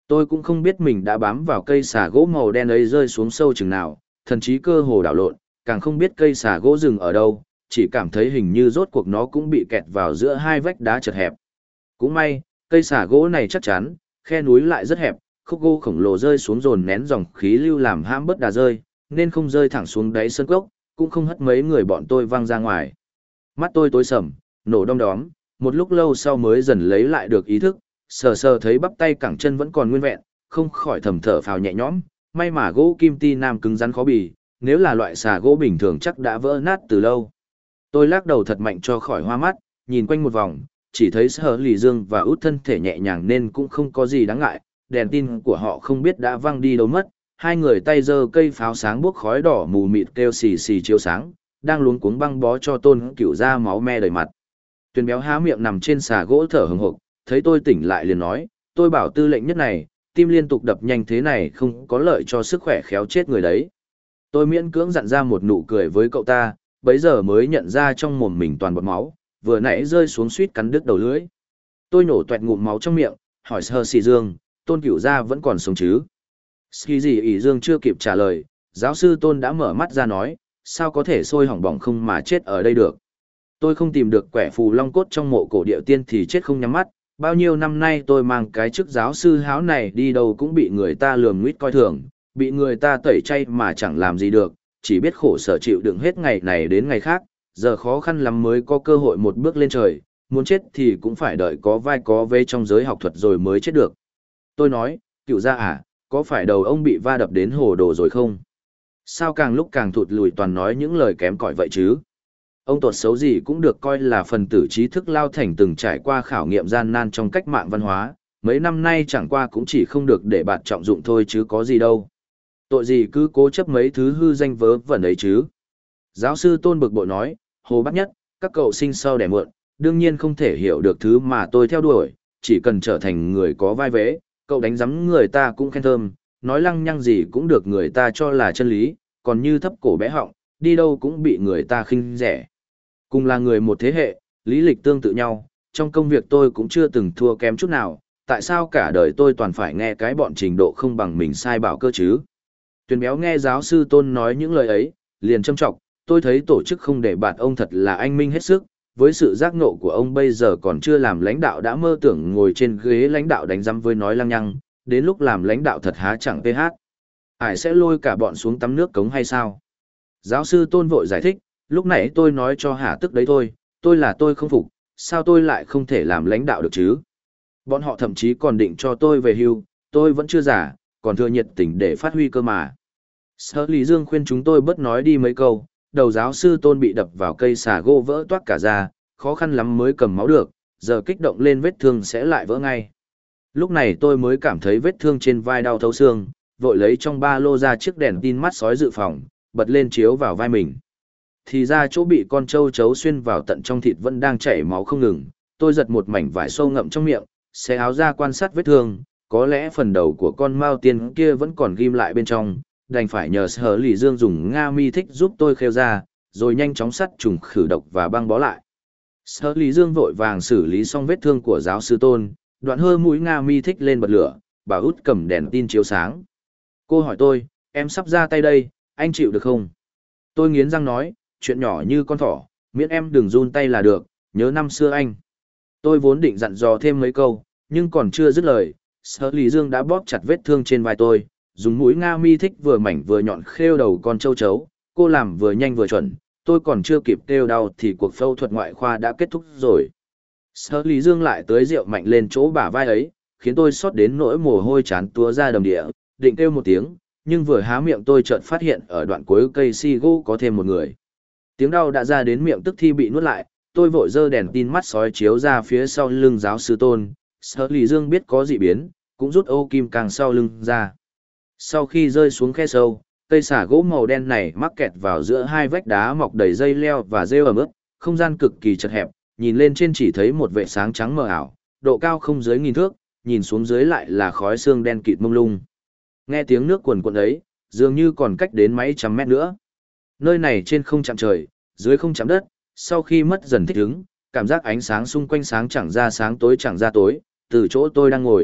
Tôi cũng không biết mình đã bám vào cây xà gỗ màu đen ấy rơi xuống sâu chừng nào, thần chí cơ hồ đảo lộn, càng không biết cây xà gỗ rừng ở đâu, chỉ cảm thấy hình như rốt cuộc nó cũng bị kẹt vào giữa hai vách đá chật hẹp. Cũng may, cây xà gỗ này chắc chắn, khe núi lại rất hẹp, khúc gỗ khổng lồ rơi xuống dồn nén dòng khí lưu làm hãm bớt đà rơi, nên không rơi thẳng xuống đáy sân cốc, cũng không hất mấy người bọn tôi văng ra ngoài. Mắt tôi tối sầm, nổ đom đóm, một lúc lâu sau mới dần lấy lại được ý thức, sờ sờ thấy bắp tay cẳng chân vẫn còn nguyên vẹn, không khỏi thầm thở phào nhẹ nhõm, may mà gỗ kim ti nam cứng rắn khó bì, nếu là loại xà gỗ bình thường chắc đã vỡ nát từ lâu. Tôi lắc đầu thật mạnh cho khỏi hoa mắt, nhìn quanh một vòng, chỉ thấy Sở Lì Dương và Út thân thể nhẹ nhàng nên cũng không có gì đáng ngại, đèn tin của họ không biết đã văng đi đâu mất, hai người tay giơ cây pháo sáng buốc khói đỏ mù mịt kêu xì xì chiếu sáng, đang luống cuống băng bó cho Tôn Cửu ra máu me đầy mặt. Tuyền béo há miệng nằm trên xà gỗ thở hừng hực, thấy tôi tỉnh lại liền nói, tôi bảo tư lệnh nhất này, tim liên tục đập nhanh thế này không có lợi cho sức khỏe khéo chết người đấy. Tôi miễn cưỡng dặn ra một nụ cười với cậu ta, bấy giờ mới nhận ra trong mồm mình toàn bọt máu, vừa nãy rơi xuống suýt cắn đứt đầu lưỡi. Tôi nổ toẹt ngụm máu trong miệng, hỏi Sơ Sĩ Dương, Tôn Cửu gia vẫn còn sống chứ? Ski gì ỷ Dương chưa kịp trả lời, giáo sư Tôn đã mở mắt ra nói, sao có thể sôi hỏng bỏng không mà chết ở đây được? Tôi không tìm được quẻ phù long cốt trong mộ cổ địa tiên thì chết không nhắm mắt, bao nhiêu năm nay tôi mang cái chức giáo sư háo này đi đâu cũng bị người ta lườm nguýt coi thường, bị người ta tẩy chay mà chẳng làm gì được, chỉ biết khổ sở chịu đựng hết ngày này đến ngày khác, giờ khó khăn lắm mới có cơ hội một bước lên trời, muốn chết thì cũng phải đợi có vai có vế trong giới học thuật rồi mới chết được. Tôi nói, Cửu gia à, có phải đầu ông bị va đập đến hồ đồ rồi không? Sao càng lúc càng thụt lùi toàn nói những lời kém cỏi vậy chứ? Ông tốt xấu gì cũng được coi là phần tử trí thức lao thành từng trải qua khảo nghiệm gian nan trong cách mạng văn hóa, mấy năm nay chẳng qua cũng chỉ không được để bạt trọng dụng thôi chứ có gì đâu. Tội gì cứ cố chấp mấy thứ hư danh vớ vẩn ấy chứ? Giáo sư Tôn bực bội nói, Hồ Bác Nhất, các cậu sinh sau đẻ muộn, đương nhiên không thể hiểu được thứ mà tôi theo đuổi, chỉ cần trở thành người có vai vế, cậu đánh giấm người ta cũng khen thơm, nói lăng nhăng gì cũng được người ta cho là chân lý, còn như thấp cổ bé họng, đi đâu cũng bị người ta khinh rẻ. Cùng là người một thế hệ, lý lịch tương tự nhau, trong công việc tôi cũng chưa từng thua kém chút nào, tại sao cả đời tôi toàn phải nghe cái bọn trình độ không bằng mình sai bảo cơ chứ? Tuyền béo nghe giáo sư Tôn nói những lời ấy, liền châm trọng, tôi thấy tổ chức không để bạt ông thật là anh minh hết sức, với sự giác ngộ của ông bây giờ còn chưa làm lãnh đạo đã mơ tưởng ngồi trên ghế lãnh đạo đánh rắm với nói lăng nhăng, đến lúc làm lãnh đạo thật há chẳng ph. Ải sẽ lôi cả bọn xuống tắm nước cống hay sao? Giáo sư Tôn vội giải thích, lúc nãy tôi nói cho hả tức đấy thôi, tôi không phục, sao tôi lại không thể làm lãnh đạo được chứ? Bọn họ thậm chí còn định cho tôi về hưu, tôi vẫn chưa già, còn thừa nhiệt tình để phát huy cơ mà. Sở Lý Dương khuyên chúng tôi bớt nói đi mấy câu, đầu giáo sư Tôn bị đập vào cây xà gỗ vỡ toác cả ra, khó khăn lắm mới cầm máu được, giờ kích động lên vết thương sẽ lại vỡ ngay. Lúc này tôi mới cảm thấy vết thương trên vai đau thấu xương, vội lấy trong ba lô ra chiếc đèn tin mắt sói dự phòng, bật lên chiếu vào vai mình. Thì ra chỗ bị con trâu chấu xuyên vào tận trong thịt vẫn đang chảy máu không ngừng, tôi giật một mảnh vải sâu ngậm trong miệng, xé áo ra quan sát vết thương, có lẽ phần đầu của con mao tiên kia vẫn còn ghim lại bên trong, đành phải nhờ Sở Lì Dương dùng Nga mi thích giúp tôi khêu ra, rồi nhanh chóng sắt trùng khử độc và băng bó lại. Sở Lý Dương vội vàng xử lý xong vết thương của giáo sư Tôn, đoạn hơ mũi Nga mi thích lên bật lửa, bà út cầm đèn tin chiếu sáng. Cô hỏi tôi, em sắp ra tay đây, anh chịu được không? Tôi nghiến răng nói, chuyện nhỏ như con thỏ, miễn em đừng run tay là được, nhớ năm xưa anh. Tôi vốn định dặn dò thêm mấy câu, nhưng còn chưa dứt lời, Sở Lý Dương đã bóp chặt vết thương trên vai tôi, dùng mũi Nga mi thích vừa mảnh vừa nhọn khêu đầu con châu chấu, cô làm vừa nhanh vừa chuẩn, tôi còn chưa kịp kêu đau thì cuộc phẫu thuật ngoại khoa đã kết thúc rồi. Sở Lý Dương lại tưới rượu mạnh lên chỗ bả vai ấy, khiến tôi xót đến nỗi mồ hôi chán túa ra đầm địa, định kêu một tiếng, nhưng vừa há miệng tôi chợt phát hiện ở đoạn cuối cây si gỗ có thêm một người. Tiếng đau đã ra đến miệng tức thì bị nuốt lại, tôi vội giơ đèn tin mắt sói chiếu ra phía sau lưng giáo sư Tôn. Sở Lý Dương biết có dị biến, cũng rút ô kim càng sau lưng ra. Sau khi rơi xuống khe sâu, cây xả gỗ màu đen này mắc kẹt vào giữa hai vách đá mọc đầy dây leo và rêu ẩm ướt, không gian cực kỳ chật hẹp, nhìn lên trên chỉ thấy một vệt sáng trắng mờ ảo, độ cao không dưới 1000 thước, nhìn xuống dưới lại là khói xương đen kịt mông lung. Nghe tiếng nước cuồn cuộn ấy, dường như còn cách đến mấy trăm mét nữa. Nơi này trên không chạm trời, dưới không chạm đất, sau khi mất dần thích ứng, cảm giác ánh sáng xung quanh sáng chẳng ra sáng tối chẳng ra tối, từ chỗ tôi đang ngồi,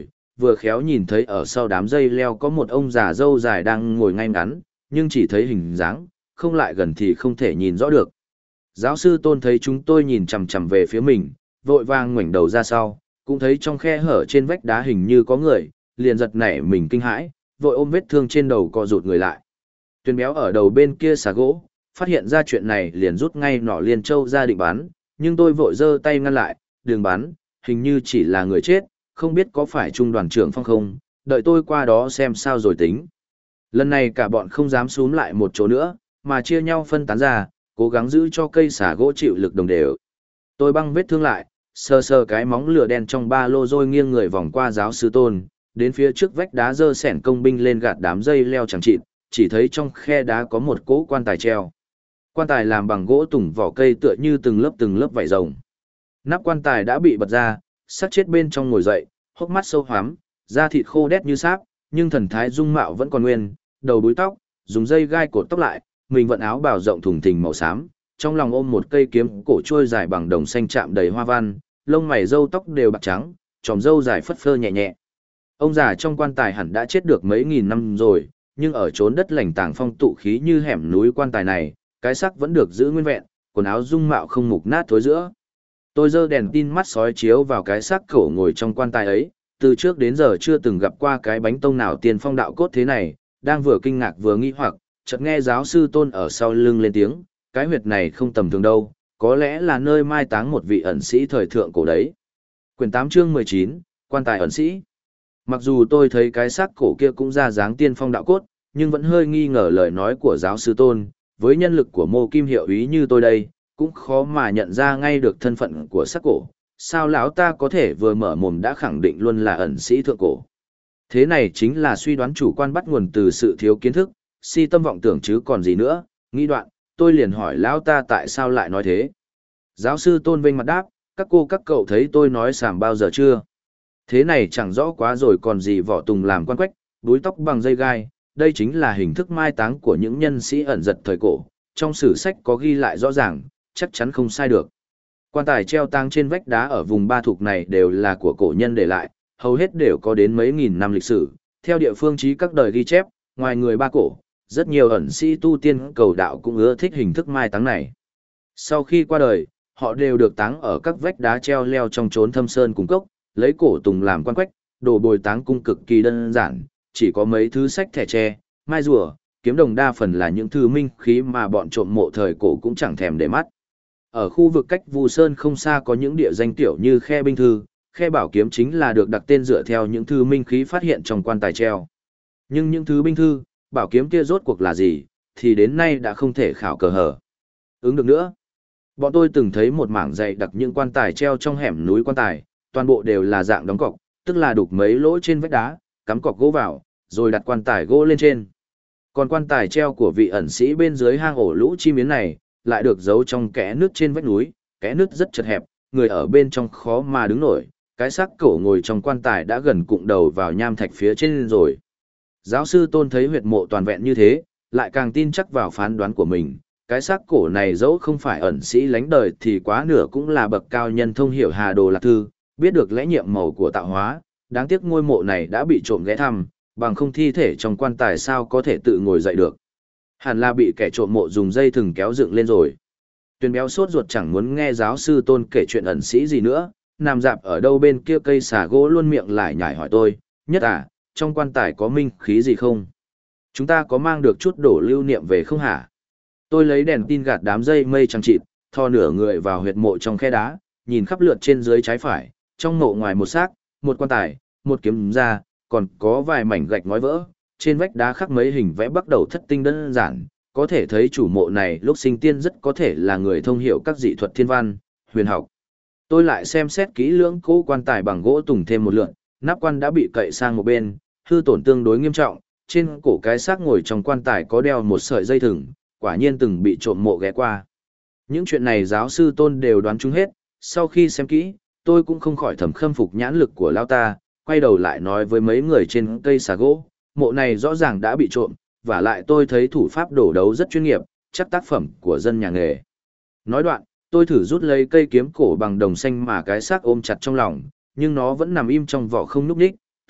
vừa khéo nhìn thấy ở sau đám dây leo có một ông già râu dài đang ngồi ngay ngắn, nhưng chỉ thấy hình dáng, không lại gần thì không thể nhìn rõ được. Giáo sư Tôn thấy chúng tôi nhìn chằm chằm về phía mình, vội vàng ngoảnh đầu ra sau, cũng thấy trong khe hở trên vách đá hình như có người, liền giật nảy mình kinh hãi, vội ôm vết thương trên đầu co rụt người lại. Tuyền béo ở đầu bên kia xà gỗ, phát hiện ra chuyện này liền rút ngay nỏ liên châu ra định bắn, nhưng tôi vội giơ tay ngăn lại, đừng bắn, hình như chỉ là người chết, không biết có phải trung đoàn trưởng Phong không, đợi tôi qua đó xem sao rồi tính. Lần này cả bọn không dám xúm lại một chỗ nữa, mà chia nhau phân tán ra, cố gắng giữ cho cây xà gỗ chịu lực đồng đều. Tôi băng vết thương lại, sờ sờ cái móng lửa đen trong ba lô rồi nghiêng người vòng qua giáo sư Tôn, đến phía trước vách đá dơ sẻn công binh lên gạt đám dây leo chẳng chịt, chỉ thấy trong khe đá có một cỗ quan tài treo. Quan tài làm bằng gỗ tùng vỏ cây tựa như từng lớp vảy rồng. Nắp quan tài đã bị bật ra, xác chết bên trong ngồi dậy, hốc mắt sâu hoắm, da thịt khô đét như sáp, nhưng thần thái dung mạo vẫn còn nguyên, đầu búi tóc, dùng dây gai cột tóc lại, mình vận áo bào rộng thùng thình màu xám, trong lòng ôm một cây kiếm cổ trôi dài bằng đồng xanh chạm đầy hoa văn, lông mày râu tóc đều bạc trắng, tròm râu dài phất phơ nhẹ nhẹ. Ông già trong quan tài hẳn đã chết được mấy nghìn năm rồi, nhưng ở chốn đất lành tàng phong tụ khí như hẻm núi quan tài này, cái xác vẫn được giữ nguyên vẹn, quần áo dung mạo không mục nát thối giữa. Tôi giơ đèn tin mắt sói chiếu vào cái xác cổ ngồi trong quan tài ấy, từ trước đến giờ chưa từng gặp qua cái bánh tông nào tiền phong đạo cốt thế này, đang vừa kinh ngạc vừa nghi hoặc, chợt nghe giáo sư Tôn ở sau lưng lên tiếng, cái huyệt này không tầm thường đâu, có lẽ là nơi mai táng một vị ẩn sĩ thời thượng cổ đấy. Quyển 8 chương 19, quan tài ẩn sĩ. Mặc dù tôi thấy cái xác cổ kia cũng ra dáng tiên phong đạo cốt, nhưng vẫn hơi nghi ngờ lời nói của giáo sư Tôn, với nhân lực của Mô Kim hiệu úy như tôi đây, cũng khó mà nhận ra ngay được thân phận của xác cổ. Sao lão ta có thể vừa mở mồm đã khẳng định luôn là ẩn sĩ thượng cổ? Thế này chính là suy đoán chủ quan bắt nguồn từ sự thiếu kiến thức, si tâm vọng tưởng chứ còn gì nữa. Nghĩ đoạn, tôi liền hỏi lão ta tại sao lại nói thế. Giáo sư Tôn vênh mặt đáp, các cô các cậu thấy tôi nói xàm bao giờ chưa? Thế này chẳng rõ quá rồi còn gì vỏ tùng làm quan quách, đuối tóc bằng dây gai, đây chính là hình thức mai táng của những nhân sĩ ẩn giật thời cổ, trong sử sách có ghi lại rõ ràng, chắc chắn không sai được. Quan tài treo tang trên vách đá ở vùng Ba Thục này đều là của cổ nhân để lại, hầu hết đều có đến mấy nghìn năm lịch sử. Theo địa phương trí các đời ghi chép, ngoài người Ba Cổ, rất nhiều ẩn sĩ tu tiên cầu đạo cũng ưa thích hình thức mai táng này. Sau khi qua đời, họ đều được táng ở các vách đá treo leo trong chốn thâm sơn cung cốc, lấy cổ tùng làm quan quách, đồ bồi táng cung cực kỳ đơn giản, chỉ có mấy thứ sách thẻ tre, mai rùa, kiếm đồng đa phần là những thứ minh khí mà bọn trộm mộ thời cổ cũng chẳng thèm để mắt. Ở khu vực cách Vu Sơn không xa có những địa danh tiểu như khe binh thư, khe bảo kiếm chính là được đặt tên dựa theo những thứ minh khí phát hiện trong quan tài treo. Nhưng những thứ binh thư, bảo kiếm kia rốt cuộc là gì, thì đến nay đã không thể khảo cờ hở ứng được nữa. Bọn tôi từng thấy một mảng dày đặc những quan tài treo trong hẻm núi quan tài, toàn bộ đều là dạng đóng cọc, tức là đục mấy lỗ trên vách đá, cắm cọc gỗ vào, rồi đặt quan tài gỗ lên trên. Còn quan tài treo của vị ẩn sĩ bên dưới hang ổ lũ chim yến này, lại được giấu trong kẽ nước trên vách núi, kẽ nước rất chật hẹp, người ở bên trong khó mà đứng nổi, cái xác cổ ngồi trong quan tài đã gần cụng đầu vào nham thạch phía trên rồi. Giáo sư Tôn thấy huyệt mộ toàn vẹn như thế, lại càng tin chắc vào phán đoán của mình, cái xác cổ này dẫu không phải ẩn sĩ lánh đời thì quá nửa cũng là bậc cao nhân thông hiểu Hà Đồ Lạc Thư, biết được lẽ nhiệm màu của tạo hóa, đáng tiếc ngôi mộ này đã bị trộm ghé thăm, bằng không thi thể trong quan tài sao có thể tự ngồi dậy được. Hẳn là bị kẻ trộm mộ dùng dây thừng kéo dựng lên rồi. Tuyền béo sốt ruột chẳng muốn nghe giáo sư Tôn kể chuyện ẩn sĩ gì nữa, nằm dạp ở đâu bên kia cây xà gỗ luôn miệng lải nhải hỏi tôi, nhất à, trong quan tài có minh khí gì không? Chúng ta có mang được chút đổ lưu niệm về không hả? Tôi lấy đèn tin gạt đám dây mây trăng trịt, thò nửa người vào huyệt mộ trong khe đá, nhìn khắp lượt trên dưới trái phải, trong mộ ngoài một xác, một quan tài, một kiếm da, còn có vài mảnh gạch ngói vỡ, trên vách đá khắc mấy hình vẽ bắt đầu thất tinh đơn giản, có thể thấy chủ mộ này lúc sinh tiên rất có thể là người thông hiểu các dị thuật thiên văn, huyền học. Tôi lại xem xét kỹ lưỡng cố quan tài bằng gỗ tùng thêm một lượt, nắp quan đã bị cậy sang một bên, hư tổn tương đối nghiêm trọng, trên cổ cái xác ngồi trong quan tài có đeo một sợi dây thừng, quả nhiên từng bị trộm mộ ghé qua. Những chuyện này giáo sư Tôn đều đoán trúng hết, sau khi xem kỹ, tôi cũng không khỏi thầm khâm phục nhãn lực của lão ta, quay đầu lại nói với mấy người trên cây xà gỗ, mộ này rõ ràng đã bị trộm, và lại tôi thấy thủ pháp đổ đấu rất chuyên nghiệp, chắc tác phẩm của dân nhà nghề. Nói đoạn, tôi thử rút lấy cây kiếm cổ bằng đồng xanh mà cái xác ôm chặt trong lòng, nhưng nó vẫn nằm im trong vỏ không nhúc nhích,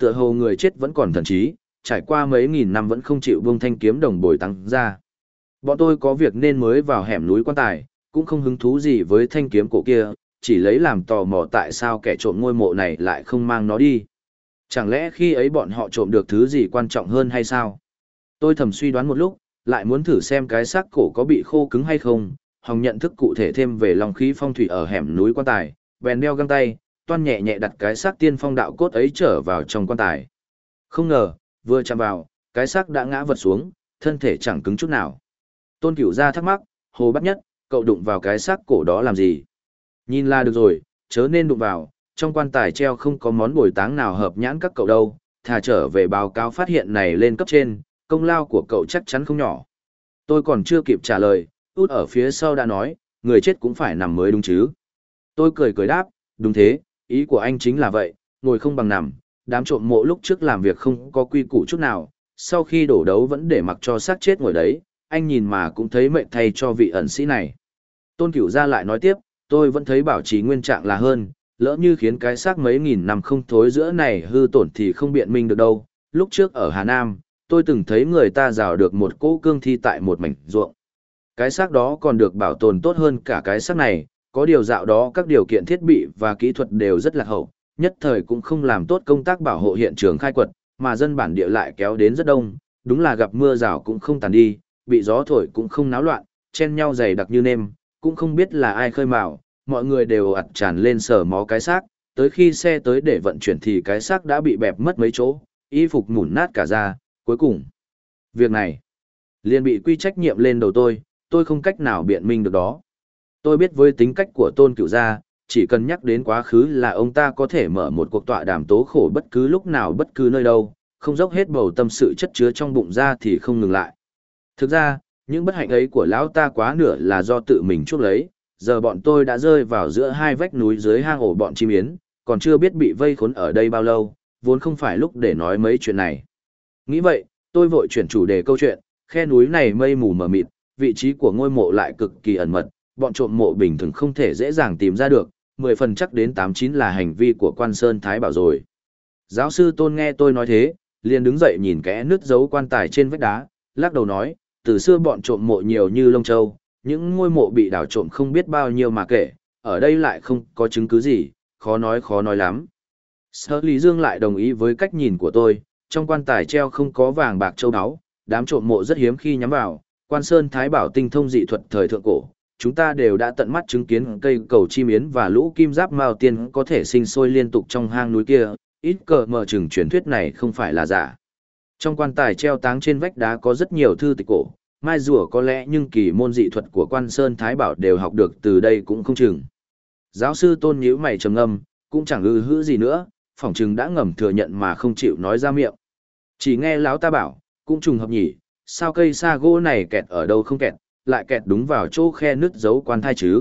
tựa hồ người chết vẫn còn thần trí, trải qua mấy nghìn năm vẫn không chịu buông thanh kiếm đồng bồi tăng ra. Bọn tôi có việc nên mới vào hẻm núi quan tài, cũng không hứng thú gì với thanh kiếm cổ kia, chỉ lấy làm tò mò tại sao kẻ trộm ngôi mộ này lại không mang nó đi. Chẳng lẽ khi ấy bọn họ trộm được thứ gì quan trọng hơn hay sao? Tôi thầm suy đoán một lúc, lại muốn thử xem cái xác cổ có bị khô cứng hay không, hòng nhận thức cụ thể thêm về long khí phong thủy ở hẻm núi quan tài, bèn đeo găng tay, toan nhẹ nhẹ đặt cái xác tiên phong đạo cốt ấy trở vào trong quan tài. Không ngờ, vừa chạm vào, cái xác đã ngã vật xuống, thân thể chẳng cứng chút nào. Tôn Cửu Gia thắc mắc, Hồ Bát Nhất, cậu đụng vào cái xác cổ đó làm gì? Nhìn là được rồi, chớ nên đụng vào, trong quan tài treo không có món bồi táng nào hợp nhãn các cậu đâu, thà trở về báo cáo phát hiện này lên cấp trên, công lao của cậu chắc chắn không nhỏ. Tôi còn chưa kịp trả lời, út ở phía sau đã nói, người chết cũng phải nằm mới đúng chứ. Tôi cười cười đáp, đúng thế, ý của anh chính là vậy, ngồi không bằng nằm, đám trộm mộ lúc trước làm việc không có quy củ chút nào, sau khi đổ đấu vẫn để mặc cho xác chết ngồi đấy, anh nhìn mà cũng thấy mệnh thay cho vị ẩn sĩ này. Tôn Cửu Gia lại nói tiếp, tôi vẫn thấy bảo trì nguyên trạng là hơn, lỡ như khiến cái xác mấy nghìn năm không thối giữa này hư tổn thì không biện minh được đâu. Lúc trước ở Hà Nam, tôi từng thấy người ta rào được một cỗ cương thi tại một mảnh ruộng. Cái xác đó còn được bảo tồn tốt hơn cả cái xác này, có điều dạo đó các điều kiện thiết bị và kỹ thuật đều rất lạc hậu, nhất thời cũng không làm tốt công tác bảo hộ hiện trường khai quật, mà dân bản địa lại kéo đến rất đông, đúng là gặp mưa rào cũng không tàn đi, bị gió thổi cũng không náo loạn, chen nhau dày đặc như nêm, cũng không biết là ai khơi mào, mọi người đều ặt tràn lên sờ mó cái xác, tới khi xe tới để vận chuyển thì cái xác đã bị bẹp mất mấy chỗ, y phục mủn nát cả ra, cuối cùng. Việc này liền bị quy trách nhiệm lên đầu tôi không cách nào biện minh được đó. Tôi biết với tính cách của Tôn Cửu Gia, chỉ cần nhắc đến quá khứ là ông ta có thể mở một cuộc tọa đàm tố khổ bất cứ lúc nào bất cứ nơi đâu, không dốc hết bầu tâm sự chất chứa trong bụng ra thì không ngừng lại. Thực ra, những bất hạnh ấy của lão ta quá nửa là do tự mình chuốc lấy, giờ bọn tôi đã rơi vào giữa hai vách núi dưới hang ổ bọn chim yến, còn chưa biết bị vây khốn ở đây bao lâu, vốn không phải lúc để nói mấy chuyện này. Nghĩ vậy, tôi vội chuyển chủ đề câu chuyện, khe núi này mây mù mờ mịt, vị trí của ngôi mộ lại cực kỳ ẩn mật, bọn trộm mộ bình thường không thể dễ dàng tìm ra được, 10 phần chắc đến 89 là hành vi của Quan Sơn Thái Bảo rồi. Giáo sư Tôn nghe tôi nói thế, liền đứng dậy nhìn kẽ nứt dấu quan tài trên vách đá, lắc đầu nói, từ xưa bọn trộm mộ nhiều như lông châu, những ngôi mộ bị đào trộm không biết bao nhiêu mà kể, ở đây lại không có chứng cứ gì, khó nói lắm. Sở Lý Dương lại đồng ý với cách nhìn của tôi, trong quan tài treo không có vàng bạc châu áo, đám trộm mộ rất hiếm khi nhắm vào, Quan Sơn Thái Bảo tinh thông dị thuật thời thượng cổ, chúng ta đều đã tận mắt chứng kiến cây cầu chim yến và lũ kim giáp mao tiên có thể sinh sôi liên tục trong hang núi kia, ít cờ mờ chừng truyền thuyết này không phải là giả. Trong quan tài treo táng trên vách đá có rất nhiều thư tịch cổ, mai rùa có lẽ nhưng kỳ môn dị thuật của Quan Sơn Thái Bảo đều học được từ đây cũng không chừng. Giáo sư Tôn nhíu mày trầm ngâm, cũng chẳng hữ gì nữa, phỏng chừng đã ngầm thừa nhận mà không chịu nói ra miệng. Chỉ nghe lão ta bảo, cũng trùng hợp nhỉ, sao cây sa gỗ này kẹt ở đâu không kẹt, lại kẹt đúng vào chỗ khe nứt dấu quan thai chứ.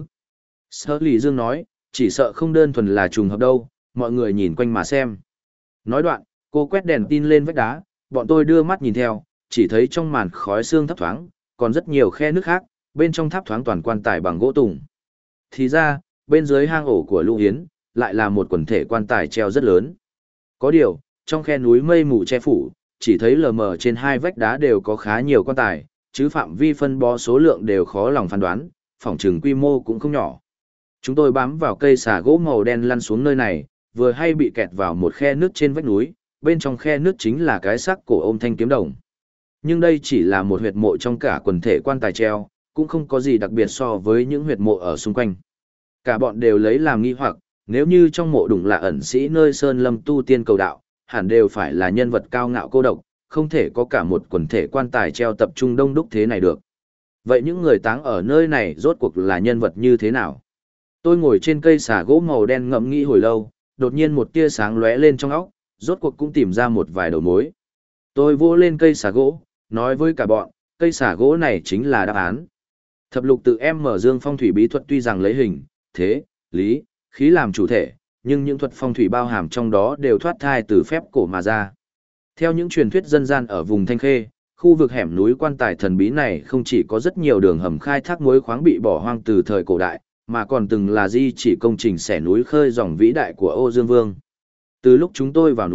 Sở Lý Dương nói, chỉ sợ không đơn thuần là trùng hợp đâu, mọi người nhìn quanh mà xem. Nói đoạn, cô quét đèn tin lên vách đá, bọn tôi đưa mắt nhìn theo, chỉ thấy trong màn khói xương thấp thoáng, còn rất nhiều khe nước khác, bên trong tháp thoáng toàn quan tài bằng gỗ tùng. Thì ra, bên dưới hang ổ của Lũ Hiến, lại là một quần thể quan tài treo rất lớn. Có điều, trong khe núi mây mù che phủ, chỉ thấy lờ mờ trên hai vách đá đều có khá nhiều quan tài, chứ phạm vi phân bó số lượng đều khó lòng phán đoán, phỏng chừng quy mô cũng không nhỏ. Chúng tôi bám vào cây xà gỗ màu đen lăn xuống nơi này, vừa hay bị kẹt vào một khe nước trên vách núi, bên trong khe nước chính là cái xác cổ ôm thanh kiếm đồng. Nhưng đây chỉ là một huyệt mộ trong cả quần thể quan tài treo, cũng không có gì đặc biệt so với những huyệt mộ ở xung quanh. Cả bọn đều lấy làm nghi hoặc, nếu như trong mộ đủng là ẩn sĩ nơi sơn lâm tu tiên cầu đạo, hẳn đều phải là nhân vật cao ngạo cô độc, không thể có cả một quần thể quan tài treo tập trung đông đúc thế này được. Vậy những người táng ở nơi này rốt cuộc là nhân vật như thế nào? Tôi ngồi trên cây xà gỗ màu đen ngẫm nghĩ hồi lâu, đột nhiên một tia sáng lóe lên trong óc, rốt cuộc cũng tìm ra một vài đầu mối. Tôi vô lên cây xà gỗ, nói với cả bọn, cây xà gỗ này chính là đáp án. Thập lục tự em mở dương phong thủy bí thuật tuy rằng lấy hình, thế, lý, khí làm chủ thể, nhưng những thuật phong thủy bao hàm trong đó đều thoát thai từ phép cổ mà ra. Theo những truyền thuyết dân gian ở vùng Thanh Khê, khu vực hẻm núi quan tài thần bí này không chỉ có rất nhiều đường hầm khai thác muối khoáng bị bỏ hoang từ thời cổ đại, mà còn từng là di chỉ công trình xẻ núi khơi dòng vĩ đại của Ô Dương Vương. Từ lúc chúng tôi vào núi,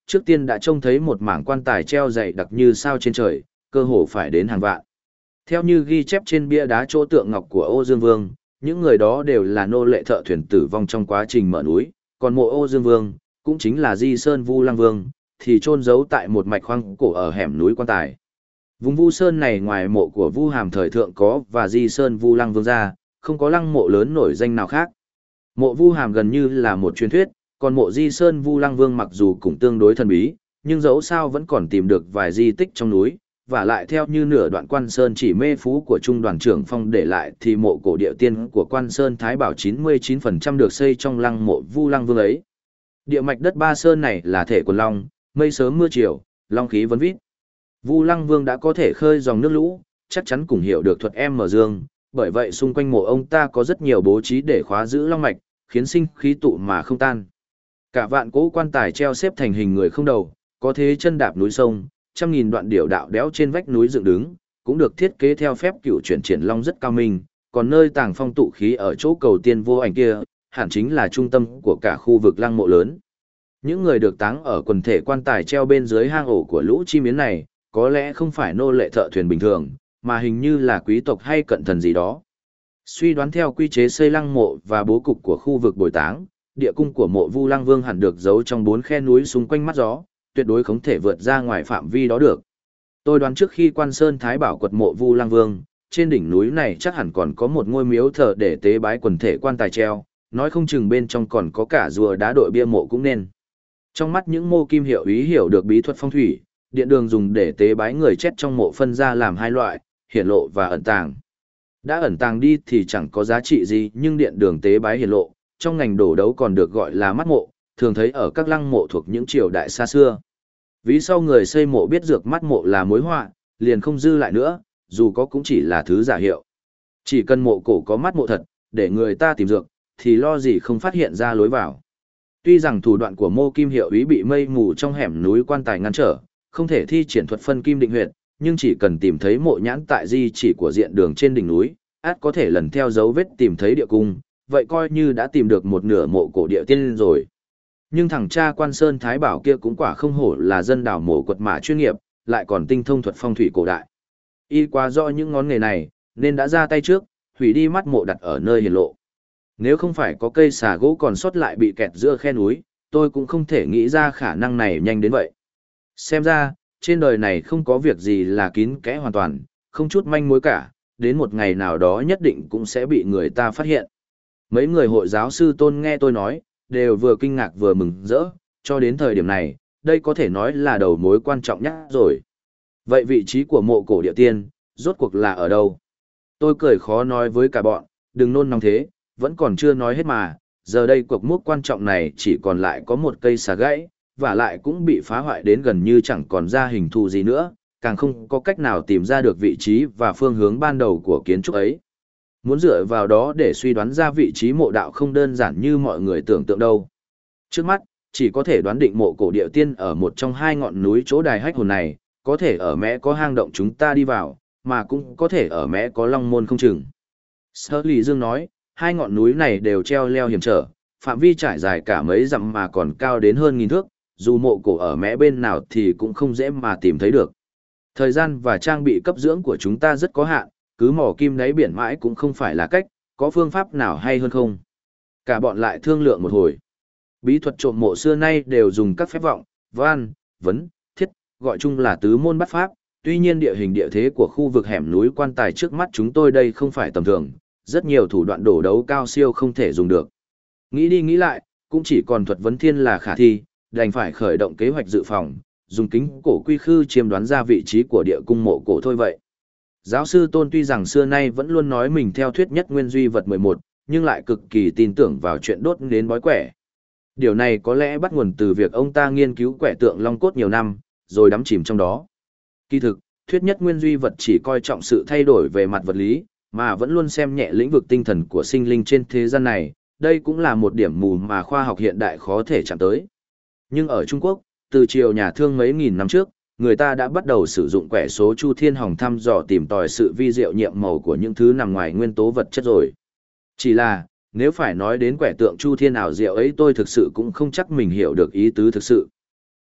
trước tiên đã trông thấy một mảng quan tài treo dày đặc như sao trên trời, cơ hồ phải đến hàng vạn. Theo như ghi chép trên bia đá chỗ tượng ngọc của Ô Dương Vương, những người đó đều là nô lệ thợ thuyền tử vong trong quá trình mở núi, còn mộ Ô Dương Vương, cũng chính là Di Sơn Vu Lăng Vương, thì chôn giấu tại một mạch khoáng cổ ở hẻm núi quan tài. Vùng Vu Sơn này ngoài mộ của Vu Hàm thời thượng có và Di Sơn Vu Lăng Vương ra, không có lăng mộ lớn nổi danh nào khác. Mộ Vu Hàm gần như là một truyền thuyết, còn mộ Di Sơn Vu Lăng Vương mặc dù cũng tương đối thần bí, nhưng dẫu sao vẫn còn tìm được vài di tích trong núi, và lại theo như nửa đoạn Quan Sơn Chỉ Mê Phú của Trung đoàn trưởng Phong để lại thì mộ cổ địa tiên của Quan Sơn Thái Bảo 99% được xây trong lăng mộ Vu Lăng Vương ấy. Địa mạch đất Ba Sơn này là thể quần long, mây sớm mưa chiều, long khí vấn vít. Vu Lăng Vương đã có thể khơi dòng nước lũ, chắc chắn cũng hiểu được thuật em mở dương, bởi vậy xung quanh mộ ông ta có rất nhiều bố trí để khóa giữ long mạch, khiến sinh khí tụ mà không tan. Cả vạn cỗ quan tài treo xếp thành hình người không đầu, có thế chân đạp núi sông, trăm nghìn đoạn điểu đạo đẽo trên vách núi dựng đứng, cũng được thiết kế theo phép cựu chuyển triển long rất cao minh, còn nơi tàng phong tụ khí ở chỗ cầu tiên vô ảnh kia, hẳn chính là trung tâm của cả khu vực lăng mộ lớn. Những người được táng ở quần thể quan tài treo bên dưới hang ổ của lũ chim yến này, có lẽ không phải nô lệ thợ thuyền bình thường, mà hình như là quý tộc hay cận thần gì đó. Suy đoán theo quy chế xây lăng mộ và bố cục của khu vực bồi táng, địa cung của mộ Vu Lăng Vương hẳn được giấu trong 4 khe núi xung quanh mắt gió, tuyệt đối không thể vượt ra ngoài phạm vi đó được. Tôi đoán trước khi Quan Sơn Thái Bảo quật mộ Vu Lăng Vương, trên đỉnh núi này chắc hẳn còn có một ngôi miếu thờ để tế bái quần thể quan tài treo, nói không chừng bên trong còn có cả rùa đá đội bia mộ cũng nên. Trong mắt những mô kim hiệu ý hiểu được bí thuật phong thủy, điện đường dùng để tế bái người chết trong mộ phân ra làm hai loại, hiển lộ và ẩn tàng. Đã ẩn tàng đi thì chẳng có giá trị gì, nhưng điện đường tế bái hiển lộ, trong ngành đổ đấu còn được gọi là mắt mộ, thường thấy ở các lăng mộ thuộc những triều đại xa xưa. Ví sau người xây mộ biết dược mắt mộ là mối họa, liền không dư lại nữa, dù có cũng chỉ là thứ giả hiệu. Chỉ cần mộ cổ có mắt mộ thật, để người ta tìm dược, thì lo gì không phát hiện ra lối vào. Tuy rằng thủ đoạn của Mô Kim Hiệu Úy bị mây mù trong hẻm núi quan tài ngăn trở, không thể thi triển thuật phân kim định huyệt, nhưng chỉ cần tìm thấy mộ nhãn tại di chỉ của diện đường trên đỉnh núi, ắt có thể lần theo dấu vết tìm thấy địa cung, vậy coi như đã tìm được một nửa mộ cổ địa tiên rồi. Nhưng thằng cha Quan Sơn Thái Bảo kia cũng quả không hổ là dân đào mộ quật mã chuyên nghiệp, lại còn tinh thông thuật phong thủy cổ đại. Y quá rõ những ngón nghề này, nên đã ra tay trước, hủy đi mắt mộ đặt ở nơi hiển lộ. Nếu không phải có cây xà gỗ còn sót lại bị kẹt giữa khe núi, tôi cũng không thể nghĩ ra khả năng này nhanh đến vậy. Xem ra, trên đời này không có việc gì là kín kẽ hoàn toàn, không chút manh mối cả, đến một ngày nào đó nhất định cũng sẽ bị người ta phát hiện. Mấy người hội giáo sư Tôn nghe tôi nói, đều vừa kinh ngạc vừa mừng rỡ, cho đến thời điểm này, đây có thể nói là đầu mối quan trọng nhất rồi. Vậy vị trí của mộ cổ địa tiên, rốt cuộc là ở đâu? Tôi cười khó nói với cả bọn, đừng nôn nóng thế, vẫn còn chưa nói hết mà, giờ đây cuộc mốc quan trọng này chỉ còn lại có một cây xà gãy, và lại cũng bị phá hoại đến gần như chẳng còn ra hình thù gì nữa, càng không có cách nào tìm ra được vị trí và phương hướng ban đầu của kiến trúc ấy. Muốn dựa vào đó để suy đoán ra vị trí mộ đạo không đơn giản như mọi người tưởng tượng đâu. Trước mắt, chỉ có thể đoán định mộ cổ địa tiên ở một trong hai ngọn núi chỗ đài hách hồn này, có thể ở mẽ có hang động chúng ta đi vào, mà cũng có thể ở mẽ có long môn không chừng. Sở Lý Dương nói, hai ngọn núi này đều treo leo hiểm trở, phạm vi trải dài cả mấy dặm mà còn cao đến hơn 1000 thước, dù mộ cổ ở mẽ bên nào thì cũng không dễ mà tìm thấy được. Thời gian và trang bị cấp dưỡng của chúng ta rất có hạn, cứ mò kim đáy biển mãi cũng không phải là cách, có phương pháp nào hay hơn không? Cả bọn lại thương lượng một hồi. Bí thuật trộm mộ xưa nay đều dùng các phép vọng, van, vấn, thiết, gọi chung là tứ môn bắt pháp, tuy nhiên địa hình địa thế của khu vực hẻm núi quan tài trước mắt chúng tôi đây không phải tầm thường, rất nhiều thủ đoạn đổ đấu cao siêu không thể dùng được. Nghĩ đi nghĩ lại, cũng chỉ còn thuật vấn thiên là khả thi, đành phải khởi động kế hoạch dự phòng, dùng kính cổ quy khư chiêm đoán ra vị trí của địa cung mộ cổ thôi vậy. Giáo sư Tôn tuy rằng xưa nay vẫn luôn nói mình theo thuyết nhất nguyên duy vật 11, nhưng lại cực kỳ tin tưởng vào chuyện đốt đến bói quẻ. Điều này có lẽ bắt nguồn từ việc ông ta nghiên cứu quẻ tượng long cốt nhiều năm, rồi đắm chìm trong đó. Kỳ thực, thuyết nhất nguyên duy vật chỉ coi trọng sự thay đổi về mặt vật lý, mà vẫn luôn xem nhẹ lĩnh vực tinh thần của sinh linh trên thế gian này, đây cũng là một điểm mù mà khoa học hiện đại khó thể chạm tới. Nhưng ở Trung Quốc, từ triều nhà Thương mấy nghìn năm trước, người ta đã bắt đầu sử dụng quẻ số Chu Thiên Hồng thăm dò tìm tòi sự vi diệu nhiệm màu của những thứ nằm ngoài nguyên tố vật chất rồi. Chỉ là, nếu phải nói đến quẻ tượng Chu Thiên ảo diệu ấy tôi thực sự cũng không chắc mình hiểu được ý tứ thực sự.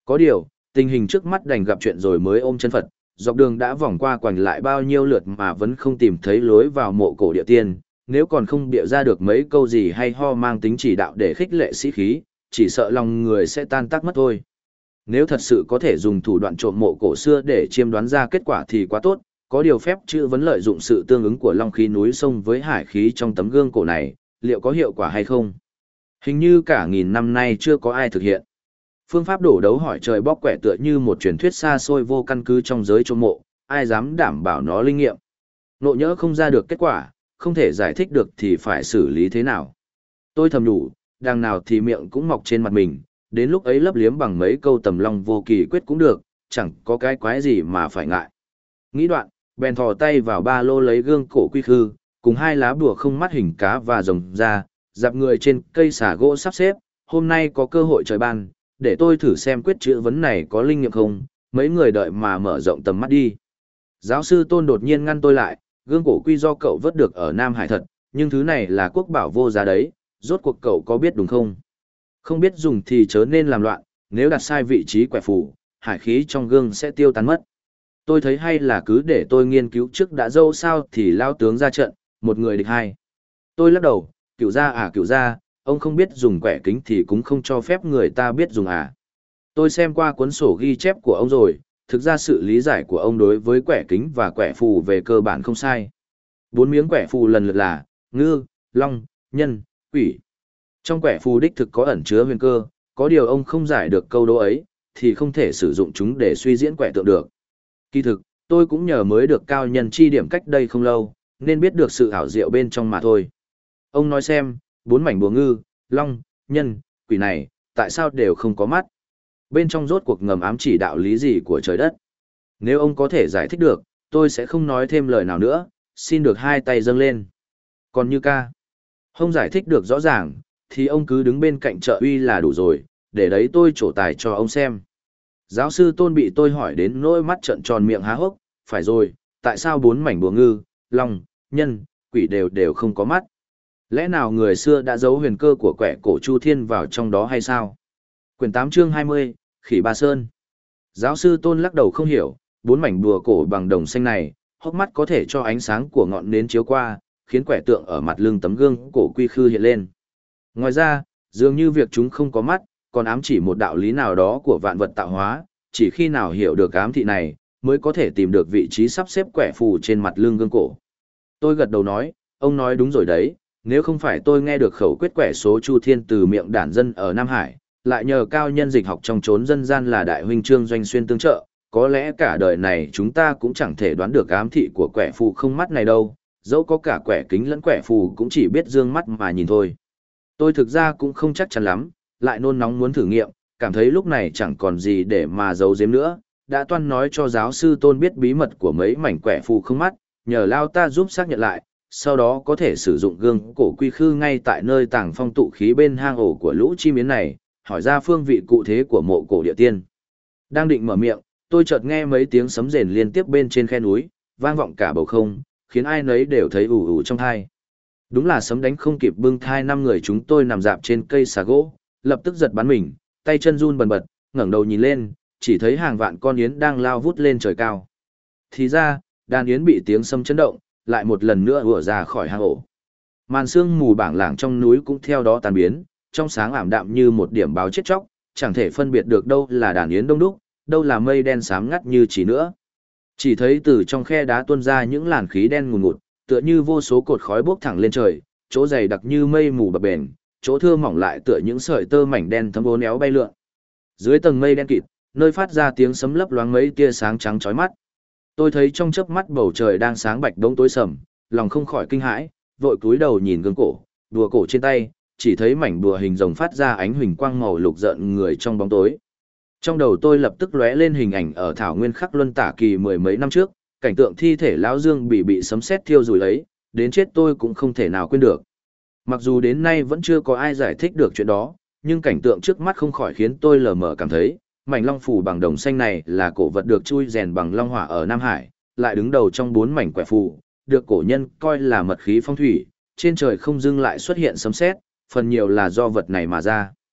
Có điều, tình hình trước mắt đành gặp chuyện rồi mới ôm chân Phật, dọc đường đã vòng qua quanh lại bao nhiêu lượt mà vẫn không tìm thấy lối vào mộ cổ địa tiên, nếu còn không bịa ra được mấy câu gì hay ho mang tính chỉ đạo để khích lệ sĩ khí, chỉ sợ lòng người sẽ tan tác mất thôi. Nếu thật sự có thể dùng thủ đoạn trộm mộ cổ xưa để chiêm đoán ra kết quả thì quá tốt, có điều phép chữ vẫn lợi dụng sự tương ứng của long khí núi sông với hải khí trong tấm gương cổ này, liệu có hiệu quả hay không? Hình như cả nghìn năm nay chưa có ai thực hiện. Phương pháp đổ đấu hỏi trời bóc quẻ tựa như một truyền thuyết xa xôi vô căn cứ trong giới trộm mộ, ai dám đảm bảo nó linh nghiệm. Nộ nhỡ không ra được kết quả, không thể giải thích được thì phải xử lý thế nào? Tôi thầm nhủ, đằng nào thì miệng cũng mọc trên mặt mình, đến lúc ấy lấp liếm bằng mấy câu tầm long vô kỳ quyết cũng được, chẳng có cái quái gì mà phải ngại. Nghĩ đoạn, bèn thò tay vào ba lô lấy gương cổ quy khư, cùng hai lá bùa không mắt hình cá và rồng ra, dạp người trên cây xà gỗ sắp xếp, hôm nay có cơ hội trời ban, để tôi thử xem quyết chữ vấn này có linh nghiệm không, mấy người đợi mà mở rộng tầm mắt đi. Giáo sư Tôn đột nhiên ngăn tôi lại, gương cổ quy do cậu vớt được ở Nam Hải thật, nhưng thứ này là quốc bảo vô giá đấy, rốt cuộc cậu có biết đúng không? Không biết dùng thì chớ nên làm loạn, nếu đặt sai vị trí quẻ phù, hải khí trong gương sẽ tiêu tán mất. Tôi thấy hay là cứ để tôi nghiên cứu trước đã dâu sao thì lao tướng ra trận, một người địch hai. Tôi lắc đầu, cựu gia, ông không biết dùng quẻ kính thì cũng không cho phép người ta biết dùng à. Tôi xem qua cuốn sổ ghi chép của ông rồi, thực ra sự lý giải của ông đối với quẻ kính và quẻ phù về cơ bản không sai. 4 miếng quẻ phù lần lượt là ngư, long, nhân, quỷ. Trong quẻ phù đích thực có ẩn chứa huyền cơ, có điều ông không giải được câu đố ấy, thì không thể sử dụng chúng để suy diễn quẻ tượng được. Kỳ thực, tôi cũng nhờ mới được cao nhân chi điểm cách đây không lâu, nên biết được sự ảo diệu bên trong mà thôi. Ông nói xem, 4 mảnh bùa ngư, long, nhân, quỷ này, tại sao đều không có mắt? Bên trong rốt cuộc ngầm ám chỉ đạo lý gì của trời đất? Nếu ông có thể giải thích được, tôi sẽ không nói thêm lời nào nữa, xin được hai tay dâng lên. Còn như ca, không giải thích được rõ ràng, thì ông cứ đứng bên cạnh trợ uy là đủ rồi, để đấy tôi trổ tài cho ông xem. Giáo sư Tôn bị tôi hỏi đến nỗi mắt trợn tròn miệng há hốc, phải rồi, tại sao 4 mảnh bùa ngư, long, nhân, quỷ đều không có mắt? Lẽ nào người xưa đã giấu huyền cơ của quẻ cổ Chu Thiên vào trong đó hay sao? Quyển 8 chương 20, Khỉ Ba Sơn. Giáo sư Tôn lắc đầu không hiểu, 4 mảnh bùa cổ bằng đồng xanh này, hốc mắt có thể cho ánh sáng của ngọn nến chiếu qua, khiến quẻ tượng ở mặt lưng tấm gương cổ quy khư hiện lên. Ngoài ra, dường như việc chúng không có mắt, còn ám chỉ một đạo lý nào đó của vạn vật tạo hóa, chỉ khi nào hiểu được ám thị này, mới có thể tìm được vị trí sắp xếp quẻ phù trên mặt lưng gương cổ. Tôi gật đầu nói, ông nói đúng rồi đấy, nếu không phải tôi nghe được khẩu quyết quẻ số Chu Thiên từ miệng đản dân ở Nam Hải, lại nhờ cao nhân dịch học trong chốn dân gian là đại huynh Trương Doanh Xuyên tương trợ, có lẽ cả đời này chúng ta cũng chẳng thể đoán được ám thị của quẻ phù không mắt này đâu, dẫu có cả quẻ kính lẫn quẻ phù cũng chỉ biết dương mắt mà nhìn thôi. Tôi thực ra cũng không chắc chắn lắm, lại nôn nóng muốn thử nghiệm, cảm thấy lúc này chẳng còn gì để mà giấu giếm nữa, đã toan nói cho giáo sư Tôn biết bí mật của mấy mảnh quẻ phù không mắt, nhờ lao ta giúp xác nhận lại, sau đó có thể sử dụng gương cổ quy khư ngay tại nơi tàng phong tụ khí bên hang ổ của lũ chim yến này, hỏi ra phương vị cụ thể của mộ cổ địa tiên. Đang định mở miệng, tôi chợt nghe mấy tiếng sấm rền liên tiếp bên trên khe núi, vang vọng cả bầu không, khiến ai nấy đều thấy ù ù trong tai. Đúng là sấm đánh không kịp bưng thai, 5 người chúng tôi nằm dạp trên cây xà gỗ, lập tức giật bắn mình, tay chân run bần bật, ngẩng đầu nhìn lên, chỉ thấy hàng vạn con yến đang lao vút lên trời cao. Thì ra, đàn yến bị tiếng sấm chấn động, lại một lần nữa ùa ra khỏi hang ổ. Màn sương mù bảng lảng trong núi cũng theo đó tan biến, trong sáng ảm đạm như một điểm báo chết chóc, chẳng thể phân biệt được đâu là đàn yến đông đúc, đâu là mây đen xám ngắt như chỉ nữa. Chỉ thấy từ trong khe đá tuôn ra những làn khí đen ngùn ngụt, tựa như vô số cột khói bốc thẳng lên trời, chỗ dày đặc như mây mù bập bềnh, chỗ thưa mỏng lại tựa những sợi tơ mảnh đen thấm uốn éo bay lượn. Dưới tầng mây đen kịt, nơi phát ra tiếng sấm lấp loáng mấy tia sáng trắng chói mắt. Tôi thấy trong chớp mắt bầu trời đang sáng bạch đống tối sầm, lòng không khỏi kinh hãi, vội cúi đầu nhìn gương cổ, đùa cổ trên tay, chỉ thấy mảnh đùa hình rồng phát ra ánh huỳnh quang màu lục rợn người trong bóng tối. Trong đầu tôi lập tức lóe lên hình ảnh ở thảo nguyên khắc luân tả kỳ mười mấy năm trước, cảnh tượng thi thể lão Dương bị sấm sét thiêu rủi ấy, đến chết tôi cũng không thể nào quên được. Mặc dù đến nay vẫn chưa có ai giải thích được chuyện đó, nhưng cảnh tượng trước mắt không khỏi khiến tôi lờ mờ cảm thấy, mảnh long phù bằng đồng xanh này là cổ vật được chui rèn bằng long hỏa ở Nam Hải, lại đứng đầu trong 4 mảnh quẻ phù, được cổ nhân coi là mật khí phong thủy, trên trời không dưng lại xuất hiện sấm sét, phần nhiều là do vật này mà ra.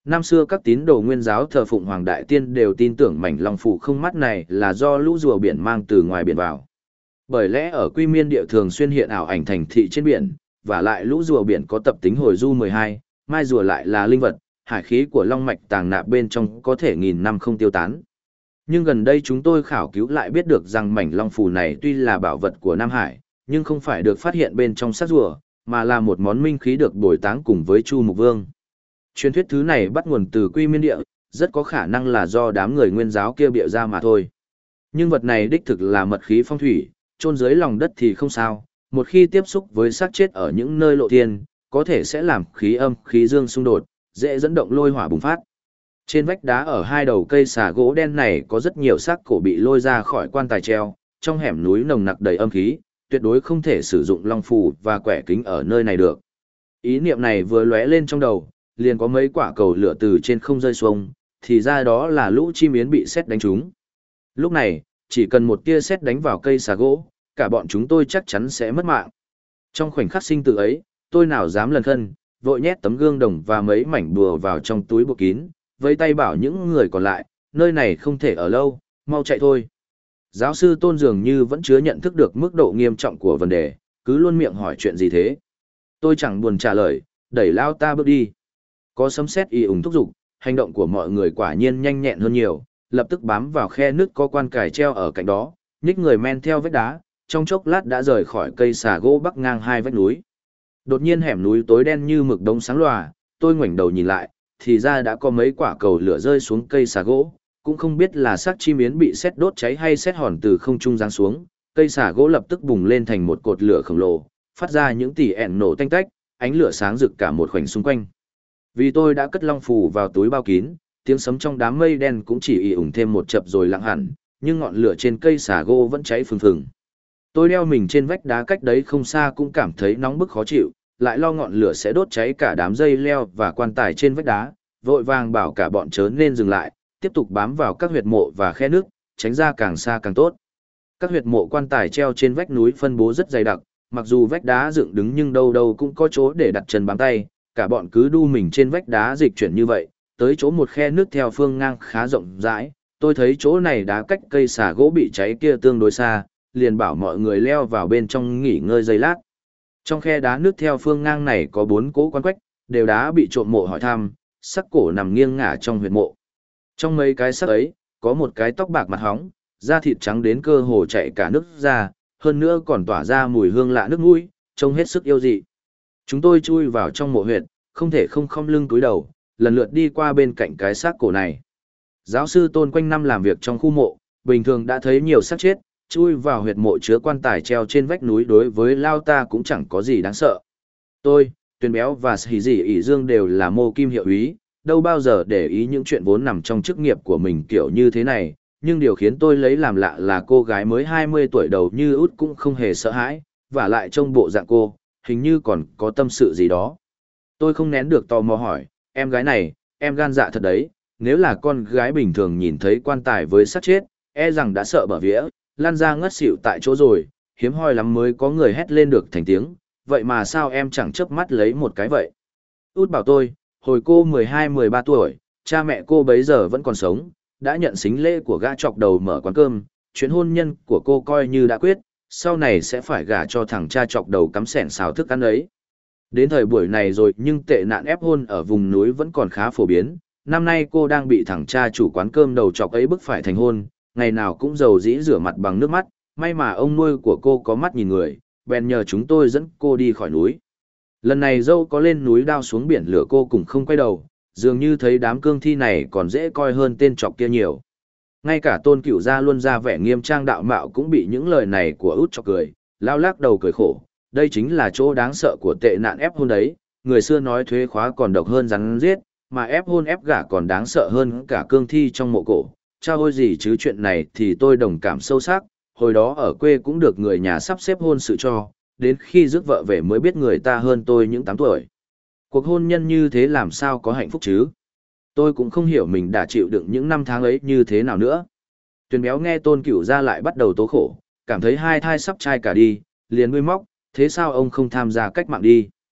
Năm xưa các tín đồ nguyên giáo thờ phụng Hoàng Đại Tiên đều tin tưởng mảnh long phủ không mắt này là do lũ rùa biển mang từ ngoài biển vào. Bởi lẽ ở Quy Miên địa thường xuyên hiện ảo ảnh thành thị trên biển, và lại lũ rùa biển có tập tính hồi du 12, mai rùa lại là linh vật, hải khí của long mạch tàng nạp bên trong có thể nghìn năm không tiêu tán. Nhưng gần đây chúng tôi khảo cứu lại biết được rằng mảnh long phù này tuy là bảo vật của Nam Hải, nhưng không phải được phát hiện bên trong xác rùa, mà là một món minh khí được bồi táng cùng với Chu Mục Vương. Truyền thuyết thứ này bắt nguồn từ Quy Miên địa, rất có khả năng là do đám người nguyên giáo kia bịa ra mà thôi. Nhưng vật này đích thực là mật khí phong thủy, chôn dưới lòng đất thì không sao, một khi tiếp xúc với xác chết ở những nơi lộ thiên, có thể sẽ làm khí âm, khí dương xung đột, dễ dẫn động lôi hỏa bùng phát. Trên vách đá ở hai đầu cây xà gỗ đen này có rất nhiều xác cổ bị lôi ra khỏi quan tài treo, trong hẻm núi nồng nặc đầy âm khí, tuyệt đối không thể sử dụng long phù và quẻ kính ở nơi này được. Ý niệm này vừa lóe lên trong đầu, liền có mấy quả cầu lửa từ trên không rơi xuống, thì ra đó là lũ chim yến bị sét đánh trúng. Lúc này, chỉ cần một tia sét đánh vào cây xà gỗ, cả bọn chúng tôi chắc chắn sẽ mất mạng. Trong khoảnh khắc sinh tử ấy, tôi nào dám lần khân, vội nhét tấm gương đồng và mấy mảnh bùa vào trong túi buộc kín, vẫy tay bảo những người còn lại, nơi này không thể ở lâu, mau chạy thôi. Giáo sư Tôn dường như vẫn chưa nhận thức được mức độ nghiêm trọng của vấn đề, cứ luôn miệng hỏi chuyện gì thế. Tôi chẳng buồn trả lời, đẩy lao ta bước đi. Có sấm sét y ủng thúc giục, hành động của mọi người quả nhiên nhanh nhẹn hơn nhiều, lập tức bám vào khe nước có quan cài treo ở cạnh đó, nhích người men theo vách đá, trong chốc lát đã rời khỏi cây xà gỗ bắc ngang hai vách núi. Đột nhiên hẻm núi tối đen như mực đống sáng lòa, tôi ngoảnh đầu nhìn lại, thì ra đã có mấy quả cầu lửa rơi xuống cây xà gỗ, cũng không biết là xác chim yến bị sét đốt cháy hay sét hòn từ không trung giáng xuống, cây xà gỗ lập tức bùng lên thành một cột lửa khổng lồ, phát ra những tỉ ẻn nổ tanh tách, ánh lửa sáng rực cả một khoảnh xung quanh. Vì tôi đã cất long phù vào túi bao kín, tiếng sấm trong đám mây đen cũng chỉ ì ủng thêm một chập rồi lặng hẳn, nhưng ngọn lửa trên cây xà gỗ vẫn cháy phừng phừng. Tôi đeo mình trên vách đá cách đấy không xa cũng cảm thấy nóng bức khó chịu, lại lo ngọn lửa sẽ đốt cháy cả đám dây leo và quan tài trên vách đá, vội vàng bảo cả bọn chớ nên dừng lại, tiếp tục bám vào các huyệt mộ và khe nước, tránh ra càng xa càng tốt. Các huyệt mộ quan tài treo trên vách núi phân bố rất dày đặc, mặc dù vách đá dựng đứng nhưng đâu đâu cũng có chỗ để đặt chân bám tay, cả bọn cứ đu mình trên vách đá dịch chuyển như vậy, tới chỗ một khe nước theo phương ngang khá rộng rãi, tôi thấy chỗ này đá cách cây xà gỗ bị cháy kia tương đối xa, liền bảo mọi người leo vào bên trong nghỉ ngơi giây lát. Trong khe đá nước theo phương ngang này có 4 cỗ quan quách, đều đá bị trộm mộ hỏi thăm, sắc cổ nằm nghiêng ngả trong huyệt mộ. Trong mấy cái sắc ấy, có một cái tóc bạc mặt hóng, da thịt trắng đến cơ hồ chảy cả nước ra, hơn nữa còn tỏa ra mùi hương lạ nước mũi, trông hết sức yêu dị. Chúng tôi chui vào trong mộ huyệt, không thể không khom lưng cúi đầu, lần lượt đi qua bên cạnh cái xác cổ này. Giáo sư Tôn quanh năm làm việc trong khu mộ, bình thường đã thấy nhiều xác chết, chui vào huyệt mộ chứa quan tài treo trên vách núi đối với lao ta cũng chẳng có gì đáng sợ. Tôi, Tuyền Béo và Hỉ Dị ỷ Dương đều là mô kim hiệu úy, đâu bao giờ để ý những chuyện vốn nằm trong chức nghiệp của mình kiểu như thế này, nhưng điều khiến tôi lấy làm lạ là cô gái mới 20 tuổi đầu như út cũng không hề sợ hãi, và lại trông bộ dạng cô, hình như còn có tâm sự gì đó. Tôi không nén được tò mò hỏi, em gái này, em gan dạ thật đấy, nếu là con gái bình thường nhìn thấy quan tài với xác chết, e rằng đã sợ bở vía, lăn ra ngất xỉu tại chỗ rồi, hiếm hoi lắm mới có người hét lên được thành tiếng, vậy mà sao em chẳng chớp mắt lấy một cái vậy? Út bảo tôi, hồi cô 12-13 tuổi, cha mẹ cô bấy giờ vẫn còn sống, đã nhận sính lễ của gã chọc đầu mở quán cơm, chuyện hôn nhân của cô coi như đã quyết, sau này sẽ phải gả cho thằng cha chọc đầu cắm sẻng xào thức ăn ấy. Đến thời buổi này rồi nhưng tệ nạn ép hôn ở vùng núi vẫn còn khá phổ biến, năm nay cô đang bị thằng cha chủ quán cơm đầu chọc ấy bức phải thành hôn, ngày nào cũng rầu rĩ rửa mặt bằng nước mắt, may mà ông nuôi của cô có mắt nhìn người, bèn nhờ chúng tôi dẫn cô đi khỏi núi. Lần này dâu có lên núi đao xuống biển lửa cô cũng không quay đầu, dường như thấy đám cương thi này còn dễ coi hơn tên chọc kia nhiều. Ngay cả Tôn Cửu gia luôn ra vẻ nghiêm trang đạo mạo cũng bị những lời này của út chọc cười, lao lắc đầu cười khổ, đây chính là chỗ đáng sợ của tệ nạn ép hôn đấy, người xưa nói thuế khóa còn độc hơn rắn giết, mà ép hôn ép gả còn đáng sợ hơn cả cương thi trong mộ cổ. Chao ôi gì chứ chuyện này thì tôi đồng cảm sâu sắc, hồi đó ở quê cũng được người nhà sắp xếp hôn sự cho, đến khi rước vợ về mới biết người ta hơn tôi những 8 tuổi. Cuộc hôn nhân như thế làm sao có hạnh phúc chứ? Tôi cũng không hiểu mình đã chịu đựng những năm tháng ấy như thế nào nữa. Tuyền Béo nghe Tôn Cửu gia lại bắt đầu tố khổ, cảm thấy hai thai sắp trai cả đi, liền nuôi móc, thế sao ông không tham gia cách mạng đi?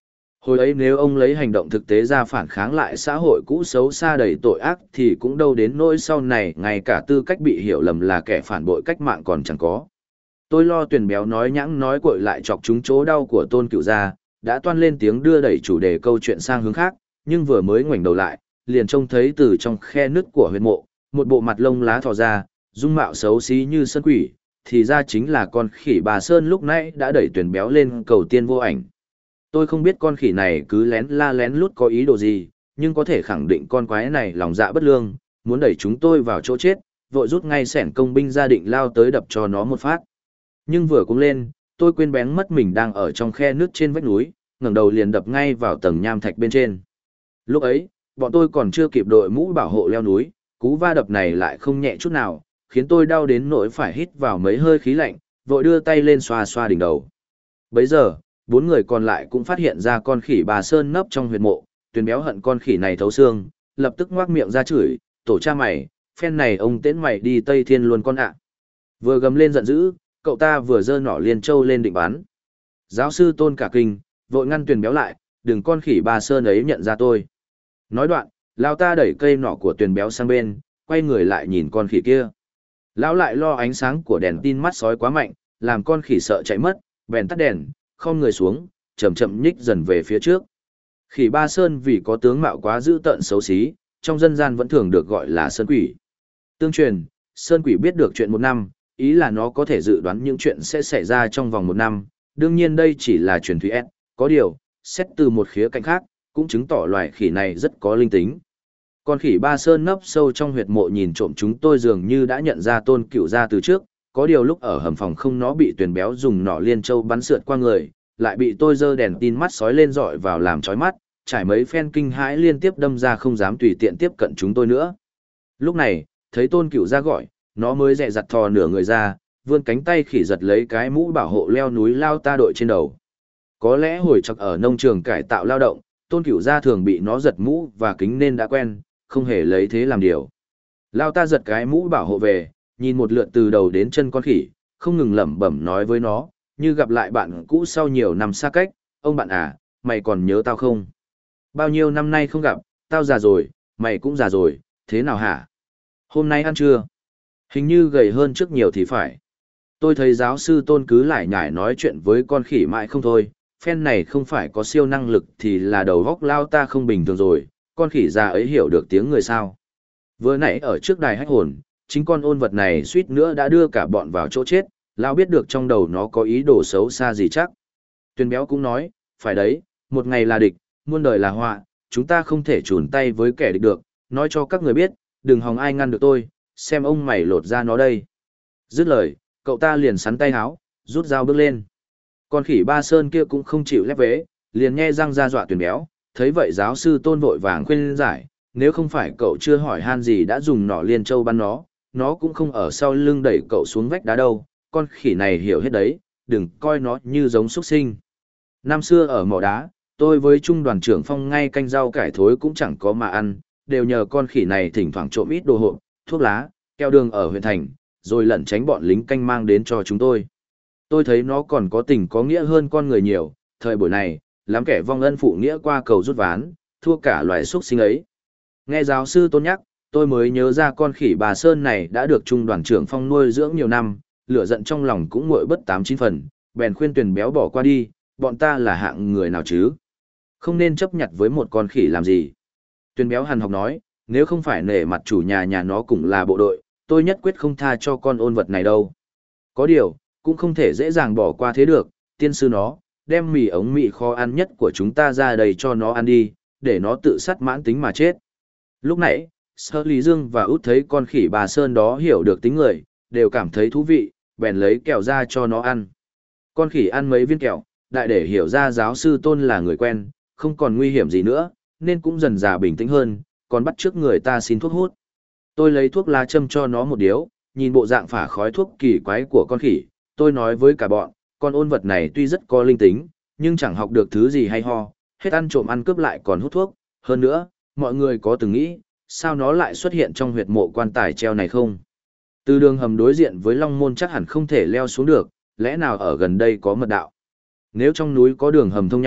Hồi ấy nếu ông lấy hành động thực tế ra phản kháng lại xã hội cũ xấu xa đầy tội ác thì cũng đâu đến nỗi sau này ngay cả tư cách bị hiểu lầm là kẻ phản bội cách mạng còn chẳng có. Tôi lo Tuyền Béo nói nhãng nói cuội lại chọc trúng chỗ đau của Tôn Cựu gia, đã toan lên tiếng đưa đẩy chủ đề câu chuyện sang hướng khác, nhưng vừa mới ngoảnh đầu lại, liền trông thấy từ trong khe nứt của huyệt mộ, một bộ mặt lông lá thò ra, dung mạo xấu xí như sơn quỷ, thì ra chính là con khỉ bà Sơn lúc nãy đã đẩy Tuyền Béo lên cầu tiên vô ảnh. Tôi không biết con khỉ này cứ lén la lén lút có ý đồ gì, nhưng có thể khẳng định con quái này lòng dạ bất lương, muốn đẩy chúng tôi vào chỗ chết, vội rút ngay xẻng công binh ra định lao tới đập cho nó một phát. Nhưng vừa cũng lên, tôi quên bén mất mình đang ở trong khe nước trên vách núi, ngẩng đầu liền đập ngay vào tầng nham thạch bên trên. Lúc ấy, bọn tôi còn chưa kịp đội mũ bảo hộ leo núi, cú va đập này lại không nhẹ chút nào, khiến tôi đau đến nỗi phải hít vào mấy hơi khí lạnh, vội đưa tay lên xoa xoa đỉnh đầu. Bấy giờ, 4 người còn lại cũng phát hiện ra con khỉ bà Sơn nấp trong huyệt mộ, Tuyền Béo hận con khỉ này thấu xương, lập tức ngoác miệng ra chửi, tổ cha mày, phen này ông tiễn mày đi Tây Thiên luôn con ạ. Vừa gầm lên giận dữ, cậu ta vừa giơ nỏ liên châu lên định bắn. Giáo sư Tôn cả kinh, vội ngăn Tuyền Béo lại, đừng con khỉ bà Sơn ấy nhận ra tôi. Nói đoạn, lão ta đẩy cây nỏ của Tuyền Béo sang bên, quay người lại nhìn con khỉ kia. Lão lại lo ánh sáng của đèn tin mắt sói quá mạnh, làm con khỉ sợ chạy mất, bèn tắt đèn, khom người xuống, chậm chậm nhích dần về phía trước. Khỉ Ba Sơn vì có tướng mạo quá dữ tợn xấu xí, trong dân gian vẫn thường được gọi là Sơn Quỷ. Tương truyền, Sơn Quỷ biết được chuyện 1 năm, ý là nó có thể dự đoán những chuyện sẽ xảy ra trong vòng 1 năm, đương nhiên đây chỉ là truyền thuyết, có điều, xét từ một khía cạnh khác, cũng chứng tỏ loài khỉ này rất có linh tính. Con khỉ Ba Sơn nấp sâu trong huyệt mộ nhìn trộm chúng tôi dường như đã nhận ra Tôn Cựu gia từ trước, có điều lúc ở hầm phòng không nó bị Tuyền Béo dùng nỏ liên châu bắn sượt qua người, lại bị tôi giơ đèn tin mắt sói lên dọi vào làm chói mắt, trải mấy phen kinh hãi liên tiếp đâm ra không dám tùy tiện tiếp cận chúng tôi nữa. Lúc này, thấy Tôn Cựu gia gọi, nó mới dè dặt thò nửa người ra, vươn cánh tay khỉ giật lấy cái mũ bảo hộ leo núi lao ta đội trên đầu. Có lẽ hồi chọc ở nông trường cải tạo lao động, Tôn Cựu gia thường bị nó giật mũ và kính nên đã quen, không hề lấy thế làm điều. Lao ta giật cái mũ bảo hộ về, nhìn một lượt từ đầu đến chân con khỉ, không ngừng lẩm bẩm nói với nó, như gặp lại bạn cũ sau nhiều năm xa cách, ông bạn à, mày còn nhớ tao không? Bao nhiêu năm nay không gặp, tao già rồi, mày cũng già rồi, thế nào hả? Hôm nay ăn trưa? Hình như gầy hơn trước nhiều thì phải. Tôi thấy giáo sư Tôn cứ lại nhải nói chuyện với con khỉ mãi không thôi, phen này không phải có siêu năng lực thì là đầu góc lao ta không bình thường rồi, con khỉ già ấy hiểu được tiếng người sao. Vừa nãy ở trước đài hách hồn, chính con ôn vật này suýt nữa đã đưa cả bọn vào chỗ chết, lao biết được trong đầu nó có ý đồ xấu xa gì chắc. Tuyền Béo cũng nói, phải đấy, một ngày là địch, muôn đời là họa, chúng ta không thể chùn tay với kẻ địch được, nói cho các người biết, đừng hòng ai ngăn được tôi, xem ông mày lột ra nó đây. Dứt lời, cậu ta liền sắn tay háo, rút dao bước lên. Con khỉ Ba Sơn kia cũng không chịu lép vế, liền nhe răng ra dọa Tuyền Béo, thấy vậy giáo sư Tôn vội vàng khuyên giải, nếu không phải cậu chưa hỏi han gì đã dùng nỏ liên châu bắn nó cũng không ở sau lưng đẩy cậu xuống vách đá đâu, con khỉ này hiểu hết đấy, đừng coi nó như giống xuất sinh. Năm xưa ở mỏ đá, tôi với trung đoàn trưởng Phong ngay canh rau cải thối cũng chẳng có mà ăn, đều nhờ con khỉ này thỉnh thoảng trộm ít đồ hộp, thuốc lá, keo đường ở huyện thành, rồi lẩn tránh bọn lính canh mang đến cho chúng tôi. Tôi thấy nó còn có tình có nghĩa hơn con người nhiều, thời buổi này, lắm kẻ vong ân phụ nghĩa qua cầu rút ván, thua cả loài xuất sinh ấy. Nghe giáo sư Tôn nhắc, tôi mới nhớ ra con khỉ bà Sơn này đã được trung đoàn trưởng Phong nuôi dưỡng nhiều năm, lửa giận trong lòng cũng nguội bất 8-9 phần, bèn khuyên Tuyền Béo bỏ qua đi, bọn ta là hạng người nào chứ? Không nên chấp nhặt với một con khỉ làm gì. Tuyền Béo hằn học nói, nếu không phải nể mặt chủ nhà nó cũng là bộ đội, tôi nhất quyết không tha cho con ôn vật này đâu. Có điều, cũng không thể dễ dàng bỏ qua thế được, tiên sư nó, đem mì ống mì kho ăn nhất của chúng ta ra đây cho nó ăn đi, để nó tự sát mãn tính mà chết. Lúc nãy, Sơ Lý Dương và Út thấy con khỉ bà Sơn đó hiểu được tính người, đều cảm thấy thú vị, bèn lấy kẹo ra cho nó ăn. Con khỉ ăn mấy viên kẹo, đại để hiểu ra giáo sư Tôn là người quen, không còn nguy hiểm gì nữa, nên cũng dần dà bình tĩnh hơn, còn bắt trước người ta xin thuốc hút. Tôi lấy thuốc lá châm cho nó một điếu, nhìn bộ dạng phả khói thuốc kỳ quái của con khỉ, tôi nói với cả bọn, con ôn vật này tuy rất có linh tính, nhưng chẳng học được thứ gì hay ho, hết ăn trộm ăn cướp lại còn hút thuốc, hơn nữa, mọi người có từng nghĩ, sao nó lại xuất hiện trong huyệt mộ quan tài treo này không? Từ đường hầm đối diện với Long Môn chắc hẳn không thể leo xuống được, lẽ nào ở gần đây có mật đạo? Nếu trong núi có đường hầm thông nhau,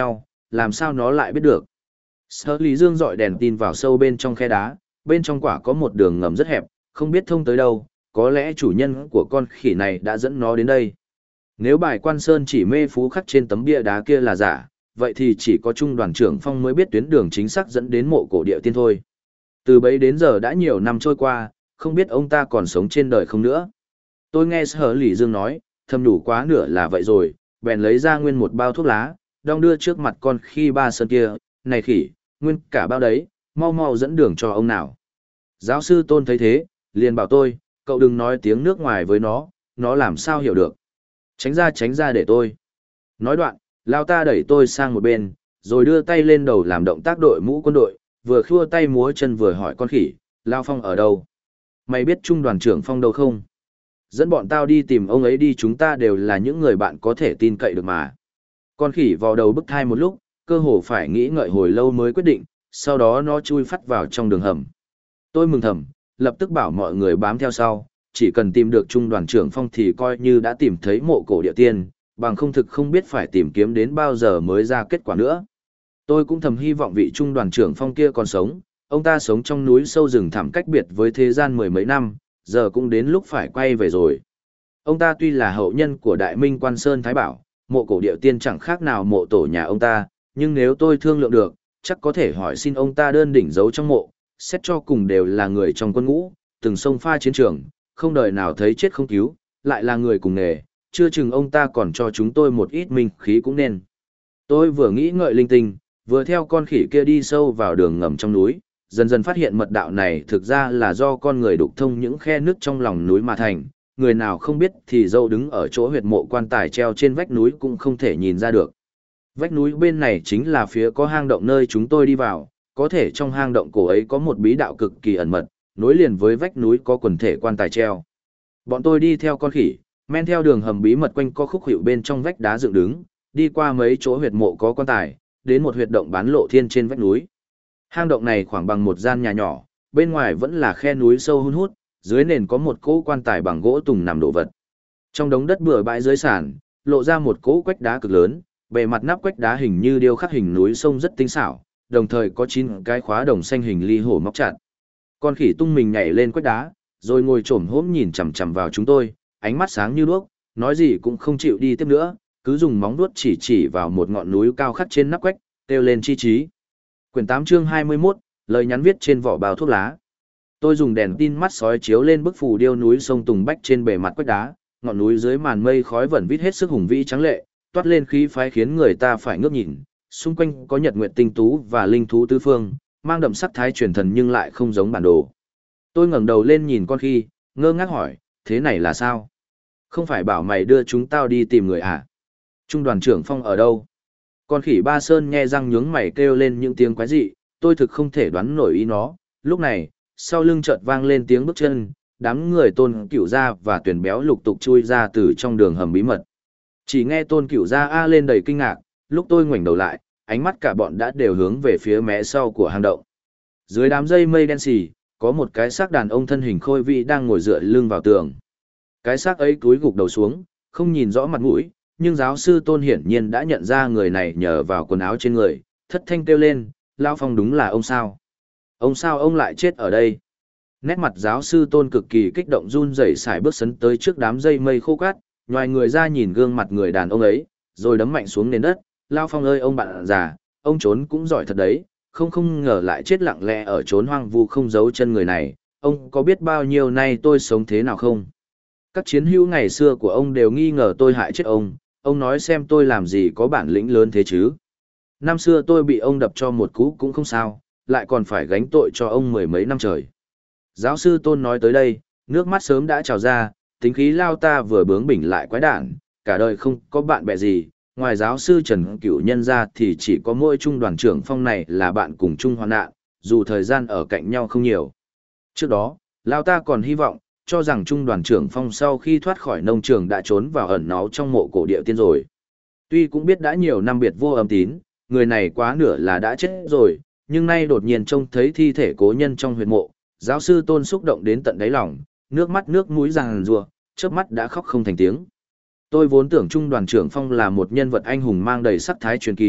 làm sao nó lại biết được. Sở Lý Dương dọi đèn tin vào sâu bên trong khe đá, bên trong quả có một đường ngầm rất hẹp, không biết thông tới đâu, có lẽ chủ nhân của con khỉ này đã dẫn nó đến đây. Nếu bài Quan Sơn chỉ mê phú khắc trên tấm bia đá kia là giả, vậy thì chỉ có Trung đoàn trưởng Phong mới biết tuyến đường chính xác dẫn đến mộ cổ địa tiên thôi. Từ bấy đến giờ đã nhiều năm trôi qua, không biết ông ta còn sống trên đời không nữa. Tôi nghe Sở Lý Dương nói, thầm đủ quá nửa là vậy rồi, bèn lấy ra nguyên một bao thuốc lá, đong đưa trước mặt con khi ba sơn kia, này khỉ, nguyên cả bao đấy, mau mau dẫn đường cho ông nào. Giáo sư Tôn thấy thế, liền bảo tôi, cậu đừng nói tiếng nước ngoài với nó làm sao hiểu được. Tránh ra để tôi. Nói đoạn, lao ta đẩy tôi sang một bên, rồi đưa tay lên đầu làm động tác đội mũ quân đội, vừa khua tay múa chân vừa hỏi con khỉ, Lao Phong ở đâu? Mày biết Trung đoàn trưởng Phong đâu không? Dẫn bọn tao đi tìm ông ấy đi, chúng ta đều là những người bạn có thể tin cậy được mà. Con khỉ vò đầu bức thai một lúc, cơ hồ phải nghĩ ngợi hồi lâu mới quyết định, sau đó nó chui phắt vào trong đường hầm. Tôi mừng thầm, lập tức bảo mọi người bám theo sau, chỉ cần tìm được Trung đoàn trưởng Phong thì coi như đã tìm thấy mộ cổ địa tiên, bằng không thực không biết phải tìm kiếm đến bao giờ mới ra kết quả nữa. Tôi cũng thầm hy vọng vị Trung đoàn trưởng Phong kia còn sống, ông ta sống trong núi sâu rừng thẳm cách biệt với thế gian mười mấy năm, giờ cũng đến lúc phải quay về rồi. Ông ta tuy là hậu nhân của Đại Minh Quan Sơn Thái Bảo, mộ cổ địa tiên chẳng khác nào mộ tổ nhà ông ta, nhưng nếu tôi thương lượng được, chắc có thể hỏi xin ông ta đơn đỉnh giấu trong mộ, xét cho cùng đều là người trong quân ngũ, từng xông pha chiến trường, không đời nào thấy chết không cứu, lại là người cùng nghề, chưa chừng ông ta còn cho chúng tôi một ít minh khí cũng nên. Tôi vừa nghĩ ngợi linh tinh, vừa theo con khỉ kia đi sâu vào đường ngầm trong núi, dần dần phát hiện mật đạo này thực ra là do con người đục thông những khe nước trong lòng núi mà thành, người nào không biết thì dâu đứng ở chỗ huyệt mộ quan tài treo trên vách núi cũng không thể nhìn ra được. Vách núi bên này chính là phía có hang động nơi chúng tôi đi vào, có thể trong hang động cổ ấy có một bí đạo cực kỳ ẩn mật, nối liền với vách núi có quần thể quan tài treo. Bọn tôi đi theo con khỉ, men theo đường hầm bí mật quanh co khúc hiệu bên trong vách đá dựng đứng, đi qua mấy chỗ huyệt mộ có quan tài, đến một huyệt động bán lộ thiên trên vách núi. Hang động này khoảng bằng một gian nhà nhỏ, bên ngoài vẫn là khe núi sâu hun hút, dưới nền có một cỗ quan tài bằng gỗ tùng nằm đổ vật. Trong đống đất bừa bãi dưới sàn, lộ ra một cỗ quách đá cực lớn, bề mặt nắp quách đá hình như điêu khắc hình núi sông rất tinh xảo, đồng thời có 9 cái khóa đồng xanh hình ly hổ móc chặt. Con khỉ tung mình nhảy lên quách đá, rồi ngồi chồm hổm nhìn chằm chằm vào chúng tôi, ánh mắt sáng như đuốc, nói gì cũng không chịu đi tiếp nữa, cứ dùng móng vuốt chỉ vào một ngọn núi cao khắc trên nắp quách, kêu lên chi chí. Quyển 8 chương 21, lời nhắn viết trên vỏ bao thuốc lá. Tôi dùng đèn tin mắt sói chiếu lên bức phù điêu núi sông Tùng Bách trên bề mặt quách đá, ngọn núi dưới màn mây khói vẩn vít hết sức hùng vĩ trắng lệ, toát lên khí phái khiến người ta phải ngước nhìn. Xung quanh có nhật nguyệt tinh tú và linh thú tứ phương, mang đậm sắc thái truyền thần nhưng lại không giống bản đồ. Tôi ngẩng đầu lên nhìn con khi, ngơ ngác hỏi, thế này là sao? Không phải bảo mày đưa chúng tao đi tìm người à? Trung đoàn trưởng Phong ở đâu? Con khỉ ba sơn nhe răng nhướng mày kêu lên những tiếng quái dị, tôi thực không thể đoán nổi ý nó. Lúc này, sau lưng chợt vang lên tiếng bước chân, đám người Tôn Cửu Gia và Tuyển Béo lục tục chui ra từ trong đường hầm bí mật. Chỉ nghe Tôn Cửu Gia a lên đầy kinh ngạc, lúc tôi ngoảnh đầu lại, ánh mắt cả bọn đã đều hướng về phía mé sau của hang động. Dưới đám dây mây đen xì, có một cái xác đàn ông thân hình khôi vĩ đang ngồi dựa lưng vào tường. Cái xác ấy cúi gục đầu xuống, không nhìn rõ mặt mũi, nhưng giáo sư Tôn hiển nhiên đã nhận ra người này nhờ vào quần áo trên người, thất thanh kêu lên, Lao Phong đúng là ông sao? Ông sao ông lại chết ở đây? Nét mặt giáo sư Tôn cực kỳ kích động run rẩy sải bước sấn tới trước đám dây mây khô cát, ngoài người ra nhìn gương mặt người đàn ông ấy, rồi đấm mạnh xuống nền đất, Lao Phong ơi ông bạn già, ông trốn cũng giỏi thật đấy, không ngờ lại chết lặng lẽ ở chốn hoang vu không giấu chân người này, ông có biết bao nhiêu nay tôi sống thế nào không? Các chiến hữu ngày xưa của ông đều nghi ngờ tôi hại chết ông nói xem tôi làm gì có bản lĩnh lớn thế chứ. Năm xưa tôi bị ông đập cho một cú cũng không sao, lại còn phải gánh tội cho ông mười mấy năm trời. Giáo sư Tôn nói tới đây, nước mắt sớm đã trào ra, tính khí lao ta vừa bướng bỉnh lại quái đản, cả đời không có bạn bè gì, ngoài giáo sư Trần Cửu Nhân ra thì chỉ có mỗi trung đoàn trưởng Phong này là bạn cùng chung hoạn nạn, dù thời gian ở cạnh nhau không nhiều. Trước đó, lao ta còn hy vọng, cho rằng trung đoàn trưởng Phong sau khi thoát khỏi nông trường đã trốn vào ẩn náu trong mộ cổ địa tiên rồi. Tuy cũng biết đã nhiều năm biệt vô âm tín, người này quá nửa là đã chết rồi, nhưng nay đột nhiên trông thấy thi thể cố nhân trong huyệt mộ, giáo sư Tôn xúc động đến tận đáy lòng, nước mắt nước mũi ràng rùa, chớp mắt đã khóc không thành tiếng. Tôi vốn tưởng trung đoàn trưởng Phong là một nhân vật anh hùng mang đầy sắc thái truyền kỳ,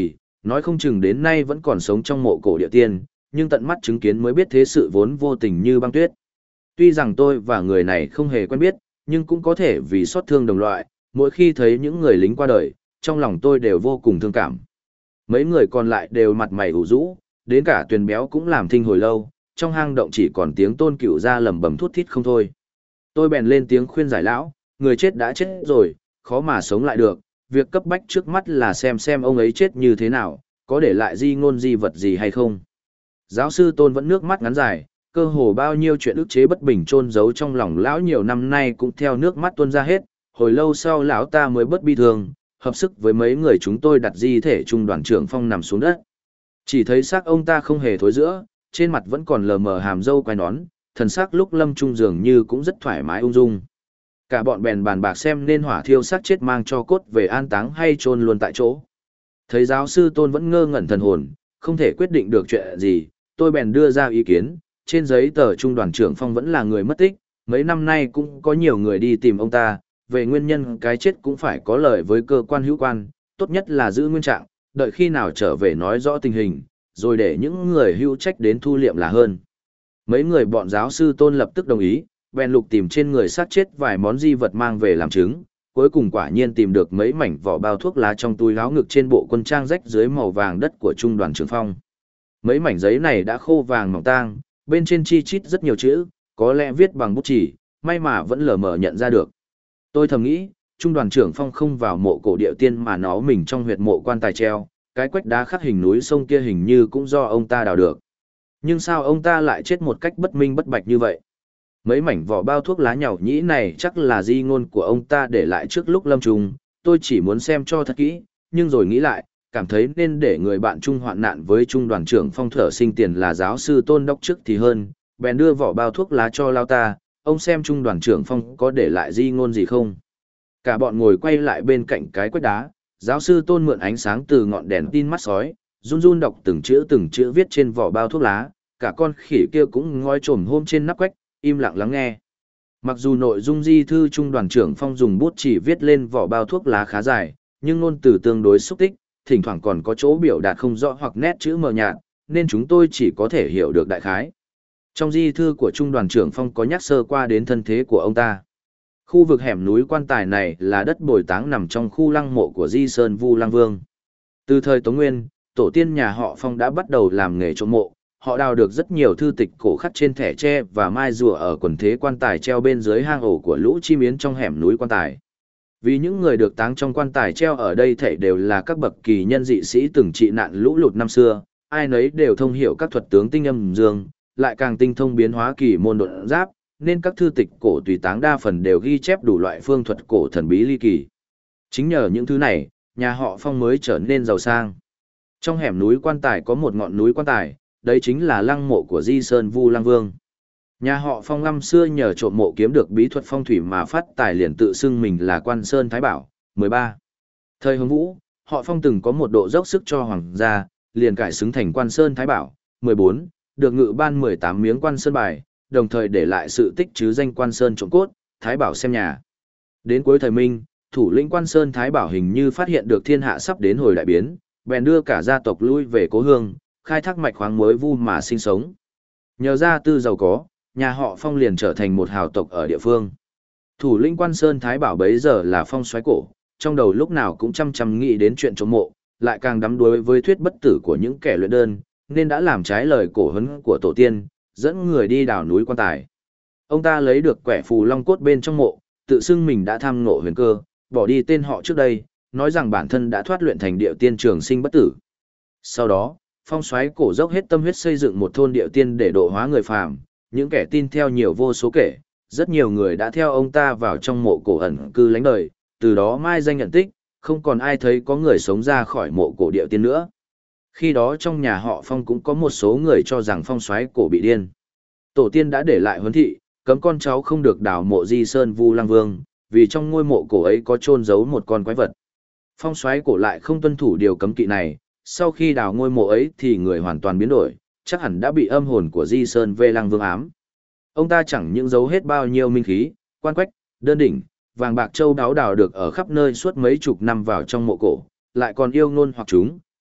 Nói không chừng đến nay vẫn còn sống trong mộ cổ địa tiên, nhưng tận mắt chứng kiến mới biết thế sự vốn vô tình như băng tuyết. Tuy rằng tôi và người này không hề quen biết, nhưng cũng có thể vì xót thương đồng loại, mỗi khi thấy những người lính qua đời, trong lòng tôi đều vô cùng thương cảm. Mấy người còn lại đều mặt mày ủ rũ, đến cả Tuyền Béo cũng làm thinh hồi lâu, trong hang động chỉ còn tiếng Tôn Cửu ra lẩm bẩm thút thít không thôi. Tôi bèn lên tiếng khuyên giải lão, người chết đã chết rồi, khó mà sống lại được, việc cấp bách trước mắt là xem ông ấy chết như thế nào, có để lại di ngôn di vật gì hay không. Giáo sư Tôn vẫn nước mắt ngắn dài, cơ hồ bao nhiêu chuyện ức chế bất bình chôn giấu trong lòng lão nhiều năm nay cũng theo nước mắt tuôn ra hết, hồi lâu sau lão ta mới bớt bi thương, hợp sức với mấy người chúng tôi đặt di thể trung đoàn trưởng Phong nằm xuống đất. Chỉ thấy xác ông ta không hề thối rữa, trên mặt vẫn còn lờ mờ hàm râu quai nón, thần sắc lúc lâm trung dường như cũng rất thoải mái ung dung. Cả bọn bèn bàn bạc xem nên hỏa thiêu xác chết mang cho cốt về an táng hay chôn luôn tại chỗ. Thấy giáo sư Tôn vẫn ngơ ngẩn thần hồn, không thể quyết định được chuyện gì, tôi bèn đưa ra ý kiến, trên giấy tờ trung đoàn trưởng Phong vẫn là người mất tích, mấy năm nay cũng có nhiều người đi tìm ông ta, về nguyên nhân cái chết cũng phải có lời với cơ quan hữu quan, tốt nhất là giữ nguyên trạng, đợi khi nào trở về nói rõ tình hình, rồi để những người hữu trách đến thu liệm là hơn. Mấy người bọn giáo sư Tôn lập tức đồng ý, bèn lục tìm trên người xác chết vài món di vật mang về làm chứng, cuối cùng quả nhiên tìm được mấy mảnh vỏ bao thuốc lá trong túi áo ngực trên bộ quân trang rách dưới màu vàng đất của trung đoàn trưởng Phong. Mấy mảnh giấy này đã khô vàng mỏng tang, bên trên chi chít rất nhiều chữ, có lẽ viết bằng bút chì, may mà vẫn lờ mờ nhận ra được. Tôi thầm nghĩ, trung đoàn trưởng Phong không vào mộ cổ địa tiên mà nó mình trong huyệt mộ quan tài treo, cái quách đá khắc hình núi sông kia hình như cũng do ông ta đào được. Nhưng sao ông ta lại chết một cách bất minh bất bạch như vậy? Mấy mảnh vỏ bao thuốc lá nhàu nhĩ này chắc là di ngôn của ông ta để lại trước lúc lâm trùng, tôi chỉ muốn xem cho thật kỹ, nhưng rồi nghĩ lại, cảm thấy nên để người bạn chung hoạn nạn với trung đoàn trưởng Phong thở sinh tiền là giáo sư Tôn đốc trước thì hơn, bèn đưa vỏ bao thuốc lá cho lao ta, ông xem trung đoàn trưởng Phong có để lại di ngôn gì không. Cả bọn ngồi quay lại bên cạnh cái quách đá, giáo sư Tôn mượn ánh sáng từ ngọn đèn tin mắt sói, run run đọc từng chữ viết trên vỏ bao thuốc lá, cả con khỉ kia cũng ngoi trồm hôm trên nắp quách, im lặng lắng nghe. Mặc dù nội dung di thư trung đoàn trưởng Phong dùng bút chỉ viết lên vỏ bao thuốc lá khá dài, nhưng ngôn từ tương đối xúc tích, thỉnh thoảng còn có chỗ biểu đạt không rõ hoặc nét chữ mờ nhạt, nên chúng tôi chỉ có thể hiểu được đại khái. Trong di thư của trung đoàn trưởng Phong có nhắc sơ qua đến thân thế của ông ta. Khu vực hẻm núi quan tài này là đất bồi táng nằm trong khu lăng mộ của Di Sơn Vu Lăng Vương. Từ thời Tống Nguyên, tổ tiên nhà họ Phong đã bắt đầu làm nghề trộm mộ, họ đào được rất nhiều thư tịch cổ khắc trên thẻ tre và mai rùa ở quần thế quan tài treo bên dưới hang ổ của lũ chim yến trong hẻm núi quan tài. Vì những người được táng trong quan tài treo ở đây thảy đều là các bậc kỳ nhân dị sĩ từng trị nạn lũ lụt năm xưa, ai nấy đều thông hiểu các thuật tướng tinh âm dương, lại càng tinh thông biến hóa kỳ môn độn giáp, nên các thư tịch cổ tùy táng đa phần đều ghi chép đủ loại phương thuật cổ thần bí ly kỳ. Chính nhờ những thứ này, nhà họ Phong mới trở nên giàu sang. Trong hẻm núi quan tài có một ngọn núi quan tài, đấy chính là lăng mộ của Di Sơn Vu Lăng Vương. Nhà họ Phong năm xưa nhờ trộm mộ kiếm được bí thuật phong thủy mà phát tài liền tự xưng mình là Quan Sơn Thái Bảo. 13. Thời Hưng Vũ, họ Phong từng có một độ dốc sức cho hoàng gia, liền cải xứng thành Quan Sơn Thái Bảo. 14. Được ngự ban 18 miếng Quan Sơn bài, đồng thời để lại sự tích chứ danh Quan Sơn trộm cốt, Thái Bảo xem nhà. Đến cuối thời Minh, thủ lĩnh Quan Sơn Thái Bảo hình như phát hiện được thiên hạ sắp đến hồi đại biến, bèn đưa cả gia tộc lui về cố hương, khai thác mạch khoáng mới vu mà sinh sống. Nhờ gia tư giàu có, nhà họ Phong liền trở thành một hào tộc ở địa phương. Thủ lĩnh Quan Sơn Thái Bảo bấy giờ là Phong soái cổ, trong đầu lúc nào cũng chăm chăm nghĩ đến chuyện trộm mộ, lại càng đắm đuối với thuyết bất tử của những kẻ luyện đơn, nên đã làm trái lời cổ huấn của tổ tiên, dẫn người đi đào núi quan tài. Ông ta lấy được quẻ phù long cốt bên trong mộ, tự xưng mình đã tham ngộ huyền cơ, bỏ đi tên họ trước đây, nói rằng bản thân đã thoát luyện thành điệu tiên trường sinh bất tử. Sau đó, Phong soái cổ dốc hết tâm huyết xây dựng một thôn điệu tiên để độ hóa người phàm, những kẻ tin theo nhiều vô số kể, rất nhiều người đã theo ông ta vào trong mộ cổ ẩn cư lánh đời, từ đó mai danh nhận tích, không còn ai thấy có người sống ra khỏi mộ cổ điệu tiên nữa. Khi đó trong nhà họ Phong cũng có một số người cho rằng Phong soái cổ bị điên. Tổ tiên đã để lại huấn thị, cấm con cháu không được đào mộ Di Sơn Vu Lăng Vương, vì trong ngôi mộ cổ ấy có chôn giấu một con quái vật. Phong soái cổ lại không tuân thủ điều cấm kỵ này, sau khi đào ngôi mộ ấy thì người hoàn toàn biến đổi, chắc hẳn đã bị âm hồn của Di Sơn Vê Lăng Vương ám. Ông ta chẳng những giấu hết bao nhiêu minh khí, quan quách, đơn đỉnh, vàng bạc châu đáo đào được ở khắp nơi suốt mấy chục năm vào trong mộ cổ, lại còn yêu ngôn hoặc chúng,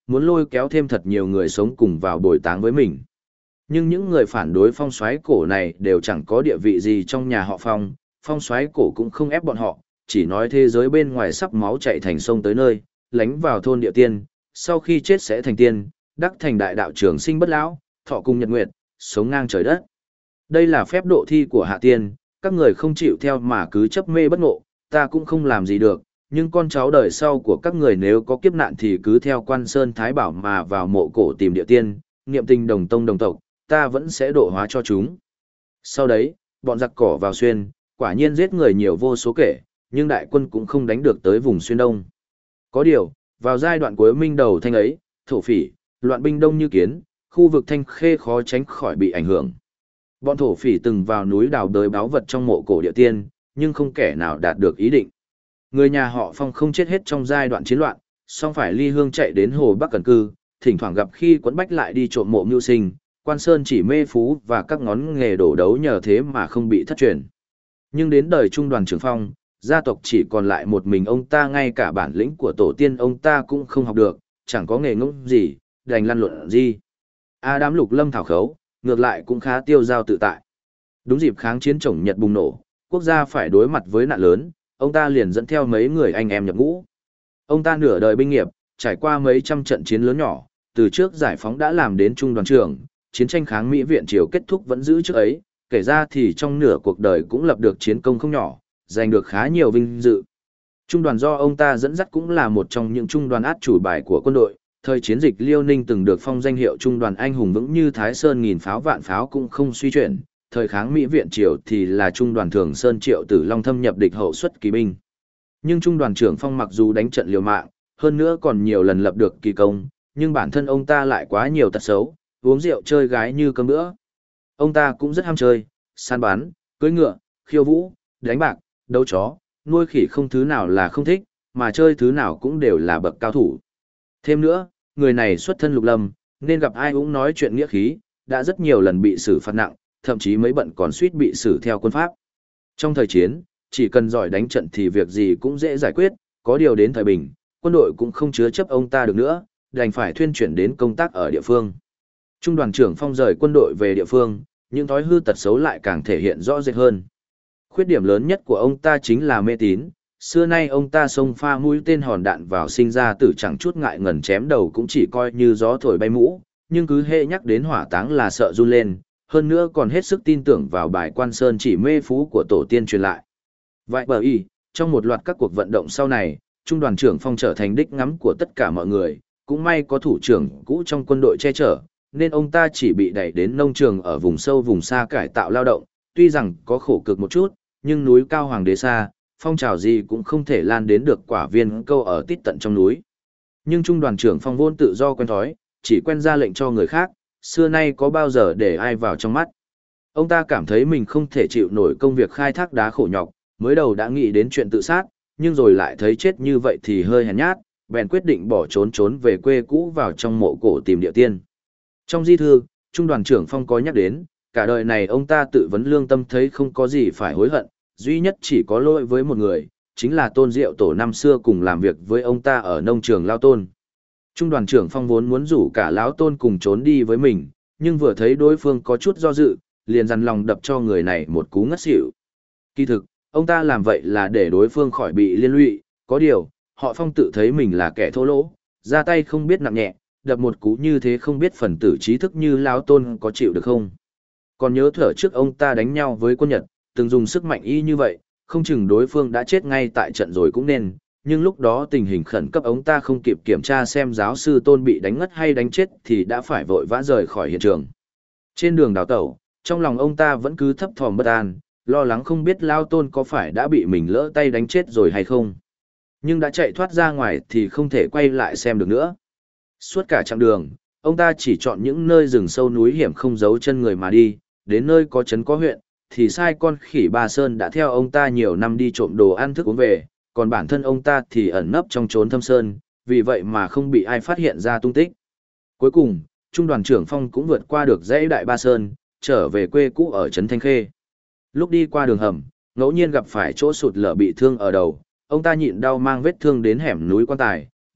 muốn lôi kéo thêm thật nhiều người sống cùng vào bồi táng với mình. Nhưng những người phản đối phong soái cổ này đều chẳng có địa vị gì trong nhà họ Phong, phong soái cổ cũng không ép bọn họ, chỉ nói thế giới bên ngoài sắp máu chạy thành sông tới nơi, lánh vào thôn địa tiên, sau khi chết sẽ thành tiên, đắc thành đại đạo trường sinh bất lão, thọ cùng nhật nguyệt, sống ngang trời đất. Đây là phép độ thi của hạ tiên, các người không chịu theo mà cứ chấp mê bất ngộ, ta cũng không làm gì được, nhưng con cháu đời sau của các người nếu có kiếp nạn thì cứ theo Quan Sơn Thái Bảo mà vào mộ cổ tìm địa tiên, niệm tình đồng tông đồng tộc, ta vẫn sẽ độ hóa cho chúng. Sau đấy, bọn giặc cỏ vào xuyên, quả nhiên giết người nhiều vô số kể, nhưng đại quân cũng không đánh được tới vùng xuyên đông. Có điều, vào giai đoạn cuối Minh Đầu Thanh ấy, thổ phỉ, loạn binh đông như kiến, khu vực Thanh Khê khó tránh khỏi bị ảnh hưởng. Bọn thổ phỉ từng vào núi đào đới báu vật trong mộ cổ địa tiên, nhưng không kẻ nào đạt được ý định. Người nhà họ Phong không chết hết trong giai đoạn chiến loạn, song phải ly hương chạy đến Hồ Bắc Cần Cư, thỉnh thoảng gặp khi quấn bách lại đi trộm mộ mưu sinh, Quan Sơn chỉ mê phú và các ngón nghề đổ đấu nhờ thế mà không bị thất truyền. Nhưng đến đời Trung đoàn Trường Phong, gia tộc chỉ còn lại một mình ông ta, ngay cả bản lĩnh của tổ tiên ông ta cũng không học được, chẳng có nghề ngỗng gì, đành lăn lộn gì. Đám Lục Lâm thảo khấu, ngược lại cũng khá tiêu dao tự tại. Đúng dịp kháng chiến chổng Nhật bùng nổ, quốc gia phải đối mặt với nạn lớn, ông ta liền dẫn theo mấy người anh em nhập ngũ. Ông ta nửa đời binh nghiệp, trải qua mấy trăm trận chiến lớn nhỏ, từ trước giải phóng đã làm đến trung đoàn trưởng, chiến tranh kháng Mỹ viện triều kết thúc vẫn giữ trước ấy, kể ra thì trong nửa cuộc đời cũng lập được chiến công không nhỏ, giành được khá nhiều vinh dự. Trung đoàn do ông ta dẫn dắt cũng là một trong những trung đoàn át chủ bài của quân đội, thời chiến dịch Liêu Ninh từng được phong danh hiệu trung đoàn anh hùng vững như Thái Sơn nghìn pháo vạn pháo cũng không suy chuyển, thời kháng Mỹ viện triều thì là trung đoàn Thường Sơn Triệu Tử Long thâm nhập địch hậu xuất kỳ binh. Nhưng trung đoàn trưởng Phong mặc dù đánh trận liều mạng, hơn nữa còn nhiều lần lập được kỳ công, nhưng bản thân ông ta lại quá nhiều tật xấu, uống rượu chơi gái như cơm bữa. Ông ta cũng rất ham chơi, săn bắn, cưỡi ngựa, khiêu vũ, đánh bạc, đấu chó, nuôi khỉ, không thứ nào là không thích, mà chơi thứ nào cũng đều là bậc cao thủ. Thêm nữa, người này xuất thân Lục Lâm, nên gặp ai cũng nói chuyện nghĩa khí, đã rất nhiều lần bị xử phạt nặng, thậm chí mấy bận còn suýt bị xử theo quân pháp. Trong thời chiến, chỉ cần giỏi đánh trận thì việc gì cũng dễ giải quyết, có điều đến thời bình, quân đội cũng không chứa chấp ông ta được nữa, đành phải thuyên chuyển đến công tác ở địa phương. Trung đoàn trưởng Phong rời quân đội về địa phương, những thói hư tật xấu lại càng thể hiện rõ rệt hơn. Khuyết điểm lớn nhất của ông ta chính là mê tín, xưa nay ông ta xông pha mũi tên hòn đạn vào sinh ra tử chẳng chút ngại ngần chém đầu cũng chỉ coi như gió thổi bay mũ, nhưng cứ hệ nhắc đến hỏa táng là sợ run lên, hơn nữa còn hết sức tin tưởng vào bài Quan Sơn chỉ mê phú của tổ tiên truyền lại. Vậy bởi y, trong một loạt các cuộc vận động sau này, Trung đoàn trưởng Phong trở thành đích ngắm của tất cả mọi người, cũng may có thủ trưởng cũ trong quân đội che chở, nên ông ta chỉ bị đẩy đến nông trường ở vùng sâu vùng xa cải tạo lao động, tuy rằng có khổ cực một chút, nhưng núi cao hoàng đế xa, phong trào gì cũng không thể lan đến được quả viên câu ở tít tận trong núi. Nhưng Trung đoàn trưởng Phong vốn tự do quen thói, chỉ quen ra lệnh cho người khác, xưa nay có bao giờ để ai vào trong mắt. Ông ta cảm thấy mình không thể chịu nổi công việc khai thác đá khổ nhọc, mới đầu đã nghĩ đến chuyện tự sát, nhưng rồi lại thấy chết như vậy thì hơi hèn nhát, bèn quyết định bỏ trốn về quê cũ vào trong mộ cổ tìm địa tiên. Trong di thư, Trung đoàn trưởng Phong có nhắc đến, cả đời này ông ta tự vấn lương tâm thấy không có gì phải hối hận, duy nhất chỉ có lỗi với một người, chính là Tôn Diệu Tổ năm xưa cùng làm việc với ông ta ở nông trường Lao Tôn. Trung đoàn trưởng Phong vốn muốn rủ cả Lão Tôn cùng trốn đi với mình, nhưng vừa thấy đối phương có chút do dự, liền dằn lòng đập cho người này một cú ngất xỉu. Kỳ thực, ông ta làm vậy là để đối phương khỏi bị liên lụy, có điều, họ Phong tự thấy mình là kẻ thô lỗ, ra tay không biết nặng nhẹ, đập một cú như thế không biết phần tử trí thức như Lão Tôn có chịu được không. Còn nhớ thở trước ông ta đánh nhau với quân Nhật, từng dùng sức mạnh y như vậy, không chừng đối phương đã chết ngay tại trận rồi cũng nên, nhưng lúc đó tình hình khẩn cấp ông ta không kịp kiểm tra xem giáo sư Tôn bị đánh ngất hay đánh chết thì đã phải vội vã rời khỏi hiện trường. Trên đường đào tẩu, trong lòng ông ta vẫn cứ thấp thỏm bất an, lo lắng không biết Lao Tôn có phải đã bị mình lỡ tay đánh chết rồi hay không. Nhưng đã chạy thoát ra ngoài thì không thể quay lại xem được nữa. Suốt cả chặng đường, ông ta chỉ chọn những nơi rừng sâu núi hiểm không giấu chân người mà đi, đến nơi có trấn có huyện, thì sai con khỉ Ba Sơn đã theo ông ta nhiều năm đi trộm đồ ăn thức uống về, còn bản thân ông ta thì ẩn nấp trong chốn thâm sơn, vì vậy mà không bị ai phát hiện ra tung tích. Cuối cùng, Trung đoàn trưởng Phong cũng vượt qua được dãy Đại Ba Sơn, trở về quê cũ ở trấn Thanh Khê. Lúc đi qua đường hầm, ngẫu nhiên gặp phải chỗ sụt lở bị thương ở đầu, ông ta nhịn đau mang vết thương đến hẻm núi Quan Tài,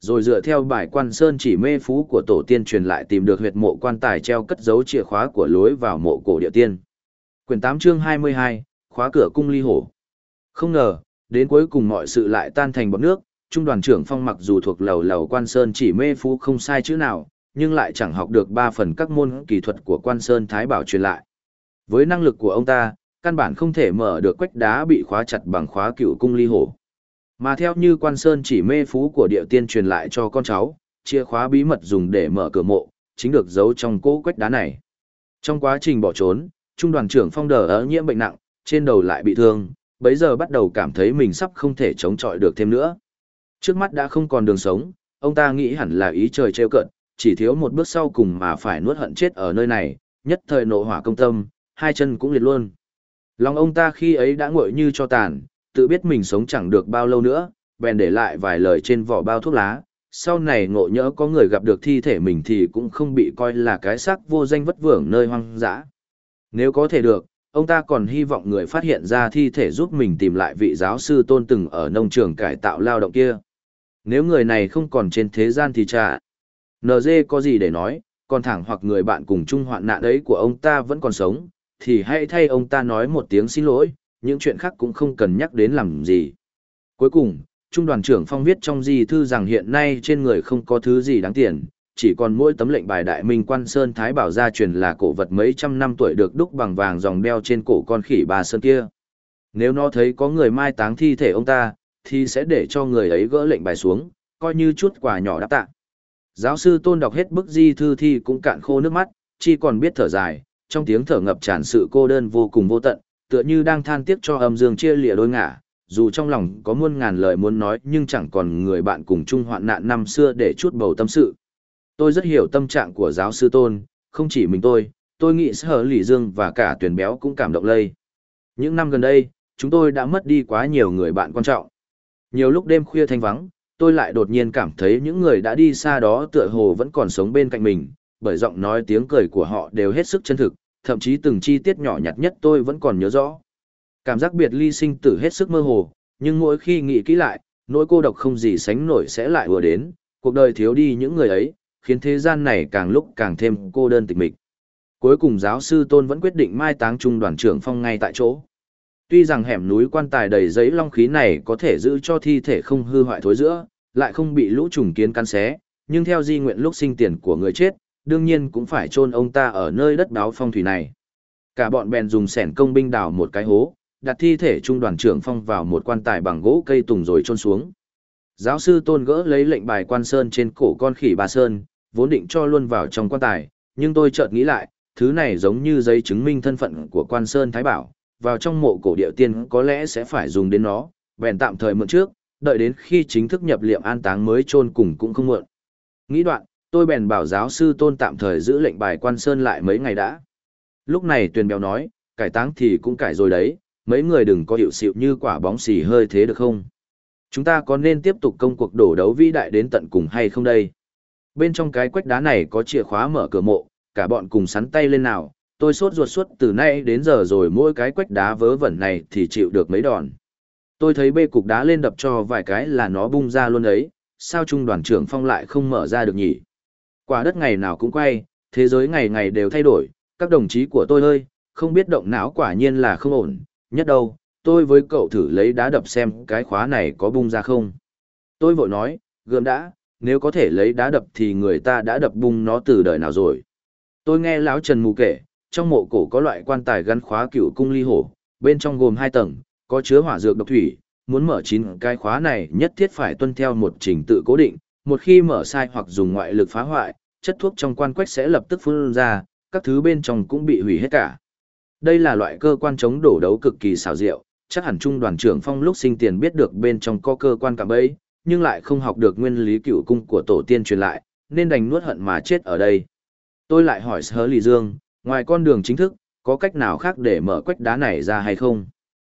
rồi dựa theo bài quan sơn chỉ mê phú của tổ tiên truyền lại tìm được huyệt mộ quan tài treo cất giấu chìa khóa của lối vào mộ cổ địa tiên. Quyển 8 chương 22, khóa cửa cung ly hổ. Không ngờ, đến cuối cùng mọi sự lại tan thành bọt nước, trung đoàn trưởng Phong mặc dù thuộc lầu lầu quan sơn chỉ mê phú không sai chữ nào, nhưng lại chẳng học được 3 phần các môn kỹ thuật của quan sơn thái bảo truyền lại. Với năng lực của ông ta, căn bản không thể mở được quách đá bị khóa chặt bằng khóa cựu cung ly hổ. Mà theo như quan sơn chỉ mê phú của địa tiên truyền lại cho con cháu, chìa khóa bí mật dùng để mở cửa mộ, chính được giấu trong cỗ quách đá này. Trong quá trình bỏ trốn, trung đoàn trưởng Phong đờ ớ nhiễm bệnh nặng, trên đầu lại bị thương, bấy giờ bắt đầu cảm thấy mình sắp không thể chống chọi được thêm nữa. Trước mắt đã không còn đường sống, ông ta nghĩ hẳn là ý trời trêu cợt, chỉ thiếu một bước sau cùng mà phải nuốt hận chết ở nơi này, nhất thời nộ hỏa công tâm, hai chân cũng liệt luôn. Lòng ông ta khi ấy đã nguội như tro tàn, tự biết mình sống chẳng được bao lâu nữa, bèn để lại vài lời trên vỏ bao thuốc lá. Sau này ngộ nhỡ có người gặp được thi thể mình thì cũng không bị coi là cái xác vô danh vất vưởng nơi hoang dã. Nếu có thể được, ông ta còn hy vọng người phát hiện ra thi thể giúp mình tìm lại vị giáo sư Tôn từng ở nông trường cải tạo lao động kia. Nếu người này không còn trên thế gian thì chả. NG có gì để nói, còn thẳng hoặc người bạn cùng chung hoạn nạn ấy của ông ta vẫn còn sống, thì hãy thay ông ta nói một tiếng xin lỗi, những chuyện khác cũng không cần nhắc đến làm gì. Cuối cùng, trung đoàn trưởng Phong viết trong di thư rằng hiện nay trên người không có thứ gì đáng tiền, chỉ còn mỗi tấm lệnh bài đại minh quan sơn thái bảo gia truyền là cổ vật mấy trăm năm tuổi được đúc bằng vàng dòng đeo trên cổ con khỉ bà sơn kia. Nếu nó thấy có người mai táng thi thể ông ta, thì sẽ để cho người ấy gỡ lệnh bài xuống, coi như chút quà nhỏ đáp tạ. Giáo sư Tôn đọc hết bức di thư thì cũng cạn khô nước mắt, chỉ còn biết thở dài, trong tiếng thở ngập tràn sự cô đơn vô cùng vô tận, tựa như đang than tiếc cho âm dương chia lìa đôi ngả, dù trong lòng có muôn ngàn lời muốn nói nhưng chẳng còn người bạn cùng chung hoạn nạn năm xưa để chút bầu tâm sự. Tôi rất hiểu tâm trạng của giáo sư Tôn, không chỉ mình tôi nghĩ Sở Lỷ Dương và cả Tuyền Béo cũng cảm động lây. Những năm gần đây, chúng tôi đã mất đi quá nhiều người bạn quan trọng. Nhiều lúc đêm khuya thanh vắng, tôi lại đột nhiên cảm thấy những người đã đi xa đó tựa hồ vẫn còn sống bên cạnh mình, bởi giọng nói tiếng cười của họ đều hết sức chân thực, thậm chí từng chi tiết nhỏ nhặt nhất tôi vẫn còn nhớ rõ. Cảm giác biệt ly sinh tử hết sức mơ hồ, nhưng mỗi khi nghĩ kỹ lại, nỗi cô độc không gì sánh nổi sẽ lại ùa đến, cuộc đời thiếu đi những người ấy, khiến thế gian này càng lúc càng thêm cô đơn tịch mịch. Cuối cùng giáo sư Tôn vẫn quyết định mai táng trung đoàn trưởng Phong ngay tại chỗ. Tuy rằng hẻm núi quan tài đầy giấy long khí này có thể giữ cho thi thể không hư hoại thối rữa, lại không bị lũ trùng kiến cắn xé, nhưng theo di nguyện lúc sinh tiền của người chết, đương nhiên cũng phải chôn ông ta ở nơi đất đáo phong thủy này. Cả bọn bèn dùng xẻng công binh đào một cái hố, đặt thi thể trung đoàn trưởng Phong vào một quan tài bằng gỗ cây tùng rồi chôn xuống. Giáo sư Tôn gỡ lấy lệnh bài quan sơn trên cổ con khỉ bà Sơn, vốn định cho luôn vào trong quan tài, nhưng tôi chợt nghĩ lại, thứ này giống như giấy chứng minh thân phận của quan sơn thái bảo, vào trong mộ cổ địa tiên có lẽ sẽ phải dùng đến nó, bèn tạm thời mượn trước, đợi đến khi chính thức nhập liệm an táng mới chôn cùng cũng không muộn. Nghĩ đoạn, tôi bèn bảo giáo sư Tôn tạm thời giữ lệnh bài quan sơn lại mấy ngày đã. Lúc này Tuyền Béo nói, cải táng thì cũng cải rồi đấy, mấy người đừng có hiệu xịu như quả bóng xì hơi thế được không? Chúng ta có nên tiếp tục công cuộc đổ đấu vĩ đại đến tận cùng hay không đây? Bên trong cái quách đá này có chìa khóa mở cửa mộ, cả bọn cùng sắn tay lên nào, tôi sốt ruột suốt từ nay đến giờ rồi mỗi cái quách đá vớ vẩn này thì chịu được mấy đòn. Tôi thấy bê cục đá lên đập cho vài cái là nó bung ra luôn ấy, sao trung đoàn trưởng Phong lại không mở ra được nhỉ? Quả đất ngày nào cũng quay, thế giới ngày ngày đều thay đổi, các đồng chí của tôi ơi, không biết động não quả nhiên là không ổn, nhất đâu, tôi với cậu thử lấy đá đập xem cái khóa này có bung ra không. Tôi vội nói, gươm đã, nếu có thể lấy đá đập thì người ta đã đập bung nó từ đời nào rồi. Tôi nghe lão Trần Mù kể, trong mộ cổ có loại quan tài gắn khóa cựu cung ly hổ, bên trong gồm 2 tầng, có chứa hỏa dược độc thủy, muốn mở 9 cái khóa này nhất thiết phải tuân theo một trình tự cố định, một khi mở sai hoặc dùng ngoại lực phá hoại, chất thuốc trong quan quách sẽ lập tức phun ra, các thứ bên trong cũng bị hủy hết cả. Đây là loại cơ quan chống đổ đấu cực kỳ xảo diệu, chắc hẳn trung đoàn trưởng Phong lúc sinh tiền biết được bên trong có cơ quan cạm bẫy, nhưng lại không học được nguyên lý cựu cung của tổ tiên truyền lại, nên đành nuốt hận mà chết ở đây. Tôi lại hỏi Sở Lỷ Dương, ngoài con đường chính thức, có cách nào khác để mở quách đá này ra hay không?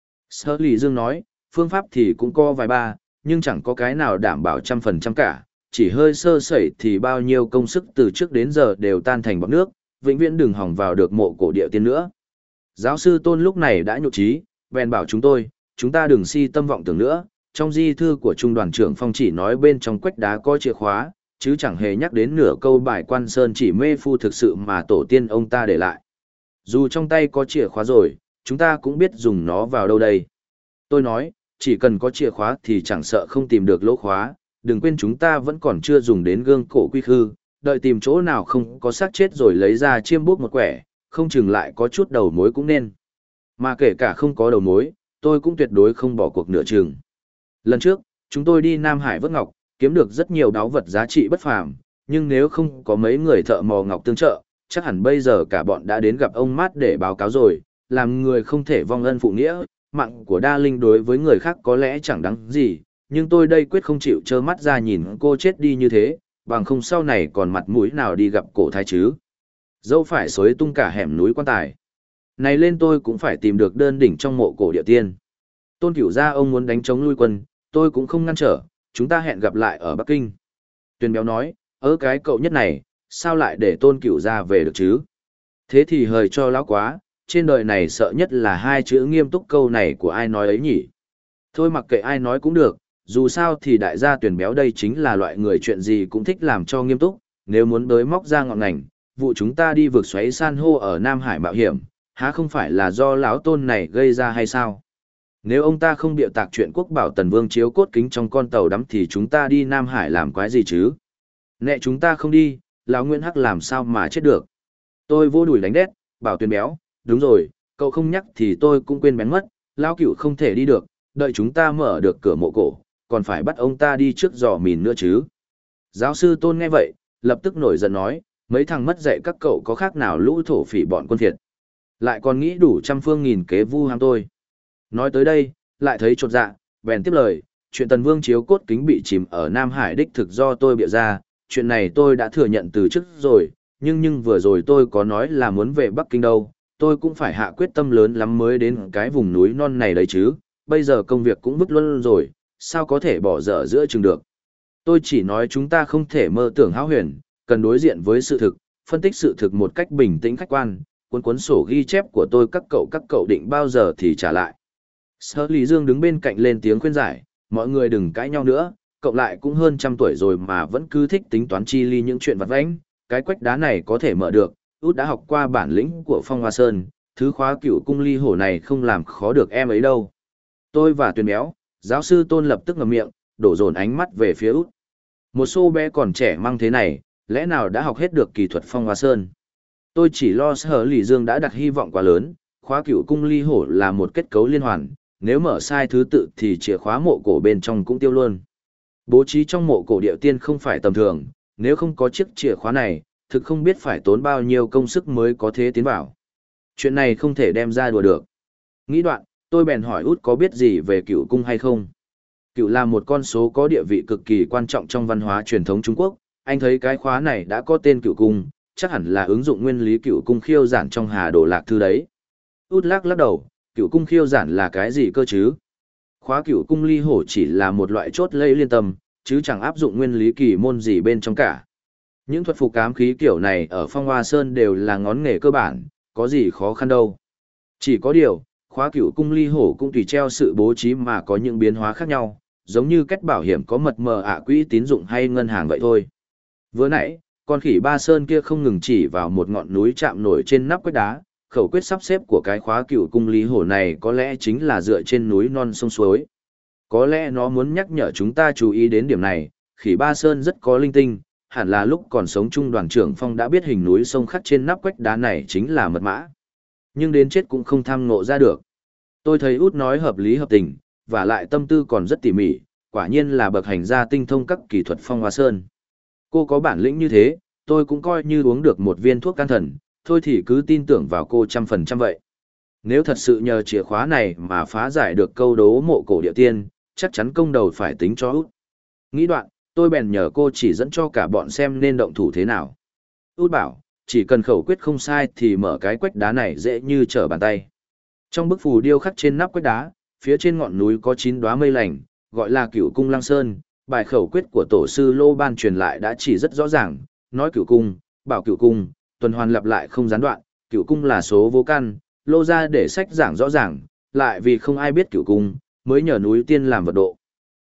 Sở Lỷ Dương nói, phương pháp thì cũng có vài ba, nhưng chẳng có cái nào đảm bảo 100% cả, chỉ hơi sơ sẩy thì bao nhiêu công sức từ trước đến giờ đều tan thành bọt nước, vĩnh viễn đừng hòng vào được mộ cổ địa tiên nữa. Giáo sư Tôn lúc này đã nhụ chí, bèn bảo chúng ta đừng si tâm vọng tưởng nữa, Trong di thư của Trung đoàn trưởng Phong chỉ nói bên trong quách đá có chìa khóa, chứ chẳng hề nhắc đến nửa câu bài quan sơn chỉ mê phu thực sự mà tổ tiên ông ta để lại. Dù trong tay có chìa khóa rồi, chúng ta cũng biết dùng nó vào đâu đây. Tôi nói, chỉ cần có chìa khóa thì chẳng sợ không tìm được lỗ khóa, đừng quên chúng ta vẫn còn chưa dùng đến gương cổ quy khư, đợi tìm chỗ nào không có xác chết rồi lấy ra chiêm bút một quẻ, không chừng lại có chút đầu mối cũng nên. Mà kể cả không có đầu mối, tôi cũng tuyệt đối không bỏ cuộc nửa chừng. Lần trước, chúng tôi đi Nam Hải vớt ngọc, kiếm được rất nhiều đáo vật giá trị bất phàm, nhưng nếu không có mấy người thợ mò ngọc tương trợ, chắc hẳn bây giờ cả bọn đã đến gặp ông Mát để báo cáo rồi, làm người không thể vong ân phụ nghĩa, mạng của Đa Linh đối với người khác có lẽ chẳng đáng gì, nhưng tôi đây quyết không chịu trơ mắt ra nhìn cô chết đi như thế, bằng không sau này còn mặt mũi nào đi gặp cổ thái chứ. Dẫu phải xối tung cả hẻm núi quan tài. Này lên tôi cũng phải tìm được đơn đỉnh trong mộ cổ địa tiên. Tôn Cửu gia ông muốn đánh chống lui quân, tôi cũng không ngăn trở, chúng ta hẹn gặp lại ở Bắc Kinh. Tuyền Béo nói, cái cậu nhất này, sao lại để Tôn Cửu gia về được chứ? Thế thì hời cho lão quá, trên đời này sợ nhất là hai chữ nghiêm túc, câu này của ai nói ấy nhỉ? Thôi mặc kệ ai nói cũng được, dù sao thì đại gia Tuyền Béo đây chính là loại người chuyện gì cũng thích làm cho nghiêm túc, nếu muốn đới móc ra ngọn ngành, vụ chúng ta đi vượt xoáy san hô ở Nam Hải mạo hiểm, há không phải là do lão Tôn này gây ra hay sao? Nếu ông ta không bịa tạc chuyện quốc bảo Tần Vương chiếu cốt kính trong con tàu đắm thì chúng ta đi Nam Hải làm quái gì chứ? Nè chúng ta không đi, lão Nguyễn Hắc làm sao mà chết được? Tôi vô đùi đánh đét, bảo Tuyền Béo, đúng rồi, cậu không nhắc thì tôi cũng quên bén mất, lão Cửu không thể đi được, đợi chúng ta mở được cửa mộ cổ, còn phải bắt ông ta đi trước dò mìn nữa chứ. Giáo sư Tôn nghe vậy, lập tức nổi giận nói, mấy thằng mất dạy các cậu có khác nào lũ thổ phỉ bọn quân thiệt. Lại còn nghĩ đủ trăm phương nghìn kế vu ham tôi. Nói tới đây, lại thấy chột dạ, bèn tiếp lời, chuyện Tần Vương chiếu cốt kính bị chìm ở Nam Hải đích thực do tôi bịa ra, chuyện này tôi đã thừa nhận từ trước rồi, nhưng vừa rồi tôi có nói là muốn về Bắc Kinh đâu, tôi cũng phải hạ quyết tâm lớn lắm mới đến cái vùng núi non này đấy chứ, bây giờ công việc cũng vứt luôn rồi, sao có thể bỏ dở giữa chừng được. Tôi chỉ nói chúng ta không thể mơ tưởng hão huyền, cần đối diện với sự thực, phân tích sự thực một cách bình tĩnh khách quan, cuốn sổ ghi chép của tôi các cậu định bao giờ thì trả lại. Sở Lý Dương đứng bên cạnh lên tiếng khuyên giải, mọi người đừng cãi nhau nữa, cậu lại cũng hơn trăm tuổi rồi mà vẫn cứ thích tính toán chi ly những chuyện vặt vãnh, cái quách đá này có thể mở được, út đã học qua bản lĩnh của Phong Hoa Sơn, thứ khóa Cửu Cung Ly Hổ này không làm khó được em ấy đâu. Tôi và Tuyền Béo, giáo sư Tôn lập tức ngậm miệng, đổ dồn ánh mắt về phía út. Một xô bé còn trẻ măng thế này, lẽ nào đã học hết được kỳ thuật Phong Hoa Sơn? Tôi chỉ lo Sở Lý Dương đã đặt hy vọng quá lớn, khóa Cửu Cung Ly Hổ là một kết cấu liên hoàn, nếu mở sai thứ tự thì chìa khóa mộ cổ bên trong cũng tiêu luôn. Bố trí trong mộ cổ địa tiên không phải tầm thường, nếu không có chiếc chìa khóa này, thực không biết phải tốn bao nhiêu công sức mới có thể tiến vào. Chuyện này không thể đem ra đùa được. Nghĩ đoạn, tôi bèn hỏi út có biết gì về Cửu Cung hay không. Cửu là một con số có địa vị cực kỳ quan trọng trong văn hóa truyền thống Trung Quốc, anh thấy cái khóa này đã có tên Cửu Cung, chắc hẳn là ứng dụng nguyên lý Cửu Cung khiêu giản trong Hà Đồ Lạc Thư đấy. Út lắc đầu, Cửu Cung khiêu giản là cái gì cơ chứ? Khóa Cửu Cung Ly Hổ chỉ là một loại chốt lây liên tâm, chứ chẳng áp dụng nguyên lý kỳ môn gì bên trong cả. Những thuật phục ám khí kiểu này ở Phong Hoa Sơn đều là ngón nghề cơ bản, có gì khó khăn đâu. Chỉ có điều, khóa Cửu Cung Ly Hổ cũng tùy theo sự bố trí mà có những biến hóa khác nhau, giống như cách bảo hiểm có mật mờ quỹ tín dụng hay ngân hàng vậy thôi. Vừa nãy, con khỉ Ba Sơn kia không ngừng chỉ vào một ngọn núi chạm nổi trên nắp quách đá, khẩu quyết sắp xếp của cái khóa Cửu Cung Ly Hổ này có lẽ chính là dựa trên núi non sông suối. Có lẽ nó muốn nhắc nhở chúng ta chú ý đến điểm này, khỉ Ba Sơn rất có linh tinh, hẳn là lúc còn sống Trung đoàn trưởng Phong đã biết hình núi sông khắc trên nắp quách đá này chính là mật mã. Nhưng đến chết cũng không tham ngộ ra được. Tôi thấy út nói hợp lý hợp tình, và lại tâm tư còn rất tỉ mỉ, quả nhiên là bậc hành gia tinh thông các kỹ thuật Phong Hoa Sơn. Cô có bản lĩnh như thế, tôi cũng coi như uống được một viên thuốc can thần, thôi thì cứ tin tưởng vào cô 100% vậy. Nếu thật sự nhờ chìa khóa này mà phá giải được câu đố mộ cổ địa tiên, chắc chắn công đầu phải tính cho út. Nghĩ đoạn, tôi bèn nhờ cô chỉ dẫn cho cả bọn xem nên động thủ thế nào. Út bảo, chỉ cần khẩu quyết không sai thì mở cái quách đá này dễ như trở bàn tay. Trong bức phù điêu khắc trên nắp quách đá, phía trên ngọn núi có 9 đóa mây lành, gọi là Cửu Cung Lăng Sơn. Bài khẩu quyết của tổ sư Lô Ban truyền lại đã chỉ rất rõ ràng, nói Cửu Cung, bảo Cửu Cung, tuần hoàn lặp lại không gián đoạn, Cửu Cung là số vô căn, Lô ra để sách giảng rõ ràng, lại vì không ai biết Cửu Cung, mới nhờ núi tiên làm vật độ.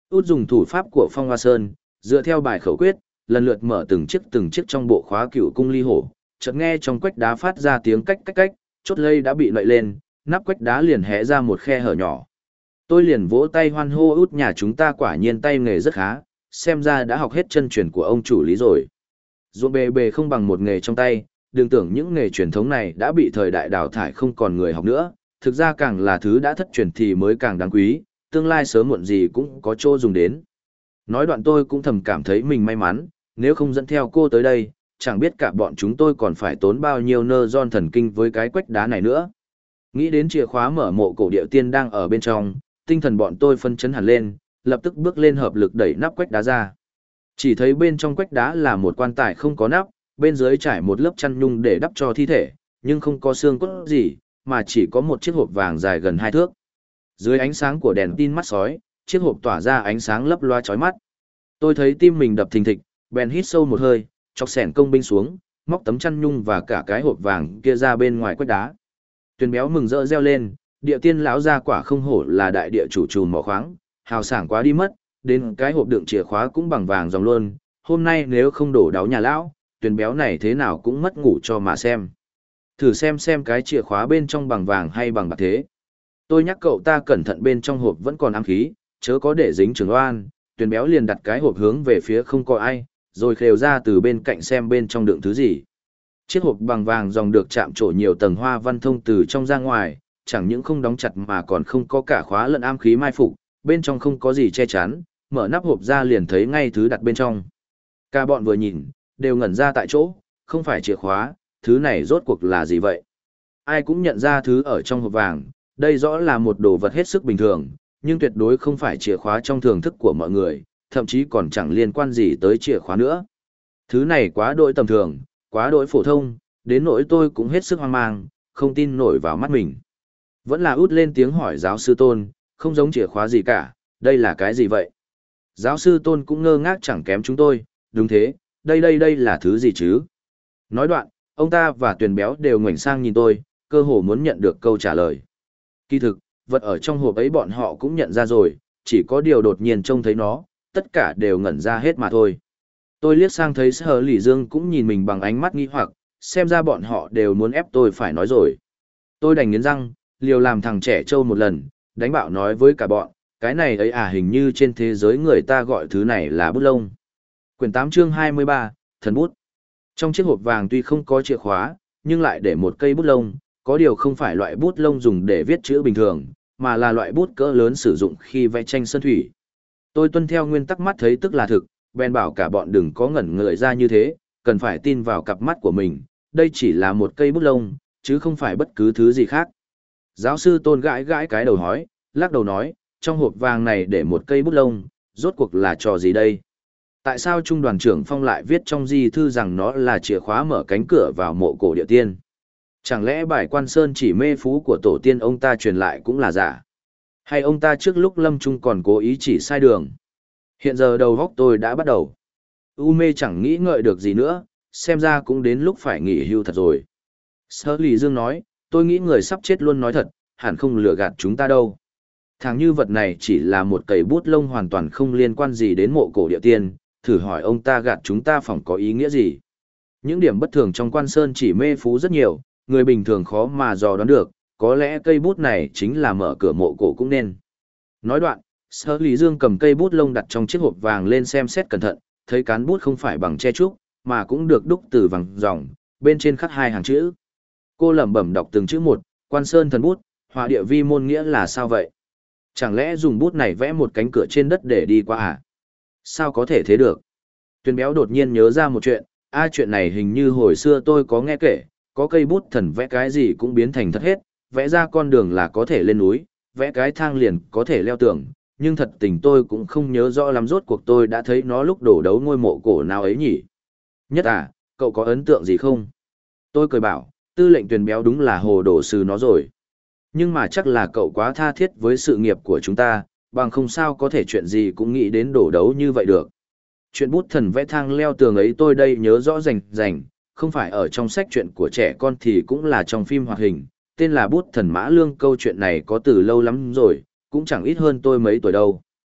Út dùng thủ pháp của Phong Hoa Sơn, dựa theo bài khẩu quyết, lần lượt mở từng chiếc trong bộ khóa Cựu Cung Ly Hổ, chợt nghe trong quách đá phát ra tiếng cách cách cách, chốt lây đã bị nậy lên, nắp quách đá liền hé ra một khe hở nhỏ. Tôi liền vỗ tay hoan hô, Út nhà chúng ta quả nhiên tay nghề rất khá, xem ra đã học hết chân truyền của ông chủ Lý rồi. Ruộng bề bề không bằng một nghề trong tay, đừng tưởng những nghề truyền thống này đã bị thời đại đào thải không còn người học nữa, thực ra càng là thứ đã thất truyền thì mới càng đáng quý, tương lai sớm muộn gì cũng có chỗ dùng đến. Nói đoạn tôi cũng thầm cảm thấy mình may mắn, nếu không dẫn theo cô tới đây, chẳng biết cả bọn chúng tôi còn phải tốn bao nhiêu nơ giòn thần kinh với cái quách đá này nữa. Nghĩ đến chìa khóa mở mộ cổ địa tiên đang ở bên trong, tinh thần bọn tôi phân chấn hẳn lên, lập tức bước lên hợp lực đẩy nắp quách đá ra. Chỉ thấy bên trong quách đá là một quan tài không có nắp, bên dưới trải một lớp chăn nhung để đắp cho thi thể, nhưng không có xương cốt gì, mà chỉ có một chiếc hộp vàng dài gần 2 thước. Dưới ánh sáng của đèn tin mắt sói, chiếc hộp tỏa ra ánh sáng lấp loa chói mắt. Tôi thấy tim mình đập thình thịch, bèn hít sâu một hơi, chọc xẻng công binh xuống, móc tấm chăn nhung và cả cái hộp vàng kia ra bên ngoài quách đá. Tuyền béo mừng rỡ reo lên, địa tiên lão gia quả không hổ là đại địa chủ trùm mỏ khoáng, hào sảng quá đi mất, đến cái hộp đựng chìa khóa cũng bằng vàng dòng luôn, hôm nay nếu không đổ đáo nhà lão, Tuyền béo này thế nào cũng mất ngủ cho mà xem. Thử xem cái chìa khóa bên trong bằng vàng hay bằng bạc thế. Tôi nhắc cậu ta cẩn thận, bên trong hộp vẫn còn ám khí, chớ có để dính Trường Oan. Tuyền béo liền đặt cái hộp hướng về phía không có ai, rồi khều ra từ bên cạnh xem bên trong đựng thứ gì. Chiếc hộp bằng vàng dòng được chạm trổ nhiều tầng hoa văn thông từ trong ra ngoài, chẳng những không đóng chặt mà còn không có cả khóa lẫn ám khí mai phục, bên trong không có gì che chắn, mở nắp hộp ra liền thấy ngay thứ đặt bên trong. Cả bọn vừa nhìn, đều ngẩn ra tại chỗ, không phải chìa khóa, thứ này rốt cuộc là gì vậy? Ai cũng nhận ra thứ ở trong hộp vàng, đây rõ là một đồ vật hết sức bình thường, nhưng tuyệt đối không phải chìa khóa trong thưởng thức của mọi người, thậm chí còn chẳng liên quan gì tới chìa khóa nữa. Thứ này quá đỗi tầm thường, quá đỗi phổ thông, đến nỗi tôi cũng hết sức hoang mang, không tin nổi vào mắt mình. Vẫn là Út lên tiếng hỏi giáo sư Tôn, không giống chìa khóa gì cả, đây là cái gì vậy? Giáo sư Tôn cũng ngơ ngác chẳng kém chúng tôi, đúng thế, đây là thứ gì chứ? Nói đoạn, ông ta và Tuyền béo đều ngoảnh sang nhìn tôi, cơ hồ muốn nhận được câu trả lời. Kỳ thực, vật ở trong hộp ấy bọn họ cũng nhận ra rồi, chỉ có điều đột nhiên trông thấy nó, tất cả đều ngẩn ra hết mà thôi. Tôi liếc sang thấy Sở Lỷ Dương cũng nhìn mình bằng ánh mắt nghi hoặc, xem ra bọn họ đều muốn ép tôi phải nói rồi. Tôi đành nghiến răng, liều làm thằng trẻ trâu một lần, đánh bạo nói với cả bọn, cái này ấy hình như trên thế giới người ta gọi thứ này là bút lông. Quyển 8 chương 23, thần bút. Trong chiếc hộp vàng tuy không có chìa khóa, nhưng lại để một cây bút lông, có điều không phải loại bút lông dùng để viết chữ bình thường, mà là loại bút cỡ lớn sử dụng khi vẽ tranh sơn thủy. Tôi tuân theo nguyên tắc mắt thấy tức là thực, bèn bảo cả bọn đừng có ngẩn ngợi ra như thế, cần phải tin vào cặp mắt của mình, đây chỉ là một cây bút lông, chứ không phải bất cứ thứ gì khác. Giáo sư Tôn gãi gãi cái đầu hói, lắc đầu nói, trong hộp vàng này để một cây bút lông, rốt cuộc là trò gì đây? Tại sao Trung đoàn trưởng Phong lại viết trong di thư rằng nó là chìa khóa mở cánh cửa vào mộ cổ địa tiên? Chẳng lẽ bài Quan Sơn Chỉ mê phú của tổ tiên ông ta truyền lại cũng là giả? Hay ông ta trước lúc lâm chung còn cố ý chỉ sai đường? Hiện giờ đầu óc tôi đã bắt đầu u mê, chẳng nghĩ ngợi được gì nữa, xem ra cũng đến lúc phải nghỉ hưu thật rồi. Sở Lỷ Dương nói, tôi nghĩ người sắp chết luôn nói thật, hẳn không lừa gạt chúng ta đâu. Thằng như vật này chỉ là một cây bút lông hoàn toàn không liên quan gì đến mộ cổ địa tiên, thử hỏi ông ta gạt chúng ta phỏng có ý nghĩa gì? Những điểm bất thường trong Quan Sơn Chỉ mê phú rất nhiều, người bình thường khó mà dò đoán được, có lẽ cây bút này chính là mở cửa mộ cổ cũng nên. Nói đoạn, Sở Lý Dương cầm cây bút lông đặt trong chiếc hộp vàng lên xem xét cẩn thận, thấy cán bút không phải bằng tre trúc, mà cũng được đúc từ vàng ròng, bên trên khắc 2 hàng chữ. Cô lẩm bẩm đọc từng chữ một, Quan Sơn thần bút, họa địa vi môn nghĩa là sao vậy? Chẳng lẽ dùng bút này vẽ một cánh cửa trên đất để đi qua à? Sao có thể thế được? Tuyền béo đột nhiên nhớ ra một chuyện, chuyện này hình như hồi xưa tôi có nghe kể, có cây bút thần vẽ cái gì cũng biến thành thật hết, vẽ ra con đường là có thể lên núi, vẽ cái thang liền có thể leo tường, nhưng thật tình tôi cũng không nhớ rõ lắm, rốt cuộc tôi đã thấy nó lúc đổ đấu ngôi mộ cổ nào ấy nhỉ? Nhất cậu có ấn tượng gì không? Tôi cười bảo, tư lệnh Tuyền béo đúng là hồ đồ sư nó rồi. Nhưng mà chắc là cậu quá tha thiết với sự nghiệp của chúng ta, bằng không sao có thể chuyện gì cũng nghĩ đến đổ đấu như vậy được. Chuyện bút thần vẽ thang leo tường ấy tôi đây nhớ rõ rành rành, không phải ở trong sách truyện của trẻ con thì cũng là trong phim hoạt hình, tên là Bút Thần Mã Lương. Câu chuyện này có từ lâu lắm rồi, cũng chẳng ít hơn tôi mấy tuổi đâu.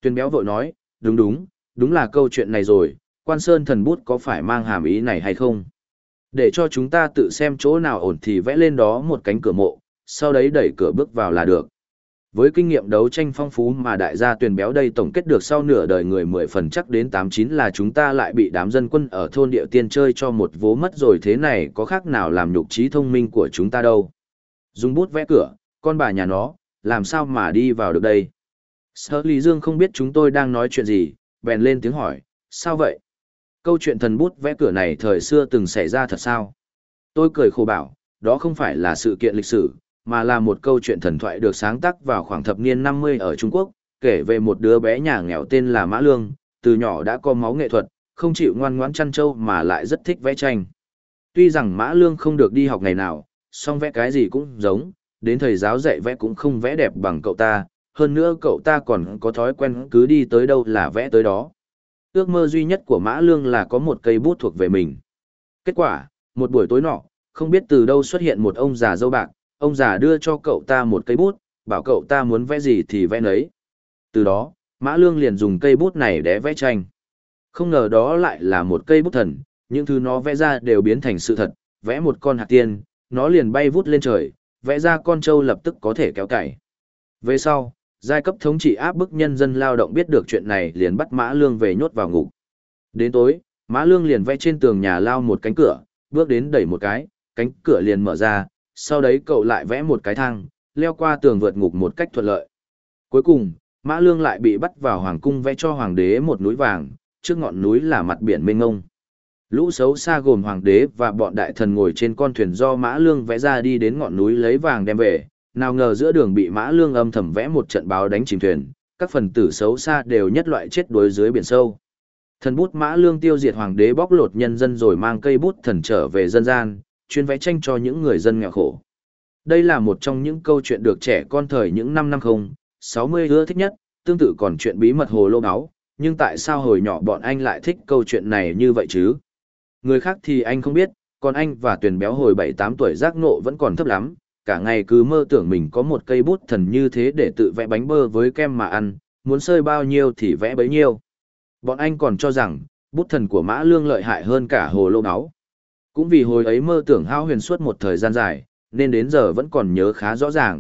Tuyền béo vội nói, đúng đúng, đúng là câu chuyện này rồi, Quan Sơn thần bút có phải mang hàm ý này hay không? Để cho chúng ta tự xem chỗ nào ổn thì vẽ lên đó một cánh cửa mộ, sau đấy đẩy cửa bước vào là được. Với kinh nghiệm đấu tranh phong phú mà đại gia Tuyền béo đây tổng kết được sau nửa đời người 10 phần chắc đến 89 là chúng ta lại bị đám dân quân ở thôn địa tiên chơi cho một vố mất rồi, thế này có khác nào làm nhục trí thông minh của chúng ta đâu. Dùng bút vẽ cửa, con bà nhà nó, làm sao mà đi vào được đây? Sở Lý Dương không biết chúng tôi đang nói chuyện gì, bèn lên tiếng hỏi, sao vậy? Câu chuyện thần bút vẽ cửa này thời xưa từng xảy ra thật sao? Tôi cười khổ bảo, đó không phải là sự kiện lịch sử, mà là một câu chuyện thần thoại được sáng tác vào khoảng thập niên 50 ở Trung Quốc, kể về một đứa bé nhà nghèo tên là Mã Lương, từ nhỏ đã có máu nghệ thuật, không chịu ngoan ngoãn chăn trâu mà lại rất thích vẽ tranh. Tuy rằng Mã Lương không được đi học ngày nào, song vẽ cái gì cũng giống, đến thầy giáo dạy vẽ cũng không vẽ đẹp bằng cậu ta, hơn nữa cậu ta còn có thói quen cứ đi tới đâu là vẽ tới đó. Ước mơ duy nhất của Mã Lương là có một cây bút thuộc về mình. Kết quả, một buổi tối nọ, không biết từ đâu xuất hiện một ông già râu bạc, ông già đưa cho cậu ta một cây bút, bảo cậu ta muốn vẽ gì thì vẽ nấy. Từ đó, Mã Lương liền dùng cây bút này để vẽ tranh. Không ngờ đó lại là một cây bút thần, những thứ nó vẽ ra đều biến thành sự thật, vẽ một con hạt tiên, nó liền bay vút lên trời, vẽ ra con trâu lập tức có thể kéo cày. Về sau, giai cấp thống trị áp bức nhân dân lao động biết được chuyện này liền bắt Mã Lương về nhốt vào ngục. Đến tối, Mã Lương liền vẽ trên tường nhà lao một cánh cửa, bước đến đẩy một cái, cánh cửa liền mở ra, sau đấy cậu lại vẽ một cái thang, leo qua tường vượt ngục một cách thuận lợi. Cuối cùng, Mã Lương lại bị bắt vào hoàng cung vẽ cho hoàng đế một núi vàng, trước ngọn núi là mặt biển mênh mông. Lũ xấu xa gồm hoàng đế và bọn đại thần ngồi trên con thuyền do Mã Lương vẽ ra đi đến ngọn núi lấy vàng đem về, nào ngờ giữa đường bị Mã Lương âm thầm vẽ một trận báo đánh chìm thuyền, các phần tử xấu xa đều nhất loại chết đuối dưới biển sâu. Thần bút Mã Lương tiêu diệt hoàng đế bóc lột nhân dân rồi mang cây bút thần trở về dân gian, chuyên vẽ tranh cho những người dân nghèo khổ. Đây là một trong những câu chuyện được trẻ con thời những năm 50, 60 ưa thích nhất, tương tự còn chuyện bí mật hồ lô đáo, nhưng tại sao hồi nhỏ bọn anh lại thích câu chuyện này như vậy chứ? Người khác thì anh không biết, còn anh và Tuyền béo hồi 7-8 tuổi giác ngộ vẫn còn thấp lắm, cả ngày cứ mơ tưởng mình có một cây bút thần như thế để tự vẽ bánh bơ với kem mà ăn, muốn xơi bao nhiêu thì vẽ bấy nhiêu. Bọn anh còn cho rằng, bút thần của Mã Lương lợi hại hơn cả hồ lô đáo. Cũng vì hồi ấy mơ tưởng hão huyền suốt một thời gian dài, nên đến giờ vẫn còn nhớ khá rõ ràng.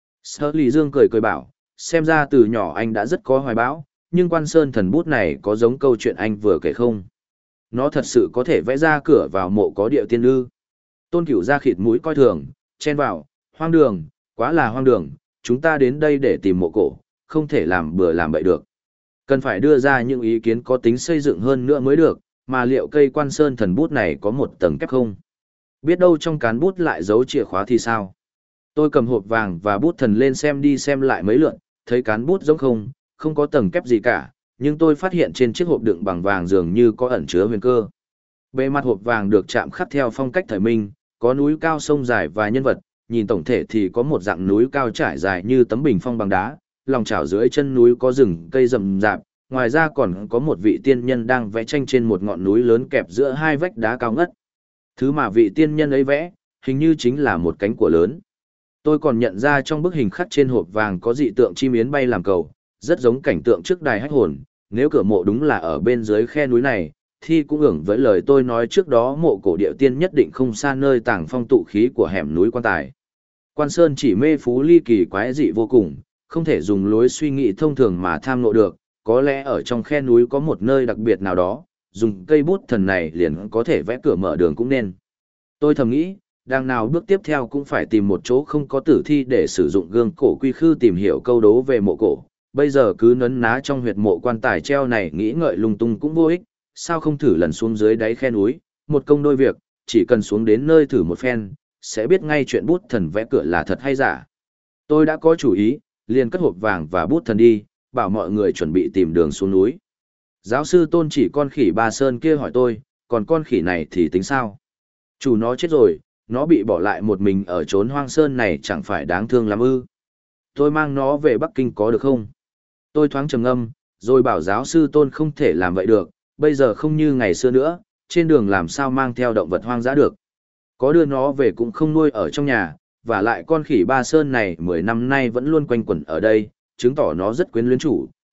Sở Lý Dương cười cười bảo, xem ra từ nhỏ anh đã rất có hoài bão, nhưng Quan Sơn thần bút này có giống câu chuyện anh vừa kể không? Nó thật sự có thể vẽ ra cửa vào mộ có địa tiên ư? Tôn Cửu ra khịt mũi coi thường, chen vào, hoang đường, quá là hoang đường, chúng ta đến đây để tìm mộ cổ, không thể làm bừa làm bậy được. Cần phải đưa ra những ý kiến có tính xây dựng hơn nữa mới được, mà liệu cây Quan Sơn thần bút này có một tầng kép không? Biết đâu trong cán bút lại giấu chìa khóa thì sao? Tôi cầm hộp vàng và bút thần lên xem đi xem lại mấy lượt, thấy cán bút giống không có tầng kép gì cả, nhưng tôi phát hiện trên chiếc hộp đựng bằng vàng dường như có ẩn chứa huyền cơ. Bề mặt hộp vàng được chạm khắc theo phong cách thời Minh, có núi cao sông dài và nhân vật, nhìn tổng thể thì có một dạng núi cao trải dài như tấm bình phong bằng đá, lòng chảo dưới chân núi có rừng cây rậm rạp, ngoài ra còn có một vị tiên nhân đang vẽ tranh trên một ngọn núi lớn kẹp giữa hai vách đá cao ngất. Thứ mà vị tiên nhân ấy vẽ, hình như chính là một cánh của lớn. Tôi còn nhận ra trong bức hình khắc trên hộp vàng có dị tượng chim yến bay làm cầu, rất giống cảnh tượng trước đài hách hồn. Nếu cửa mộ đúng là ở bên dưới khe núi này, thì cũng ưởng với lời tôi nói trước đó, mộ cổ địa tiên nhất định không xa nơi tàng phong tụ khí của hẻm núi Quan Tài. Quan Sơn chỉ mê phú ly kỳ quái dị vô cùng, không thể dùng lối suy nghĩ thông thường mà tham ngộ được, có lẽ ở trong khe núi có một nơi đặc biệt nào đó, dùng cây bút thần này liền có thể vẽ cửa mở đường cũng nên. Tôi thầm nghĩ, đằng nào bước tiếp theo cũng phải tìm một chỗ không có tử thi để sử dụng gương cổ quy khư tìm hiểu câu đố về mộ cổ. Bây giờ cứ nấn ná trong huyệt mộ Quan Tài treo này nghĩ ngợi lung tung cũng vô ích, sao không thử lần xuống dưới đáy khe núi, một công đôi việc, chỉ cần xuống đến nơi thử một phen, sẽ biết ngay chuyện bút thần vẽ cửa là thật hay giả. Tôi đã có chủ ý, liền cất hộp vàng và bút thần đi, bảo mọi người chuẩn bị tìm đường xuống núi. Giáo sư Tôn chỉ con khỉ Ba Sơn kia hỏi tôi, còn con khỉ này thì tính sao? Chủ nó chết rồi, nó bị bỏ lại một mình ở chốn hoang sơn này chẳng phải đáng thương lắm ư? Tôi mang nó về Bắc Kinh có được không? Tôi thoáng trầm ngâm, rồi bảo giáo sư Tôn không thể làm vậy được, bây giờ không như ngày xưa nữa, trên đường làm sao mang theo động vật hoang dã được. Có đưa nó về cũng không nuôi ở trong nhà, và lại con khỉ Ba Sơn này 10 năm nay vẫn luôn quanh quẩn ở đây, chứng tỏ nó rất quyến luyến chủ,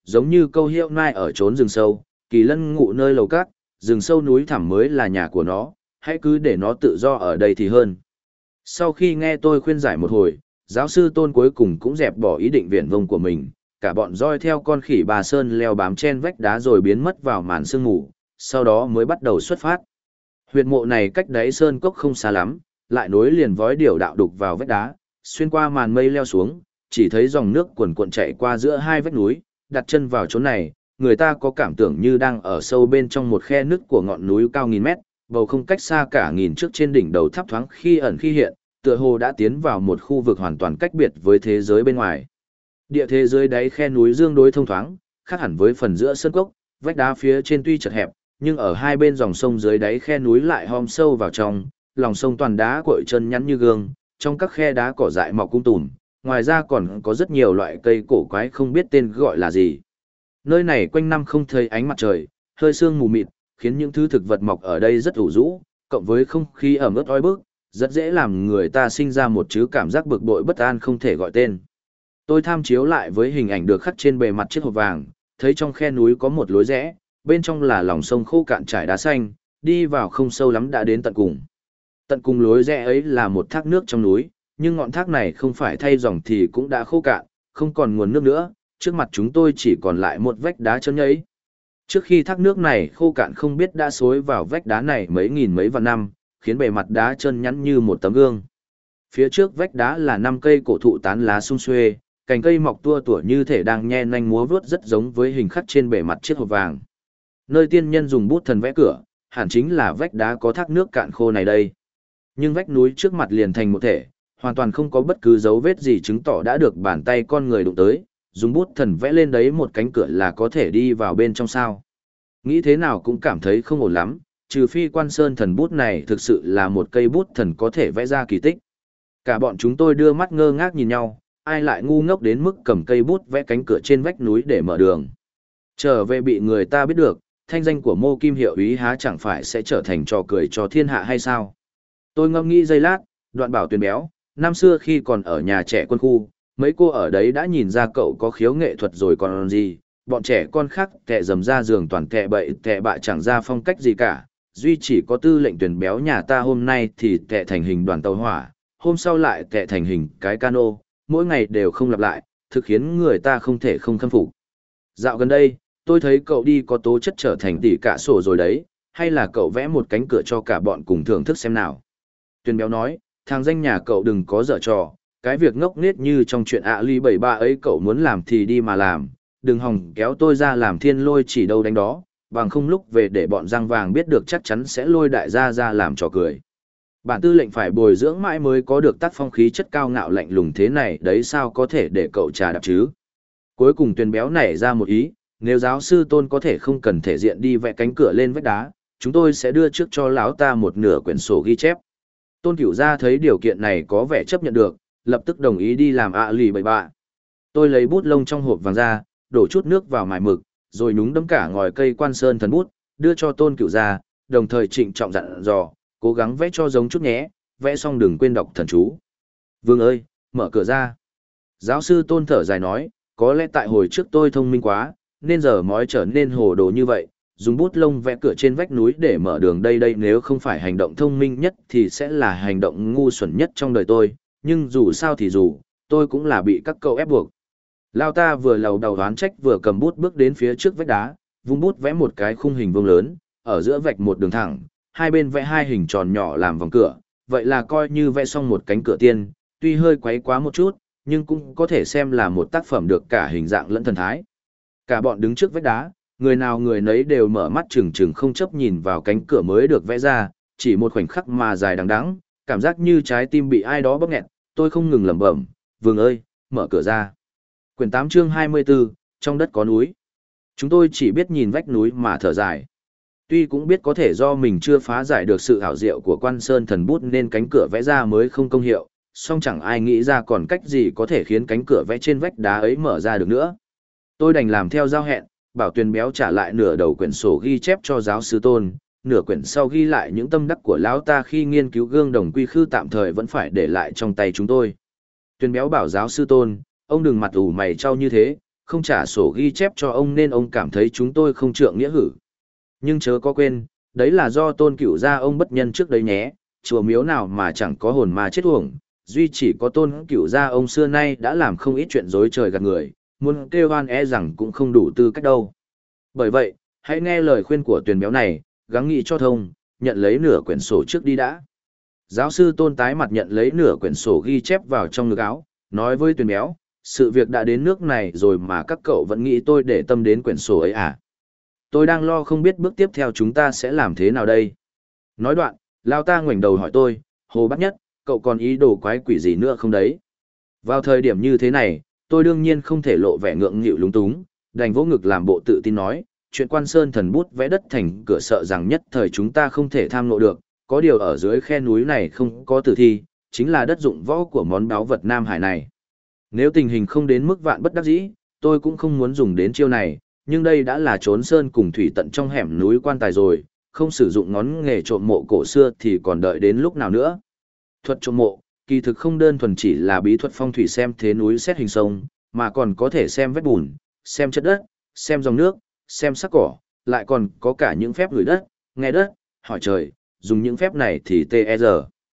giống như câu hiệu nai ở trốn rừng sâu, kỳ lân ngụ nơi lầu cát, rừng sâu núi thẳm mới là nhà của nó, hãy cứ để nó tự do ở đây thì hơn. Sau khi nghe tôi khuyên giải một hồi, giáo sư Tôn cuối cùng cũng dẹp bỏ ý định viển vông của mình, cả bọn roi theo con khỉ bà Sơn leo bám trên vách đá rồi biến mất vào màn sương mù, sau đó mới bắt đầu xuất phát. Huyệt mộ này cách đáy sơn cốc không xa lắm, lại nối liền vói điểu đạo đục vào vách đá, xuyên qua màn mây leo xuống, chỉ thấy dòng nước cuồn cuộn chạy qua giữa hai vách núi, đặt chân vào chỗ này, người ta có cảm tưởng như đang ở sâu bên trong một khe nứt của ngọn núi cao nghìn mét, bầu không cách xa cả nghìn trước trên đỉnh đầu thấp thoáng khi ẩn khi hiện, tựa hồ đã tiến vào một khu vực hoàn toàn cách biệt với thế giới bên ngoài. Địa thế dưới đáy khe núi tương đối thông thoáng, khác hẳn với phần giữa sơn cốc, vách đá phía trên tuy chật hẹp, nhưng ở hai bên dòng sông dưới đáy khe núi lại hom sâu vào trong, lòng sông toàn đá cội chân nhắn như gương, trong các khe đá cỏ dại mọc tùm, ngoài ra còn có rất nhiều loại cây cổ quái không biết tên gọi là gì. Nơi này quanh năm không thấy ánh mặt trời, hơi sương mù mịt, khiến những thứ thực vật mọc ở đây rất ủ rũ, cộng với không khí ẩm ướt oi bức, rất dễ làm người ta sinh ra một chứ cảm giác bực bội bất an không thể gọi tên. Tôi tham chiếu lại với hình ảnh được khắc trên bề mặt chiếc hộp vàng, thấy trong khe núi có một lối rẽ, bên trong là lòng sông khô cạn trải đá xanh, đi vào không sâu lắm đã đến tận cùng. Tận cùng lối rẽ ấy là một thác nước trong núi, nhưng ngọn thác này không phải thay dòng thì cũng đã khô cạn, không còn nguồn nước nữa, trước mặt chúng tôi chỉ còn lại một vách đá trơn nhẫy. Trước khi thác nước này khô cạn không biết đã xối vào vách đá này mấy nghìn mấy vạn năm, khiến bề mặt đá trơn nhẵn như một tấm gương. Phía trước vách đá là 5 cây cổ thụ tán lá sum xuê, cành cây mọc tua tủa như thể đang nhe nanh múa vuốt rất giống với hình khắc trên bề mặt chiếc hộp vàng. Nơi tiên nhân dùng bút thần vẽ cửa, hẳn chính là vách đá có thác nước cạn khô này đây. Nhưng vách núi trước mặt liền thành một thể, hoàn toàn không có bất cứ dấu vết gì chứng tỏ đã được bàn tay con người đụng tới, dùng bút thần vẽ lên đấy một cánh cửa là có thể đi vào bên trong sao. Nghĩ thế nào cũng cảm thấy không ổn lắm, trừ phi Quan Sơn thần bút này thực sự là một cây bút thần có thể vẽ ra kỳ tích. Cả bọn chúng tôi đưa mắt ngơ ngác nhìn nhau, ai lại ngu ngốc đến mức cầm cây bút vẽ cánh cửa trên vách núi để mở đường. Trở về bị người ta biết được, thanh danh của Mô Kim Hiệu Úy há chẳng phải sẽ trở thành trò cười cho thiên hạ hay sao? Tôi ngẫm nghĩ giây lát, Đoạn bảo Tuyền béo, năm xưa khi còn ở nhà trẻ quân khu, mấy cô ở đấy đã nhìn ra cậu có khiếu nghệ thuật rồi còn gì, bọn trẻ con khác tẹ dầm ra giường toàn tẹ bậy tẹ bạ chẳng ra phong cách gì cả, duy chỉ có Tư lệnh Tuyền béo nhà ta hôm nay thì tẹ thành hình đoàn tàu hỏa, hôm sau lại tẹ thành hình cái cano, mỗi ngày đều không lặp lại, thực khiến người ta không thể không khâm phục. Dạo gần đây, tôi thấy cậu đi có tố chất trở thành tỷ cả sổ rồi đấy, hay là cậu vẽ một cánh cửa cho cả bọn cùng thưởng thức xem nào. Tuyền béo nói, thằng danh nhà cậu đừng có dở trò, cái việc ngốc nghếch như trong chuyện ạ ly 73 ấy cậu muốn làm thì đi mà làm, đừng hòng kéo tôi ra làm thiên lôi chỉ đâu đánh đó, bằng không lúc về để bọn răng vàng biết được chắc chắn sẽ lôi đại gia ra làm trò cười. Bản tư lệnh phải bồi dưỡng mãi mới có được tác phong khí chất cao ngạo lạnh lùng thế này đấy, sao có thể để cậu trà đạp chứ. Cuối cùng Tuyền béo nảy ra một ý, nếu giáo sư Tôn có thể không cần thể diện đi vẽ cánh cửa lên vách đá, chúng tôi sẽ đưa trước cho lão ta một nửa quyển sổ ghi chép. Tôn Cửu Gia thấy điều kiện này có vẻ chấp nhận được, lập tức đồng ý đi làm ạ lì 73. Tôi lấy bút lông trong hộp vàng ra, đổ chút nước vào mài mực, rồi nhúng đấm cả ngòi cây Quan Sơn thần bút, đưa cho Tôn Cửu Gia, đồng thời trịnh trọng dặn dò, cố gắng vẽ cho giống chút nhé, vẽ xong đừng quên đọc thần chú. Vương ơi, mở cửa ra. Giáo sư Tôn thở dài nói, có lẽ tại hồi trước tôi thông minh quá, nên giờ mói trở nên hồ đồ như vậy, dùng bút lông vẽ cửa trên vách núi để mở đường đây nếu không phải hành động thông minh nhất thì sẽ là hành động ngu xuẩn nhất trong đời tôi, nhưng dù sao thì dù, tôi cũng là bị các cậu ép buộc. Lao ta vừa lầu đầu đoán trách vừa cầm bút bước đến phía trước vách đá, vung bút vẽ một cái khung hình vuông lớn, ở giữa vạch một đường thẳng, hai bên vẽ hai hình tròn nhỏ làm vòng cửa, vậy là coi như vẽ xong một cánh cửa tiên, tuy hơi quấy quá một chút, nhưng cũng có thể xem là một tác phẩm được cả hình dạng lẫn thần thái. Cả bọn đứng trước vách đá, người nào người nấy đều mở mắt trừng trừng không chấp nhìn vào cánh cửa mới được vẽ ra, chỉ một khoảnh khắc mà dài đằng đẵng, cảm giác như trái tim bị ai đó bóp nghẹt, tôi không ngừng lẩm bẩm, Vương ơi, mở cửa ra. Quyển 8 chương 24, trong đất có núi. Chúng tôi chỉ biết nhìn vách núi mà thở dài. Tuy cũng biết có thể do mình chưa phá giải được sự ảo diệu của Quan Sơn thần bút nên cánh cửa vẽ ra mới không công hiệu, song chẳng ai nghĩ ra còn cách gì có thể khiến cánh cửa vẽ trên vách đá ấy mở ra được nữa. Tôi đành làm theo giao hẹn, bảo Tuyền béo trả lại nửa đầu quyển sổ ghi chép cho giáo sư Tôn, nửa quyển sau ghi lại những tâm đắc của lão ta khi nghiên cứu gương đồng quy khư tạm thời vẫn phải để lại trong tay chúng tôi. Tuyền béo bảo giáo sư Tôn, ông đừng mặt ủ mày trao như thế, không trả sổ ghi chép cho ông nên ông cảm thấy chúng tôi không trượng nghĩa hử. Nhưng chớ có quên, đấy là do Tôn Cửu gia ông bất nhân trước đấy nhé, chùa miếu nào mà chẳng có hồn ma chết uổng, duy chỉ có Tôn Cửu gia ông xưa nay đã làm không ít chuyện dối trời gạt người, muốn kêu oan e rằng cũng không đủ tư cách đâu. Bởi vậy, hãy nghe lời khuyên của Tuyền béo này, gắng nghĩ cho thông, nhận lấy nửa quyển sổ trước đi đã. Giáo sư Tôn tái mặt nhận lấy nửa quyển sổ ghi chép vào trong ngực áo, nói với Tuyền béo, sự việc đã đến nước này rồi mà các cậu vẫn nghĩ tôi để tâm đến quyển sổ ấy à? Tôi đang lo không biết bước tiếp theo chúng ta sẽ làm thế nào đây. Nói đoạn, Lao ta ngoảnh đầu hỏi tôi, Hồ Bác Nhất, cậu còn ý đồ quái quỷ gì nữa không đấy? Vào thời điểm như thế này, tôi đương nhiên không thể lộ vẻ ngượng nghịu lúng túng, đành vỗ ngực làm bộ tự tin nói, chuyện Quan Sơn thần bút vẽ đất thành cửa sợ rằng nhất thời chúng ta không thể tham ngộ được, có điều ở dưới khe núi này không có tử thi, chính là đất dụng võ của món báu vật Nam Hải này. Nếu tình hình không đến mức vạn bất đắc dĩ, tôi cũng không muốn dùng đến chiêu này, nhưng đây đã là trốn sơn cùng thủy tận trong hẻm núi quan tài rồi, không sử dụng ngón nghề trộm mộ cổ xưa thì còn đợi đến lúc nào nữa. Thuật trộm mộ, kỳ thực không đơn thuần chỉ là bí thuật phong thủy xem thế núi xét hình sông, mà còn có thể xem vết bùn, xem chất đất, xem dòng nước, xem sắc cỏ, lại còn có cả những phép gửi đất, nghe đất, hỏi trời, dùng những phép này thì T.E.R.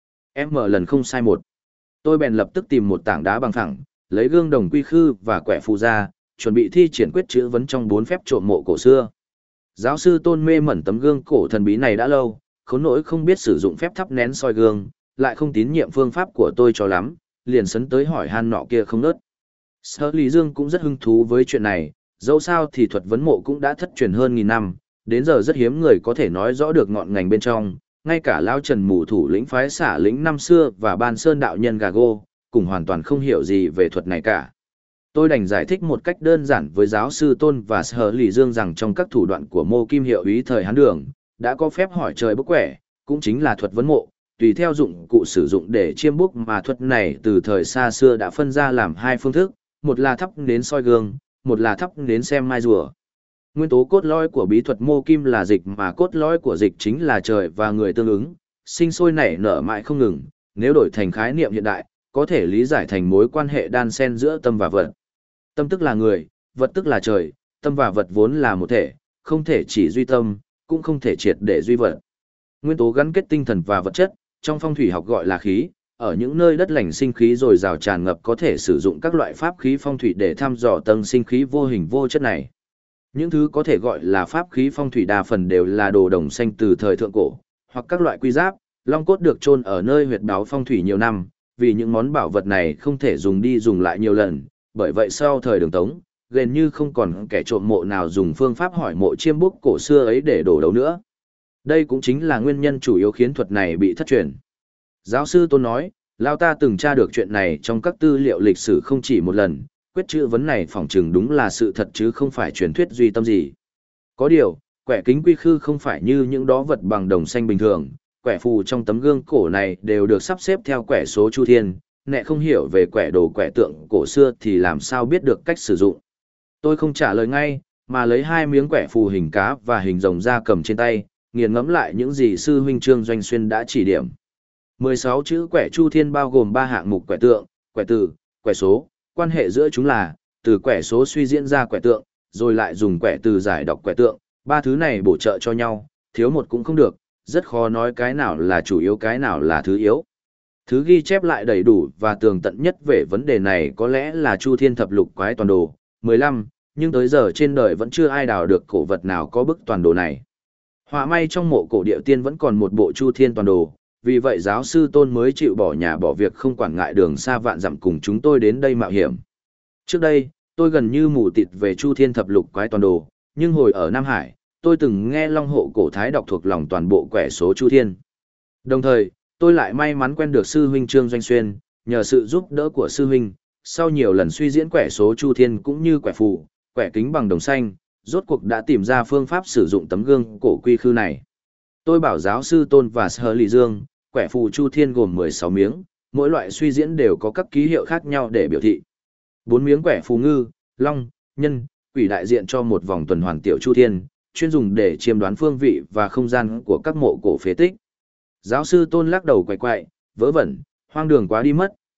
M lần không sai một. Tôi bèn lập tức tìm một tảng đá bằng phẳng, lấy gương đồng quy khư và quẻ phù ra, chuẩn bị thi triển quyết chữ vấn trong 4 phép trộm mộ cổ xưa. Giáo sư Tôn mê mẩn tấm gương cổ thần bí này đã lâu, khốn nỗi không biết sử dụng phép thắp nén soi gương, lại không tín nhiệm phương pháp của tôi cho lắm, liền sấn tới hỏi han nọ kia không nớt. Sở Lý Dương cũng rất hứng thú với chuyện này, dẫu sao thì thuật vấn mộ cũng đã thất truyền hơn nghìn năm, đến giờ rất hiếm người có thể nói rõ được ngọn ngành bên trong, ngay cả Lao Trần mù thủ lĩnh phái xả lĩnh năm xưa và Ban Sơn đạo nhân Gago, cũng hoàn toàn không hiểu gì về thuật này cả. Tôi đành giải thích một cách đơn giản với giáo sư Tôn và Sở Lý Dương rằng trong các thủ đoạn của Mô Kim Hiệu Úy thời Hán Đường, đã có phép hỏi trời bốc quẻ, cũng chính là thuật vấn mộ, tùy theo dụng cụ sử dụng để chiêm bốc mà thuật này từ thời xa xưa đã phân ra làm 2 phương thức, một là thắp nến soi gương, một là thắp nến xem mai rùa. Nguyên tố cốt lõi của bí thuật Mô Kim là dịch mà cốt lõi của dịch chính là trời và người tương ứng, sinh sôi nảy nở mãi không ngừng, nếu đổi thành khái niệm hiện đại, có thể lý giải thành mối quan hệ đan xen giữa tâm và vật. Tâm tức là người, vật tức là trời, tâm và vật vốn là một thể, không thể chỉ duy tâm, cũng không thể triệt để duy vật. Nguyên tố gắn kết tinh thần và vật chất, trong phong thủy học gọi là khí, ở những nơi đất lành sinh khí dồi dào tràn ngập có thể sử dụng các loại pháp khí phong thủy để thăm dò tầng sinh khí vô hình vô chất này. Những thứ có thể gọi là pháp khí phong thủy đa phần đều là đồ đồng xanh từ thời thượng cổ, hoặc các loại quy giáp, long cốt được chôn ở nơi huyệt báu phong thủy nhiều năm, vì những món bảo vật này không thể dùng đi dùng lại nhiều lần, bởi vậy sau thời Đường Tống, gần như không còn kẻ trộm mộ nào dùng phương pháp hỏi mộ chiêm bút cổ xưa ấy để đổ đấu nữa. Đây cũng chính là nguyên nhân chủ yếu khiến thuật này bị thất truyền. Giáo sư Tôn nói, Lao ta từng tra được chuyện này trong các tư liệu lịch sử không chỉ một lần, quyết chữ vấn này phỏng chừng đúng là sự thật chứ không phải truyền thuyết duy tâm gì. Có điều, quẻ kính quy khư không phải như những đó vật bằng đồng xanh bình thường, quẻ phù trong tấm gương cổ này đều được sắp xếp theo quẻ số chu thiên, nẹ không hiểu về quẻ đồ quẻ tượng cổ xưa thì làm sao biết được cách sử dụng. Tôi không trả lời ngay, mà lấy 2 miếng quẻ phù hình cá và hình rồng ra cầm trên tay, nghiền ngẫm lại những gì sư huynh Trương Doanh Xuyên đã chỉ điểm. 16 chữ quẻ chu thiên bao gồm 3 hạng mục quẻ tượng, quẻ từ, quẻ số, quan hệ giữa chúng là, từ quẻ số suy diễn ra quẻ tượng, rồi lại dùng quẻ từ giải đọc quẻ tượng, 3 thứ này bổ trợ cho nhau, thiếu một cũng không được, rất khó nói cái nào là chủ yếu cái nào là thứ yếu. Thứ ghi chép lại đầy đủ và tường tận nhất về vấn đề này có lẽ là Chu Thiên Thập Lục Quái Toàn Đồ, 15, nhưng tới giờ trên đời vẫn chưa ai đào được cổ vật nào có bức toàn đồ này. Họa may trong mộ cổ địa tiên vẫn còn một bộ Chu Thiên Toàn Đồ, vì vậy giáo sư Tôn mới chịu bỏ nhà bỏ việc không quản ngại đường xa vạn dặm cùng chúng tôi đến đây mạo hiểm. Trước đây, tôi gần như mù tịt về Chu Thiên Thập Lục Quái Toàn Đồ, nhưng hồi ở Nam Hải, tôi từng nghe Long Hộ Cổ Thái đọc thuộc lòng toàn bộ quẻ số Chu Thiên. Đồng thời, tôi lại may mắn quen được sư huynh Trương Doanh Xuyên, nhờ sự giúp đỡ của sư huynh, sau nhiều lần suy diễn quẻ số Chu Thiên cũng như quẻ phù, quẻ kính bằng đồng xanh, rốt cuộc đã tìm ra phương pháp sử dụng tấm gương cổ quy khư này. Tôi bảo giáo sư Tôn và Sở Lý Dương, quẻ phù Chu Thiên gồm 16 miếng, mỗi loại suy diễn đều có các ký hiệu khác nhau để biểu thị. 4 miếng quẻ phù ngư, long, nhân, quỷ đại diện cho một vòng tuần hoàn tiểu Chu Thiên, chuyên dùng để chiêm đoán phương vị và không gian của các mộ cổ phế tích. Giáo sư Tôn lắc đầu quay quậy, vớ vẩn, hoang đường quá đi mất,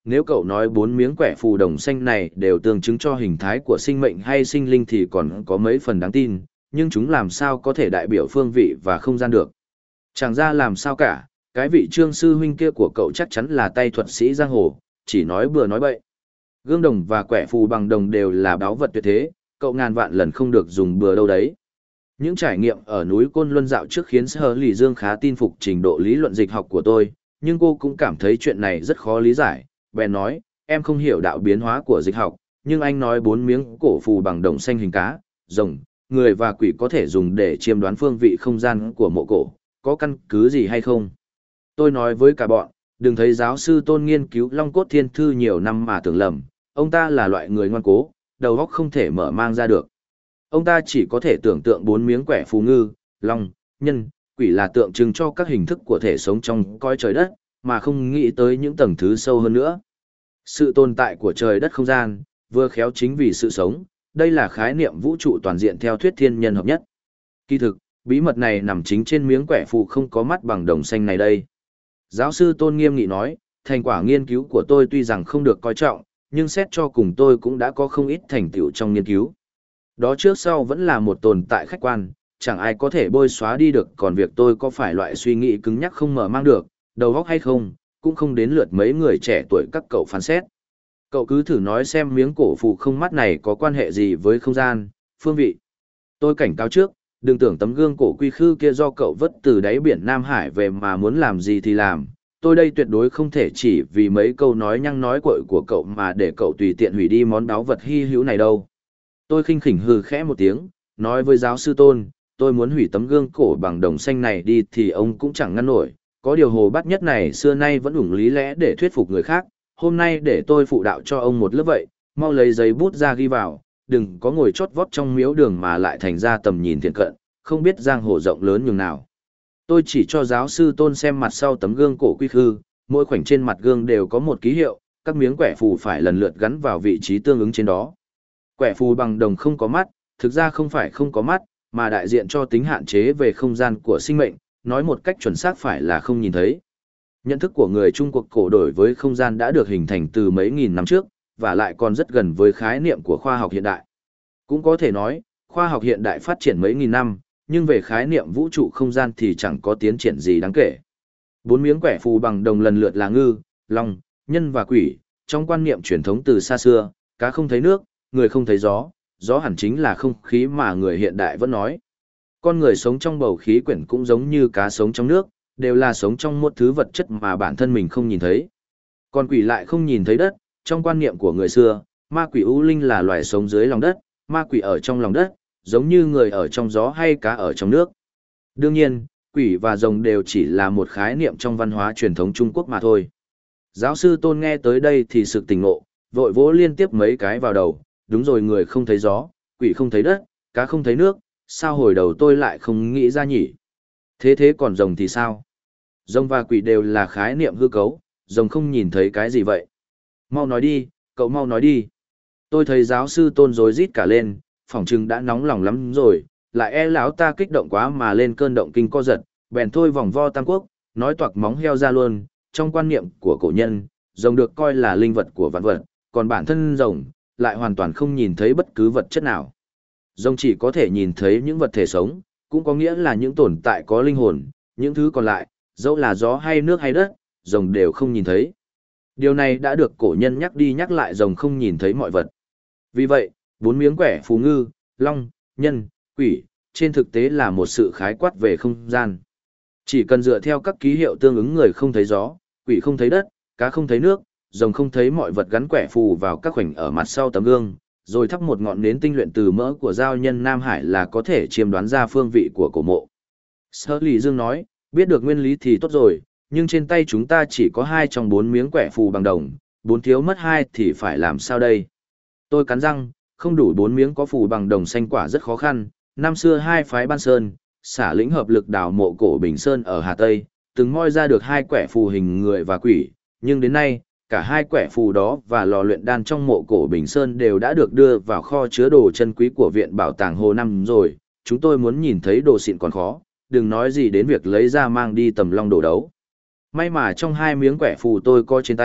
nếu cậu nói 4 miếng quẻ phù đồng xanh này đều tượng trưng cho hình thái của sinh mệnh hay sinh linh thì còn có mấy phần đáng tin, nhưng chúng làm sao có thể đại biểu phương vị và không gian được. Chẳng ra làm sao cả, cái vị Trương sư huynh kia của cậu chắc chắn là tay thuật sĩ giang hồ, chỉ nói bừa nói bậy. Gương đồng và quẻ phù bằng đồng đều là báu vật tuyệt thế, cậu ngàn vạn lần không được dùng bừa đâu đấy. Những trải nghiệm ở núi Côn Luân dạo trước khiến Sở Lì Dương khá tin phục trình độ lý luận dịch học của tôi, nhưng cô cũng cảm thấy chuyện này rất khó lý giải, bèn nói, em không hiểu đạo biến hóa của dịch học, nhưng anh nói 4 miếng cổ phù bằng đồng xanh hình cá, rồng, người và quỷ có thể dùng để chiêm đoán phương vị không gian của mộ cổ, có căn cứ gì hay không? Tôi nói với cả bọn, đừng thấy giáo sư Tôn nghiên cứu Long Cốt Thiên Thư nhiều năm mà tưởng lầm, ông ta là loại người ngoan cố, đầu óc không thể mở mang ra được. Ông ta chỉ có thể tưởng tượng 4 miếng quẻ phù ngư, long, nhân, quỷ là tượng trưng cho các hình thức của thể sống trong cõi trời đất, mà không nghĩ tới những tầng thứ sâu hơn nữa. Sự tồn tại của trời đất không gian, vừa khéo chính vì sự sống, đây là khái niệm vũ trụ toàn diện theo thuyết thiên nhân hợp nhất. Kỳ thực, bí mật này nằm chính trên miếng quẻ phù không có mắt bằng đồng xanh này đây. Giáo sư Tôn nghiêm nghị nói, thành quả nghiên cứu của tôi tuy rằng không được coi trọng, nhưng xét cho cùng tôi cũng đã có không ít thành tựu trong nghiên cứu. Đó trước sau vẫn là một tồn tại khách quan, chẳng ai có thể bôi xóa đi được, còn việc tôi có phải loại suy nghĩ cứng nhắc không mở mang được, đầu óc hay không, cũng không đến lượt mấy người trẻ tuổi các cậu phán xét. Cậu cứ thử nói xem miếng cổ phù không mắt này có quan hệ gì với không gian, phương vị. Tôi cảnh cáo trước, đừng tưởng tấm gương cổ quy khư kia do cậu vớt từ đáy biển Nam Hải về mà muốn làm gì thì làm. Tôi đây tuyệt đối không thể chỉ vì mấy câu nói nhăng nói quậy của cậu mà để cậu tùy tiện hủy đi món báu vật hy hữu này đâu. Tôi khinh khỉnh hừ khẽ một tiếng, nói với giáo sư Tôn, tôi muốn hủy tấm gương cổ bằng đồng xanh này đi thì ông cũng chẳng ngăn nổi. Có điều Hồ Bát Nhất này xưa nay vẫn ủng lý lẽ để thuyết phục người khác, hôm nay để tôi phụ đạo cho ông một lớp vậy, mau lấy giấy bút ra ghi vào, đừng có ngồi chót vót trong miếu đường mà lại thành ra tầm nhìn thiện cận, không biết giang hồ rộng lớn nhường nào. Tôi chỉ cho giáo sư Tôn xem mặt sau tấm gương cổ quy khư, mỗi khoảnh trên mặt gương đều có một ký hiệu, các miếng quẻ phù phải lần lượt gắn vào vị trí tương ứng trên đó. Quẻ phù bằng đồng không có mắt, thực ra không phải không có mắt, mà đại diện cho tính hạn chế về không gian của sinh mệnh, nói một cách chuẩn xác phải là không nhìn thấy. Nhận thức của người Trung Quốc cổ đổi với không gian đã được hình thành từ mấy nghìn năm trước, và lại còn rất gần với khái niệm của khoa học hiện đại. Cũng có thể nói, khoa học hiện đại phát triển mấy nghìn năm, nhưng về khái niệm vũ trụ không gian thì chẳng có tiến triển gì đáng kể. 4 miếng quẻ phù bằng đồng lần lượt là ngư, long, nhân và quỷ, trong quan niệm truyền thống từ xa xưa, cá không thấy nước, người không thấy gió, gió hẳn chính là không khí mà người hiện đại vẫn nói. Con người sống trong bầu khí quyển cũng giống như cá sống trong nước, đều là sống trong một thứ vật chất mà bản thân mình không nhìn thấy. Còn quỷ lại không nhìn thấy đất, trong quan niệm của người xưa, ma quỷ u linh là loài sống dưới lòng đất, ma quỷ ở trong lòng đất, giống như người ở trong gió hay cá ở trong nước. Đương nhiên, quỷ và rồng đều chỉ là một khái niệm trong văn hóa truyền thống Trung Quốc mà thôi. Giáo sư Tôn nghe tới đây thì sực tỉnh ngộ, vội vỗ liên tiếp mấy cái vào đầu, đúng rồi, người không thấy gió, quỷ không thấy đất, cá không thấy nước, sao hồi đầu tôi lại không nghĩ ra nhỉ? Thế còn rồng thì sao? Rồng và quỷ đều là khái niệm hư cấu, rồng không nhìn thấy cái gì vậy? Mau nói đi, cậu mau nói đi. Tôi thấy giáo sư Tôn rối rít cả lên, phỏng chừng đã nóng lòng lắm rồi, lại e lão ta kích động quá mà lên cơn động kinh co giật, bèn thôi vòng vo tam quốc, nói toạc móng heo ra luôn. Trong quan niệm của cổ nhân, rồng được coi là linh vật của vạn vật, còn bản thân rồng lại hoàn toàn không nhìn thấy bất cứ vật chất nào. Rồng chỉ có thể nhìn thấy những vật thể sống, cũng có nghĩa là những tồn tại có linh hồn, những thứ còn lại, dẫu là gió hay nước hay đất, rồng đều không nhìn thấy. Điều này đã được cổ nhân nhắc đi nhắc lại, rồng không nhìn thấy mọi vật. Vì vậy, 4 miếng quẻ phù ngư, long, nhân, quỷ, trên thực tế là một sự khái quát về không gian. Chỉ cần dựa theo các ký hiệu tương ứng, người không thấy gió, quỷ không thấy đất, cá không thấy nước, rồng không thấy mọi vật gắn quẻ phù vào các khoảnh ở mặt sau tấm gương, rồi thắp một ngọn nến tinh luyện từ mỡ của giao nhân Nam Hải là có thể chiêm đoán ra phương vị của cổ mộ. Sở Lì Dương nói, biết được nguyên lý thì tốt rồi, nhưng trên tay chúng ta chỉ có 2 trong 4 miếng quẻ phù bằng đồng, 4 thiếu mất 2 thì phải làm sao đây? Tôi cắn răng, không đủ 4 miếng có phù bằng đồng xanh quả rất khó khăn. Năm xưa hai phái Ban Sơn, Xả Lĩnh hợp lực đào mộ cổ Bình Sơn ở Hà Tây, từng moi ra được 2 quẻ phù hình người và quỷ, nhưng đến nay, cả 2 quẻ phù đó và lò luyện đan trong mộ cổ Bình Sơn đều đã được đưa vào kho chứa đồ chân quý của Viện Bảo tàng Hồ Năm rồi, chúng tôi muốn nhìn thấy đồ xịn còn khó, đừng nói gì đến việc lấy ra mang đi tầm long đồ đấu. May mà trong 2 miếng quẻ phù tôi có trên tay,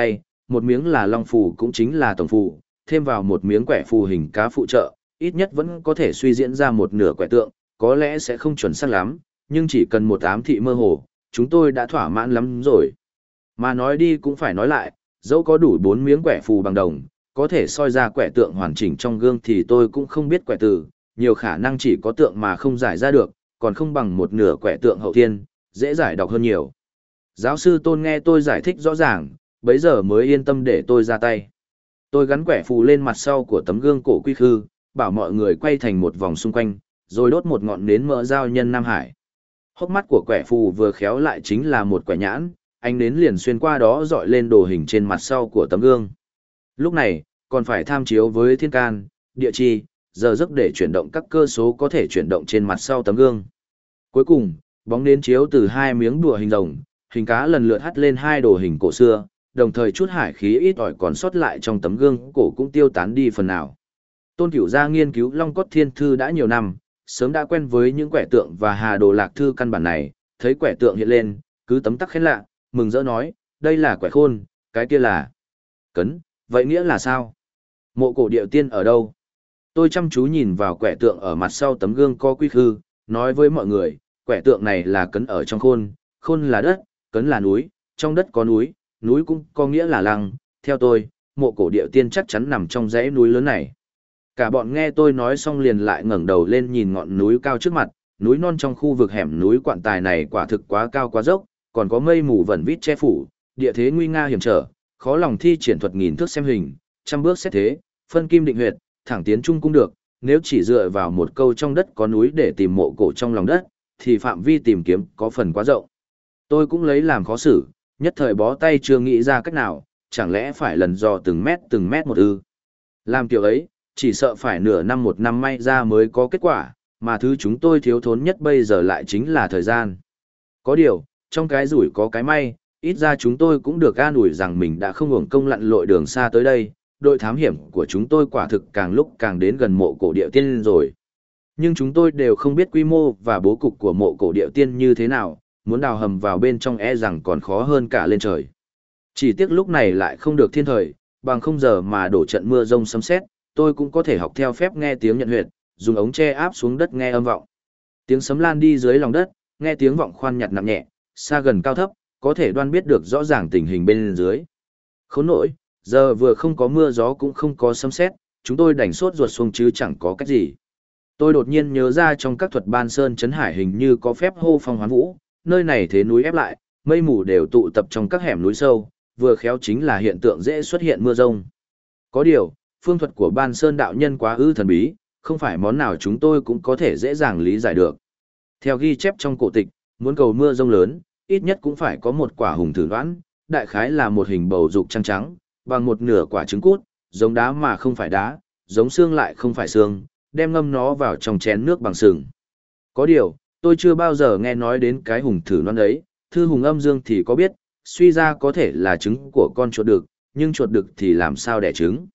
một miếng là long phù cũng chính là tổng phù, thêm vào một miếng quẻ phù hình cá phụ trợ, ít nhất vẫn có thể suy diễn ra một nửa quẻ tượng, có lẽ sẽ không chuẩn xác lắm, nhưng chỉ cần một ám thị mơ hồ, chúng tôi đã thỏa mãn lắm rồi. Mà nói đi cũng phải nói lại, dẫu có đủ 4 miếng quẻ phù bằng đồng, có thể soi ra quẻ tượng hoàn chỉnh trong gương thì tôi cũng không biết quẻ từ, nhiều khả năng chỉ có tượng mà không giải ra được, còn không bằng một nửa quẻ tượng hậu thiên, dễ giải đọc hơn nhiều. Giáo sư Tôn nghe tôi giải thích rõ ràng, bấy giờ mới yên tâm để tôi ra tay. Tôi gắn quẻ phù lên mặt sau của tấm gương cổ quy khư, bảo mọi người quay thành một vòng xung quanh, rồi đốt một ngọn nến mỡ dao nhân Nam Hải. Hốc mắt của quẻ phù vừa khéo lại chính là một quẻ nhãn, ánh nến liền xuyên qua đó dọi lên đồ hình trên mặt sau của tấm gương. Lúc này, còn phải tham chiếu với thiên can, địa chi, giờ giấc để chuyển động các cơ số có thể chuyển động trên mặt sau tấm gương. Cuối cùng, bóng nến chiếu từ 2 miếng đùa hình rồng, hình cá lần lượt hắt lên 2 đồ hình cổ xưa, đồng thời chút hải khí ít ỏi còn sót lại trong tấm gương cổ cũng tiêu tán đi phần nào. Tôn Cửu Gia nghiên cứu Long Cốt Thiên Thư đã nhiều năm, sớm đã quen với những quẻ tượng và Hà Đồ Lạc Thư căn bản này, thấy quẻ tượng hiện lên, cứ tấm tắc khen lạ, mừng rỡ nói, đây là quẻ khôn, cái kia là cấn, vậy nghĩa là sao? Mộ cổ điệu tiên ở đâu? Tôi chăm chú nhìn vào quẻ tượng ở mặt sau tấm gương có quy khư, nói với mọi người, quẻ tượng này là cấn ở trong khôn, khôn là đất, cấn là núi, trong đất có núi, núi cũng có nghĩa là lăng, theo tôi, mộ cổ điệu tiên chắc chắn nằm trong dãy núi lớn này. Cả bọn nghe tôi nói xong liền lại ngẩng đầu lên nhìn ngọn núi cao trước mặt, núi non trong khu vực hẻm núi Quạn Tài này quả thực quá cao quá dốc, còn có mây mù vẩn vít che phủ, địa thế nguy nga hiểm trở, khó lòng thi triển thuật nghìn thước xem hình, trăm bước xét thế, phân kim định huyệt, thẳng tiến trung cũng được, nếu chỉ dựa vào một câu trong đất có núi để tìm mộ cổ trong lòng đất, thì phạm vi tìm kiếm có phần quá rộng. Tôi cũng lấy làm khó xử, nhất thời bó tay chưa nghĩ ra cách nào, chẳng lẽ phải lần dò từng mét một ư. Làm kiểu ấy, chỉ sợ phải nửa năm một năm may ra mới có kết quả, mà thứ chúng tôi thiếu thốn nhất bây giờ lại chính là thời gian. Có điều, trong cái rủi có cái may, ít ra chúng tôi cũng được an ủi rằng mình đã không uổng công lặn lội đường xa tới đây, đội thám hiểm của chúng tôi quả thực càng lúc càng đến gần mộ cổ điệu tiên rồi. Nhưng chúng tôi đều không biết quy mô và bố cục của mộ cổ điệu tiên như thế nào, muốn đào hầm vào bên trong e rằng còn khó hơn cả lên trời. Chỉ tiếc lúc này lại không được thiên thời, bằng không giờ mà đổ trận mưa rông sấm sét, tôi cũng có thể học theo phép nghe tiếng nhận huyệt, dùng ống tre áp xuống đất nghe âm vọng. Tiếng sấm lan đi dưới lòng đất, nghe tiếng vọng khoan nhặt nặng nhẹ, xa gần cao thấp, có thể đoán biết được rõ ràng tình hình bên dưới. Khốn nỗi, giờ vừa không có mưa gió cũng không có sấm sét, chúng tôi đành sốt ruột xuống chứ chẳng có cách gì. Tôi đột nhiên nhớ ra trong các thuật ban sơn chấn hải hình như có phép hô phong hoán vũ, nơi này thế núi ép lại, mây mù đều tụ tập trong các hẻm núi sâu, vừa khéo chính là hiện tượng dễ xuất hiện mưa rông. Có điều, phương thuật của ban sơn đạo nhân quá ư thần bí, không phải món nào chúng tôi cũng có thể dễ dàng lý giải được. Theo ghi chép trong cổ tịch, muốn cầu mưa rông lớn, ít nhất cũng phải có một quả hùng thử đoán, đại khái là một hình bầu dục trắng trắng, bằng một nửa quả trứng cút, giống đá mà không phải đá, giống xương lại không phải xương, đem ngâm nó vào trong chén nước bằng sừng. Có điều, tôi chưa bao giờ nghe nói đến cái hùng thử đoán ấy, thư hùng âm dương thì có biết, suy ra có thể là trứng của con chuột đực, nhưng chuột đực thì làm sao đẻ trứng?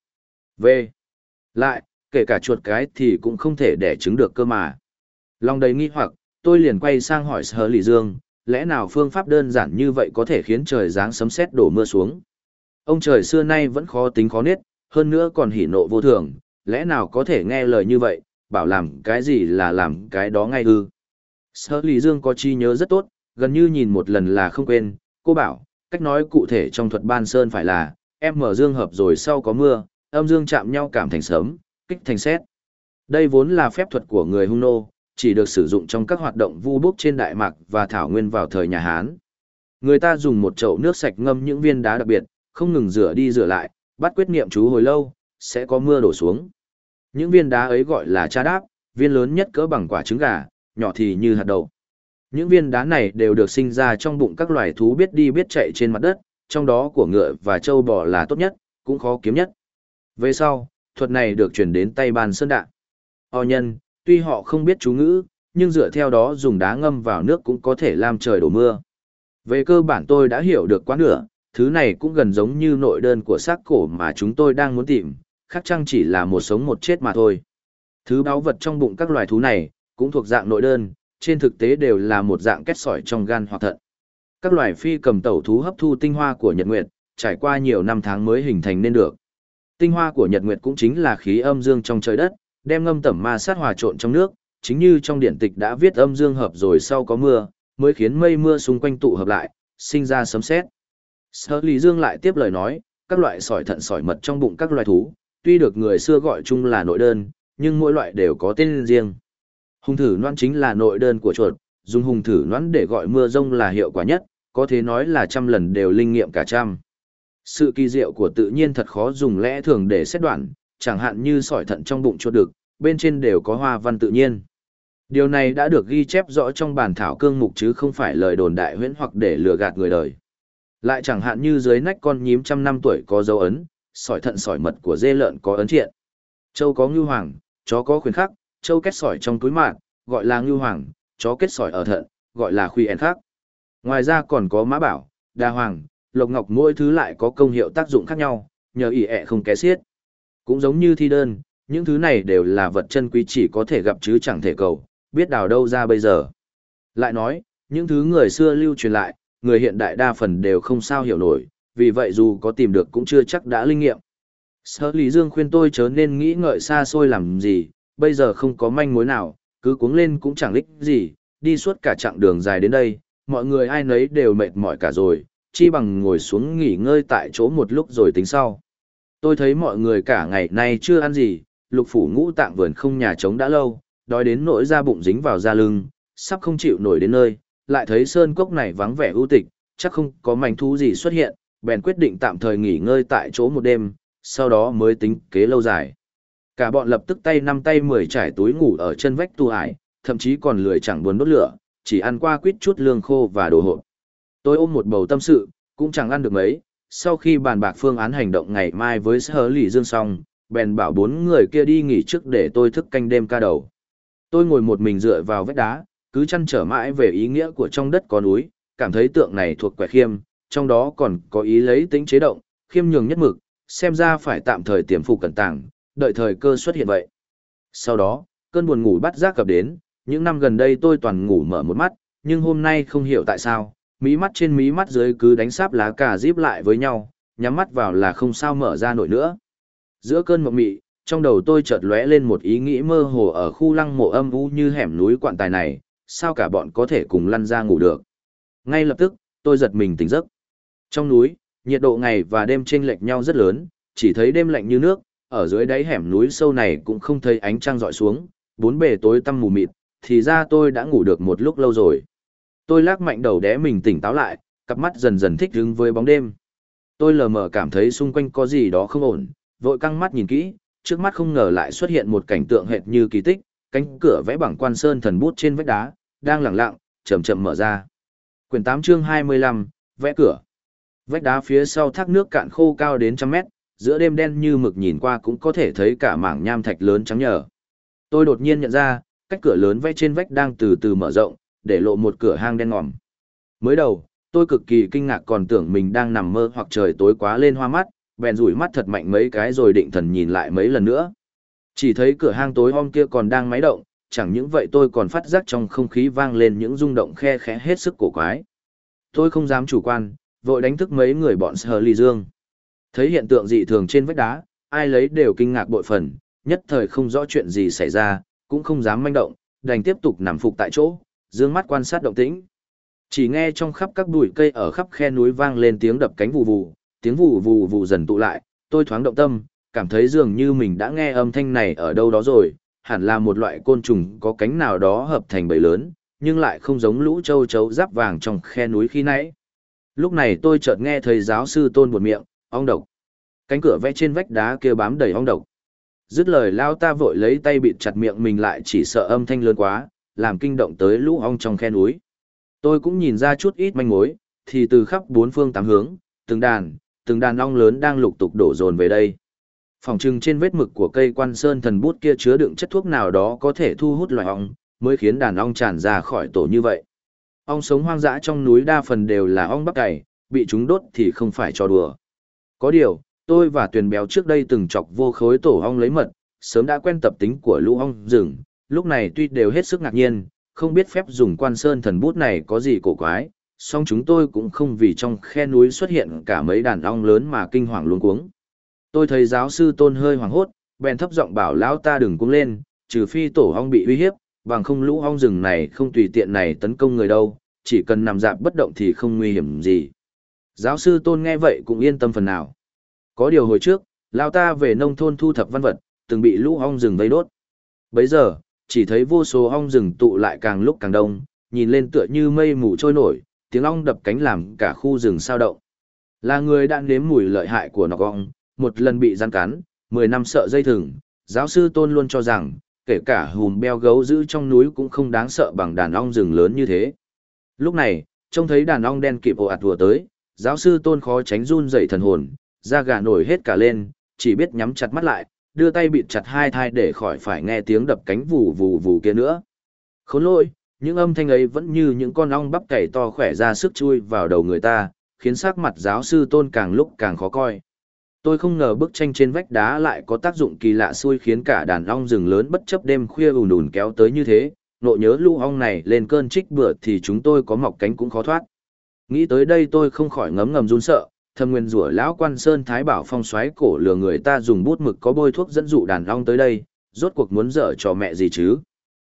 Lại, kể cả chuột cái thì cũng không thể đẻ trứng được cơ mà. Lòng đầy nghi hoặc, tôi liền quay sang hỏi Sở Lỷ Dương, lẽ nào phương pháp đơn giản như vậy có thể khiến trời giáng sấm sét đổ mưa xuống? Ông trời xưa nay vẫn khó tính khó niết, hơn nữa còn hỉ nộ vô thường, lẽ nào có thể nghe lời như vậy, bảo làm cái gì là làm cái đó ngay ư? Sở Lỷ Dương có trí nhớ rất tốt, gần như nhìn một lần là không quên, cô bảo, cách nói cụ thể trong thuật ban sơn phải là, em mở dương hợp rồi sau có mưa, âm dương chạm nhau cảm thành sấm, kích thành sét. Đây vốn là phép thuật của người Hung nô, chỉ được sử dụng trong các hoạt động vu bốc trên Đại Mạc và Thảo Nguyên vào thời nhà Hán. Người ta dùng một chậu nước sạch ngâm những viên đá đặc biệt, không ngừng rửa đi rửa lại, bắt quyết niệm chú hồi lâu, sẽ có mưa đổ xuống. Những viên đá ấy gọi là cha đáp, viên lớn nhất cỡ bằng quả trứng gà, nhỏ thì như hạt đậu. Những viên đá này đều được sinh ra trong bụng các loài thú biết đi biết chạy trên mặt đất, trong đó của ngựa và trâu bò là tốt nhất, cũng khó kiếm nhất. Về sau, thuật này được chuyển đến tay Ban Sơn Đạ. Ho nhân, tuy họ không biết chú ngữ, nhưng dựa theo đó dùng đá ngâm vào nước cũng có thể làm trời đổ mưa. Về cơ bản tôi đã hiểu được quá nửa, thứ này cũng gần giống như nội đơn của xác cổ mà chúng tôi đang muốn tìm, khác chăng chỉ là một sống một chết mà thôi. Thứ báu vật trong bụng các loài thú này, cũng thuộc dạng nội đơn, trên thực tế đều là một dạng kết sỏi trong gan hoặc thận. Các loài phi cầm tẩu thú hấp thu tinh hoa của nhật nguyệt, trải qua nhiều năm tháng mới hình thành nên được. Tinh hoa của nhật nguyệt cũng chính là khí âm dương trong trời đất, đem ngâm tẩm ma sát hòa trộn trong nước, chính như trong điển tịch đã viết âm dương hợp rồi sau có mưa, mới khiến mây mưa xung quanh tụ hợp lại, sinh ra sấm sét. Sở Lý Dương lại tiếp lời nói, các loại sỏi thận sỏi mật trong bụng các loài thú, tuy được người xưa gọi chung là nội đơn, nhưng mỗi loại đều có tên riêng. Hùng thử noãn chính là nội đơn của chuột, dùng hùng thử noãn để gọi mưa rông là hiệu quả nhất, có thể nói là trăm lần đều linh nghiệm cả trăm. Sự kỳ diệu của tự nhiên thật khó dùng lẽ thường để xét đoạn, chẳng hạn như sỏi thận trong bụng chuột đực, bên trên đều có hoa văn tự nhiên. Điều này đã được ghi chép rõ trong bản thảo cương mục chứ không phải lời đồn đại huyễn hoặc để lừa gạt người đời. Lại chẳng hạn như dưới nách con nhím trăm năm tuổi có dấu ấn, sỏi thận sỏi mật của dê lợn có ấn triện. Trâu có ngưu hoàng, chó có khuyển khắc, trâu kết sỏi trong túi mạn, gọi là ngưu hoàng, chó kết sỏi ở thận, gọi là khuy ẻn khắc. Ngoài ra còn có mã bảo, đa hoàng, lộc ngọc, mỗi thứ lại có công hiệu tác dụng khác nhau, nhờ ỉ ẹ không kém xiết. Cũng giống như thi đơn, những thứ này đều là vật chân quý chỉ có thể gặp chứ chẳng thể cầu, biết đào đâu ra bây giờ. Lại nói, những thứ người xưa lưu truyền lại, người hiện đại đa phần đều không sao hiểu nổi, vì vậy dù có tìm được cũng chưa chắc đã linh nghiệm. Sở Lý Dương khuyên tôi chớ nên nghĩ ngợi xa xôi làm gì, bây giờ không có manh mối nào, cứ cuống lên cũng chẳng ích gì, đi suốt cả chặng đường dài đến đây, mọi người ai nấy đều mệt mỏi cả rồi, chi bằng ngồi xuống nghỉ ngơi tại chỗ một lúc rồi tính sau. Tôi thấy mọi người cả ngày nay chưa ăn gì, lục phủ ngũ tạng vườn không nhà trống đã lâu, đói đến nỗi da bụng dính vào da lưng, sắp không chịu nổi đến nơi, lại thấy sơn cốc này vắng vẻ u tịch, chắc không có manh thú gì xuất hiện, bèn quyết định tạm thời nghỉ ngơi tại chỗ một đêm, sau đó mới tính kế lâu dài. Cả bọn lập tức tay năm tay 10 trải túi ngủ ở chân vách tu ải, thậm chí còn lười chẳng buồn đốt lửa, chỉ ăn qua quýt chút lương khô và đồ hộp. Tôi ôm một bầu tâm sự, cũng chẳng ăn được mấy, sau khi bàn bạc phương án hành động ngày mai với Sở Lý Dương xong, bèn bảo 4 người kia đi nghỉ trước để tôi thức canh đêm ca đầu. Tôi ngồi một mình dựa vào vách đá, cứ chăn trở mãi về ý nghĩa của trong đất có núi, cảm thấy tượng này thuộc quẻ khiêm, trong đó còn có ý lấy tính chế động, khiêm nhường nhất mực, xem ra phải tạm thời tiềm phục cẩn tàng, đợi thời cơ xuất hiện vậy. Sau đó, cơn buồn ngủ bắt giác cập đến, những năm gần đây tôi toàn ngủ mở một mắt, nhưng hôm nay không hiểu tại sao, mí mắt trên mí mắt dưới cứ đánh sáp lá cà díp lại với nhau, nhắm mắt vào là không sao mở ra nổi nữa. Giữa cơn mộng mị, trong đầu tôi chợt lóe lên một ý nghĩ mơ hồ ở khu lăng mộ âm u như hẻm núi Quạn Tài này, sao cả bọn có thể cùng lăn ra ngủ được. Ngay lập tức, tôi giật mình tỉnh giấc. Trong núi, nhiệt độ ngày và đêm chênh lệch nhau rất lớn, chỉ thấy đêm lạnh như nước, ở dưới đáy hẻm núi sâu này cũng không thấy ánh trăng rọi xuống, bốn bề tối tăm mù mịt, thì ra tôi đã ngủ được một lúc lâu rồi. Tôi lắc mạnh đầu đẽ mình tỉnh táo lại, cặp mắt dần dần thích ứng với bóng đêm. Tôi lờ mờ cảm thấy xung quanh có gì đó không ổn, vội căng mắt nhìn kỹ, trước mắt không ngờ lại xuất hiện một cảnh tượng hệt như kỳ tích, cánh cửa vẽ bằng quan sơn thần bút trên vách đá, đang lẳng lặng, chậm chậm mở ra. Quyển 8 chương 25, vẽ cửa. Vách đá phía sau thác nước cạn khô cao đến trăm mét, giữa đêm đen như mực nhìn qua cũng có thể thấy cả mảng nham thạch lớn trắng nhờ. Tôi đột nhiên nhận ra, cách cửa lớn vẽ trên vách đang từ từ mở rộng, để lộ một cửa hang đen ngòm. Mới đầu, tôi cực kỳ kinh ngạc còn tưởng mình đang nằm mơ hoặc trời tối quá lên hoa mắt, bèn rủi mắt thật mạnh mấy cái rồi định thần nhìn lại mấy lần nữa. Chỉ thấy cửa hang tối om kia còn đang máy động, chẳng những vậy tôi còn phát giác trong không khí vang lên những rung động khe khẽ hết sức cổ quái. Tôi không dám chủ quan, vội đánh thức mấy người bọn Sở Lý Dương. Thấy hiện tượng dị thường trên vách đá, ai lấy đều kinh ngạc bội phần, nhất thời không rõ chuyện gì xảy ra, cũng không dám manh động, đành tiếp tục nằm phục tại chỗ, dương mắt quan sát động tĩnh. Chỉ nghe trong khắp các bụi cây ở khắp khe núi vang lên tiếng đập cánh vù vù, tiếng vù vù vù dần tụ lại, tôi thoáng động tâm, cảm thấy dường như mình đã nghe âm thanh này ở đâu đó rồi, hẳn là một loại côn trùng có cánh nào đó hợp thành bầy lớn, nhưng lại không giống lũ châu chấu giáp vàng trong khe núi khi nãy. Lúc này tôi chợt nghe thầy giáo sư Tôn buột miệng, ong độc. Cánh cửa vẽ trên vách đá kia bám đầy ong độc. Dứt lời lao ta vội lấy tay bịt chặt miệng mình lại, chỉ sợ âm thanh lớn quá, làm kinh động tới lũ ong trong khe núi. Tôi cũng nhìn ra chút ít manh mối, thì từ khắp bốn phương tám hướng, từng đàn ong lớn đang lục tục đổ dồn về đây. Phỏng chừng trên vết mực của cây quan sơn thần bút kia chứa đựng chất thuốc nào đó có thể thu hút loài ong, mới khiến đàn ong tràn ra khỏi tổ như vậy. Ong sống hoang dã trong núi đa phần đều là ong bắp cày, bị chúng đốt thì không phải trò đùa. Có điều, tôi và Tuyền Béo trước đây từng chọc vô khối tổ ong lấy mật, sớm đã quen tập tính của lũ ong rừng, lúc này tuy đều hết sức ngạc nhiên, không biết phép dùng quan sơn thần bút này có gì cổ quái, song chúng tôi cũng không vì trong khe núi xuất hiện cả mấy đàn ong lớn mà kinh hoàng luống cuống. Tôi thấy giáo sư Tôn hơi hoảng hốt, bèn thấp giọng bảo lão ta đừng cuống lên, trừ phi tổ ong bị uy hiếp, bằng không lũ ong rừng này không tùy tiện này tấn công người đâu, chỉ cần nằm dạp bất động thì không nguy hiểm gì. Giáo sư Tôn nghe vậy cũng yên tâm phần nào. Có điều hồi trước, lão ta về nông thôn thu thập văn vật, từng bị lũ ong rừng vây đốt. Bấy giờ, chỉ thấy vô số ong rừng tụ lại càng lúc càng đông, nhìn lên tựa như mây mù trôi nổi, tiếng ong đập cánh làm cả khu rừng sao động. Là người đã nếm mùi lợi hại của nọc ong, một lần bị rắn cắn, 10 năm sợ dây thừng, giáo sư Tôn luôn cho rằng, kể cả hùm beo gấu giữ trong núi cũng không đáng sợ bằng đàn ong rừng lớn như thế. Lúc này, trông thấy đàn ong đen kịp ồ ạt vừa tới, giáo sư Tôn khó tránh run dậy thần hồn, da gà nổi hết cả lên, chỉ biết nhắm chặt mắt lại, đưa tay bịt chặt hai thai để khỏi phải nghe tiếng đập cánh vù vù vù kia nữa. Khốn lỗi, những âm thanh ấy vẫn như những con ong bắp cày to khỏe ra sức chui vào đầu người ta, khiến sắc mặt giáo sư Tôn càng lúc càng khó coi. Tôi không ngờ bức tranh trên vách đá lại có tác dụng kỳ lạ xui khiến cả đàn ong rừng lớn bất chấp đêm khuya ùn ùn kéo tới như thế, nộ nhớ lũ ong này lên cơn trích bựa thì chúng tôi có mọc cánh cũng khó thoát. Nghĩ tới đây tôi không khỏi ngấm ngầm run sợ, thầm nguyên rủa lão Quan Sơn Thái Bảo phong xoáy cổ lừa người ta dùng bút mực có bôi thuốc dẫn dụ đàn ong tới đây, rốt cuộc muốn dở trò mẹ gì chứ.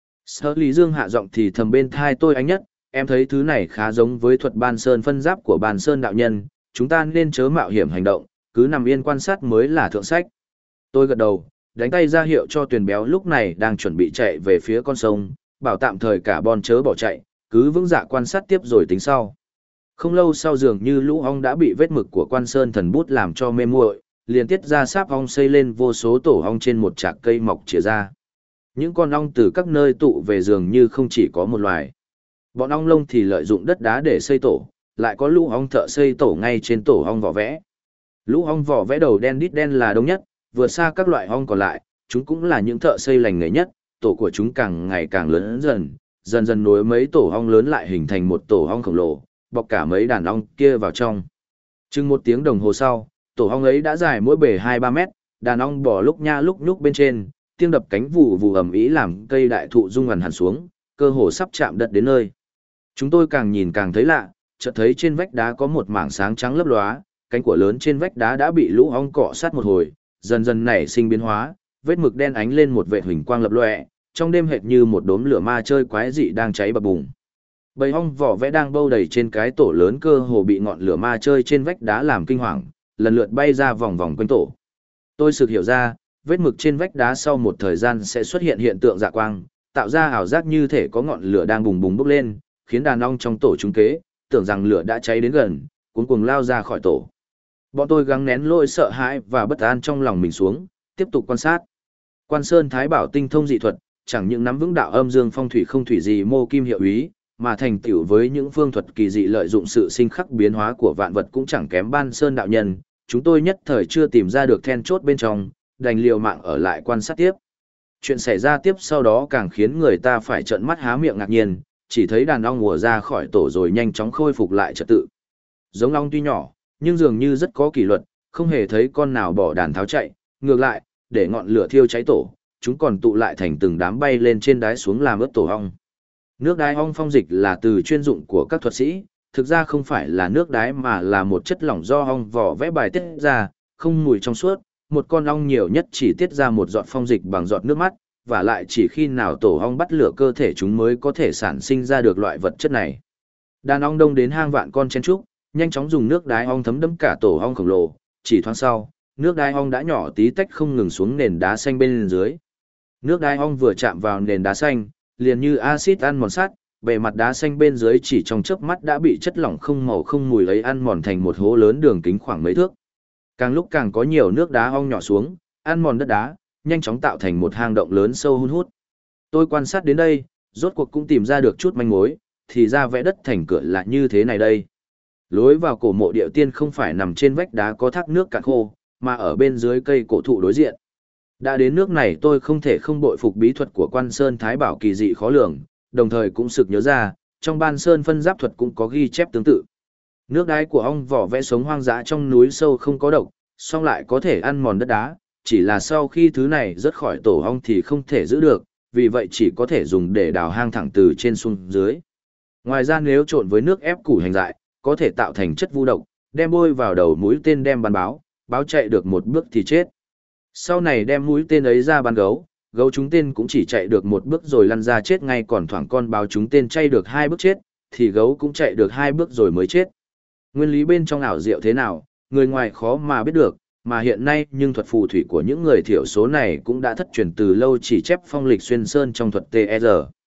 Sở Lý Dương hạ giọng thì thầm bên thai tôi anh nhất, em thấy thứ này khá giống với thuật Ban Sơn phân giáp của Ban Sơn đạo nhân, chúng ta nên chớ mạo hiểm hành động, cứ nằm yên quan sát mới là thượng sách. Tôi gật đầu, đánh tay ra hiệu cho Tuyền Béo lúc này đang chuẩn bị chạy về phía con sông, bảo tạm thời cả bon chớ bỏ chạy, cứ vững dạ quan sát tiếp rồi tính sau. Không lâu sau dường như lũ ong đã bị vết mực của Quan Sơn thần bút làm cho mê muội, liền tiết ra sáp ong xây lên vô số tổ ong trên một trạc cây mọc chìa ra. Những con ong từ các nơi tụ về dường như không chỉ có một loài. Bọn ong lông thì lợi dụng đất đá để xây tổ, lại có lũ ong thợ xây tổ ngay trên tổ ong vỏ vẽ. Lũ ong vỏ vẽ đầu đen đít đen là đông nhất, vượt xa các loại ong còn lại, chúng cũng là những thợ xây lành nghề nhất, tổ của chúng càng ngày càng lớn dần, dần dần nối mấy tổ ong lớn lại hình thành một tổ ong khổng lồ, bọc cả mấy đàn ong kia vào trong. Chừng 1 tiếng đồng hồ sau, tổ ong ấy đã dài mỗi bề 2-3 mét, đàn ong bò lúc nha lúc nhúc bên trên, tiếng đập cánh vù vù ầm ĩ làm cây đại thụ rung ằn hẳn xuống, cơ hồ sắp chạm đất đến nơi. Chúng tôi càng nhìn càng thấy lạ, chợt thấy trên vách đá có một mảng sáng trắng lấp lóa, cánh của lớn trên vách đá đã bị lũ ong cọ sát một hồi, dần dần nảy sinh biến hóa, vết mực đen ánh lên một vệt huỳnh quang lập lòe, trong đêm hệt như một đốm lửa ma chơi quái dị đang cháy bập bùng. Bầy ong vỏ vẽ đang bâu đầy trên cái tổ lớn cơ hồ bị ngọn lửa ma chơi trên vách đá làm kinh hoàng, lần lượt bay ra vòng vòng quanh tổ. Tôi sực hiểu ra, vết mực trên vách đá sau một thời gian sẽ xuất hiện hiện tượng dạ quang, tạo ra ảo giác như thể có ngọn lửa đang bùng bùng bốc lên, khiến đàn ong trong tổ trúng kế, tưởng rằng lửa đã cháy đến gần, cuống cuồng lao ra khỏi tổ. Bọn tôi gắng nén nỗi sợ hãi và bất an trong lòng mình xuống, tiếp tục quan sát. Quan Sơn Thái Bảo tinh thông dị thuật, chẳng những nắm vững đạo âm dương phong thủy không thủy gì mô kim hiệu ý, mà thành tựu với những phương thuật kỳ dị lợi dụng sự sinh khắc biến hóa của vạn vật cũng chẳng kém Ban Sơn đạo nhân. Chúng tôi nhất thời chưa tìm ra được then chốt bên trong, đành liều mạng ở lại quan sát tiếp. Chuyện xảy ra tiếp sau đó càng khiến người ta phải trợn mắt há miệng ngạc nhiên, chỉ thấy đàn ong ùa ra khỏi tổ rồi nhanh chóng khôi phục lại trật tự. Giống ong tuy nhỏ, nhưng dường như rất có kỷ luật, không hề thấy con nào bỏ đàn tháo chạy, ngược lại, để ngọn lửa thiêu cháy tổ, chúng còn tụ lại thành từng đám bay lên trên đáy xuống làm ướt tổ ong. Nước đái ong phong dịch là từ chuyên dụng của các thuật sĩ, thực ra không phải là nước đái mà là một chất lỏng do ong vỏ vẽ bài tiết ra, không mùi trong suốt, một con ong nhiều nhất chỉ tiết ra một giọt phong dịch bằng giọt nước mắt, và lại chỉ khi nào tổ ong bắt lửa cơ thể chúng mới có thể sản sinh ra được loại vật chất này. Đàn ong đông đến hang vạn con chen trúc, nhanh chóng dùng nước đái ong thấm đẫm cả tổ ong khổng lồ, chỉ thoáng sau, nước đái ong đã nhỏ tí tách không ngừng xuống nền đá xanh bên dưới. Nước đái ong vừa chạm vào nền đá xanh, liền như axit ăn mòn sắt, bề mặt đá xanh bên dưới chỉ trong chớp mắt đã bị chất lỏng không màu không mùi ấy ăn mòn thành một hố lớn đường kính khoảng mấy thước. Càng lúc càng có nhiều nước đá ong nhỏ xuống, ăn mòn đất đá, nhanh chóng tạo thành một hang động lớn sâu hun hút. Tôi quan sát đến đây, rốt cuộc cũng tìm ra được chút manh mối, thì ra vẽ đất thành cửa là như thế này đây. Lối vào cổ mộ điệu tiên không phải nằm trên vách đá có thác nước cạn khô, mà ở bên dưới cây cổ thụ đối diện. Đã đến nước này tôi không thể không bội phục bí thuật của Quan Sơn Thái Bảo kỳ dị khó lường, đồng thời cũng sực nhớ ra, trong Ban Sơn phân giáp thuật cũng có ghi chép tương tự. Nước đáy của ong vỏ vẽ sống hoang dã trong núi sâu không có độc, song lại có thể ăn mòn đất đá, chỉ là sau khi thứ này rớt khỏi tổ ong thì không thể giữ được, vì vậy chỉ có thể dùng để đào hang thẳng từ trên xuống dưới. Ngoài ra nếu trộn với nước ép củ hành dại, có thể tạo thành chất vu độc, đem bôi vào đầu mũi tên đem bắn báo, báo chạy được một bước thì chết. Sau này đem mũi tên ấy ra bắn gấu, gấu trúng tên cũng chỉ chạy được một bước rồi lăn ra chết ngay, còn thoảng con báo trúng tên chạy được 2 bước chết, thì gấu cũng chạy được 2 bước rồi mới chết. Nguyên lý bên trong ảo diệu thế nào, người ngoài khó mà biết được, mà hiện nay nhưng thuật phù thủy của những người thiểu số này cũng đã thất truyền từ lâu, chỉ chép phong lịch xuyên sơn trong thuật TR.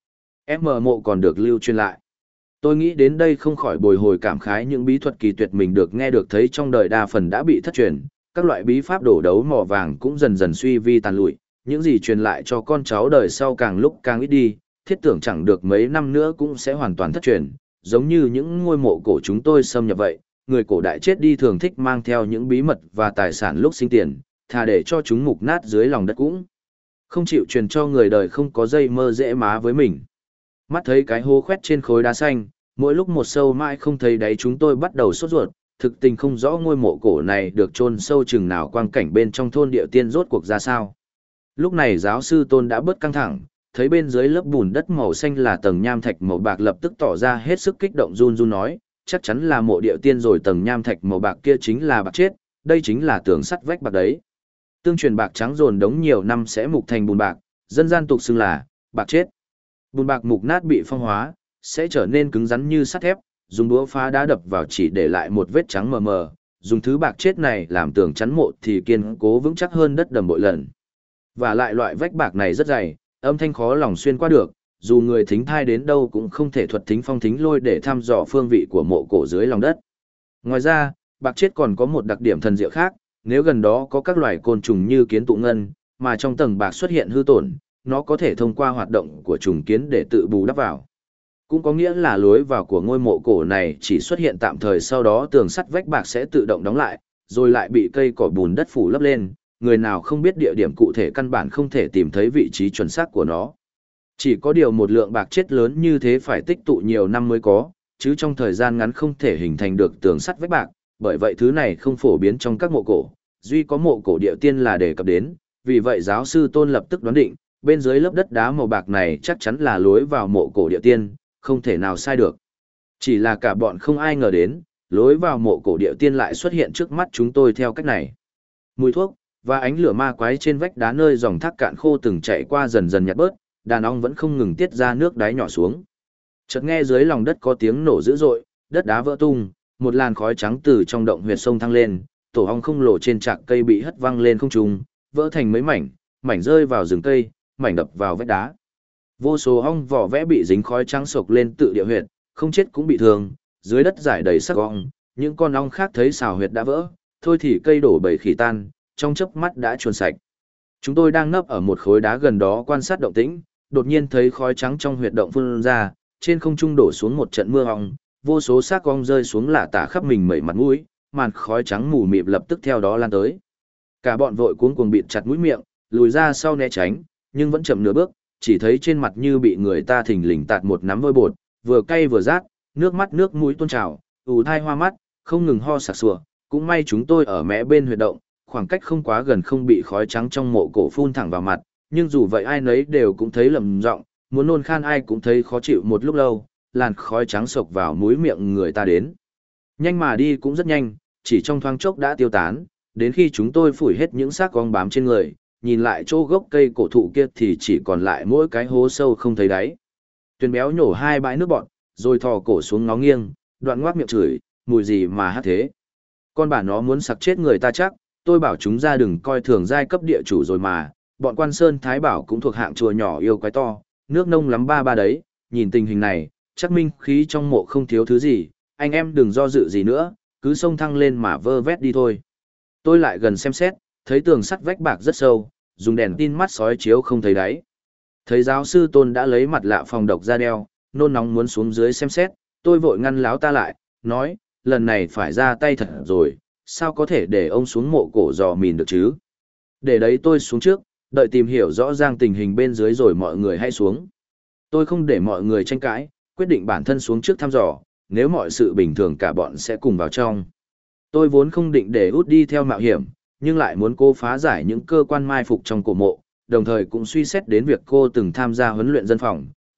Mộ còn được lưu truyền lại. Tôi nghĩ đến đây không khỏi bồi hồi cảm khái những bí thuật kỳ tuyệt mình được nghe được thấy trong đời đa phần đã bị thất truyền, các loại bí pháp đổ đấu mỏ vàng cũng dần dần suy vi tàn lụi, những gì truyền lại cho con cháu đời sau càng lúc càng ít đi, thiết tưởng chẳng được mấy năm nữa cũng sẽ hoàn toàn thất truyền, giống như những ngôi mộ cổ chúng tôi xâm nhập vậy, người cổ đại chết đi thường thích mang theo những bí mật và tài sản lúc sinh tiền, thà để cho chúng mục nát dưới lòng đất cũng không chịu truyền cho người đời không có dây mơ dễ má với mình. Mắt thấy cái hố khoét trên khối đá xanh, mỗi lúc một sâu mãi không thấy đáy, chúng tôi bắt đầu sốt ruột, thực tình không rõ ngôi mộ cổ này được chôn sâu chừng nào, quang cảnh bên trong thôn địa tiên rốt cuộc ra sao. Lúc này giáo sư Tôn đã bớt căng thẳng, thấy bên dưới lớp bùn đất màu xanh là tầng nham thạch màu bạc, lập tức tỏ ra hết sức kích động, run run nói, chắc chắn là mộ địa tiên rồi, tầng nham thạch màu bạc kia chính là bạc chết, đây chính là tường sắt vách bạc đấy. Tương truyền bạc trắng dồn đống nhiều năm sẽ mục thành bùn bạc, dân gian tục xưng là bạc chết. Bùn bạc mục nát bị phong hóa, sẽ trở nên cứng rắn như sắt thép, dùng đũa phá đá đập vào chỉ để lại một vết trắng mờ mờ, dùng thứ bạc chết này làm tường chắn mộ thì kiên cố vững chắc hơn đất đầm bội lần. Và lại loại vách bạc này rất dày, âm thanh khó lòng xuyên qua được, dù người thính thai đến đâu cũng không thể thuật thính phong thính lôi để thăm dò phương vị của mộ cổ dưới lòng đất. Ngoài ra, bạc chết còn có một đặc điểm thần diệu khác, nếu gần đó có các loài côn trùng như kiến tụ ngân, mà trong tầng bạc xuất hiện hư tổn, nó có thể thông qua hoạt động của trùng kiến để tự bù đắp vào. Cũng có nghĩa là lối vào của ngôi mộ cổ này chỉ xuất hiện tạm thời, sau đó tường sắt vách bạc sẽ tự động đóng lại, rồi lại bị cây cỏ bùn đất phủ lấp lên, người nào không biết địa điểm cụ thể căn bản không thể tìm thấy vị trí chuẩn xác của nó. Chỉ có điều một lượng bạc chết lớn như thế phải tích tụ nhiều năm mới có, chứ trong thời gian ngắn không thể hình thành được tường sắt vách bạc, bởi vậy thứ này không phổ biến trong các mộ cổ, duy có mộ cổ địa tiên là đề cập đến, vì vậy giáo sư Tôn lập tức đoán định, bên dưới lớp đất đá màu bạc này chắc chắn là lối vào mộ cổ địa tiên, không thể nào sai được. Chỉ là cả bọn không ai ngờ đến, lối vào mộ cổ địa tiên lại xuất hiện trước mắt chúng tôi theo cách này. Mùi thuốc và ánh lửa ma quái trên vách đá nơi dòng thác cạn khô từng chạy qua dần dần nhạt bớt, đàn ong vẫn không ngừng tiết ra nước đáy nhỏ xuống. Chợt nghe dưới lòng đất có tiếng nổ dữ dội, đất đá vỡ tung, một làn khói trắng từ trong động huyệt sông thăng lên, tổ ong không lồ trên trạc cây bị hất văng lên không trung, vỡ thành mấy mảnh, mảnh rơi vào rừng cây, mảnh đập vào vách đá. Vô số ong vỏ vẽ bị dính khói trắng sộc lên tự địa huyệt, không chết cũng bị thương, dưới đất rải đầy xác ong, những con ong khác thấy xào huyệt đã vỡ, thôi thì cây đổ bầy khỉ tan, trong chớp mắt đã chuồn sạch. Chúng tôi đang nấp ở một khối đá gần đó quan sát động tĩnh, đột nhiên thấy khói trắng trong huyệt động phun ra, trên không trung đổ xuống một trận mưa ong, vô số xác ong rơi xuống lả tả khắp mình mẩy mặt mũi, màn khói trắng mù mịt lập tức theo đó lan tới. Cả bọn vội cuống cuồng bịt chặt mũi miệng, lùi ra sau né tránh, nhưng vẫn chậm nửa bước, chỉ thấy trên mặt như bị người ta thình lình tạt một nắm vôi bột, vừa cay vừa rát, nước mắt nước mũi tuôn trào, ù tai hoa mắt, không ngừng ho sặc sụa. Cũng may chúng tôi ở mé bên huyệt động, khoảng cách không quá gần, không bị khói trắng trong mộ cổ phun thẳng vào mặt, nhưng dù vậy ai nấy đều cũng thấy lầm giọng, muốn nôn khan ai cũng thấy khó chịu một lúc lâu, làn khói trắng sộc vào mũi miệng người ta đến. Nhanh mà đi cũng rất nhanh, chỉ trong thoáng chốc đã tiêu tán, đến khi chúng tôi phủi hết những xác ong bám trên người, nhìn lại chỗ gốc cây cổ thụ kia thì chỉ còn lại mỗi cái hố sâu không thấy đáy. Tuyền béo nhổ 2 bãi nước bọt, rồi thò cổ xuống ngó nghiêng, đoạn ngoác miệng chửi, mùi gì mà hát thế. Con bà nó muốn sặc chết người ta chắc, tôi bảo chúng ra đừng coi thường giai cấp địa chủ rồi mà, bọn Quan Sơn Thái Bảo cũng thuộc hạng chùa nhỏ yêu quái to, nước nông lắm ba ba đấy, nhìn tình hình này, chắc minh khí trong mộ không thiếu thứ gì, anh em đừng do dự gì nữa, cứ xông thăng lên mà vơ vét đi thôi. Tôi lại gần xem xét, thấy tường sắt vách bạc rất sâu, dùng đèn tin mắt sói chiếu không thấy đáy. Thấy giáo sư Tôn đã lấy mặt lạ phòng độc ra đeo, nôn nóng muốn xuống dưới xem xét, tôi vội ngăn láo ta lại, nói, lần này phải ra tay thật rồi, sao có thể để ông xuống mộ cổ dò mìn được chứ? Để đấy tôi xuống trước, đợi tìm hiểu rõ ràng tình hình bên dưới rồi mọi người hãy xuống. Tôi không để mọi người tranh cãi, quyết định bản thân xuống trước thăm dò, nếu mọi sự bình thường cả bọn sẽ cùng vào trong. Tôi vốn không định để út đi theo mạo hiểm, nhưng lại muốn cô phá giải những cơ quan mai phục trong cổ mộ, đồng thời cũng suy xét đến việc cô từng tham gia huấn luyện dân phòng,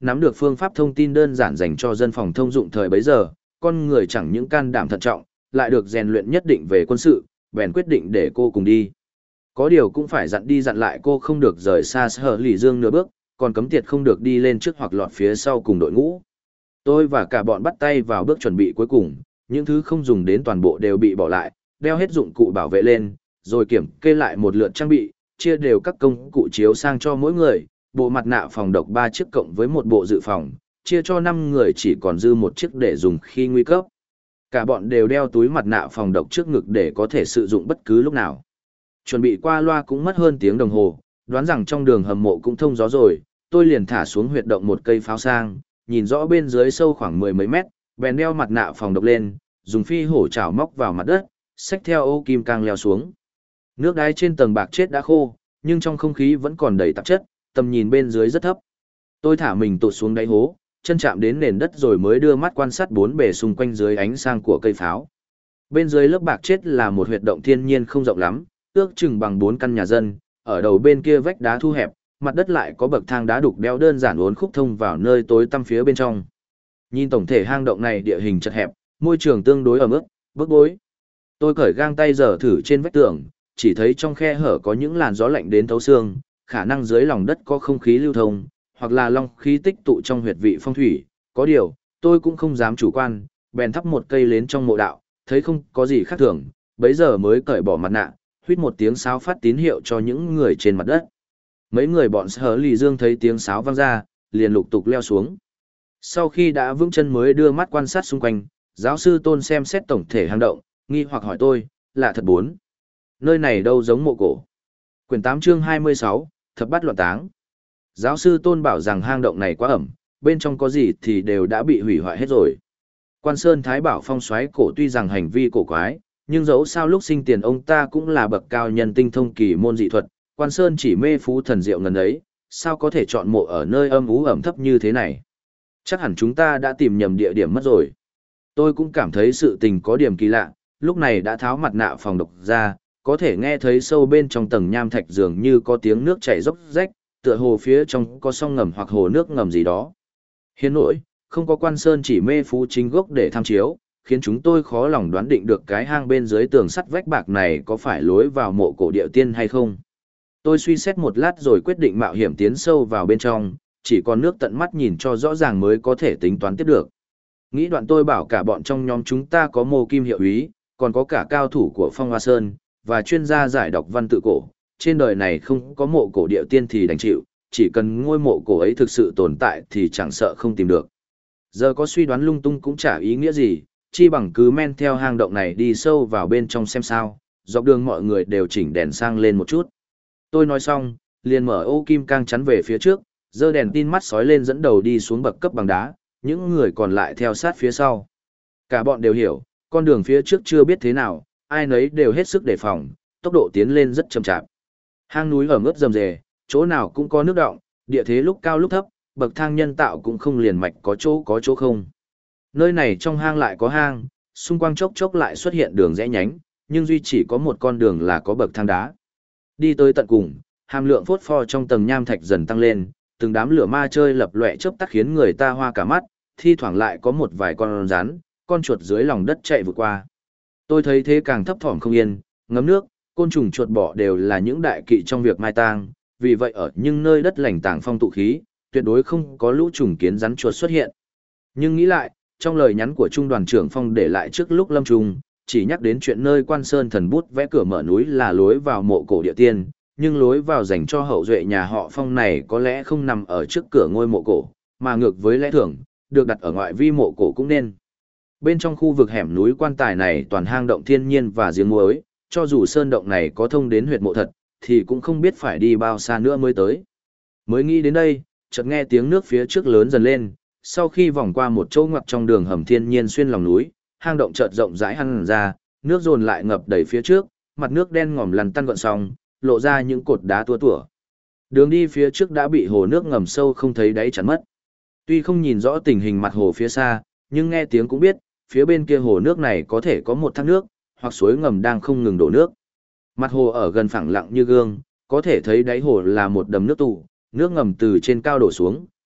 nắm được phương pháp thông tin đơn giản dành cho dân phòng thông dụng thời bấy giờ, con người chẳng những can đảm thận trọng, lại được rèn luyện nhất định về quân sự, bèn quyết định để cô cùng đi. Có điều cũng phải dặn đi dặn lại cô không được rời xa Sở Lỷ Dương nửa bước, còn cấm tiệt không được đi lên trước hoặc lọt phía sau cùng đội ngũ. Tôi và cả bọn bắt tay vào bước chuẩn bị cuối cùng, những thứ không dùng đến toàn bộ đều bị bỏ lại, đeo hết dụng cụ bảo vệ lên, rồi kiểm kê lại một lượt trang bị, chia đều các công cụ chiếu sang cho mỗi người, bộ mặt nạ phòng độc 3 chiếc cộng với một bộ dự phòng, chia cho 5 người chỉ còn dư một chiếc để dùng khi nguy cấp. Cả bọn đều đeo túi mặt nạ phòng độc trước ngực để có thể sử dụng bất cứ lúc nào. Chuẩn bị qua loa cũng mất hơn tiếng đồng hồ, đoán rằng trong đường hầm mộ cũng thông gió rồi, tôi liền thả xuống huyệt động một cây pháo sang, nhìn rõ bên dưới sâu khoảng 10 mấy mét, bèn đeo mặt nạ phòng độc lên, dùng phi hổ chảo móc vào mặt đất, xách theo ô kim cang leo xuống. Nước đáy trên tầng bạc chết đã khô, nhưng trong không khí vẫn còn đầy tạp chất, tầm nhìn bên dưới rất thấp. Tôi thả mình tụt xuống đáy hố, chân chạm đến nền đất rồi mới đưa mắt quan sát bốn bề xung quanh dưới ánh sáng của cây pháo. Bên dưới lớp bạc chết là một huyệt động thiên nhiên không rộng lắm, ước chừng bằng 4 căn nhà dân, ở đầu bên kia vách đá thu hẹp, mặt đất lại có bậc thang đá đục đẽo đơn giản uốn khúc thông vào nơi tối tăm phía bên trong. Nhìn tổng thể hang động này địa hình chật hẹp, môi trường tương đối ẩm ướt, bức bối. Tôi cởi gang tay dở thử trên vách tường, chỉ thấy trong khe hở có những làn gió lạnh đến thấu xương, khả năng dưới lòng đất có không khí lưu thông, hoặc là long khí tích tụ trong huyệt vị phong thủy. Có điều, tôi cũng không dám chủ quan, bèn thắp một cây lên trong mộ đạo, thấy không có gì khác thường, bấy giờ mới cởi bỏ mặt nạ, huýt một tiếng sáo phát tín hiệu cho những người trên mặt đất. Mấy người bọn Sở Lì Dương thấy tiếng sáo vang ra, liền lục tục leo xuống. Sau khi đã vững chân mới đưa mắt quan sát xung quanh, giáo sư Tôn xem xét tổng thể hang động, nghi hoặc hỏi tôi, lạ thật bốn. Nơi này đâu giống mộ cổ. Quyển 8 chương 26, thập bát loạn táng. Giáo sư Tôn bảo rằng hang động này quá ẩm, bên trong có gì thì đều đã bị hủy hoại hết rồi. Quan Sơn Thái bảo phong soái cổ tuy rằng hành vi cổ quái, nhưng dẫu sao lúc sinh tiền ông ta cũng là bậc cao nhân tinh thông kỳ môn dị thuật, Quan Sơn chỉ mê phú thần diệu ngần ấy, sao có thể chọn mộ ở nơi âm ú ẩm thấp như thế này. Chắc hẳn chúng ta đã tìm nhầm địa điểm mất rồi. Tôi cũng cảm thấy sự tình có điểm kỳ lạ, lúc này đã tháo mặt nạ phòng độc ra, có thể nghe thấy sâu bên trong tầng nham thạch dường như có tiếng nước chảy róc rách, tựa hồ phía trong có sông ngầm hoặc hồ nước ngầm gì đó. Hiến nỗi, không có Quan Sơn chỉ mê phú chính gốc để tham chiếu, khiến chúng tôi khó lòng đoán định được cái hang bên dưới tường sắt vách bạc này có phải lối vào mộ cổ địa tiên hay không. Tôi suy xét một lát rồi quyết định mạo hiểm tiến sâu vào bên trong, chỉ còn nước tận mắt nhìn cho rõ ràng mới có thể tính toán tiếp được. Nghĩ đoạn tôi bảo cả bọn trong nhóm chúng ta có Mộ Kim hiệu úy, còn có cả cao thủ của Phong Hoa Sơn, và chuyên gia giải đọc văn tự cổ. Trên đời này không có mộ cổ địa tiên thì đành chịu, chỉ cần ngôi mộ cổ ấy thực sự tồn tại thì chẳng sợ không tìm được. Giờ có suy đoán lung tung cũng chả ý nghĩa gì, chi bằng cứ men theo hang động này đi sâu vào bên trong xem sao, dọc đường mọi người đều chỉnh đèn sang lên một chút. Tôi nói xong, liền mở ô kim cang chắn về phía trước, giơ đèn tin mắt sói lên dẫn đầu đi xuống bậc cấp bằng đá, những người còn lại theo sát phía sau. Cả bọn đều hiểu, con đường phía trước chưa biết thế nào, ai nấy đều hết sức đề phòng, tốc độ tiến lên rất chậm chạp. Hang núi ẩm ướt rầm rề, chỗ nào cũng có nước đọng, địa thế lúc cao lúc thấp, bậc thang nhân tạo cũng không liền mạch có chỗ không. Nơi này trong hang lại có hang, xung quanh chốc chốc lại xuất hiện đường rẽ nhánh, nhưng duy chỉ có một con đường là có bậc thang đá. Đi tới tận cùng, hàm lượng phốt pho trong tầng nham thạch dần tăng lên, từng đám lửa ma chơi lập lòe chớp tắt khiến người ta hoa cả mắt, thi thoảng lại có một vài con rắn, con chuột dưới lòng đất chạy vượt qua. Tôi thấy thế càng thấp thỏm không yên, ngấm nước, côn trùng chuột bọ đều là những đại kỵ trong việc mai tang, vì vậy ở những nơi đất lành tàng phong tụ khí, tuyệt đối không có lũ trùng kiến rắn chuột xuất hiện. Nhưng nghĩ lại, trong lời nhắn của Trung đoàn trưởng Phong để lại trước lúc lâm trùng, chỉ nhắc đến chuyện nơi Quan Sơn thần bút vẽ cửa mở núi là lối vào mộ cổ địa tiên, nhưng lối vào dành cho hậu duệ nhà họ Phong này có lẽ không nằm ở trước cửa ngôi mộ cổ, mà ngược với lẽ thường, được đặt ở ngoại vi mộ cổ cũng nên. Bên trong khu vực hẻm núi quan tài này toàn hang động thiên nhiên và giếng muối, cho dù sơn động này có thông đến huyệt mộ thật, thì cũng không biết phải đi bao xa nữa mới tới. Mới nghĩ đến đây, chợt nghe tiếng nước phía trước lớn dần lên, sau khi vòng qua một chỗ ngoặt trong đường hầm thiên nhiên xuyên lòng núi, hang động chợt rộng rãi hằn ra, nước dồn lại ngập đầy phía trước, mặt nước đen ngòm lằn tăn gọn sóng, lộ ra những cột đá tua tủa. Đường đi phía trước đã bị hồ nước ngầm sâu không thấy đáy chắn mất. Tuy không nhìn rõ tình hình mặt hồ phía xa, nhưng nghe tiếng cũng biết, phía bên kia hồ nước này có thể có một thác nước, hoặc suối ngầm đang không ngừng đổ nước. Mặt hồ ở gần phẳng lặng như gương, có thể thấy đáy hồ là một đầm nước tụ, nước ngầm từ trên cao đổ xuống,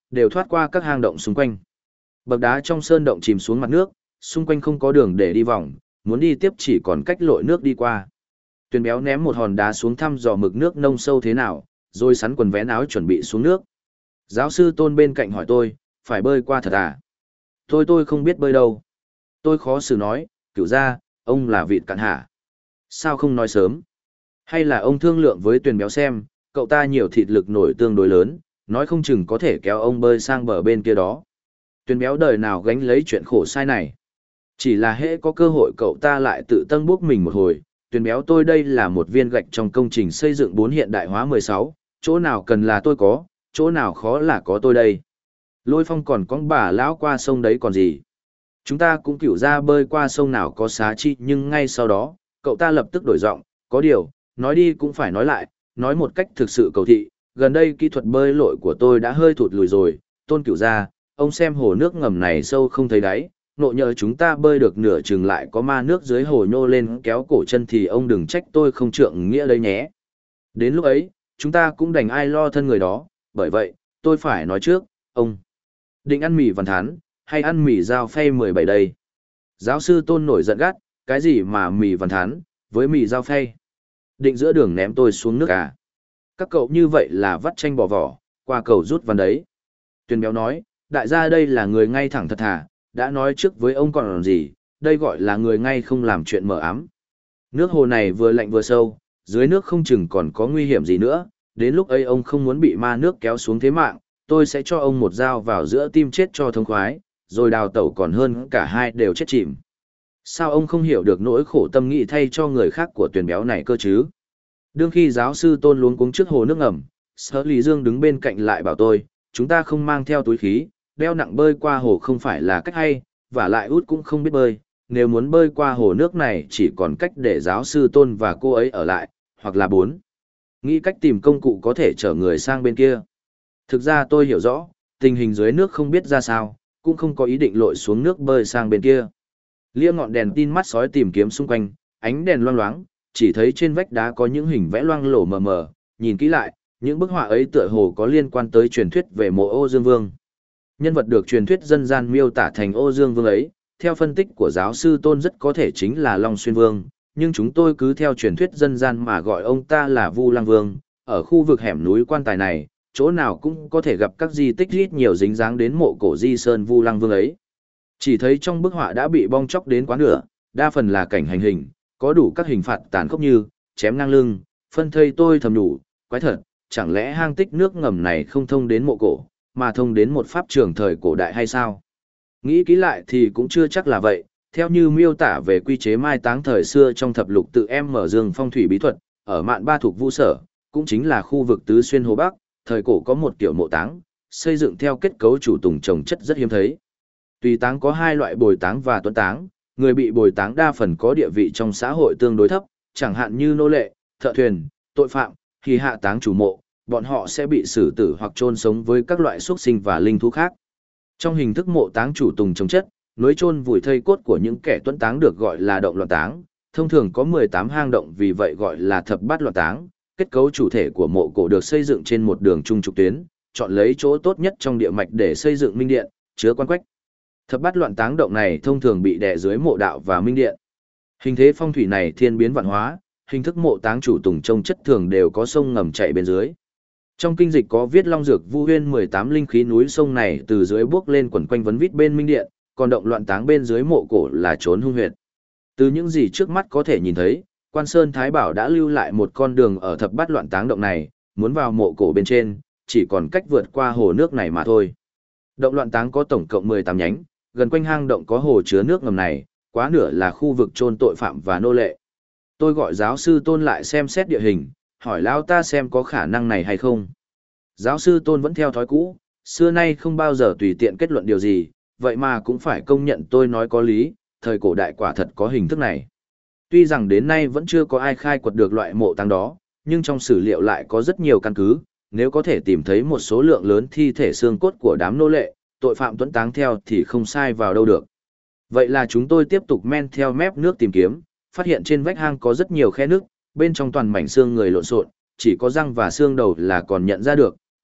đều thoát qua các hang động xung quanh. Bậc đá trong sơn động chìm xuống mặt nước, xung quanh không có đường để đi vòng, muốn đi tiếp chỉ còn cách lội nước đi qua. Tuyền béo ném một hòn đá xuống thăm dò mực nước nông sâu thế nào, rồi sắn quần vén áo chuẩn bị xuống nước. Giáo sư Tôn bên cạnh hỏi tôi, phải bơi qua thật à? Tôi không biết bơi đâu. Tôi khó xử nói, cửu ra, ông là vịt cạn hả? Sao không nói sớm? Hay là ông thương lượng với Tuyền béo xem, cậu ta nhiều thịt lực nổi tương đối lớn, nói không chừng có thể kéo ông bơi sang bờ bên kia đó. Tuyền béo đời nào gánh lấy chuyện khổ sai này. Chỉ là hễ có cơ hội cậu ta lại tự tâng bốc mình một hồi. Tuyền béo tôi đây là một viên gạch trong công trình xây dựng 4 hiện đại hóa 16, chỗ nào cần là tôi có, chỗ nào khó là có tôi đây. Lôi Phong còn có bà lão qua sông đấy còn gì. Chúng ta cũng cửu ra bơi qua sông nào có xá chi, nhưng ngay sau đó, cậu ta lập tức đổi giọng, có điều, nói đi cũng phải nói lại, nói một cách thực sự cầu thị, gần đây kỹ thuật bơi lội của tôi đã hơi thụt lùi rồi, Tôn cửu ra, ông xem hồ nước ngầm này sâu không thấy đáy, nộ nhờ chúng ta bơi được nửa chừng lại có ma nước dưới hồ nhô lên kéo cổ chân thì ông đừng trách tôi không trượng nghĩa đấy nhé. Đến lúc ấy, chúng ta cũng đành ai lo thân người đó, bởi vậy, tôi phải nói trước, ông định ăn mì vằn thán, hay ăn mì dao phay 17 đây? Giáo sư Tôn nổi giận gắt, cái gì mà mì vằn thán, với mì dao phay? Định giữa đường ném tôi xuống nước à? Các cậu như vậy là vắt chanh bỏ vỏ, qua cầu rút vằn đấy. Tuyền béo nói, đại gia đây là người ngay thẳng thật thà, đã nói trước với ông còn làm gì, đây gọi là người ngay không làm chuyện mờ ám. Nước hồ này vừa lạnh vừa sâu, dưới nước không chừng còn có nguy hiểm gì nữa, đến lúc ấy ông không muốn bị ma nước kéo xuống thế mạng, tôi sẽ cho ông một dao vào giữa tim chết cho thông khoái, rồi đào tẩu còn hơn cả hai đều chết chìm. Sao ông không hiểu được nỗi khổ tâm nghị thay cho người khác của Tuyền béo này cơ chứ? Đương khi giáo sư Tôn luống cuống trước hồ nước ngầm, Sở Lý Dương đứng bên cạnh lại bảo tôi, chúng ta không mang theo túi khí, đeo nặng bơi qua hồ không phải là cách hay, và lại út cũng không biết bơi, nếu muốn bơi qua hồ nước này chỉ còn cách để giáo sư Tôn và cô ấy ở lại, hoặc là 4. Nghĩ cách tìm công cụ có thể chở người sang bên kia. Thực ra tôi hiểu rõ, tình hình dưới nước không biết ra sao, cũng không có ý định lội xuống nước bơi sang bên kia. Lia ngọn đèn tin mắt sói tìm kiếm xung quanh, ánh đèn loang loáng, chỉ thấy trên vách đá có những hình vẽ loang lổ mờ mờ, nhìn kỹ lại, những bức họa ấy tựa hồ có liên quan tới truyền thuyết về mộ Ô Dương Vương. Nhân vật được truyền thuyết dân gian miêu tả thành Ô Dương Vương ấy, theo phân tích của giáo sư Tôn rất có thể chính là Long Xuyên Vương, nhưng chúng tôi cứ theo truyền thuyết dân gian mà gọi ông ta là Vu Lăng Vương. Ở khu vực hẻm núi quan tài này, chỗ nào cũng có thể gặp các di tích ít nhiều dính dáng đến mộ cổ Di Sơn Vu Lăng Vương ấy. Chỉ thấy trong bức họa đã bị bong chóc đến quá nửa, đa phần là cảnh hành hình, có đủ các hình phạt tàn khốc như chém ngang lưng, phân thây. Tôi thầm nhủ, quái thật, chẳng lẽ hang tích nước ngầm này không thông đến mộ cổ, mà thông đến một pháp trường thời cổ đại hay sao? Nghĩ kỹ lại thì cũng chưa chắc là vậy, theo như miêu tả về quy chế mai táng thời xưa trong thập lục tự em mở dương phong thủy bí thuật, ở Mạn Ba thuộc Vu Sở, cũng chính là khu vực Tứ Xuyên Hồ Bắc, thời cổ có một kiểu mộ táng, xây dựng theo kết cấu chủ tùng trồng chất rất hiếm thấy. Tùy táng có 2 loại bồi táng và tuẫn táng, người bị bồi táng đa phần có địa vị trong xã hội tương đối thấp, chẳng hạn như nô lệ, thợ thuyền, tội phạm, khi hạ táng chủ mộ, bọn họ sẽ bị xử tử hoặc chôn sống với các loại xuất sinh và linh thú khác. Trong hình thức mộ táng chủ tùng trồng chất, núi chôn vùi thây cốt của những kẻ tuẫn táng được gọi là động loạn táng, thông thường có 18 hang động vì vậy gọi là thập bát loạn táng. Kết cấu chủ thể của mộ cổ được xây dựng trên một đường trung trục tuyến, chọn lấy chỗ tốt nhất trong địa mạch để xây dựng minh điện, chứa quan quách. Thập bát loạn táng động này thông thường bị đè dưới mộ đạo và minh điện. Hình thế phong thủy này thiên biến vạn hóa, hình thức mộ táng chủ tùng trông chất thường đều có sông ngầm chạy bên dưới. Trong kinh dịch có viết Long Dược Vu Huyên 18 linh khí núi sông này từ dưới bước lên quần quanh vấn vít bên minh điện, còn động loạn táng bên dưới mộ cổ là trốn hung huyệt. Từ những gì trước mắt có thể nhìn thấy, Quan Sơn Thái Bảo đã lưu lại một con đường ở thập bát loạn táng động này, muốn vào mộ cổ bên trên, chỉ còn cách vượt qua hồ nước này mà thôi. Động loạn táng có tổng cộng 18 nhánh, gần quanh hang động có hồ chứa nước ngầm này, quá nửa là khu vực chôn tội phạm và nô lệ. Tôi gọi giáo sư Tôn lại xem xét địa hình, hỏi lão ta xem có khả năng này hay không. Giáo sư Tôn vẫn theo thói cũ, xưa nay không bao giờ tùy tiện kết luận điều gì, vậy mà cũng phải công nhận tôi nói có lý, thời cổ đại quả thật có hình thức này. Tuy rằng đến nay vẫn chưa có ai khai quật được loại mộ táng đó, nhưng trong sử liệu lại có rất nhiều căn cứ, nếu có thể tìm thấy một số lượng lớn thi thể xương cốt của đám nô lệ, tội phạm tuẫn táng theo thì không sai vào đâu được. Vậy là chúng tôi tiếp tục men theo mép nước tìm kiếm, phát hiện trên vách hang có rất nhiều khe nước, bên trong toàn mảnh xương người lộn xộn, chỉ có răng và xương đầu là còn nhận ra được,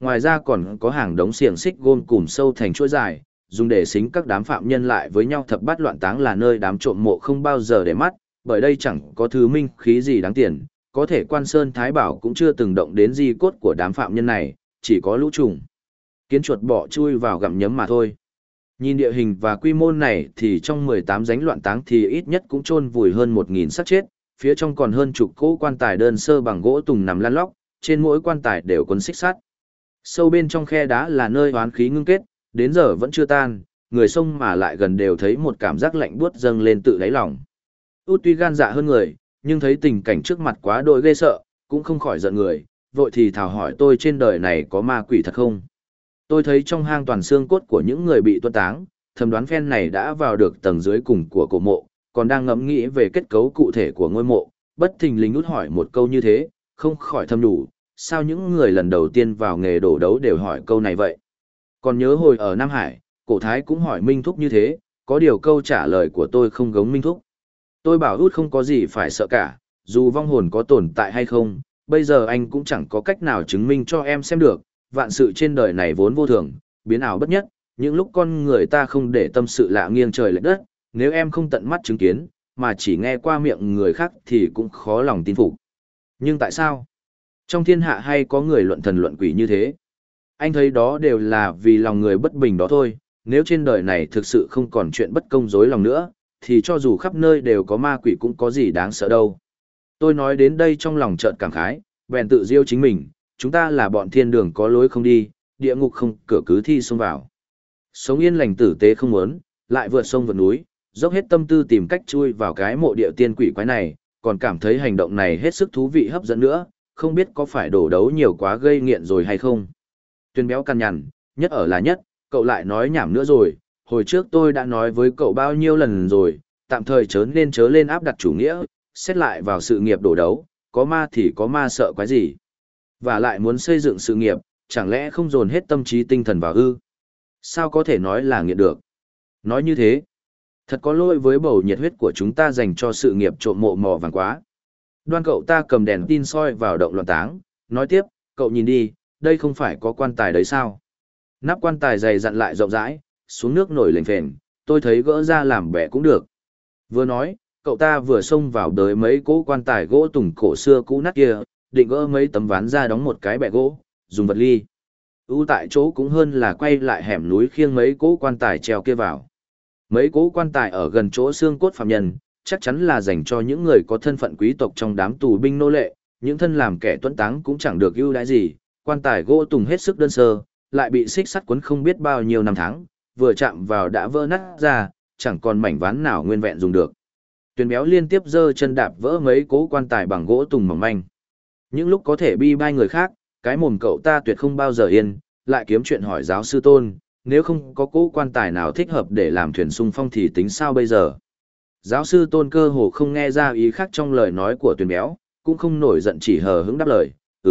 ngoài ra còn có hàng đống xiềng xích gôn cùm sâu thành chuỗi dài, dùng để xính các đám phạm nhân lại với nhau. Thập bát loạn táng là nơi đám trộm mộ không bao giờ để mắt, bởi đây chẳng có thứ minh khí gì đáng tiền, có thể Quan Sơn Thái Bảo cũng chưa từng động đến di cốt của đám phạm nhân này, chỉ có lũ trùng kiến chuột bọ chui vào gặm nhấm mà thôi. Nhìn địa hình và quy mô này thì trong 18 ránh loạn táng thì ít nhất cũng chôn vùi hơn 1.000 xác chết, phía trong còn hơn chục cỗ quan tài đơn sơ bằng gỗ tùng nằm lăn lóc, trên mỗi quan tài đều quấn xích sắt. Sâu bên trong khe đá là nơi oán khí ngưng kết, đến giờ vẫn chưa tan, người xông mà lại gần đều thấy một cảm giác lạnh buốt dâng lên tự đáy lòng. Út tuy gan dạ hơn người, nhưng thấy tình cảnh trước mặt quá đỗi ghê sợ, cũng không khỏi giận người, vội thì thào hỏi tôi trên đời này có ma quỷ thật không? Tôi thấy trong hang toàn xương cốt của những người bị tuân táng, thầm đoán phen này đã vào được tầng dưới cùng của cổ mộ, còn đang ngẫm nghĩ về kết cấu cụ thể của ngôi mộ, bất thình lình Út hỏi một câu như thế, không khỏi thầm đủ, sao những người lần đầu tiên vào nghề đổ đấu đều hỏi câu này vậy? Còn nhớ hồi ở Nam Hải, cổ thái cũng hỏi Minh Thúc như thế, có điều câu trả lời của tôi không giống Minh Thúc. Tôi bảo Út không có gì phải sợ cả, dù vong hồn có tồn tại hay không, bây giờ anh cũng chẳng có cách nào chứng minh cho em xem được, vạn sự trên đời này vốn vô thường, biến ảo bất nhất, những lúc con người ta không để tâm sự lạ nghiêng trời lệch đất, nếu em không tận mắt chứng kiến, mà chỉ nghe qua miệng người khác thì cũng khó lòng tin phục. Nhưng tại sao? Trong thiên hạ hay có người luận thần luận quỷ như thế? Anh thấy đó đều là vì lòng người bất bình đó thôi, nếu trên đời này thực sự không còn chuyện bất công dối lòng nữa, thì cho dù khắp nơi đều có ma quỷ cũng có gì đáng sợ đâu. Tôi nói đến đây trong lòng chợt cảm khái, bèn tự diêu chính mình, chúng ta là bọn thiên đường có lối không đi, địa ngục không cửa cứ thi xông vào. Sống yên lành tử tế không muốn, lại vượt sông vượt núi, dốc hết tâm tư tìm cách chui vào cái mộ địa tiên quỷ quái này, còn cảm thấy hành động này hết sức thú vị hấp dẫn nữa, không biết có phải đổ đấu nhiều quá gây nghiện rồi hay không. Tuyên béo căn nhằn, nhất ở là nhất, cậu lại nói nhảm nữa rồi, hồi trước tôi đã nói với cậu bao nhiêu lần rồi, tạm thời chớ lên áp đặt chủ nghĩa, xét lại vào sự nghiệp đổ đấu, có ma thì có ma sợ quái gì. Và lại muốn xây dựng sự nghiệp, chẳng lẽ không dồn hết tâm trí tinh thần vào ư? Sao có thể nói là nghiện được? Nói như thế, thật có lỗi với bầu nhiệt huyết của chúng ta dành cho sự nghiệp trộm mộ mò vàng quá. Đoan cậu ta cầm đèn tin soi vào động loạn táng, nói tiếp, cậu nhìn đi, đây không phải có quan tài đấy sao? Nắp quan tài dày dặn lại rộng rãi, xuống nước nổi lềnh phềnh, tôi thấy gỡ ra làm bẻ cũng được. Vừa nói, cậu ta vừa xông vào đới mấy cỗ quan tài gỗ tùng cổ xưa cũ nát kia, định gỡ mấy tấm ván ra đóng một cái bẻ gỗ, dùng vật ly. Tại chỗ cũng hơn là quay lại hẻm núi khiêng mấy cỗ quan tài treo kia vào. Mấy cỗ quan tài ở gần chỗ xương cốt phạm nhân, chắc chắn là dành cho những người có thân phận quý tộc trong đám tù binh nô lệ, những thân làm kẻ tuẫn táng cũng chẳng được ưu đãi gì, quan tài gỗ tùng hết sức đơn sơ, lại bị xích sắt quấn không biết bao nhiêu năm tháng, vừa chạm vào đã vỡ nát ra, chẳng còn mảnh ván nào nguyên vẹn dùng được. Tuyền béo liên tiếp giơ chân đạp vỡ mấy cố quan tài bằng gỗ tùng mỏng manh. Những lúc có thể bi bai người khác, cái mồm cậu ta tuyệt không bao giờ yên, lại kiếm chuyện hỏi giáo sư Tôn, nếu không có cố quan tài nào thích hợp để làm thuyền xung phong thì tính sao bây giờ? Giáo sư Tôn cơ hồ không nghe ra ý khác trong lời nói của Tuyền béo, cũng không nổi giận, chỉ hờ hững đáp lời,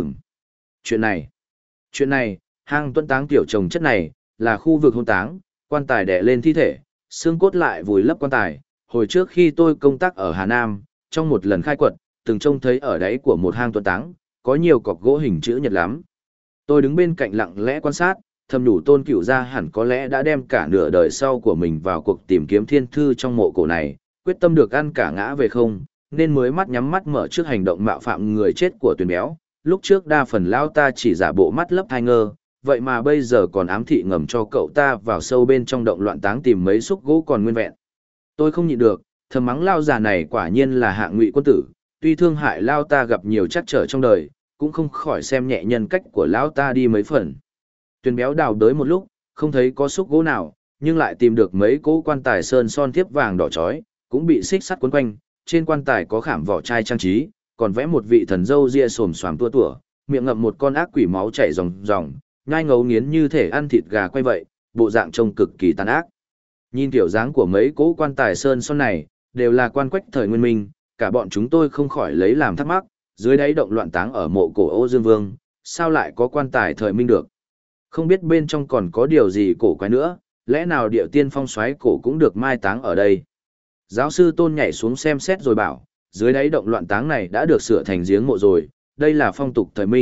Chuyện này, hang tuẫn táng tiểu trồng chất này, là khu vực hôn táng, quan tài đè lên thi thể, xương cốt lại vùi lấp quan tài. Hồi trước khi tôi công tác ở Hà Nam, trong một lần khai quật, từng trông thấy ở đáy của một hang tuẫn táng, có nhiều cọc gỗ hình chữ nhật lắm. Tôi đứng bên cạnh lặng lẽ quan sát, thầm nhủ Tôn Cửu gia hẳn có lẽ đã đem cả nửa đời sau của mình vào cuộc tìm kiếm thiên thư trong mộ cổ này, quyết tâm được ăn cả ngã về không, nên mới mắt nhắm mắt mở trước hành động mạo phạm người chết của Tuyền béo. Lúc trước đa phần lao ta chỉ giả bộ mắt lấp thai ngơ, vậy mà bây giờ còn ám thị ngầm cho cậu ta vào sâu bên trong động loạn táng tìm mấy xúc gỗ còn nguyên vẹn. Tôi không nhịn được, thầm mắng lao già này quả nhiên là hạng ngụy quân tử, tuy thương hại lao ta gặp nhiều trắc trở trong đời, cũng không khỏi xem nhẹ nhân cách của lão ta đi mấy phần. Tuyền béo đào đới một lúc, không thấy có xúc gỗ nào, nhưng lại tìm được mấy cỗ quan tài sơn son thiếp vàng đỏ chói, cũng bị xích sắt quấn quanh, trên quan tài có khảm vỏ chai trang trí, còn vẽ một vị thần dâu ria xồm xoàm tua tủa, miệng ngậm một con ác quỷ máu chảy ròng ròng, nhai ngấu nghiến như thể ăn thịt gà quay vậy, bộ dạng trông cực kỳ tàn ác. Nhìn kiểu dáng của mấy cỗ quan tài sơn son này, đều là quan quách thời Nguyên Minh, cả bọn chúng tôi không khỏi lấy làm thắc mắc, dưới đáy động loạn táng ở mộ cổ Ô Dương Vương, sao lại có quan tài thời Minh được? Không biết bên trong còn có điều gì cổ quái nữa, lẽ nào điệu tiên phong xoáy cổ cũng được mai táng ở đây? Giáo sư Tôn nhảy xuống xem xét rồi bảo, dưới đáy động loạn táng này đã được sửa thành giếng mộ rồi, đây là phong tục thời Minh,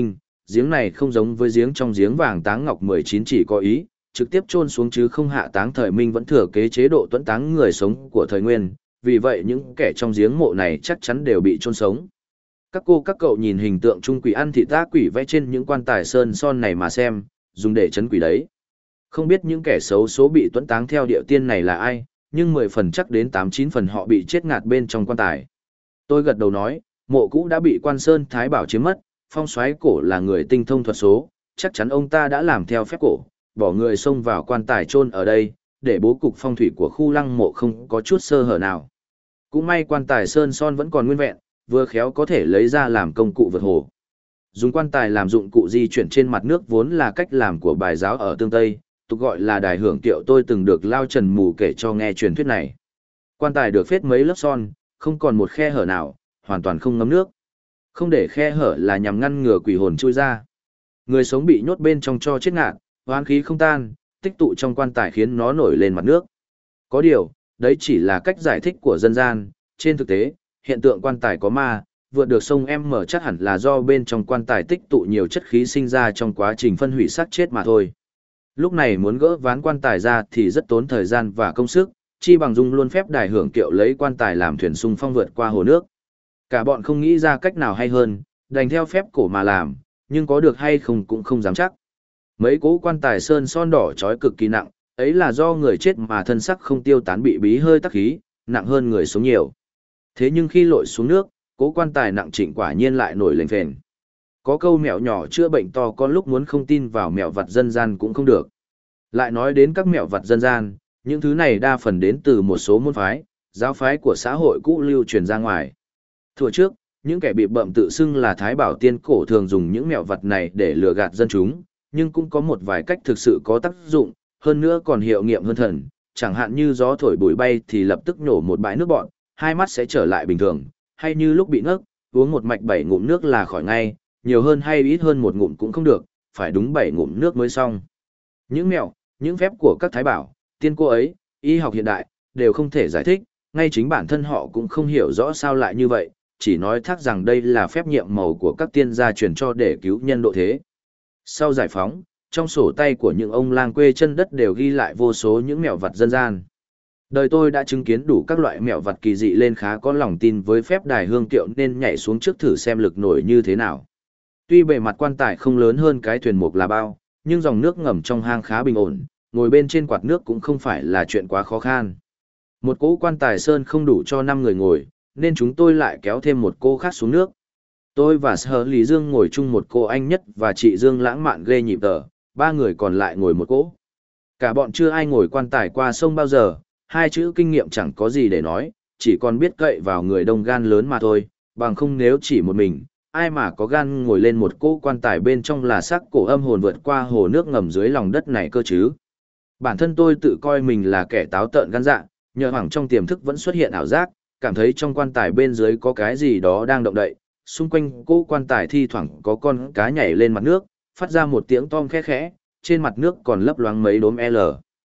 giếng này không giống với giếng trong giếng vàng táng ngọc 19 chỉ có ý, trực tiếp chôn xuống chứ không hạ táng. Thời Minh vẫn thừa kế chế độ tuẫn táng người sống của thời Nguyên, vì vậy những kẻ trong giếng mộ này chắc chắn đều bị chôn sống. Các cô các cậu nhìn hình tượng trung quỷ ăn thịt ác quỷ vẽ trên những quan tài sơn son này mà xem, dùng để trấn quỷ đấy. Không biết những kẻ xấu số bị tuẫn táng theo địa tiên này là ai, nhưng 10 phần chắc đến 8-9 phần họ bị chết ngạt bên trong quan tài. Tôi gật đầu nói, mộ cũ đã bị quan sơn Thái Bảo chiếm mất, phong soái cổ là người tinh thông thuật số, chắc chắn ông ta đã làm theo phép cổ, bỏ người xông vào quan tài chôn ở đây, để bố cục phong thủy của khu lăng mộ không có chút sơ hở nào. Cũng may quan tài sơn son vẫn còn nguyên vẹn, vừa khéo có thể lấy ra làm công cụ vượt hồ. Dùng quan tài làm dụng cụ di chuyển trên mặt nước vốn là cách làm của bài giáo ở tương Tây, tục gọi là đài hưởng kiệu. Tôi từng được Lao Trần Mù kể cho nghe truyền thuyết này. Quan tài được phết mấy lớp son, không còn một khe hở nào, hoàn toàn không ngấm nước. Không để khe hở là nhằm ngăn ngừa quỷ hồn chui ra. Người sống bị nhốt bên trong cho chết ngạt, hoán khí không tan, tích tụ trong quan tài khiến nó nổi lên mặt nước. Có điều, đấy chỉ là cách giải thích của dân gian, trên thực tế, hiện tượng quan tài có ma, vượt được sông M chắc hẳn là do bên trong quan tài tích tụ nhiều chất khí sinh ra trong quá trình phân hủy xác chết mà thôi. Lúc này muốn gỡ ván quan tài ra thì rất tốn thời gian và công sức, chi bằng dùng luôn phép đài hưởng kiệu lấy quan tài làm thuyền xung phong vượt qua hồ nước. Cả bọn không nghĩ ra cách nào hay hơn, đành theo phép cổ mà làm, nhưng có được hay không cũng không dám chắc. Mấy cố quan tài sơn son đỏ chói cực kỳ nặng, ấy là do người chết mà thân sắc không tiêu tán bị bí hơi tắc khí, nặng hơn người sống nhiều. Thế nhưng khi lội xuống nước, cố quan tài nặng trịnh quả nhiên lại nổi lên phền. Có câu mẹo nhỏ chữa bệnh to, con lúc muốn không tin vào mẹo vặt dân gian cũng không được. Lại nói đến các mẹo vặt dân gian, những thứ này đa phần đến từ một số môn phái, giáo phái của xã hội cũ lưu truyền ra ngoài. Thuở trước, những kẻ bị bợm tự xưng là Thái Bảo tiên cổ thường dùng những mẹo vặt này để lừa gạt dân chúng, nhưng cũng có một vài cách thực sự có tác dụng, hơn nữa còn hiệu nghiệm hơn thần, chẳng hạn như gió thổi bụi bay thì lập tức nổ một bãi nước bọn, hai mắt sẽ trở lại bình thường, hay như lúc bị ngất, uống một mạch 7 ngụm nước là khỏi ngay, nhiều hơn hay ít hơn một ngụm cũng không được, phải đúng 7 ngụm nước mới xong. Những mẹo, những phép của các Thái Bảo, tiên cô ấy, y học hiện đại, đều không thể giải thích, ngay chính bản thân họ cũng không hiểu rõ sao lại như vậy, chỉ nói thắc rằng đây là phép nhiệm màu của các tiên gia truyền cho để cứu nhân độ thế. Sau giải phóng, trong sổ tay của những ông lang quê chân đất đều ghi lại vô số những mẹo vặt dân gian. Đời tôi đã chứng kiến đủ các loại mẹo vặt kỳ dị lên khá có lòng tin với phép đài hương kiệu nên nhảy xuống trước thử xem lực nổi như thế nào. Tuy bề mặt quan tài không lớn hơn cái thuyền mục là bao, nhưng dòng nước ngầm trong hang khá bình ổn, ngồi bên trên quạt nước cũng không phải là chuyện quá khó khăn. Một cỗ quan tài sơn không đủ cho 5 người ngồi, nên chúng tôi lại kéo thêm một cô khác xuống nước. Tôi và Sở Lý Dương ngồi chung một cô anh nhất và chị Dương lãng mạn ghê nhịp tở, 3 người còn lại ngồi một cỗ. Cả bọn chưa ai ngồi quan tài qua sông bao giờ, hai chữ kinh nghiệm chẳng có gì để nói, chỉ còn biết cậy vào người đông gan lớn mà thôi, bằng không nếu chỉ một mình, ai mà có gan ngồi lên một cỗ quan tài bên trong là xác cổ âm hồn vượt qua hồ nước ngầm dưới lòng đất này cơ chứ. Bản thân tôi tự coi mình là kẻ táo tợn gan dạ, nhờ hoảng trong tiềm thức vẫn xuất hiện ảo giác, cảm thấy trong quan tài bên dưới có cái gì đó đang động đậy, xung quanh cỗ quan tài thi thoảng có con cá nhảy lên mặt nước, phát ra một tiếng tom khẽ khẽ, trên mặt nước còn lấp loáng mấy đốm L.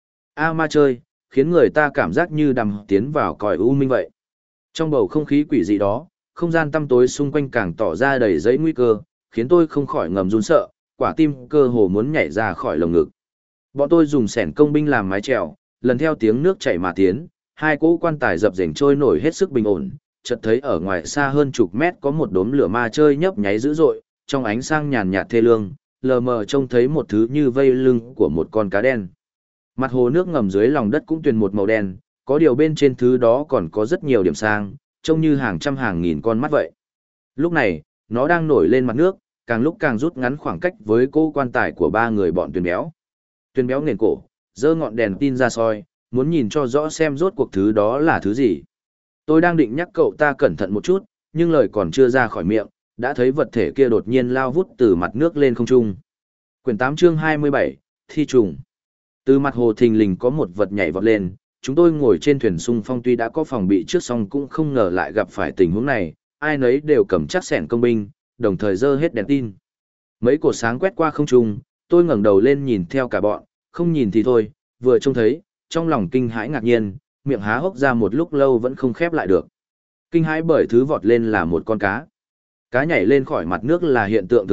Ma chơi, khiến người ta cảm giác như đầm tiến vào cõi u minh vậy. Trong bầu không khí quỷ dị đó, không gian tăm tối xung quanh càng tỏ ra đầy dẫy nguy cơ, khiến tôi không khỏi ngầm run sợ, quả tim cơ hồ muốn nhảy ra khỏi lồng ngực. Bọn tôi dùng xẻng công binh làm mái chèo, lần theo tiếng nước chảy mà tiến, hai cỗ quan tài dập dềnh trôi nổi hết sức bình ổn, chợt thấy ở ngoài xa hơn chục mét có một đốm lửa ma chơi nhấp nháy dữ dội, trong ánh sáng nhàn nhạt thê lương, lờ mờ trông thấy một thứ như vây lưng của một con cá đen. Mặt hồ nước ngầm dưới lòng đất cũng tuyền một màu đen, có điều bên trên thứ đó còn có rất nhiều điểm sang, trông như hàng trăm hàng nghìn con mắt vậy. Lúc này, nó đang nổi lên mặt nước, càng lúc càng rút ngắn khoảng cách với cô quan tài của 3 người bọn Tuyền Béo. Tuyền Béo nền cổ, giơ ngọn đèn tin ra soi, muốn nhìn cho rõ xem rốt cuộc thứ đó là thứ gì. Tôi đang định nhắc cậu ta cẩn thận một chút, nhưng lời còn chưa ra khỏi miệng, đã thấy vật thể kia đột nhiên lao vút từ mặt nước lên không trung. Quyển 8 chương 27, Thi trùng. Từ mặt hồ thình lình có một vật nhảy vọt lên, chúng tôi ngồi trên thuyền xung phong tuy đã có phòng bị trước song cũng không ngờ lại gặp phải tình huống này, ai nấy đều cầm chắc xẻng công binh, đồng thời giơ hết đèn tin. Mấy cột sáng quét qua không trung, tôi ngẩng đầu lên nhìn theo cả bọn, không nhìn thì thôi, vừa trông thấy, trong lòng kinh hãi ngạc nhiên, miệng há hốc ra một lúc lâu vẫn không khép lại được. Kinh hãi bởi thứ vọt lên là một con cá. Cá nhảy lên khỏi mặt nước là hiện tượng thường gặp,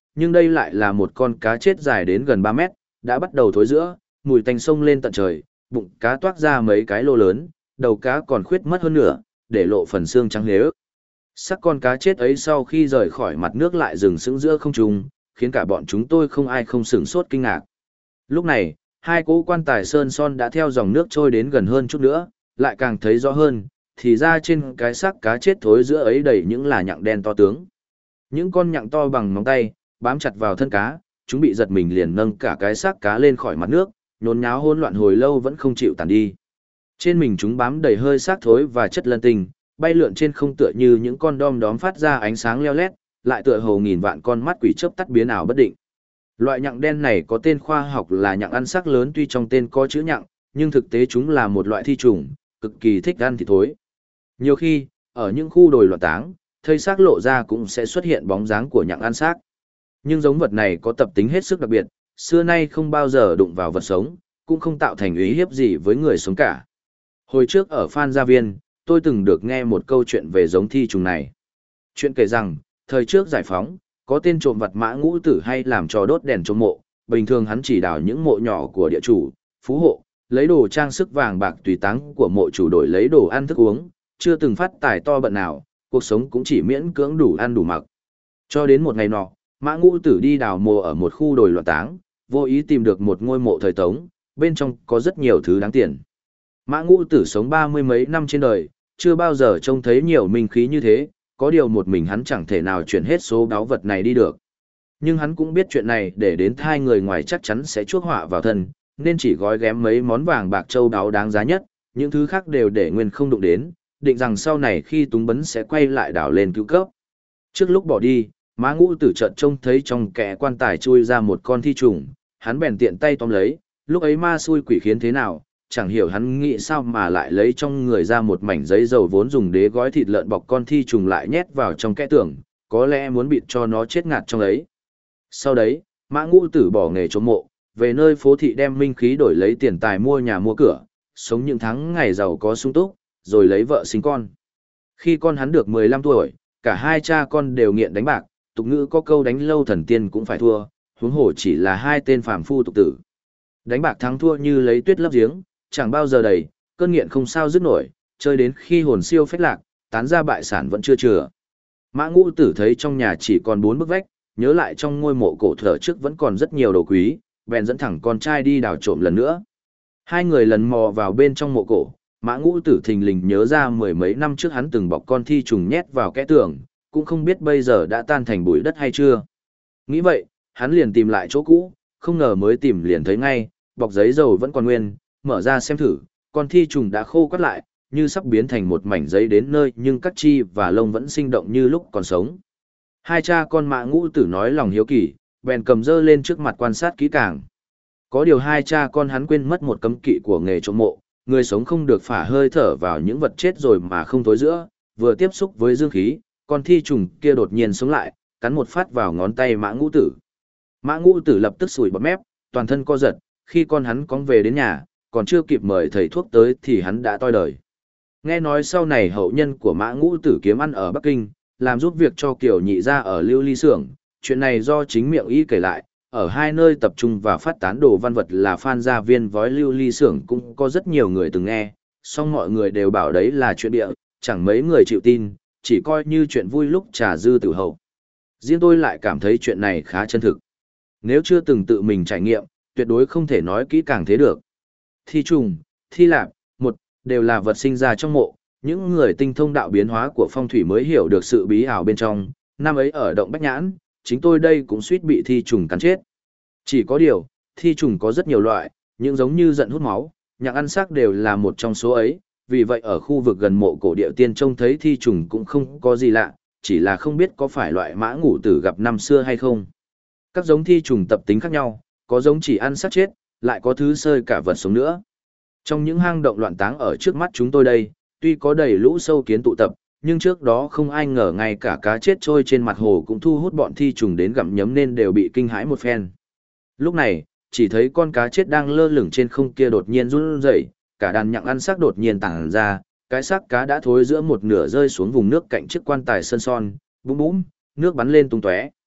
nhưng đây lại là một con cá chết dài đến gần 3 mét, đã bắt đầu thối rữa, mùi tanh sông lên tận trời, bụng cá toát ra mấy cái lô lớn, đầu cá còn khuyết mất hơn nửa, để lộ phần xương trắng lếu. Sắc con cá chết ấy sau khi rời khỏi mặt nước lại dừng sững giữa không trung, khiến cả bọn chúng tôi không ai không sửng sốt kinh ngạc. Lúc này, hai cỗ quan tài sơn son đã theo dòng nước trôi đến gần hơn chút nữa, lại càng thấy rõ hơn, thì ra trên cái xác cá chết thối giữa ấy đầy những là nhặng đen to tướng. Những con nhặng to bằng móng tay, bám chặt vào thân cá, chúng bị giật mình liền nâng cả cái xác cá lên khỏi mặt nước, nhốn nháo hỗn loạn hồi lâu vẫn không chịu tàn đi. Trên mình chúng bám đầy hơi xác thối và chất lân tinh, bay lượn trên không tựa như những con đom đóm phát ra ánh sáng leo lét, lại tựa hồ nghìn vạn con mắt quỷ chớp tắt biến ảo bất định. Loại nhặng đen này có tên khoa học là nhặng ăn xác lớn, tuy trong tên có chữ nhặng, nhưng thực tế chúng là một loại thi trùng, cực kỳ thích ăn thịt thối. Nhiều khi, ở những khu đồi loạn táng, thây xác lộ ra cũng sẽ xuất hiện bóng dáng của nhặng ăn xác. Nhưng giống vật này có tập tính hết sức đặc biệt, xưa nay không bao giờ đụng vào vật sống, cũng không tạo thành uy hiếp gì với người sống cả. Hồi trước ở Phan Gia Viên, tôi từng được nghe một câu chuyện về giống thi trùng này. Chuyện kể rằng, thời trước giải phóng, có tên trộm vặt Mã Ngũ Tử hay làm trò đốt đèn trong mộ, bình thường hắn chỉ đào những mộ nhỏ của địa chủ, phú hộ, lấy đồ trang sức vàng bạc tùy táng của mộ chủ đổi lấy đồ ăn thức uống, chưa từng phát tài to bận nào, cuộc sống cũng chỉ miễn cưỡng đủ ăn đủ mặc. Cho đến một ngày nọ, Mã Ngũ Tử đi đào mộ ở một khu đồi loạn táng, vô ý tìm được một ngôi mộ thời Tống, bên trong có rất nhiều thứ đáng tiền. Mã Ngũ Tử sống 30 mấy năm trên đời, chưa bao giờ trông thấy nhiều minh khí như thế, có điều một mình hắn chẳng thể nào chuyển hết số báu vật này đi được. Nhưng hắn cũng biết chuyện này để đến thai người ngoài chắc chắn sẽ chuốc họa vào thân, nên chỉ gói ghém mấy món vàng bạc châu báu đáng giá nhất, những thứ khác đều để nguyên không đụng đến, định rằng sau này khi túng bấn sẽ quay lại đảo lên cứu cấp. Trước lúc bỏ đi, Mã Ngũ Tử chợt trông thấy trong kẽ quan tài chui ra một con thi trùng, hắn bèn tiện tay tóm lấy, lúc ấy ma xui quỷ khiến thế nào, chẳng hiểu hắn nghĩ sao mà lại lấy trong người ra một mảnh giấy dầu vốn dùng để gói thịt lợn bọc con thi trùng lại nhét vào trong kẽ tường, có lẽ muốn bịt cho nó chết ngạt trong ấy. Sau đấy, Mã Ngũ Tử bỏ nghề trộm mộ, về nơi phố thị đem minh khí đổi lấy tiền tài mua nhà mua cửa, sống những tháng ngày giàu có sung túc, rồi lấy vợ sinh con. Khi con hắn được 15 tuổi, cả hai cha con đều nghiện đánh bạc, tục ngữ có câu đánh lâu thần tiên cũng phải thua, huống hồ chỉ là hai tên phàm phu tục tử. Đánh bạc thắng thua như lấy tuyết lấp giếng, chẳng bao giờ đầy, cơn nghiện không sao dứt nổi, chơi đến khi hồn siêu phách lạc, tán ra bại sản vẫn chưa chừa. Mã Ngũ Tử thấy trong nhà chỉ còn 4 bức vách, nhớ lại trong ngôi mộ cổ thở trước vẫn còn rất nhiều đồ quý, bèn dẫn thẳng con trai đi đào trộm lần nữa. Hai người lần mò vào bên trong mộ cổ, Mã Ngũ Tử thình lình nhớ ra mười mấy năm trước hắn từng bọc con thi trùng nhét vào kẽ tường, cũng không biết bây giờ đã tan thành bụi đất hay chưa. Nghĩ vậy, hắn liền tìm lại chỗ cũ, không ngờ mới tìm liền thấy ngay, bọc giấy dầu vẫn còn nguyên, mở ra xem thử, con thi trùng đã khô quắt lại, như sắp biến thành một mảnh giấy đến nơi nhưng các chi và lông vẫn sinh động như lúc còn sống. Hai cha con Mã Ngũ Tử nói lòng hiếu kỳ, bèn cầm dơ lên trước mặt quan sát kỹ càng. Có điều hai cha con hắn quên mất một cấm kỵ của nghề trộm mộ, người sống không được phả hơi thở vào những vật chết rồi mà không thối rữa, vừa tiếp xúc với dương khí, con thi trùng kia đột nhiên sống lại, cắn một phát vào ngón tay Mã Ngũ Tử. Mã Ngũ Tử lập tức sủi bọt mép, toàn thân co giật, khi con hắn cóng về đến nhà, còn chưa kịp mời thầy thuốc tới thì hắn đã toi đời. Nghe nói sau này hậu nhân của Mã Ngũ Tử kiếm ăn ở Bắc Kinh, làm giúp việc cho Kiều Nhị gia ở Lưu Ly xưởng, chuyện này do chính miệng y kể lại, ở hai nơi tập trung và phát tán đồ văn vật là Phan Gia Viên với Lưu Ly xưởng cũng có rất nhiều người từng nghe, song mọi người đều bảo đấy là chuyện bịa, chẳng mấy người chịu tin, chỉ coi như chuyện vui lúc trà dư tử hậu. Riêng tôi lại cảm thấy chuyện này khá chân thực. Nếu chưa từng tự mình trải nghiệm, tuyệt đối không thể nói kỹ càng thế được. Thi trùng, thi lạp, một, đều là vật sinh ra trong mộ, những người tinh thông đạo biến hóa của phong thủy mới hiểu được sự bí ảo bên trong. Năm ấy ở động Bách Nhãn, chính tôi đây cũng suýt bị thi trùng cắn chết. Chỉ có điều, thi trùng có rất nhiều loại, những giống như giận hút máu, nhặng ăn xác đều là một trong số ấy, vì vậy ở khu vực gần mộ cổ địa tiên trông thấy thi trùng cũng không có gì lạ, chỉ là không biết có phải loại Mã Ngũ Tử gặp năm xưa hay không. Các giống thi trùng tập tính khác nhau, có giống chỉ ăn xác chết, lại có thứ sơi cả vật sống nữa. Trong những hang động loạn táng ở trước mắt chúng tôi đây, tuy có đầy lũ sâu kiến tụ tập, nhưng trước đó không ai ngờ ngay cả cá chết trôi trên mặt hồ cũng thu hút bọn thi trùng đến gặm nhấm nên đều bị kinh hãi một phen. Lúc này, chỉ thấy con cá chết đang lơ lửng trên không kia đột nhiên run rẩy, cả đàn nhặng ăn xác đột nhiên tản ra, cái xác cá đã thối giữa một nửa rơi xuống vùng nước cạnh chiếc quan tài sơn son, búm búm, nước bắn lên tung tóe.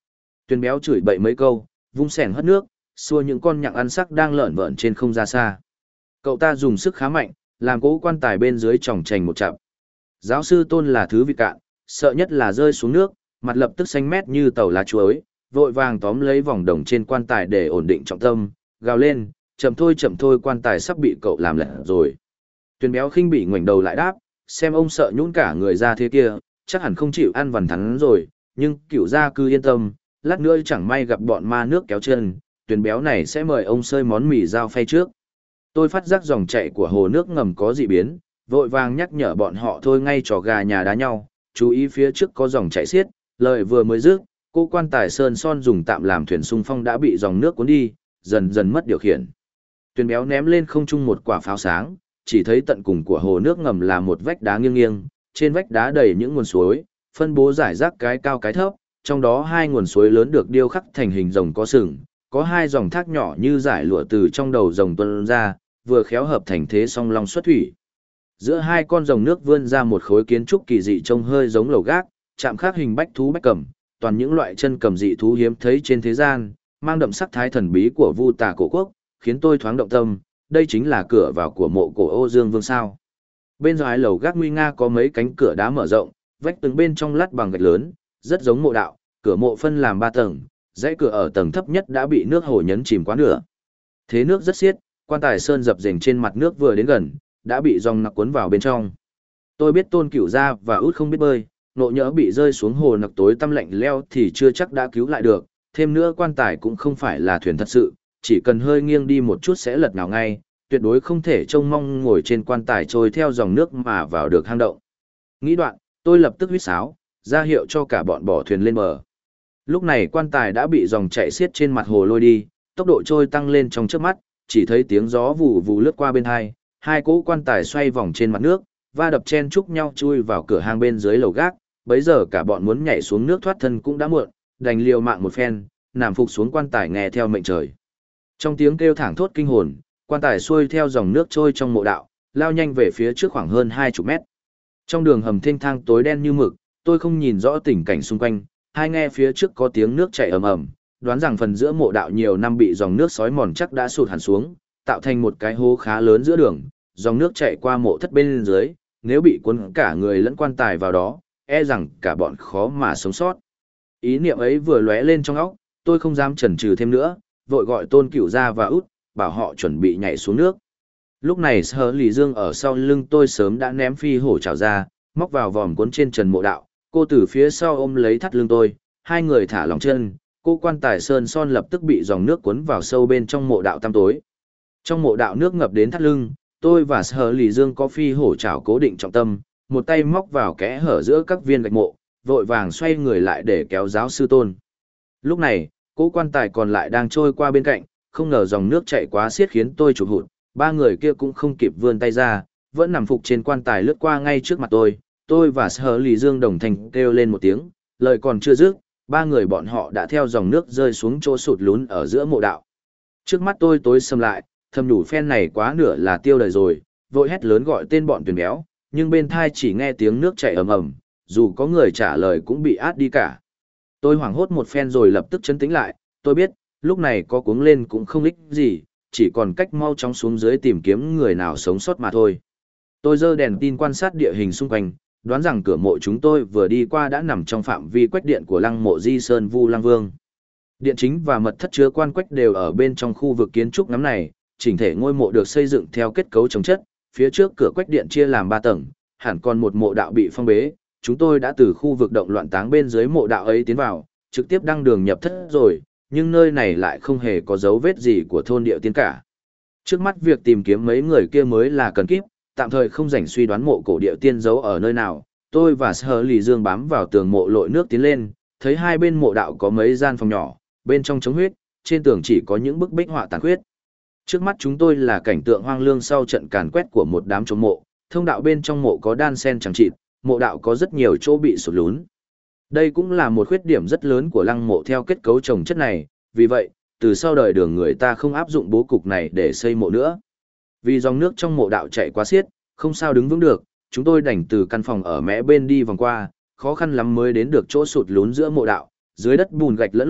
Tuyền béo chửi bậy mấy câu, vung sẻng hất nước, xua những con nhặng ăn sắc đang lởn vởn trên không ra xa. Cậu ta dùng sức khá mạnh, làm cỗ quan tài bên dưới tròng trành một chặp. Giáo sư Tôn là thứ vị cạn, sợ nhất là rơi xuống nước, mặt lập tức xanh mét như tàu lá chuối, vội vàng tóm lấy vòng đồng trên quan tài để ổn định trọng tâm, gào lên, chậm thôi, quan tài sắp bị cậu làm lật rồi. Tuyền béo khinh bỉ ngoảnh đầu lại đáp, xem ông sợ nhũn cả người ra thế kia, chắc hẳn không chịu ăn vằn thắn rồi, nhưng cửu gia cứ yên tâm, lát nữa chẳng may gặp bọn ma nước kéo chân, Tuyền béo này sẽ mời ông xơi món mì dao phay trước. Tôi phát giác dòng chảy của hồ nước ngầm có dị biến, vội vàng nhắc nhở bọn họ thôi ngay trò gà nhà đá nhau, chú ý phía trước có dòng chảy xiết, lời vừa mới dứt, cô quan tài sơn son dùng tạm làm thuyền xung phong đã bị dòng nước cuốn đi, dần dần mất điều khiển. Tuyền béo ném lên không trung một quả pháo sáng, chỉ thấy tận cùng của hồ nước ngầm là một vách đá nghiêng nghiêng, trên vách đá đầy những nguồn suối, phân bố rải rác cái cao cái thấp, trong đó hai nguồn suối lớn được điêu khắc thành hình rồng có sừng, có hai dòng thác nhỏ như dải lụa từ trong đầu rồng tuôn ra, vừa khéo hợp thành thế song long xuất thủy. Giữa hai con rồng nước vươn ra một khối kiến trúc kỳ dị trông hơi giống lầu gác, chạm khắc hình bách thú bách cầm, toàn những loại chân cầm dị thú hiếm thấy trên thế gian, mang đậm sắc thái thần bí của Vu Tà cổ quốc, khiến tôi thoáng động tâm, đây chính là cửa vào của mộ cổ Ô Dương Vương sao. Bên ngoài lầu gác nguy nga có mấy cánh cửa đá mở rộng, vách tường bên trong lát bằng gạch lớn, rất giống mộ đạo, cửa mộ phân làm 3 tầng, dãy cửa ở tầng thấp nhất đã bị nước hồ nhấn chìm quá nửa. Thế nước rất xiết, quan tài sơn dập dềnh trên mặt nước vừa đến gần, đã bị dòng nặc cuốn vào bên trong. Tôi biết Tôn Cửu Gia và Út không biết bơi, nộ nhỡ bị rơi xuống hồ nặc tối tăm lạnh leo thì chưa chắc đã cứu lại được, thêm nữa quan tài cũng không phải là thuyền thật sự, chỉ cần hơi nghiêng đi một chút sẽ lật nhào ngay, tuyệt đối không thể trông mong ngồi trên quan tài trôi theo dòng nước mà vào được hang động. Nghĩ đoạn, tôi lập tức huýt sáo, ra hiệu cho cả bọn bỏ thuyền lên bờ. Lúc này quan tài đã bị dòng chảy xiết trên mặt hồ lôi đi, tốc độ trôi tăng lên trong trước mắt, chỉ thấy tiếng gió vù vù lướt qua bên hai cỗ quan tài xoay vòng trên mặt nước, va đập chen chúc nhau chui vào cửa hang bên dưới lầu gác, bấy giờ cả bọn muốn nhảy xuống nước thoát thân cũng đã muộn, đành liều mạng một phen, nằm phục xuống quan tài nghe theo mệnh trời. Trong tiếng kêu thảng thốt kinh hồn, quan tài xuôi theo dòng nước trôi trong mộ đạo, lao nhanh về phía trước khoảng hơn 20 mét. Trong đường hầm thênh thang tối đen như mực, tôi không nhìn rõ tình cảnh xung quanh, hai nghe phía trước có tiếng nước chảy ầm ầm, đoán rằng phần giữa mộ đạo nhiều năm bị dòng nước xói mòn chắc đã sụt hẳn xuống, tạo thành một cái hố khá lớn giữa đường, dòng nước chảy qua mộ thất bên dưới, nếu bị cuốn cả người lẫn quan tài vào đó, e rằng cả bọn khó mà sống sót. Ý niệm ấy vừa lóe lên trong óc, tôi không dám chần chừ thêm nữa, vội gọi Tôn Cửu Gia và Út, bảo họ chuẩn bị nhảy xuống nước. Lúc này Sở Lì Dương ở sau lưng tôi sớm đã ném phi hổ trảo ra, móc vào vòm cuốn trên trần mộ đạo, cô từ phía sau ôm lấy thắt lưng tôi, hai người thả lỏng chân, cô quan tài sơn son lập tức bị dòng nước cuốn vào sâu bên trong mộ đạo tăm tối. Trong mộ đạo nước ngập đến thắt lưng, tôi và Sở Lì Dương có phi hổ trảo cố định trọng tâm, một tay móc vào kẽ hở giữa các viên gạch mộ, vội vàng xoay người lại để kéo giáo sư Tôn. Lúc này, cỗ quan tài còn lại đang trôi qua bên cạnh, không ngờ dòng nước chảy quá xiết khiến tôi chụp hụt, ba người kia cũng không kịp vươn tay ra, vẫn nằm phục trên quan tài lướt qua ngay trước mặt tôi và Sở Lì Dương đồng thanh kêu lên một tiếng, lời còn chưa dứt, ba người bọn họ đã theo dòng nước rơi xuống chỗ sụt lún ở giữa mộ đạo. Trước mắt tôi tối sầm lại, thầm đủ phen này quá nửa là tiêu đời rồi, vội hét lớn gọi tên bọn Tuyền béo, nhưng bên tai chỉ nghe tiếng nước chảy ầm ầm, dù có người trả lời cũng bị át đi cả. Tôi hoảng hốt một phen rồi lập tức trấn tĩnh lại, tôi biết, lúc này có cuống lên cũng không ích gì, chỉ còn cách mau chóng xuống dưới tìm kiếm người nào sống sót mà thôi. Tôi giơ đèn tin quan sát địa hình xung quanh, đoán rằng cửa mộ chúng tôi vừa đi qua đã nằm trong phạm vi quách điện của lăng mộ Di Sơn Vu Lăng Vương. Điện chính và mật thất chứa quan quách đều ở bên trong khu vực kiến trúc ngắm này, chỉnh thể ngôi mộ được xây dựng theo kết cấu chống chất, phía trước cửa quách điện chia làm 3 tầng, hẳn còn một mộ đạo bị phong bế. Chúng tôi đã từ khu vực động loạn táng bên dưới mộ đạo ấy tiến vào, trực tiếp đăng đường nhập thất rồi, nhưng nơi này lại không hề có dấu vết gì của thôn điệu tiên cả. Trước mắt việc tìm kiếm mấy người kia mới là cần kíp, tạm thời không rảnh suy đoán mộ cổ điệu tiên giấu ở nơi nào. Tôi và Sở Lì Dương bám vào tường mộ lội nước tiến lên, thấy hai bên mộ đạo có mấy gian phòng nhỏ, bên trong trống huyết, trên tường chỉ có những bức bích họa tàn khuyết. Trước mắt chúng tôi là cảnh tượng hoang lương sau trận càn quét của một đám trống mộ, thông đạo bên trong mộ có đan sen chẳng chịt, mộ đạo có rất nhiều chỗ bị sụt lún. Đây cũng là một khuyết điểm rất lớn của lăng mộ theo kết cấu trồng chất này, vì vậy, từ sau đời Đường người ta không áp dụng bố cục này để xây mộ nữa. Vì dòng nước trong mộ đạo chảy quá xiết, không sao đứng vững được, chúng tôi đành từ căn phòng ở mé bên đi vòng qua, khó khăn lắm mới đến được chỗ sụt lún giữa mộ đạo, dưới đất bùn gạch lẫn lộn,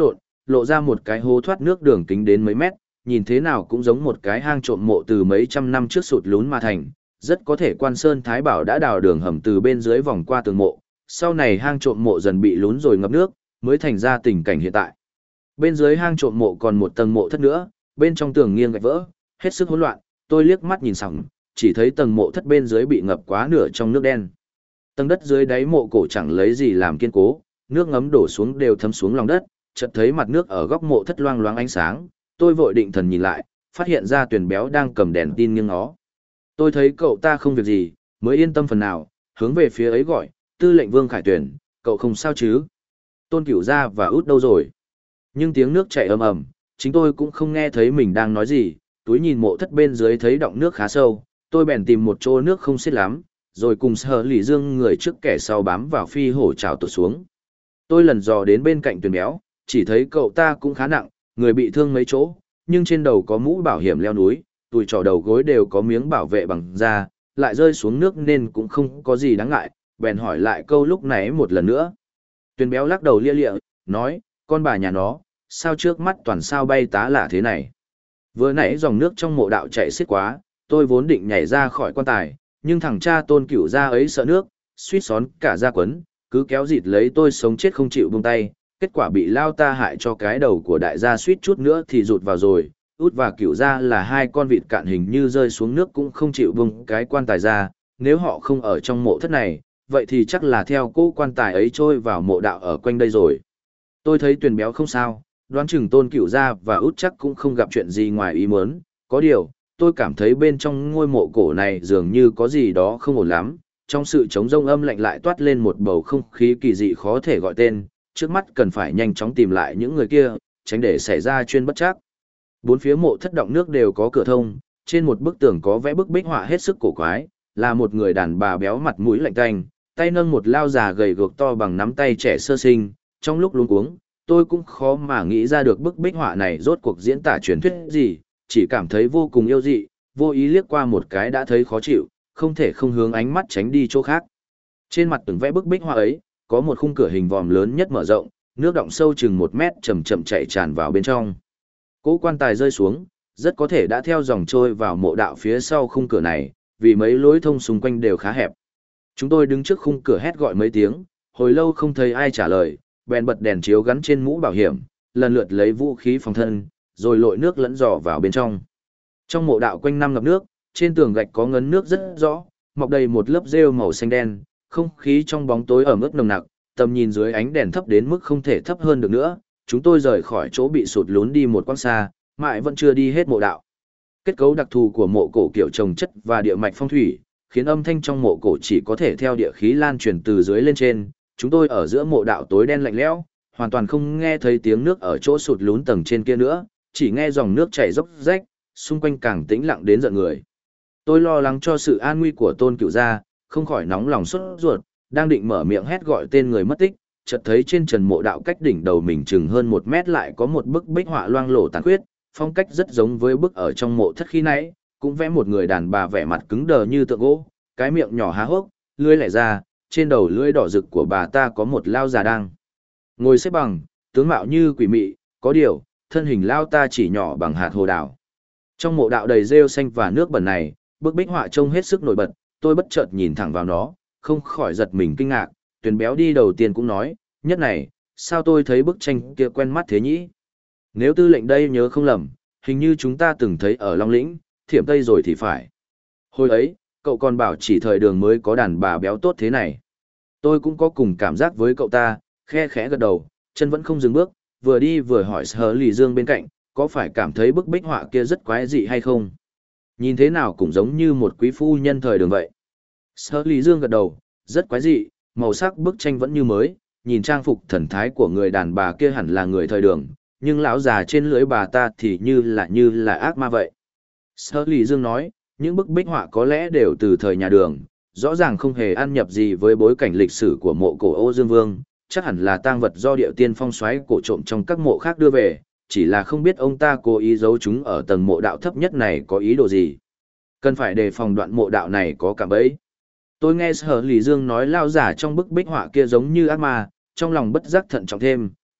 lộ ra một cái hố thoát nước đường kính đến mấy mét, nhìn thế nào cũng giống một cái hang trộm mộ từ mấy trăm năm trước sụt lún mà thành, rất có thể Quan Sơn Thái Bảo đã đào đường hầm từ bên dưới vòng qua tường mộ, sau này hang trộm mộ dần bị lún rồi ngập nước, mới thành ra tình cảnh hiện tại. Bên dưới hang trộm mộ còn một tầng mộ thất nữa, bên trong tường nghiêng gạch vỡ, hết sức hỗn loạn, tôi liếc mắt nhìn sòng, chỉ thấy tầng mộ thất bên dưới bị ngập quá nửa trong nước đen. Tầng đất dưới đáy mộ cổ chẳng lấy gì làm kiên cố, nước ngấm đổ xuống đều thấm xuống lòng đất, chợt thấy mặt nước ở góc mộ thất loang loáng ánh sáng, tôi vội định thần nhìn lại, phát hiện ra Tuyền Béo đang cầm đèn tin nghiêng ngó. Tôi thấy cậu ta không việc gì, mới yên tâm phần nào, hướng về phía ấy gọi, Tư lệnh Vương Khải Tuyền, cậu không sao chứ? Tôn Cửu Gia và Út đâu rồi? Nhưng tiếng nước chảy ầm ầm, chính tôi cũng không nghe thấy mình đang nói gì, túi nhìn mộ thất bên dưới thấy đọng nước khá sâu, tôi bèn tìm một chỗ nước không xiết lắm, rồi cùng Sở Lỷ Dương người trước kẻ sau bám vào phi hổ trào tụt xuống. Tôi lần dò đến bên cạnh Tuyền Béo, chỉ thấy cậu ta cũng khá nặng, người bị thương mấy chỗ, nhưng trên đầu có mũ bảo hiểm leo núi, tùi trò đầu gối đều có miếng bảo vệ bằng da, lại rơi xuống nước nên cũng không có gì đáng ngại, bèn hỏi lại câu lúc nãy một lần nữa. Tuyền Béo lắc đầu lia lịa, nói, con bà nhà nó, sao trước mắt toàn sao bay tá lả thế này. Vừa nãy dòng nước trong mộ đạo chạy xiết quá, tôi vốn định nhảy ra khỏi quan tài, nhưng thằng cha Tôn Cửu Gia ấy sợ nước, suýt xón cả da quấn, cứ kéo dịt lấy tôi sống chết không chịu buông tay, kết quả bị lao ta hại cho cái đầu của đại gia suýt chút nữa thì rụt vào rồi. Út và Cửu Gia là hai con vịt cạn hình như rơi xuống nước cũng không chịu buông cái quan tài ra, nếu họ không ở trong mộ thất này, vậy thì chắc là theo cô quan tài ấy trôi vào mộ đạo ở quanh đây rồi. Tôi thấy Tuyền Béo không sao, đoán chừng Tôn Cửu Gia và Út chắc cũng không gặp chuyện gì ngoài ý muốn, có điều, tôi cảm thấy bên trong ngôi mộ cổ này dường như có gì đó không ổn lắm, trong sự trống rông âm lạnh lại toát lên một bầu không khí kỳ dị khó thể gọi tên, trước mắt cần phải nhanh chóng tìm lại những người kia, tránh để xảy ra chuyên bất trắc. Bốn phía mộ thất động nước đều có cửa thông, trên một bức tường có vẽ bức bích họa hết sức cổ quái, là một người đàn bà béo mặt mũi lạnh tanh, tay nâng một lao già gầy guộc to bằng nắm tay trẻ sơ sinh, trong lúc luống cuống, tôi cũng khó mà nghĩ ra được bức bích họa này rốt cuộc diễn tả truyền thuyết gì, chỉ cảm thấy vô cùng yêu dị, vô ý liếc qua một cái đã thấy khó chịu, không thể không hướng ánh mắt tránh đi chỗ khác. Trên mặt tường vẽ bức bích họa ấy, có một khung cửa hình vòm lớn nhất mở rộng, nước đọng sâu chừng 1 mét chậm chậm chảy tràn vào bên trong. Cỗ quan tài rơi xuống, rất có thể đã theo dòng trôi vào mộ đạo phía sau khung cửa này, vì mấy lối thông xung quanh đều khá hẹp. Chúng tôi đứng trước khung cửa hét gọi mấy tiếng, hồi lâu không thấy ai trả lời, bèn bật đèn chiếu gắn trên mũ bảo hiểm, lần lượt lấy vũ khí phòng thân, rồi lội nước lẫn dò vào bên trong. Trong mộ đạo quanh năm ngập nước, trên tường gạch có ngấn nước rất rõ, mọc đầy một lớp rêu màu xanh đen, không khí trong bóng tối ẩm ướt nồng nặc, tầm nhìn dưới ánh đèn thấp đến mức không thể thấp hơn được nữa. Chúng tôi rời khỏi chỗ bị sụt lún đi một quãng xa, mãi vẫn chưa đi hết mộ đạo. Kết cấu đặc thù của mộ cổ kiểu trồng chất và địa mạch phong thủy, khiến âm thanh trong mộ cổ chỉ có thể theo địa khí lan truyền từ dưới lên trên. Chúng tôi ở giữa mộ đạo tối đen lạnh lẽo, hoàn toàn không nghe thấy tiếng nước ở chỗ sụt lún tầng trên kia nữa, chỉ nghe dòng nước chảy róc rách, xung quanh càng tĩnh lặng đến giận người. Tôi lo lắng cho sự an nguy của Tôn Cửu Gia, không khỏi nóng lòng sốt ruột, đang định mở miệng hét gọi tên người mất tích, chợt thấy trên trần mộ đạo cách đỉnh đầu mình chừng hơn 1 mét lại có một bức bích họa loang lổ tàn khuyết, phong cách rất giống với bức ở trong mộ thất khi nãy, cũng vẽ một người đàn bà vẻ mặt cứng đờ như tượng gỗ, cái miệng nhỏ há hốc, lưỡi lẻ ra, trên đầu lưỡi đỏ rực của bà ta có một lao già đang ngồi xếp bằng, tướng mạo như quỷ mị, có điều, thân hình lao ta chỉ nhỏ bằng hạt hồ đào. Trong mộ đạo đầy rêu xanh và nước bẩn này, bức bích họa trông hết sức nổi bật, tôi bất chợt nhìn thẳng vào nó, không khỏi giật mình kinh ngạc, Tuyền Béo đi đầu tiên cũng nói, nhất này, sao tôi thấy bức tranh kia quen mắt thế nhỉ? Nếu tư lệnh đây nhớ không lầm, hình như chúng ta từng thấy ở Long Lĩnh, Thiểm Tây rồi thì phải. Hồi ấy, cậu còn bảo chỉ thời đường mới có đàn bà béo tốt thế này. Tôi cũng có cùng cảm giác với cậu ta, khe khẽ gật đầu, chân vẫn không dừng bước, vừa đi vừa hỏi Sở Lỷ Dương bên cạnh, có phải cảm thấy bức bích họa kia rất quái dị hay không? Nhìn thế nào cũng giống như một quý phu nhân thời đường vậy. Sở Lỷ Dương gật đầu, rất quái dị, màu sắc bức tranh vẫn như mới, nhìn trang phục thần thái của người đàn bà kia hẳn là người thời đường, nhưng lão già trên lưỡi bà ta thì như là ác ma vậy. Sở Lỷ Dương nói, những bức bích họa có lẽ đều từ thời nhà Đường, rõ ràng không hề ăn nhập gì với bối cảnh lịch sử của mộ cổ Ô Dương Vương, chắc hẳn là tang vật do Điệu Tiên Phong xoáy cổ trộm trong các mộ khác đưa về, chỉ là không biết ông ta cố ý giấu chúng ở tầng mộ đạo thấp nhất này có ý đồ gì. Cần phải đề phòng đoạn mộ đạo này có cả bẫy. Tôi nghe Sở Lỷ Dương nói lao giả trong bức bích họa kia giống như ác ma, trong lòng bất giác thận trọng thêm,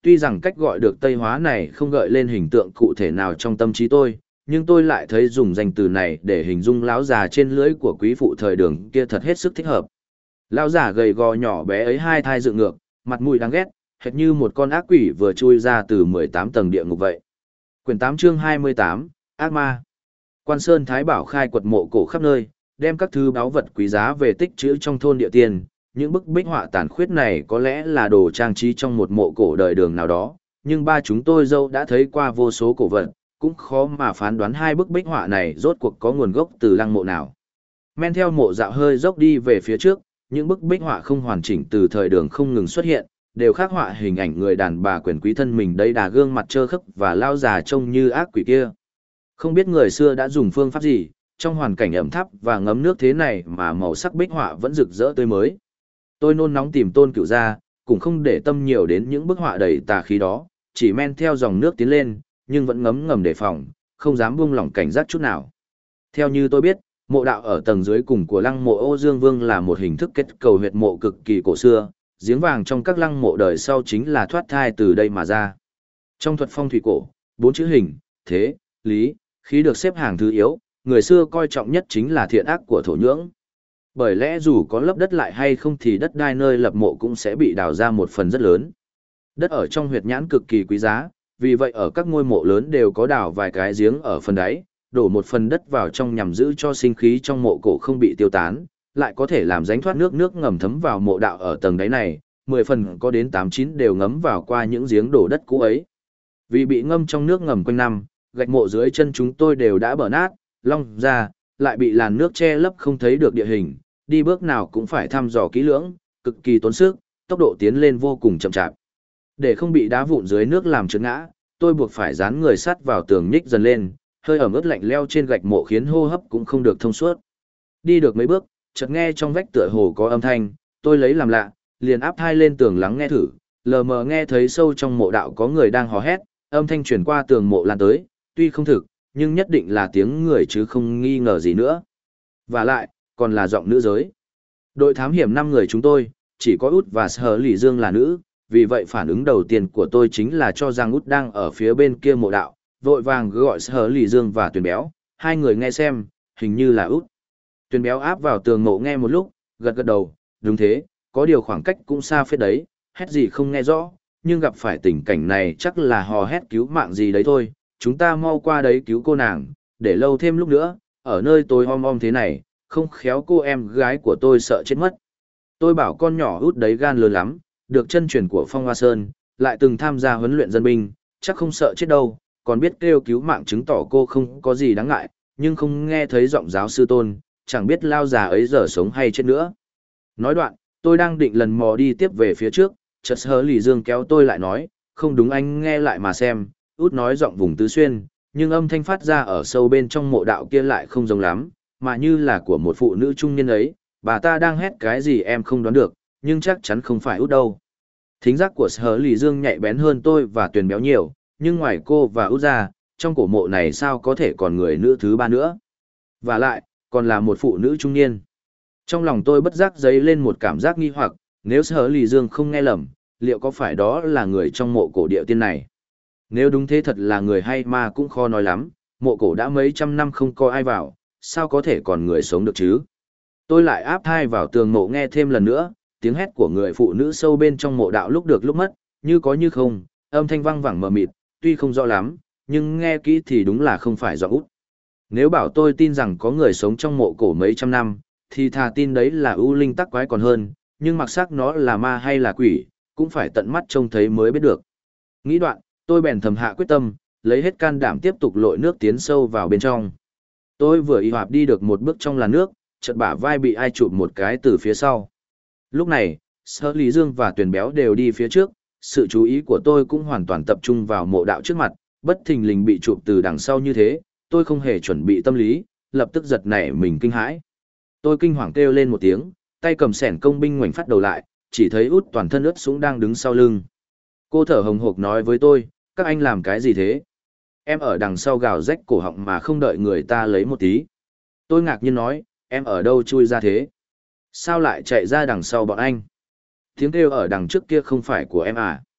tuy rằng cách gọi được Tây Hóa này không gợi lên hình tượng cụ thể nào trong tâm trí tôi, nhưng tôi lại thấy dùng danh từ này để hình dung lão già trên lưỡi của quý phụ thời Đường kia thật hết sức thích hợp. Lão già gầy gò nhỏ bé ấy hai thai dựng ngược, mặt mũi đáng ghét, hệt như một con ác quỷ vừa chui ra từ 18 tầng địa ngục vậy. Quyển 8 chương 28, Ác Ma. Quan Sơn Thái Bảo khai quật mộ cổ khắp nơi, đem các thứ báu vật quý giá về tích trữ trong thôn địa tiền. Những bức bích họa tàn khuyết này có lẽ là đồ trang trí trong một mộ cổ đời Đường nào đó, nhưng ba chúng tôi dâu đã thấy qua vô số cổ vật, cũng khó mà phán đoán hai bức bích họa này rốt cuộc có nguồn gốc từ lăng mộ nào. Men theo mộ dạo hơi dốc đi về phía trước, những bức bích họa không hoàn chỉnh từ thời Đường không ngừng xuất hiện, đều khắc họa hình ảnh người đàn bà quyền quý thân mình đầy đà gương mặt trơ khấc và lao già trông như ác quỷ kia. Không biết người xưa đã dùng phương pháp gì, trong hoàn cảnh ẩm thấp và ngấm nước thế này mà màu sắc bích họa vẫn rực rỡ tươi mới. Tôi nôn nóng tìm Tôn Cựu ra, cũng không để tâm nhiều đến những bức họa đầy tà khí đó, chỉ men theo dòng nước tiến lên, nhưng vẫn ngấm ngầm đề phòng, không dám buông lỏng cảnh giác chút nào. Theo như tôi biết, mộ đạo ở tầng dưới cùng của lăng mộ Ô Dương Vương là một hình thức kết cầu huyệt mộ cực kỳ cổ xưa, giếng vàng trong các lăng mộ đời sau chính là thoát thai từ đây mà ra. Trong thuật phong thủy cổ, 4 chữ hình, thế, lý, khí được xếp hàng thứ yếu, người xưa coi trọng nhất chính là thiện ác của thổ nhưỡng. Bởi lẽ dù có lấp đất lại hay không thì đất đai nơi lập mộ cũng sẽ bị đào ra một phần rất lớn. Đất ở trong huyệt nhãn cực kỳ quý giá, vì vậy ở các ngôi mộ lớn đều có đào vài cái giếng ở phần đáy, đổ một phần đất vào trong nhằm giữ cho sinh khí trong mộ cổ không bị tiêu tán, lại có thể làm rãnh thoát nước ngầm thấm vào mộ đạo ở tầng đáy này, 10 phần có đến 8-9 đều ngấm vào qua những giếng đổ đất cũ ấy. Vì bị ngâm trong nước ngầm quanh năm, gạch mộ dưới chân chúng tôi đều đã bở nát, long ra, lại bị làn nước che lấp không thấy được địa hình, đi bước nào cũng phải thăm dò kỹ lưỡng, cực kỳ tốn sức, tốc độ tiến lên vô cùng chậm chạp. Để không bị đá vụn dưới nước làm trượt ngã, tôi buộc phải dán người sát vào tường nhích dần lên, hơi ẩm ướt lạnh leo trên gạch mộ khiến hô hấp cũng không được thông suốt. Đi được mấy bước, chợt nghe trong vách tựa hồ có âm thanh, tôi lấy làm lạ, liền áp thai lên tường lắng nghe thử, lờ mờ nghe thấy sâu trong mộ đạo có người đang hò hét, âm thanh truyền qua tường mộ lan tới, tuy không thực, nhưng nhất định là tiếng người chứ không nghi ngờ gì nữa. Và lại, còn là giọng nữ giới. Đội thám hiểm 5 người chúng tôi, chỉ có Út và Sở Lỷ Dương là nữ, vì vậy phản ứng đầu tiên của tôi chính là cho rằng Út đang ở phía bên kia mộ đạo, vội vàng gọi Sở Lỷ Dương và Tuyền Béo, hai người nghe xem, hình như là Út. Tuyền Béo áp vào tường mộ nghe một lúc, gật gật đầu, đúng thế, có điều khoảng cách cũng xa phết đấy, hét gì không nghe rõ, nhưng gặp phải tình cảnh này chắc là hò hét cứu mạng gì đấy thôi, chúng ta mau qua đấy cứu cô nàng, để lâu thêm lúc nữa, ở nơi tối om thế này, không khéo cô em gái của tôi sợ chết mất. Tôi bảo con nhỏ Út đấy gan lớn lắm, được chân truyền của Phong Hoa Sơn, lại từng tham gia huấn luyện dân binh, chắc không sợ chết đâu, còn biết kêu cứu mạng chứng tỏ cô không có gì đáng ngại, nhưng không nghe thấy giọng giáo sư Tôn, chẳng biết lao già ấy giờ sống hay chết nữa. Nói đoạn, tôi đang định lần mò đi tiếp về phía trước, chợt Sở Lỷ Dương kéo tôi lại nói, không đúng anh nghe lại mà xem, Út nói giọng vùng Tứ Xuyên, nhưng âm thanh phát ra ở sâu bên trong mộ đạo kia lại không giống lắm, mà như là của một phụ nữ trung niên ấy, bà ta đang hét cái gì em không đoán được, nhưng chắc chắn không phải Út đâu. Thính giác của Sở Lỷ Dương nhạy bén hơn tôi và Tuyền Béo nhiều, nhưng ngoài cô và Út ra, trong cổ mộ này sao có thể còn người nữ thứ ba nữa. Và lại, còn là một phụ nữ trung niên. Trong lòng tôi bất giác dấy lên một cảm giác nghi hoặc, nếu Sở Lỷ Dương không nghe lầm, liệu có phải đó là người trong mộ cổ địa tiên này? Nếu đúng thế thật là người hay ma cũng khó nói lắm, mộ cổ đã mấy trăm năm không có ai vào, sao có thể còn người sống được chứ? Tôi lại áp thai vào tường mộ nghe thêm lần nữa, tiếng hét của người phụ nữ sâu bên trong mộ đạo lúc được lúc mất, như có như không, âm thanh vang vẳng mờ mịt, tuy không rõ lắm, nhưng nghe kỹ thì đúng là không phải do Út. Nếu bảo tôi tin rằng có người sống trong mộ cổ mấy trăm năm, thì thà tin đấy là ưu linh tắc quái còn hơn, nhưng mặc xác nó là ma hay là quỷ, cũng phải tận mắt trông thấy mới biết được. Nghĩ đoạn, tôi bèn thầm hạ quyết tâm, lấy hết can đảm tiếp tục lội nước tiến sâu vào bên trong. Tôi vừa y hoạp đi được một bước trong làn nước, chợt bả vai bị ai chụp một cái từ phía sau. Lúc này, Sở Lỷ Dương và Tuyền Béo đều đi phía trước, sự chú ý của tôi cũng hoàn toàn tập trung vào mộ đạo trước mặt, bất thình lình bị chụp từ đằng sau như thế, tôi không hề chuẩn bị tâm lý, lập tức giật nảy mình kinh hãi. Tôi kinh hoàng kêu lên một tiếng, tay cầm xẻng công binh ngoảnh phát đầu lại, chỉ thấy Út toàn thân ướt sũng đang đứng sau lưng. Cô thở hồng hộc nói với tôi, các anh làm cái gì thế? Em ở đằng sau gào rách cổ họng mà không đợi người ta lấy một tí. Tôi ngạc nhiên nói, em ở đâu chui ra thế? Sao lại chạy ra đằng sau bọn anh? Tiếng kêu ở đằng trước kia không phải của em à?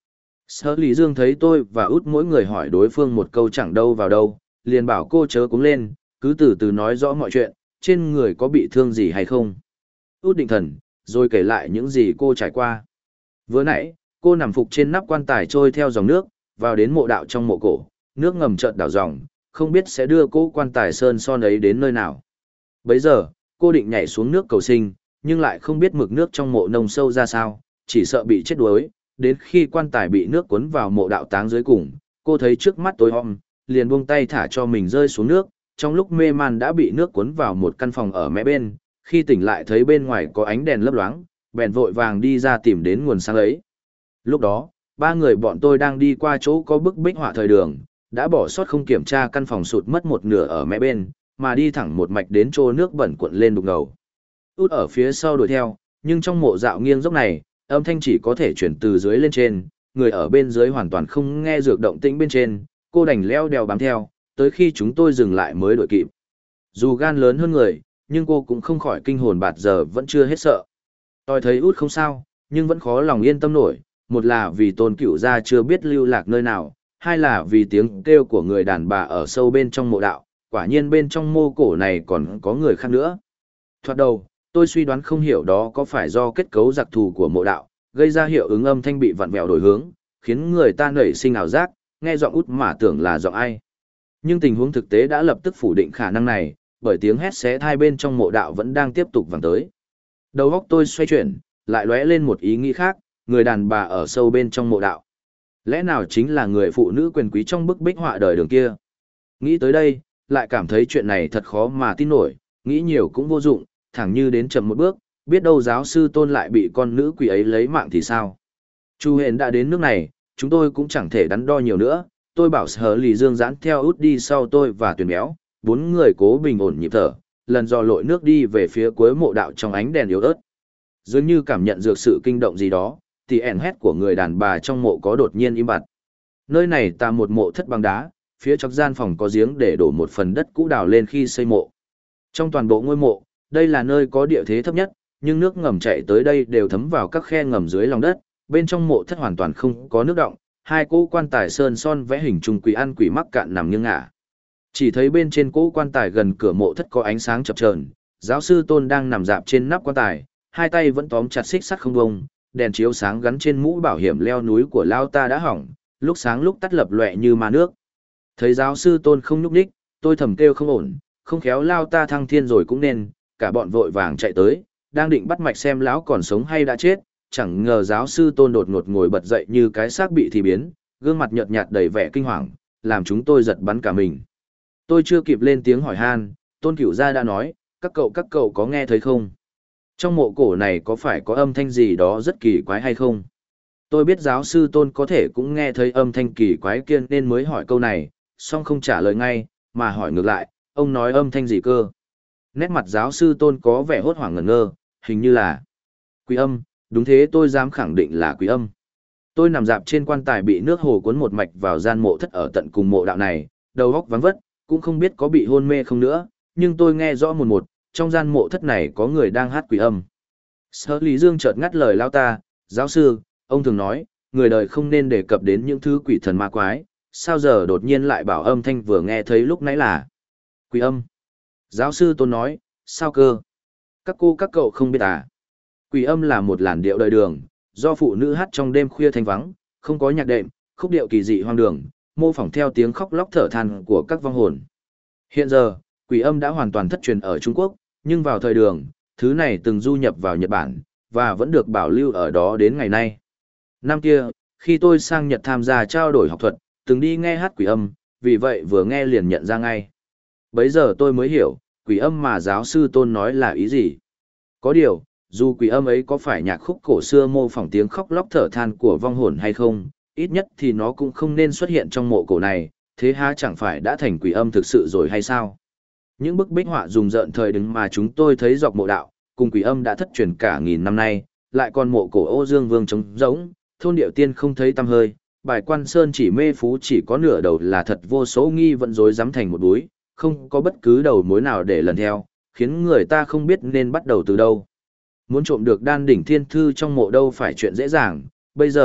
Sở Lý Dương thấy tôi và út mỗi người hỏi đối phương một câu chẳng đâu vào đâu, liền bảo cô chớ cuống lên, cứ từ từ nói rõ mọi chuyện, trên người có bị thương gì hay không. Út định thần, rồi kể lại những gì cô trải qua. Vừa nãy, cô nằm phục trên nắp quan tài trôi theo dòng nước, vào đến mộ đạo trong mộ cổ, nước ngầm chợt đảo dòng, không biết sẽ đưa cô quan tài sơn son ấy đến nơi nào. Bấy giờ, cô định nhảy xuống nước cầu sinh, nhưng lại không biết mực nước trong mộ nông sâu ra sao, chỉ sợ bị chết đuối. Đến khi quan tài bị nước cuốn vào mộ đạo táng dưới cùng, cô thấy trước mắt tối om, liền buông tay thả cho mình rơi xuống nước, trong lúc mê man đã bị nước cuốn vào một căn phòng ở mé bên, khi tỉnh lại thấy bên ngoài có ánh đèn lấp loáng, bèn vội vàng đi ra tìm đến nguồn sáng ấy. Lúc đó, ba người bọn tôi đang đi qua chỗ có bức bích họa thời đường, đã bỏ sót không kiểm tra căn phòng sụt mất một nửa ở mé bên, mà đi thẳng một mạch đến chỗ nước bẩn cuộn lên đục ngầu. Út ở phía sau đuổi theo, nhưng trong mộ dạo nghiêng dốc này, âm thanh chỉ có thể chuyển từ dưới lên trên, người ở bên dưới hoàn toàn không nghe được động tĩnh bên trên, cô đành leo đèo bám theo, tới khi chúng tôi dừng lại mới đuổi kịp. Dù gan lớn hơn người, nhưng cô cũng không khỏi kinh hồn bạt giờ vẫn chưa hết sợ. Tôi thấy Út không sao, nhưng vẫn khó lòng yên tâm nổi, một là vì Tôn Cửu gia chưa biết lưu lạc nơi nào, hai là vì tiếng kêu của người đàn bà ở sâu bên trong mộ đạo, quả nhiên bên trong mô cổ này còn có người khác nữa. Thoạt đầu, tôi suy đoán không hiểu đó có phải do kết cấu đặc thù của mộ đạo, gây ra hiệu ứng âm thanh bị vặn vẹo đổi hướng, khiến người ta nảy sinh ảo giác, nghe giọng Út mà tưởng là giọng ai. Nhưng tình huống thực tế đã lập tức phủ định khả năng này, bởi tiếng hét xé thai bên trong mộ đạo vẫn đang tiếp tục vang tới. Đầu óc tôi xoay chuyển, lại lóe lên một ý nghĩ khác, người đàn bà ở sâu bên trong mộ đạo. Lẽ nào chính là người phụ nữ quyền quý trong bức bích họa đời đường kia? Nghĩ tới đây, lại cảm thấy chuyện này thật khó mà tin nổi, nghĩ nhiều cũng vô dụng, thẳng như đến chậm một bước, biết đâu giáo sư Tôn lại bị con nữ quỷ ấy lấy mạng thì sao? Chu Hền đã đến nước này, chúng tôi cũng chẳng thể đắn đo nhiều nữa, tôi bảo Sở Lý Dương giãn theo Út đi sau tôi và Tuyền Béo, bốn người cố bình ổn nhịp thở, lần dò lội nước đi về phía cuối mộ đạo trong ánh đèn yếu ớt. Dường như cảm nhận được sự kinh động gì đó, thì ẻn hét của người đàn bà trong mộ có đột nhiên im bặt. Nơi này ta một mộ thất bằng đá, phía trong gian phòng có giếng để đổ một phần đất cũ đào lên khi xây mộ. Trong toàn bộ ngôi mộ, đây là nơi có địa thế thấp nhất, nhưng nước ngầm chảy tới đây đều thấm vào các khe ngầm dưới lòng đất, bên trong mộ thất hoàn toàn không có nước đọng, hai cỗ quan tài sơn son vẽ hình trùng quỷ ăn quỷ mắc cạn nằm nghiêng ngả. Chỉ thấy bên trên cỗ quan tài gần cửa mộ thất có ánh sáng chập chờn, giáo sư Tôn đang nằm dạp trên nắp quan tài, hai tay vẫn tóm chặt xích sắt không bông, đèn chiếu sáng gắn trên mũ bảo hiểm leo núi của lao ta đã hỏng, lúc sáng lúc tắt lập lòe như ma nước. Thấy giáo sư Tôn không nhúc nhích, tôi thầm kêu không ổn, không khéo lao ta thăng thiên rồi cũng nên, cả bọn vội vàng chạy tới, đang định bắt mạch xem lão còn sống hay đã chết, chẳng ngờ giáo sư Tôn đột ngột ngồi bật dậy như cái xác bị thì biến, gương mặt nhợt nhạt đầy vẻ kinh hoàng, làm chúng tôi giật bắn cả mình. Tôi chưa kịp lên tiếng hỏi han, Tôn Cửu gia đã nói, các cậu có nghe thấy không? Trong mộ cổ này có phải có âm thanh gì đó rất kỳ quái hay không? Tôi biết giáo sư Tôn có thể cũng nghe thấy âm thanh kỳ quái kia nên mới hỏi câu này, song không trả lời ngay, mà hỏi ngược lại, ông nói âm thanh gì cơ? Nét mặt giáo sư Tôn có vẻ hốt hoảng ngẩn ngơ, hình như là quỷ âm, đúng thế, tôi dám khẳng định là quỷ âm. Tôi nằm dạp trên quan tài bị nước hồ cuốn một mạch vào gian mộ thất ở tận cùng mộ đạo này, đầu óc vắng vất, cũng không biết có bị hôn mê không nữa, nhưng tôi nghe rõ một, trong gian mộ thất này có người đang hát quỷ âm. Sở Lý Dương chợt ngắt lời lao ta, giáo sư, ông thường nói, người đời không nên đề cập đến những thứ quỷ thần ma quái, sao giờ đột nhiên lại bảo âm thanh vừa nghe thấy lúc nãy là quỷ âm. Giáo sư Tôn nói, sao cơ? Các cậu không biết à? Quỷ âm là một làn điệu đời đường, do phụ nữ hát trong đêm khuya thanh vắng, không có nhạc đệm, khúc điệu kỳ dị hoang đường, mô phỏng theo tiếng khóc lóc thở than của các vong hồn. Hiện giờ, quỷ âm đã hoàn toàn thất truyền ở Trung Quốc, nhưng vào thời đường, thứ này từng du nhập vào Nhật Bản, và vẫn được bảo lưu ở đó đến ngày nay. Năm kia, khi tôi sang Nhật tham gia trao đổi học thuật, từng đi nghe hát quỷ âm, vì vậy vừa nghe liền nhận ra ngay. Bấy giờ tôi mới hiểu, quỷ âm mà giáo sư Tôn nói là ý gì. Có điều, dù quỷ âm ấy có phải nhạc khúc cổ xưa mô phỏng tiếng khóc lóc thở than của vong hồn hay không, ít nhất thì nó cũng không nên xuất hiện trong mộ cổ này, thế há chẳng phải đã thành quỷ âm thực sự rồi hay sao? Những bức bích họa rùng rợn thời đứng mà chúng tôi thấy dọc mộ đạo, cùng quỷ âm đã thất truyền cả nghìn năm nay, lại còn mộ cổ Ô Dương Vương trống rỗng, thôn điệu tiên không thấy tăm hơi, bài Quan Sơn chỉ mê phú chỉ có nửa đầu là thật, vô số nghi vẫn rối rắm thành một búi, không có bất cứ đầu mối nào để lần theo, khiến người ta không biết nên bắt đầu từ đâu. Muốn trộm được đan đỉnh thiên thư trong mộ đâu phải chuyện dễ dàng, bây giờ,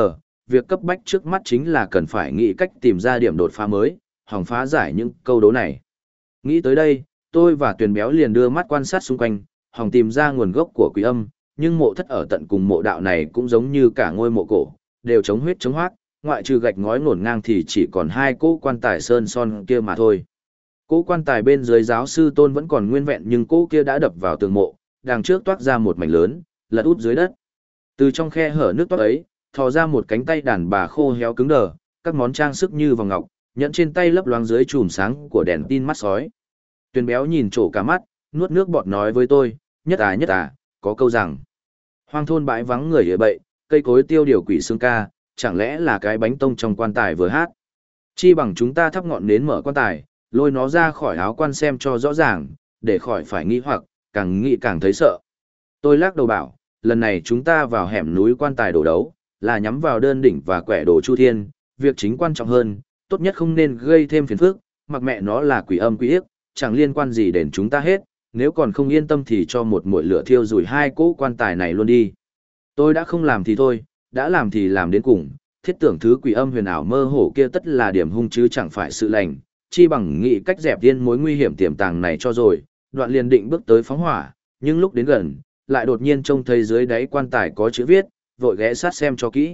việc cấp bách trước mắt chính là cần phải nghĩ cách tìm ra điểm đột phá mới, hòng phá giải những câu đố này. Nghĩ tới đây, tôi và Tuyền Béo liền đưa mắt quan sát xung quanh, hòng tìm ra nguồn gốc của quỷ âm, nhưng mộ thất ở tận cùng mộ đạo này cũng giống như cả ngôi mộ cổ, đều chống huyết chống hoác, ngoại trừ gạch ngói ngổn ngang thì chỉ còn hai cỗ quan tài sơn son kia mà thôi. Cỗ quan tài bên dưới giáo sư Tôn vẫn còn nguyên vẹn nhưng cỗ kia đã đập vào tường mộ, đằng trước toát ra một mảnh lớn, lật út dưới đất. Từ trong khe hở nước toát ấy, thò ra một cánh tay đàn bà khô héo cứng đờ, các món trang sức như vòng ngọc, nhẫn trên tay lấp loáng dưới chùm sáng của đèn tin mắt sói. Tuyền Béo nhìn trổ cả mắt, nuốt nước bọt nói với tôi, nhất à, có câu rằng, hoang thôn bãi vắng người ở bậy, cây cối tiêu điều quỷ xương ca, chẳng lẽ là cái bánh tông trong quan tài vừa hát. Chi bằng chúng ta thắp ngọn nến mở quan tài, lôi nó ra khỏi áo quan xem cho rõ ràng, để khỏi phải nghi hoặc, càng nghĩ càng thấy sợ. Tôi lắc đầu bảo, lần này chúng ta vào hẻm núi quan tài đổ đấu, là nhắm vào đơn đỉnh và quẻ đồ Chu Thiên, việc chính quan trọng hơn, tốt nhất không nên gây thêm phiền phức, mặc mẹ nó là quỷ âm quỷ yếc, chẳng liên quan gì đến chúng ta hết, nếu còn không yên tâm thì cho một muội lửa thiêu rủi hai cỗ quan tài này luôn đi. Tôi đã không làm thì thôi, đã làm thì làm đến cùng, thiết tưởng thứ quỷ âm huyền ảo mơ hồ kia tất là điểm hung chứ chẳng phải sự lành, chi bằng nghĩ cách dẹp tiên mối nguy hiểm tiềm tàng này cho rồi, đoạn liền định bước tới phóng hỏa, nhưng lúc đến gần, lại đột nhiên trông thấy dưới đáy quan tài có chữ viết, vội ghé sát xem cho kỹ.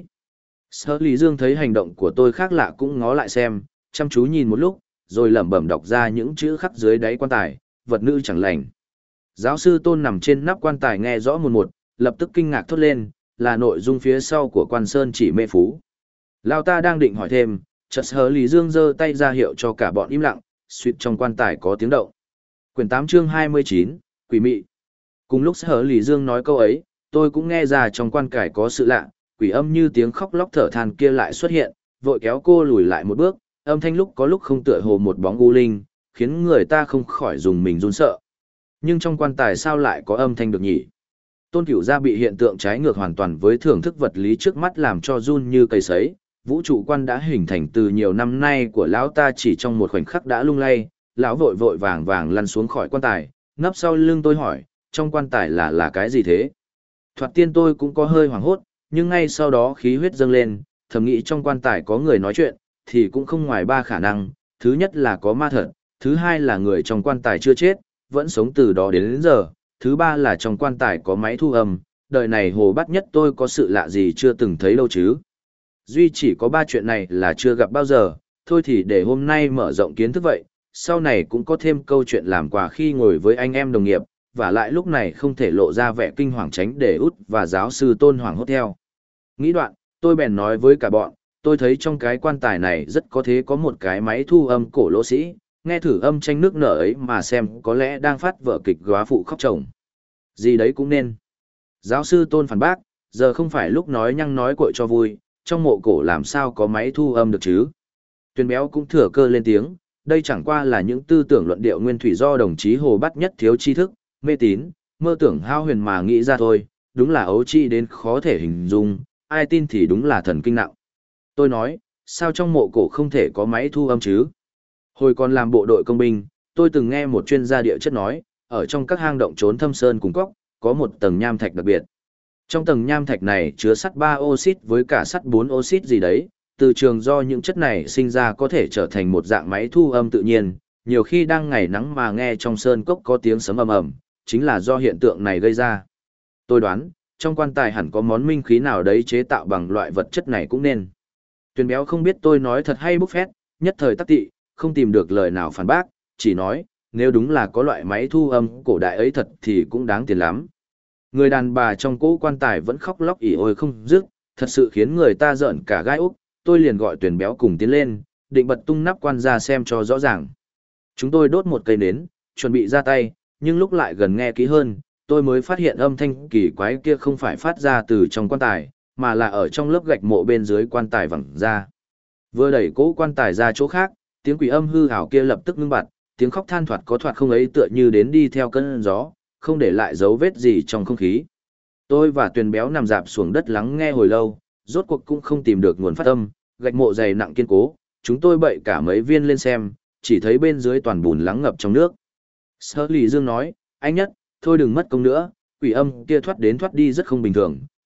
Sở Lý Dương thấy hành động của tôi khác lạ cũng ngó lại xem, chăm chú nhìn một lúc, rồi lẩm bẩm đọc ra những chữ khắc dưới đáy quan tài, vật nữ chẳng lành. Giáo sư Tôn nằm trên nắp quan tài nghe rõ một, lập tức kinh ngạc thốt lên, là nội dung phía sau của quan sơn chỉ mê phú. Lão ta đang định hỏi thêm, chợt Sở Lý Dương giơ tay ra hiệu cho cả bọn im lặng, suýt trong quan tài có tiếng động. Quyển 8 chương 29, Quỷ mị. Cùng lúc Sở Lý Dương nói câu ấy, tôi cũng nghe ra trong quan cải có sự lạ, quỷ âm như tiếng khóc lóc thở than kia lại xuất hiện, vội kéo cô lùi lại một bước, âm thanh lúc có lúc không tựa hồ một bóng u linh, khiến người ta không khỏi dùng mình run sợ. Nhưng trong quan tài sao lại có âm thanh được nhỉ? Tôn Cửu Gia bị hiện tượng trái ngược hoàn toàn với thưởng thức vật lý trước mắt làm cho run như cây sấy, vũ trụ quan đã hình thành từ nhiều năm nay của lão ta chỉ trong một khoảnh khắc đã lung lay, lão vội vội vàng vàng lăn xuống khỏi quan tài, nấp sau lưng tôi hỏi, trong quan tài là cái gì thế? Thoạt tiên tôi cũng có hơi hoảng hốt, nhưng ngay sau đó khí huyết dâng lên, thầm nghĩ trong quan tài có người nói chuyện, thì cũng không ngoài ba khả năng, thứ nhất là có ma thật, thứ hai là người trong quan tài chưa chết, vẫn sống từ đó đến giờ, thứ ba là trong quan tài có máy thu âm, đời này hồ bắt nhất tôi có sự lạ gì chưa từng thấy đâu chứ. Duy chỉ có ba chuyện này là chưa gặp bao giờ, thôi thì để hôm nay mở rộng kiến thức vậy, sau này cũng có thêm câu chuyện làm quà khi ngồi với anh em đồng nghiệp, và lại lúc này không thể lộ ra vẻ kinh hoàng tránh để út và giáo sư Tôn hoảng hốt theo. Nghĩ đoạn, tôi bèn nói với cả bọn, tôi thấy trong cái quan tài này rất có thể có một cái máy thu âm cổ lỗ sĩ, nghe thử âm tranh nước nở ấy mà xem có lẽ đang phát vở kịch góa phụ khóc chồng. Gì đấy cũng nên. Giáo sư Tôn phản bác, giờ không phải lúc nói nhăng nói cội cho vui, trong mộ cổ làm sao có máy thu âm được chứ. Tuyền Béo cũng thừa cơ lên tiếng, đây chẳng qua là những tư tưởng luận điệu nguyên thủy do đồng chí Hồ Bát Nhất thiếu tri thức, mê tín, mơ tưởng hao huyền mà nghĩ ra thôi, đúng là ấu trĩ đến khó thể hình dung, ai tin thì đúng là thần kinh nặng. Tôi nói, sao trong mộ cổ không thể có máy thu âm chứ? Hồi còn làm bộ đội công binh, tôi từng nghe một chuyên gia địa chất nói, ở trong các hang động trốn thâm sơn cùng cốc, có một tầng nham thạch đặc biệt. Trong tầng nham thạch này chứa sắt 3 oxit với cả sắt 4 oxit gì đấy, từ trường do những chất này sinh ra có thể trở thành một dạng máy thu âm tự nhiên, nhiều khi đang ngày nắng mà nghe trong sơn cốc có tiếng sấm ầm ầm, chính là do hiện tượng này gây ra. Tôi đoán, trong quan tài hẳn có món minh khí nào đấy chế tạo bằng loại vật chất này cũng nên. Tuyền Béo không biết tôi nói thật hay bốc phét, nhất thời tắc tị, không tìm được lời nào phản bác, chỉ nói, nếu đúng là có loại máy thu âm cổ đại ấy thật thì cũng đáng tiền lắm. Người đàn bà trong cỗ quan tài vẫn khóc lóc ỉ ôi không dứt, thật sự khiến người ta giận cả gai ốc, tôi liền gọi Tuyền Béo cùng tiến lên, định bật tung nắp quan ra xem cho rõ ràng. Chúng tôi đốt một cây nến, chuẩn bị ra tay, nhưng lúc lại gần nghe kỹ hơn, tôi mới phát hiện âm thanh kỳ quái kia không phải phát ra từ trong quan tài, mà là ở trong lớp gạch mộ bên dưới quan tài vẳng ra. Vừa đẩy cỗ quan tài ra chỗ khác, tiếng quỷ âm hư ảo kia lập tức ngưng bặt, tiếng khóc than thoạt có thoạt không ấy tựa như đến đi theo cơn gió, không để lại dấu vết gì trong không khí. Tôi và Tuyền Béo nằm dạp xuống đất lắng nghe hồi lâu, rốt cuộc cũng không tìm được nguồn phát âm, gạch mộ dày nặng kiên cố, chúng tôi bậy cả mấy viên lên xem, chỉ thấy bên dưới toàn bùn lắng ngập trong nước. Sở Lý Dương nói, anh Nhất, thôi đừng mất công nữa, quỷ âm kia thoát đến thoát đi rất không bình thường,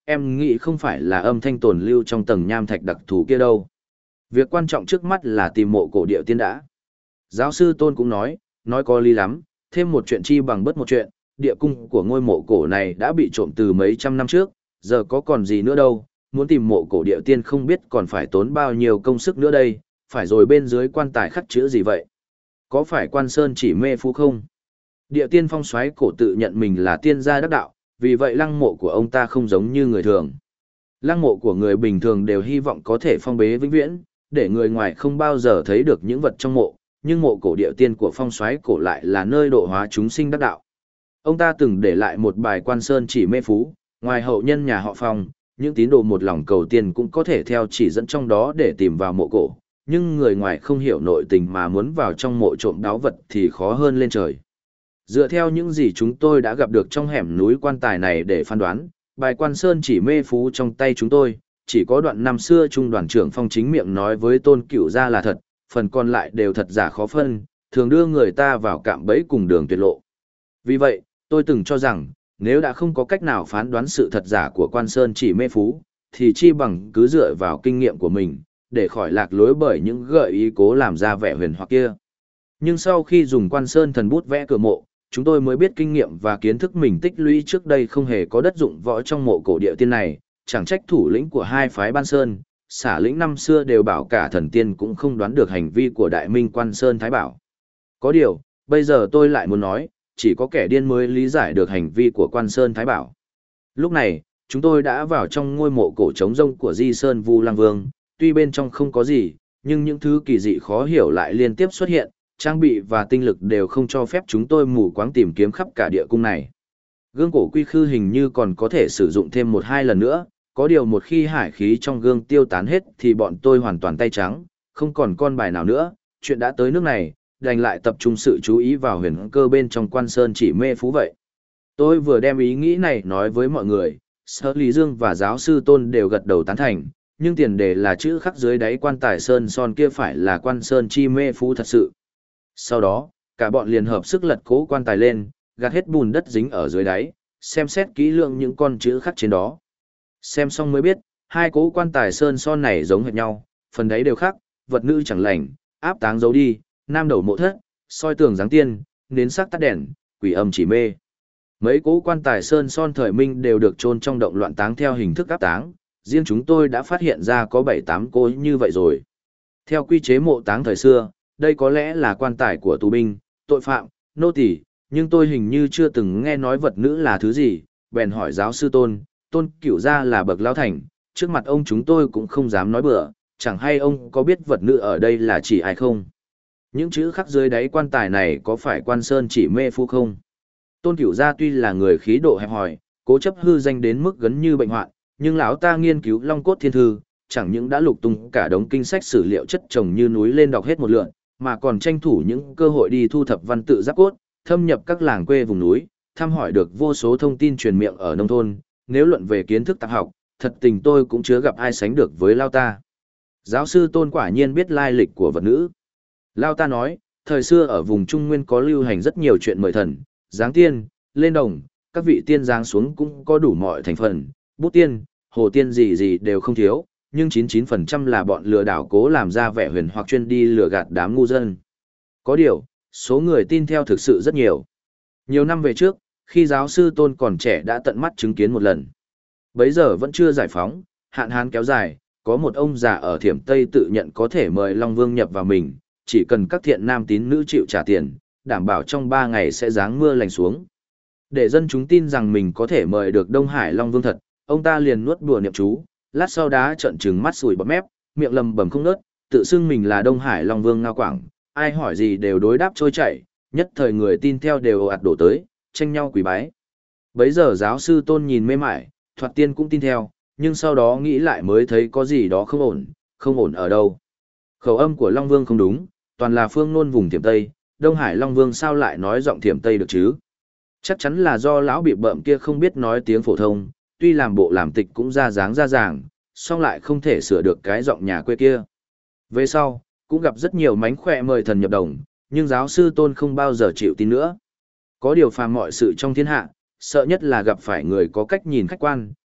Em nghĩ không phải là âm thanh tồn lưu trong tầng nham thạch đặc thù kia đâu. Việc quan trọng trước mắt là tìm mộ cổ địa tiên đã. Giáo sư Tôn cũng nói có lý lắm, thêm một chuyện chi bằng bất một chuyện, địa cung của ngôi mộ cổ này đã bị trộm từ mấy trăm năm trước, giờ có còn gì nữa đâu, muốn tìm mộ cổ địa tiên không biết còn phải tốn bao nhiêu công sức nữa đây, phải rồi bên dưới quan tài khắc chữ gì vậy? Có phải Quan Sơn Chỉ Mê Phú không? Địa tiên phong soái cổ tự nhận mình là tiên gia đắc đạo, vì vậy lăng mộ của ông ta không giống như người thường. Lăng mộ của người bình thường đều hy vọng có thể phong bế vĩnh viễn, để người ngoài không bao giờ thấy được những vật trong mộ, nhưng mộ cổ địa tiên của phong soái cổ lại là nơi độ hóa chúng sinh đắc đạo. Ông ta từng để lại một bài Quan Sơn Chỉ Mê Phú, ngoài hậu nhân nhà họ Phong, những tín đồ một lòng cầu tiên cũng có thể theo chỉ dẫn trong đó để tìm vào mộ cổ, nhưng người ngoài không hiểu nội tình mà muốn vào trong mộ trộm đáo vật thì khó hơn lên trời. Dựa theo những gì chúng tôi đã gặp được trong hẻm núi quan tài này để phán đoán, bài Quan Sơn Chỉ Mê Phú trong tay chúng tôi, chỉ có đoạn năm xưa trung đoàn trưởng Phong chính miệng nói với Tôn Cửu gia là thật, phần còn lại đều thật giả khó phân, thường đưa người ta vào cạm bẫy cùng đường tuyệt lộ. Vì vậy, tôi từng cho rằng, nếu đã không có cách nào phán đoán sự thật giả của Quan Sơn Chỉ Mê Phú, thì chi bằng cứ dựa vào kinh nghiệm của mình, để khỏi lạc lối bởi những gợi ý cố làm ra vẻ huyền hoặc kia. Nhưng sau khi dùng Quan Sơn thần bút vẽ cửa mộ, chúng tôi mới biết kinh nghiệm và kiến thức mình tích lũy trước đây không hề có đất dụng võ trong mộ cổ địa tiên này, chẳng trách thủ lĩnh của hai phái Ban Sơn, Xả lĩnh năm xưa đều bảo cả thần tiên cũng không đoán được hành vi của đại minh Quan Sơn Thái Bảo. Có điều, bây giờ tôi lại muốn nói, chỉ có kẻ điên mới lý giải được hành vi của Quan Sơn Thái Bảo. Lúc này, chúng tôi đã vào trong ngôi mộ cổ trống rông của Di Sơn Vu Lăng Vương, tuy bên trong không có gì, nhưng những thứ kỳ dị khó hiểu lại liên tiếp xuất hiện, trang bị và tinh lực đều không cho phép chúng tôi mù quáng tìm kiếm khắp cả địa cung này. Gương cổ quy khư hình như còn có thể sử dụng thêm một hai lần nữa, có điều một khi hải khí trong gương tiêu tán hết thì bọn tôi hoàn toàn tay trắng, không còn con bài nào nữa, chuyện đã tới nước này, đành lại tập trung sự chú ý vào huyền cơ bên trong Quan Sơn Chỉ Mê Phú vậy. Tôi vừa đem ý nghĩ này nói với mọi người, Sở Lý Dương và giáo sư Tôn đều gật đầu tán thành, nhưng tiền đề là chữ khắc dưới đáy quan tài sơn son kia phải là Quan Sơn Chi Mê Phú thật sự. Sau đó, cả bọn liền hợp sức lật cố quan tài lên, gạt hết bùn đất dính ở dưới đáy, xem xét kỹ lưỡng những con chữ khắc trên đó. Xem xong mới biết, hai cố quan tài sơn son này giống hệt nhau, phần đáy đều khác, vật nữ chẳng lành, áp táng giấu đi, nam đầu mộ thất, soi tường giáng tiên, nến sắc tắt đèn, quỷ âm chỉ mê. Mấy cố quan tài sơn son thời minh đều được chôn trong động loạn táng theo hình thức áp táng, riêng chúng tôi đã phát hiện ra có 7-8 cố như vậy rồi. Theo quy chế mộ táng thời xưa, đây có lẽ là quan tài của tù binh, tội phạm, nô tỳ, nhưng tôi hình như chưa từng nghe nói vật nữ là thứ gì, bèn hỏi giáo sư Tôn Cửu gia là bậc lão thành, trước mặt ông chúng tôi cũng không dám nói bừa, chẳng hay ông có biết vật nữ ở đây là chỉ ai không? Những chữ khắc dưới đáy quan tài này có phải Quan Sơn Chỉ Mê Phú không? Tôn Cửu gia tuy là người khí độ hẹp hòi, cố chấp hư danh đến mức gần như bệnh hoạn, nhưng lão ta nghiên cứu Long Cốt Thiên Thư, chẳng những đã lục tung cả đống kinh sách sử liệu chất chồng như núi lên đọc hết một lượt, mà còn tranh thủ những cơ hội đi thu thập văn tự giáp cốt, thâm nhập các làng quê vùng núi, thăm hỏi được vô số thông tin truyền miệng ở nông thôn, nếu luận về kiến thức tạp học, thật tình tôi cũng chưa gặp ai sánh được với Lao ta. Giáo sư Tôn quả nhiên biết lai lịch của vật nữ. Lao ta nói, thời xưa ở vùng Trung Nguyên có lưu hành rất nhiều chuyện mời thần, giáng tiên, lên đồng, các vị tiên giáng xuống cũng có đủ mọi thành phần, bút tiên, hồ tiên gì gì đều không thiếu, nhưng 99% là bọn lừa đảo cố làm ra vẻ huyền hoặc chuyên đi lừa gạt đám ngu dân. Có điều, số người tin theo thực sự rất nhiều. Nhiều năm về trước, khi giáo sư Tôn còn trẻ đã tận mắt chứng kiến một lần. Bấy giờ vẫn chưa giải phóng, hạn hán kéo dài, có một ông già ở Thiểm Tây tự nhận có thể mời Long Vương nhập vào mình, chỉ cần các thiện nam tín nữ chịu trả tiền, đảm bảo trong 3 ngày sẽ giáng mưa lành xuống. Để dân chúng tin rằng mình có thể mời được Đông Hải Long Vương thật, ông ta liền nuốt đùa niệm chú, lát sau đá trợn trừng mắt sùi bọt mép, miệng lầm bầm không ngớt, tự xưng mình là Đông Hải Long Vương Ngao Quảng, ai hỏi gì đều đối đáp trôi chảy, nhất thời người tin theo đều ồ ạt đổ tới, tranh nhau quỳ bái. Bấy giờ giáo sư Tôn nhìn mê mải, thoạt tiên cũng tin theo, nhưng sau đó nghĩ lại mới thấy có gì đó không ổn ở đâu. Khẩu âm của Long Vương không đúng, toàn là phương ngôn vùng Thiểm Tây, Đông Hải Long Vương sao lại nói giọng Thiểm Tây được chứ? Chắc chắn là do lão bị bợm kia không biết nói tiếng phổ thông, tuy làm bộ làm tịch cũng ra dáng ra dàng, song lại không thể sửa được cái giọng nhà quê kia. Về sau, cũng gặp rất nhiều mánh khỏe mời thần nhập đồng, nhưng giáo sư Tôn không bao giờ chịu tin nữa. Có điều phàm mọi sự trong thiên hạ, sợ nhất là gặp phải người có cách nhìn khách quan,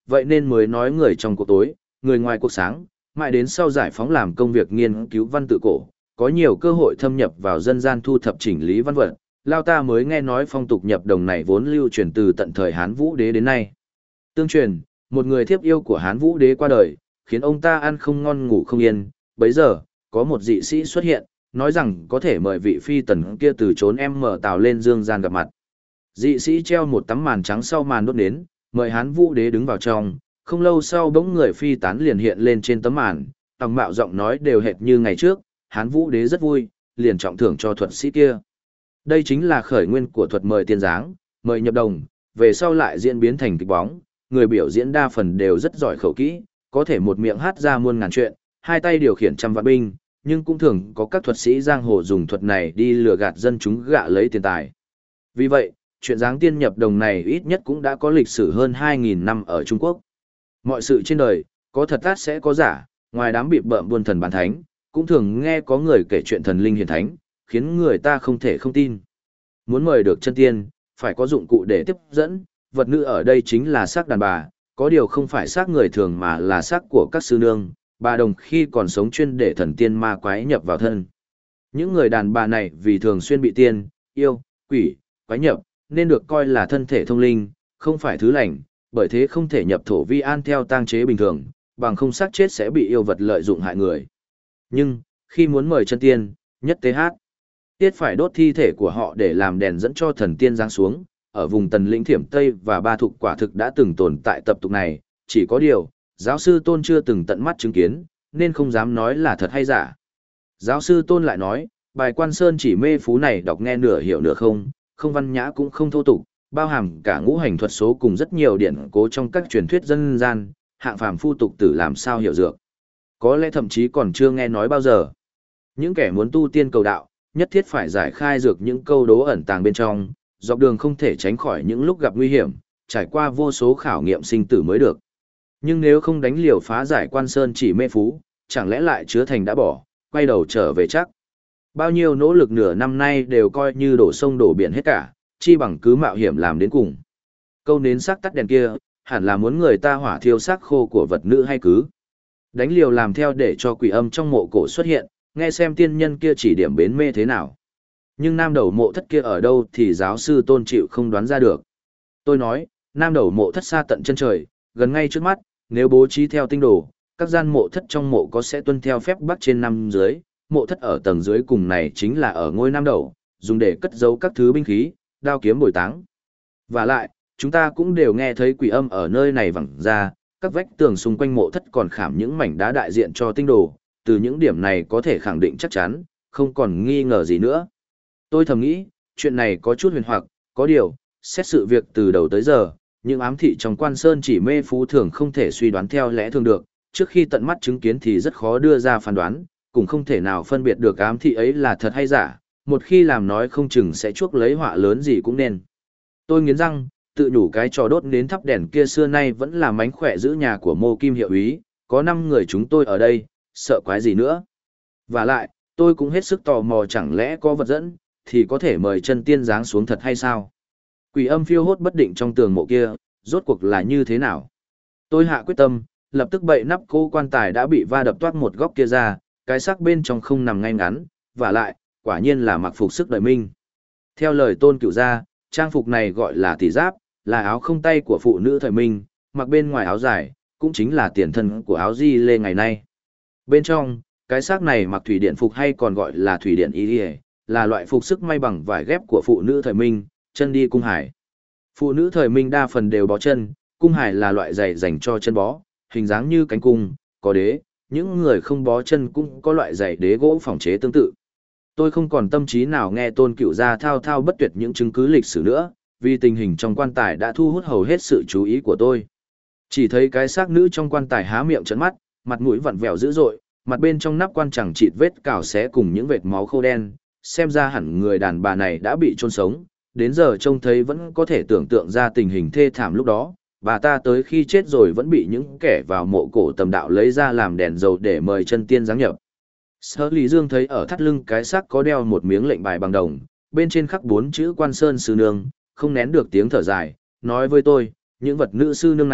vậy nên mới nói người trong cuộc tối, người ngoài cuộc sáng, mãi đến sau giải phóng làm công việc nghiên cứu văn tự cổ, có nhiều cơ hội thâm nhập vào dân gian thu thập chỉnh lý văn vật, Lao ta mới nghe nói phong tục nhập đồng này vốn lưu truyền từ tận thời Hán Vũ Đế đến nay. Tương truyền, một người thiếp yêu của Hán Vũ Đế qua đời, khiến ông ta ăn không ngon ngủ không yên, bấy giờ, có một dị sĩ xuất hiện, nói rằng có thể mời vị phi tần kia từ trốn em mở tàu lên dương gian gặp mặt. Dị sĩ treo một tấm màn trắng sau màn đốt nến, mời Hán Vũ Đế đứng vào trong, không lâu sau bỗng người phi tán liền hiện lên trên tấm màn, tòng mạo giọng nói đều hệt như ngày trước, Hán Vũ Đế rất vui, liền trọng thưởng cho thuật sĩ kia. Đây chính là khởi nguyên của thuật mời tiên giáng, mời nhập đồng, về sau lại diễn biến thành kịch bóng, người biểu diễn đa phần đều rất giỏi khẩu kỹ, có thể một miệng hát ra muôn ngàn chuyện, hai tay điều khiển trăm vạn binh, nhưng cũng thường có các thuật sĩ giang hồ dùng thuật này đi lừa gạt dân chúng gạ lấy tiền tài. Vì vậy, chuyện giáng tiên nhập đồng này ít nhất cũng đã có lịch sử hơn 2.000 năm ở Trung Quốc. Mọi sự trên đời, có thật át sẽ có giả, ngoài đám bịp bợm buôn thần bán thánh, cũng thường nghe có người kể chuyện thần linh hiển thánh, khiến người ta không thể không tin. Muốn mời được chân tiên, phải có dụng cụ để tiếp dẫn, vật nữ ở đây chính là xác đàn bà, có điều không phải xác người thường mà là xác của các sư nương, bà đồng khi còn sống chuyên để thần tiên ma quái nhập vào thân. Những người đàn bà này vì thường xuyên bị tiên, yêu, quỷ, quái nhập, nên được coi là thân thể thông linh, không phải thứ lành, bởi thế không thể nhập thổ vi an theo tang chế bình thường, bằng không xác chết sẽ bị yêu vật lợi dụng hại người. Nhưng, khi muốn mời chân tiên, nhất tế hát, tiết phải đốt thi thể của họ để làm đèn dẫn cho thần tiên giáng xuống, ở vùng Tần Lĩnh Thiểm Tây và Ba Thục quả thực đã từng tồn tại tập tục này, chỉ có điều, giáo sư Tôn chưa từng tận mắt chứng kiến, nên không dám nói là thật hay giả. Giáo sư Tôn lại nói, bài Quan Sơn Chỉ Mê Phú này đọc nghe nửa hiểu nửa không, không văn nhã cũng không thô tục, bao hàm cả ngũ hành thuật số cùng rất nhiều điển cố trong các truyền thuyết dân gian, hạng phàm phu tục tử làm sao hiểu dược. Có lẽ thậm chí còn chưa nghe nói bao giờ. Những kẻ muốn tu tiên cầu đạo, nhất thiết phải giải khai dược những câu đố ẩn tàng bên trong, dọc đường không thể tránh khỏi những lúc gặp nguy hiểm, trải qua vô số khảo nghiệm sinh tử mới được. Nhưng nếu không đánh liều phá giải Quan Sơn Chỉ Mê Phú, chẳng lẽ lại chứa thành đã bỏ, quay đầu trở về chắc. Bao nhiêu nỗ lực nửa năm nay đều coi như đổ sông đổ biển hết cả, chi bằng cứ mạo hiểm làm đến cùng. Câu nến sắc tắt đèn kia, hẳn là muốn người ta hỏa thiêu xác khô của vật nữ hay cứ. Đánh liều làm theo để cho quỷ âm trong mộ cổ xuất hiện, nghe xem tiên nhân kia chỉ điểm bến mê thế nào. Nhưng nam đầu mộ thất kia ở đâu thì giáo sư Tôn chịu không đoán ra được. Tôi nói, nam đầu mộ thất xa tận chân trời, gần ngay trước mắt, nếu bố trí theo tinh đồ, các gian mộ thất trong mộ có sẽ tuân theo phép bắc trên năm dưới, mộ thất ở tầng dưới cùng này chính là ở ngôi nam đầu, dùng để cất giấu các thứ binh khí, đao kiếm bồi táng. Và lại, chúng ta cũng đều nghe thấy quỷ âm ở nơi này vẳng ra, các vách tường xung quanh mộ thất còn khảm những mảnh đá đại diện cho tinh đồ, từ những điểm này có thể khẳng định chắc chắn, không còn nghi ngờ gì nữa. Tôi thầm nghĩ, chuyện này có chút huyền hoặc, có điều, xét sự việc từ đầu tới giờ, những ám thị trong Quan Sơn Chỉ Mê Phú thường không thể suy đoán theo lẽ thường được, trước khi tận mắt chứng kiến thì rất khó đưa ra phán đoán, cũng không thể nào phân biệt được ám thị ấy là thật hay giả, một khi làm nói không chừng sẽ chuốc lấy họa lớn gì cũng nên. Tôi nghiến răng, tự nhủ cái trò đốt nến thắp đèn kia xưa nay vẫn là mánh khỏe giữ nhà của Mô Kim hiệu úy, có 5 người chúng tôi ở đây, sợ quái gì nữa. Và lại, tôi cũng hết sức tò mò chẳng lẽ có vật dẫn, thì có thể mời chân tiên giáng xuống thật hay sao? Quỷ âm phiêu hốt bất định trong tường mộ kia, rốt cuộc là như thế nào? Tôi hạ quyết tâm, lập tức bậy nắp cô quan tài đã bị va đập toát một góc kia ra, cái xác bên trong không nằm ngay ngắn, và lại, quả nhiên là mặc phục sức đời minh. Theo lời Tôn Cửu gia, trang phục này gọi là tỷ giáp, là áo không tay của phụ nữ thời minh, mặc bên ngoài áo dài, cũng chính là tiền thân của áo di lê ngày nay. Bên trong, cái xác này mặc thủy điện phục hay còn gọi là thủy điện y, là loại phục sức may bằng vải ghép của phụ nữ thời minh, chân đi cung hải. Phụ nữ thời minh đa phần đều bó chân, cung hải là loại giày dành cho chân bó, hình dáng như cánh cung, có đế, những người không bó chân cũng có loại giày đế gỗ phỏng chế tương tự. Tôi không còn tâm trí nào nghe Tôn Cửu gia thao thao bất tuyệt những chứng cứ lịch sử nữa, vì tình hình trong quan tài đã thu hút hầu hết sự chú ý của tôi. Chỉ thấy cái xác nữ trong quan tài há miệng trợn mắt, mặt mũi vặn vẹo dữ dội, mặt bên trong nắp quan chẳng chịt vết cào xé cùng những vệt máu khô đen, xem ra hẳn người đàn bà này đã bị chôn sống, đến giờ trông thấy vẫn có thể tưởng tượng ra tình hình thê thảm lúc đó, bà ta tới khi chết rồi vẫn bị những kẻ vào mộ cổ tầm đạo lấy ra làm đèn dầu để mời chân tiên giáng nhập. Sở Lý Dương thấy ở thắt lưng cái xác có đeo một miếng lệnh bài bằng đồng, bên trên khắc 4 chữ Quan Sơn Sư Nương, không nén được tiếng thở dài, nói với tôi, những vật nữ sư nương này,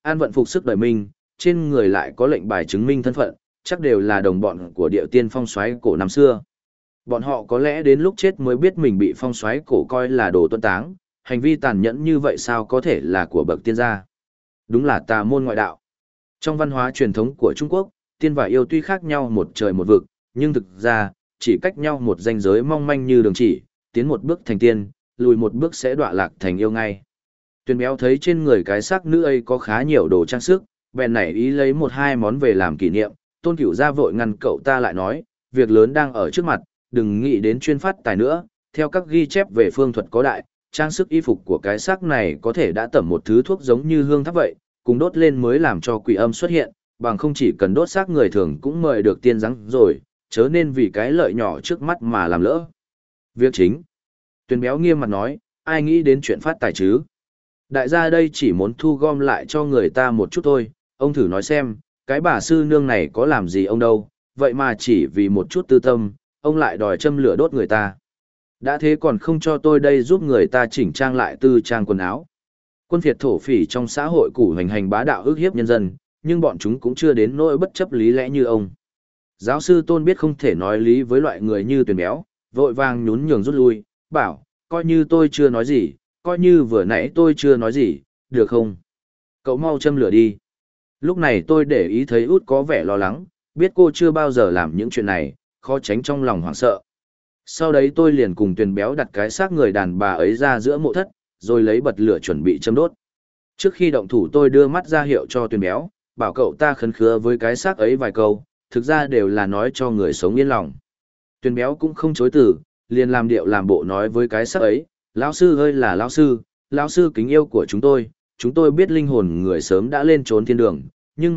An vận phục sức đời minh, trên người lại có lệnh bài chứng minh thân phận, chắc đều là đồng bọn của địa tiên phong soái cổ năm xưa. Bọn họ có lẽ đến lúc chết mới biết mình bị phong soái cổ coi là đồ tuân táng, hành vi tàn nhẫn như vậy sao có thể là của bậc tiên gia. Đúng là tà môn ngoại đạo. Trong văn hóa truyền thống của Trung Quốc, tiên và yêu tuy khác nhau một trời một vực, nhưng thực ra, chỉ cách nhau một ranh giới mong manh như đường chỉ, tiến một bước thành tiên, lùi một bước sẽ đọa lạc thành yêu ngay. Tuyền béo thấy trên người cái xác nữ ấy có khá nhiều đồ trang sức, bèn nảy ý lấy một hai món về làm kỷ niệm. Tôn Cửu gia vội ngăn cậu ta lại nói, việc lớn đang ở trước mặt, đừng nghĩ đến chuyên phát tài nữa. Theo các ghi chép về phương thuật có đại, trang sức y phục của cái xác này có thể đã tẩm một thứ thuốc giống như hương tháp vậy, cùng đốt lên mới làm cho quỷ âm xuất hiện, bằng không chỉ cần đốt xác người thường cũng mời được tiên rắn rồi, chớ nên vì cái lợi nhỏ trước mắt mà làm lỡ. Việc chính. Tuyền béo nghiêm mặt nói, ai nghĩ đến chuyện phát tài chứ? Đại gia đây chỉ muốn thu gom lại cho người ta một chút thôi, ông thử nói xem, cái bà sư nương này có làm gì ông đâu, vậy mà chỉ vì một chút tư tâm, ông lại đòi châm lửa đốt người ta. Đã thế còn không cho tôi đây giúp người ta chỉnh trang lại tư trang quần áo. Quân phiệt thổ phỉ trong xã hội củ hành hành bá đạo ức hiếp nhân dân, nhưng bọn chúng cũng chưa đến nỗi bất chấp lý lẽ như ông. Giáo sư Tôn biết không thể nói lý với loại người như Tuyền béo, vội vàng nhún nhường rút lui, bảo, coi như tôi chưa nói gì, coi như vừa nãy tôi chưa nói gì, được không? Cậu mau châm lửa đi. Lúc này tôi để ý thấy út có vẻ lo lắng, biết cô chưa bao giờ làm những chuyện này, khó tránh trong lòng hoảng sợ. Sau đấy tôi liền cùng Tuyền béo đặt cái xác người đàn bà ấy ra giữa mộ thất, rồi lấy bật lửa chuẩn bị châm đốt. Trước khi động thủ tôi đưa mắt ra hiệu cho Tuyền béo, bảo cậu ta khấn khứa với cái xác ấy vài câu, thực ra đều là nói cho người sống yên lòng. Tuyền béo cũng không chối từ, liền làm điệu làm bộ nói với cái xác ấy, lão sư ơi là lão sư kính yêu của chúng tôi biết linh hồn người sớm đã lên trốn thiên đường,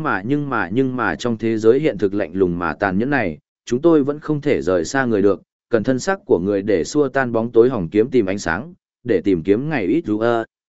nhưng mà trong thế giới hiện thực lạnh lùng mà tàn nhẫn này, chúng tôi vẫn không thể rời xa người được, cần thân xác của người để xua tan bóng tối hỏng kiếm tìm ánh sáng, để tìm kiếm ngày ít rú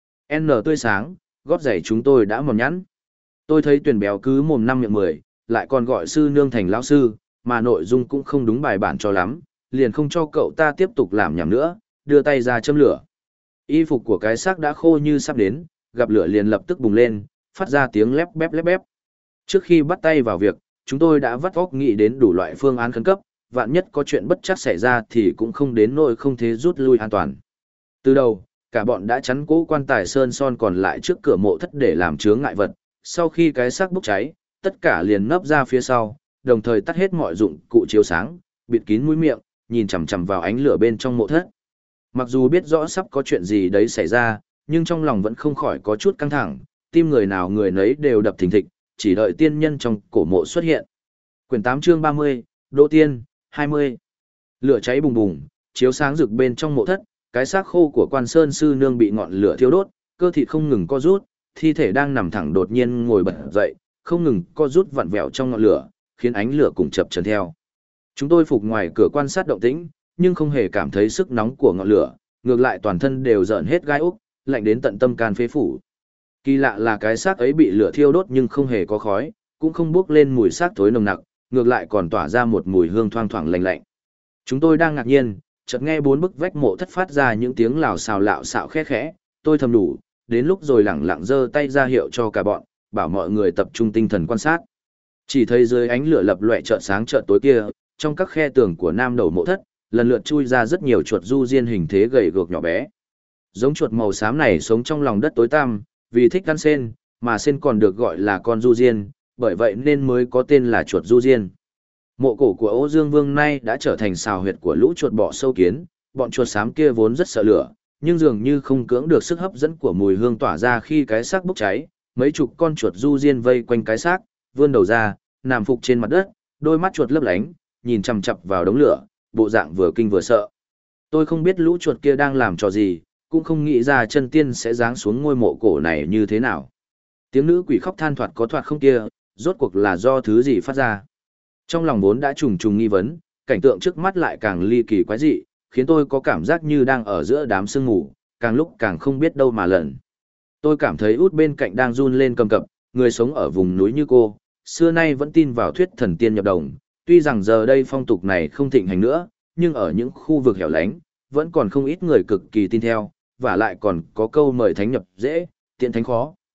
N tươi sáng, gót giày chúng tôi đã mòn nhẵn. Tôi thấy Tuyền béo cứ mồm năm miệng mười, lại còn gọi sư nương thành lão sư, mà nội dung cũng không đúng bài bản cho lắm, liền không cho cậu ta tiếp tục làm nhảm nữa, đưa tay ra châm lửa. Y phục của cái xác đã khô như sắp đến, gặp lửa liền lập tức bùng lên, phát ra tiếng lép bép. Trước khi bắt tay vào việc, chúng tôi đã vắt óc nghĩ đến đủ loại phương án khẩn cấp, vạn nhất có chuyện bất chắc xảy ra thì cũng không đến nỗi không thể rút lui an toàn. Từ đầu, cả bọn đã chắn cố quan tài sơn son còn lại trước cửa mộ thất để làm chướng ngại vật, sau khi cái xác bốc cháy, tất cả liền nấp ra phía sau, đồng thời tắt hết mọi dụng cụ chiếu sáng, bịt kín mũi miệng, nhìn chằm chằm vào ánh lửa bên trong mộ thất. Mặc dù biết rõ sắp có chuyện gì đấy xảy ra, nhưng trong lòng vẫn không khỏi có chút căng thẳng, tim người nào người nấy đều đập thình thịch, chỉ đợi tiên nhân trong cổ mộ xuất hiện. Quyển 8 chương 30, Đỗ Tiên, 20. Lửa cháy bùng bùng, chiếu sáng rực bên trong mộ thất, cái xác khô của Quan Sơn sư nương bị ngọn lửa thiêu đốt, cơ thịt không ngừng co rút, thi thể đang nằm thẳng đột nhiên ngồi bật dậy, không ngừng co rút vặn vẹo trong ngọn lửa, khiến ánh lửa cùng chập chờn theo. Chúng tôi phục ngoài cửa quan sát động tĩnh, nhưng không hề cảm thấy sức nóng của ngọn lửa, ngược lại toàn thân đều rợn hết gai ốc, lạnh đến tận tâm can phế phủ. Kỳ lạ là cái xác ấy bị lửa thiêu đốt nhưng không hề có khói, cũng không bốc lên mùi xác thối nồng nặc, ngược lại còn tỏa ra một mùi hương thoang thoảng lạnh lạnh. Chúng tôi đang ngạc nhiên, chợt nghe bốn bức vách mộ thất phát ra những tiếng lào xào lạo xạo khẽ khẽ, tôi thầm đủ, đến lúc rồi lẳng lặng giơ tay ra hiệu cho cả bọn, bảo mọi người tập trung tinh thần quan sát. Chỉ thấy dưới ánh lửa lập lòe chợt sáng chợt tối kia, trong các khe tường của nam đầu mộ thất, lần lượt chui ra rất nhiều chuột du diên hình thế gầy guộc nhỏ bé. Giống chuột màu xám này sống trong lòng đất tối tăm, vì thích ăn sen, mà sen còn được gọi là con du diên, bởi vậy nên mới có tên là chuột du diên. Mộ cổ của Ô Dương Vương nay đã trở thành sào huyệt của lũ chuột bọ sâu kiến, bọn chuột xám kia vốn rất sợ lửa, nhưng dường như không cưỡng được sức hấp dẫn của mùi hương tỏa ra khi cái xác bốc cháy, mấy chục con chuột du diên vây quanh cái xác, vươn đầu ra, nằm phục trên mặt đất, đôi mắt chuột lấp lánh, nhìn chằm chằm vào đống lửa, bộ dạng vừa kinh vừa sợ. Tôi không biết lũ chuột kia đang làm trò gì, cũng không nghĩ ra chân tiên sẽ giáng xuống ngôi mộ cổ này như thế nào. Tiếng nữ quỷ khóc than thoạt có thoạt không kia, rốt cuộc là do thứ gì phát ra. Trong lòng vốn đã trùng trùng nghi vấn, cảnh tượng trước mắt lại càng ly kỳ quái dị, khiến tôi có cảm giác như đang ở giữa đám sương mù, càng lúc càng không biết đâu mà lần. Tôi cảm thấy út bên cạnh đang run lên cầm cập, người sống ở vùng núi như cô, xưa nay vẫn tin vào thuyết thần tiên nhập đồng, tuy rằng giờ đây phong tục này không thịnh hành nữa, nhưng ở những khu vực hẻo lánh, vẫn còn không ít người cực kỳ tin theo, và lại còn có câu mời thánh nhập dễ, tiện thánh khó.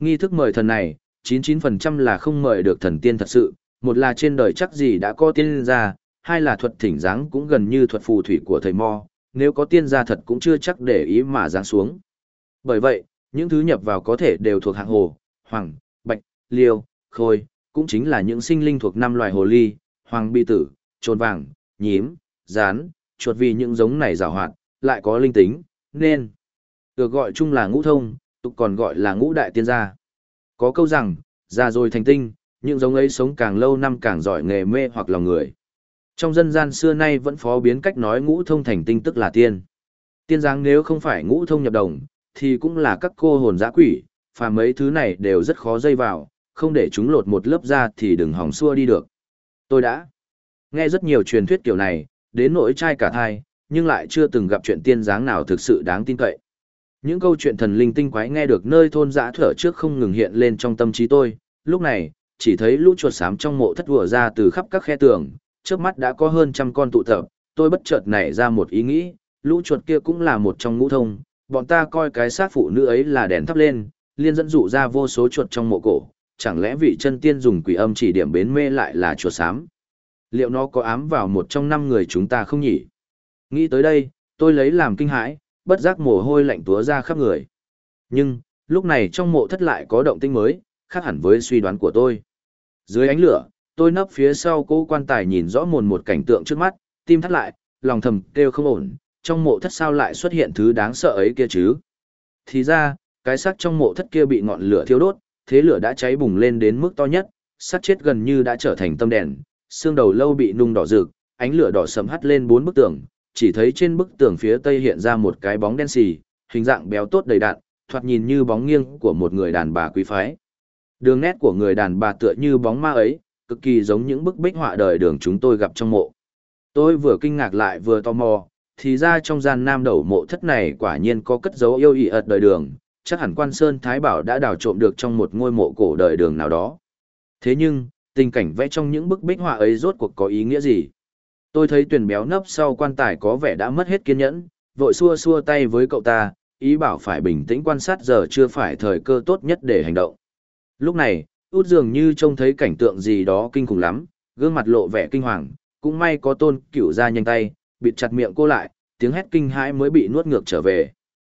Nghi thức mời thần này, 99% là không mời được thần tiên thật sự, một là trên đời chắc gì đã có tiên gia, hai là thuật thỉnh giáng cũng gần như thuật phù thủy của thầy Mo, nếu có tiên gia thật cũng chưa chắc để ý mà giáng xuống. Bởi vậy, những thứ nhập vào có thể đều thuộc hạng hồ, hoàng, bạch, liêu, khôi, cũng chính là những sinh linh thuộc 5 loài hồ ly, hoàng bi tử, trồn vàng, nhím, rán, chuột, vì những giống này giàu hoạt, lại có linh tính, nên được gọi chung là ngũ thông, tục còn gọi là ngũ đại tiên gia. Có câu rằng, già rồi thành tinh, những giống ấy sống càng lâu năm càng giỏi nghề mê hoặc lòng người. Trong dân gian xưa nay vẫn phó biến cách nói ngũ thông thành tinh tức là tiên. Tiên giáng nếu không phải ngũ thông nhập đồng, thì cũng là các cô hồn dã quỷ, và mấy thứ này đều rất khó dây vào, không để chúng lột một lớp ra thì đừng hòng xua đi được. Tôi đã nghe rất nhiều truyền thuyết kiểu này, đến nỗi trai cả thai, nhưng lại chưa từng gặp chuyện tiên giáng nào thực sự đáng tin cậy. Những câu chuyện thần linh tinh quái nghe được nơi thôn dã thở trước không ngừng hiện lên trong tâm trí tôi, lúc này, chỉ thấy lũ chuột xám trong mộ thất vừa ra từ khắp các khe tường, trước mắt đã có hơn 100 con tụ tập, tôi bất chợt nảy ra một ý nghĩ, lũ chuột kia cũng là một trong ngũ thông, bọn ta coi cái xác phụ nữ ấy là đèn thắp lên, liên dẫn dụ ra vô số chuột trong mộ cổ, chẳng lẽ vị chân tiên dùng quỷ âm chỉ điểm bến mê lại là chuột xám? Liệu nó có ám vào một trong 5 người chúng ta không nhỉ? Nghĩ tới đây, tôi lấy làm kinh hãi, bất giác mồ hôi lạnh túa ra khắp người. Nhưng, lúc này trong mộ thất lại có động tĩnh mới, khác hẳn với suy đoán của tôi. Dưới ánh lửa, tôi nấp phía sau cố quan tài nhìn rõ mồn một cảnh tượng trước mắt, tim thắt lại, lòng thầm kêu không ổn, trong mộ thất sao lại xuất hiện thứ đáng sợ ấy kia chứ? Thì ra, cái xác trong mộ thất kia bị ngọn lửa thiêu đốt, thế lửa đã cháy bùng lên đến mức to nhất, xác chết gần như đã trở thành tâm đèn, xương đầu lâu bị nung đỏ rực, ánh lửa đỏ sẫm hắt lên 4 bức tường, chỉ thấy trên bức tường phía tây hiện ra một cái bóng đen xì, hình dạng béo tốt đầy đặn, thoạt nhìn như bóng nghiêng của một người đàn bà quý phái. Đường nét của người đàn bà tựa như bóng ma ấy, cực kỳ giống những bức bích họa đời đường chúng tôi gặp trong mộ. Tôi vừa kinh ngạc lại vừa tò mò, thì ra trong gian nam đầu mộ thất này quả nhiên có cất dấu yêu ị ật đời đường, chắc hẳn Quan Sơn Thái Bảo đã đào trộm được trong một ngôi mộ cổ đời đường nào đó. Thế nhưng, tình cảnh vẽ trong những bức bích họa ấy rốt cuộc có ý nghĩa gì? Tôi thấy Tuyền béo nấp sau quan tài có vẻ đã mất hết kiên nhẫn, vội xua xua tay với cậu ta, ý bảo phải bình tĩnh quan sát, giờ chưa phải thời cơ tốt nhất để hành động. Lúc này, Út dường như trông thấy cảnh tượng gì đó kinh khủng lắm, gương mặt lộ vẻ kinh hoàng, cũng may có Tôn Cửu ra nhanh tay, bịt chặt miệng cô lại, tiếng hét kinh hãi mới bị nuốt ngược trở về.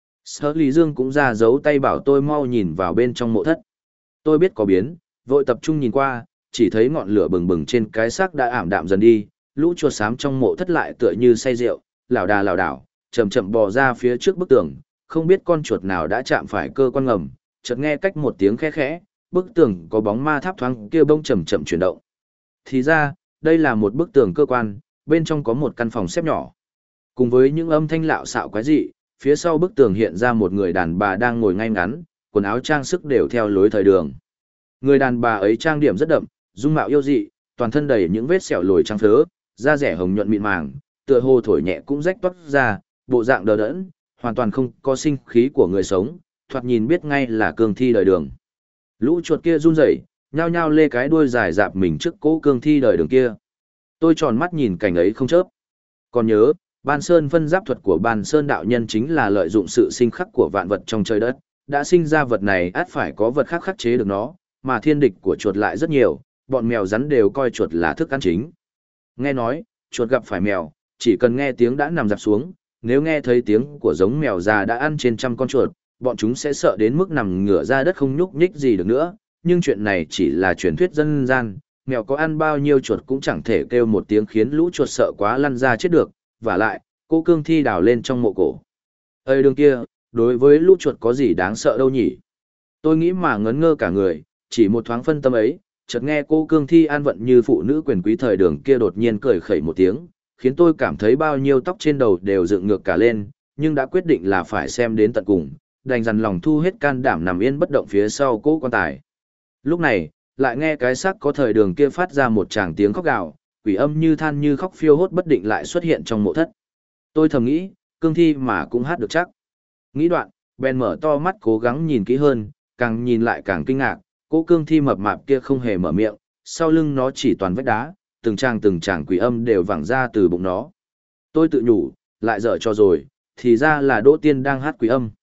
Sở Lý Dương cũng ra giấu tay bảo tôi mau nhìn vào bên trong mộ thất. Tôi biết có biến, vội tập trung nhìn qua, chỉ thấy ngọn lửa bừng bừng trên cái xác đã ảm đạm dần đi, lũ chuột xám trong mộ thất lại tựa như say rượu, lảo đà lảo đảo, chậm chậm bò ra phía trước bức tường, không biết con chuột nào đã chạm phải cơ quan ngầm, chợt nghe cách một tiếng khẽ khẽ, bức tường có bóng ma tháp thoáng kia bông chậm chậm chuyển động. Thì ra, đây là một bức tường cơ quan, bên trong có một căn phòng xếp nhỏ. Cùng với những âm thanh lạo xạo quái dị, phía sau bức tường hiện ra một người đàn bà đang ngồi ngay ngắn, quần áo trang sức đều theo lối thời đường. Người đàn bà ấy trang điểm rất đậm, dung mạo yêu dị, toàn thân đầy những vết sẹo lồi trắng phớ, da rẻ hồng nhuận mịn màng, tựa hồ thổi nhẹ cũng rách toát ra, bộ dạng đờ đẫn, hoàn toàn không có sinh khí của người sống, thoạt nhìn biết ngay là cương thi đời đường. Lũ chuột kia run rẩy, nhao nhao lê cái đuôi dài dạp mình trước cỗ cương thi đời đường kia. Tôi tròn mắt nhìn cảnh ấy không chớp. Còn nhớ, Ban Sơn phân giáp thuật của Ban Sơn đạo nhân chính là lợi dụng sự sinh khắc của vạn vật trong trời đất, đã sinh ra vật này ắt phải có vật khác khắc chế được nó, mà thiên địch của chuột lại rất nhiều, bọn mèo rắn đều coi chuột là thức ăn chính. Nghe nói, chuột gặp phải mèo, chỉ cần nghe tiếng đã nằm dạp xuống, nếu nghe thấy tiếng của giống mèo già đã ăn trên 100 con chuột, bọn chúng sẽ sợ đến mức nằm ngửa ra đất không nhúc nhích gì được nữa, nhưng chuyện này chỉ là truyền thuyết dân gian, mèo có ăn bao nhiêu chuột cũng chẳng thể kêu một tiếng khiến lũ chuột sợ quá lăn ra chết được, và lại, cô cương thi đào lên trong mộ cổ. Ơi đường kia, đối với lũ chuột có gì đáng sợ đâu nhỉ? Tôi nghĩ mà ngấn ngơ cả người, chỉ một thoáng phân tâm ấy, chợt nghe cô cương thi an vận như phụ nữ quyền quý thời đường kia đột nhiên cười khẩy một tiếng, khiến tôi cảm thấy bao nhiêu tóc trên đầu đều dựng ngược cả lên, nhưng đã quyết định là phải xem đến tận cùng, đành dằn lòng thu hết can đảm nằm yên bất động phía sau cỗ quan tài. Lúc này, lại nghe cái xác có thời đường kia phát ra một tràng tiếng khóc gào, quỷ âm như than như khóc phiêu hốt bất định lại xuất hiện trong mộ thất. Tôi thầm nghĩ, cương thi mà cũng hát được chắc. Nghĩ đoạn, bèn mở to mắt cố gắng nhìn kỹ hơn, càng nhìn lại càng kinh ngạc, cỗ cương thi mập mạp kia không hề mở miệng, sau lưng nó chỉ toàn vách đá, từng tràng quỷ âm đều vẳng ra từ bụng nó. Tôi tự nhủ, lại dở cho rồi, thì ra là Đỗ Tiên đang hát quỷ âm.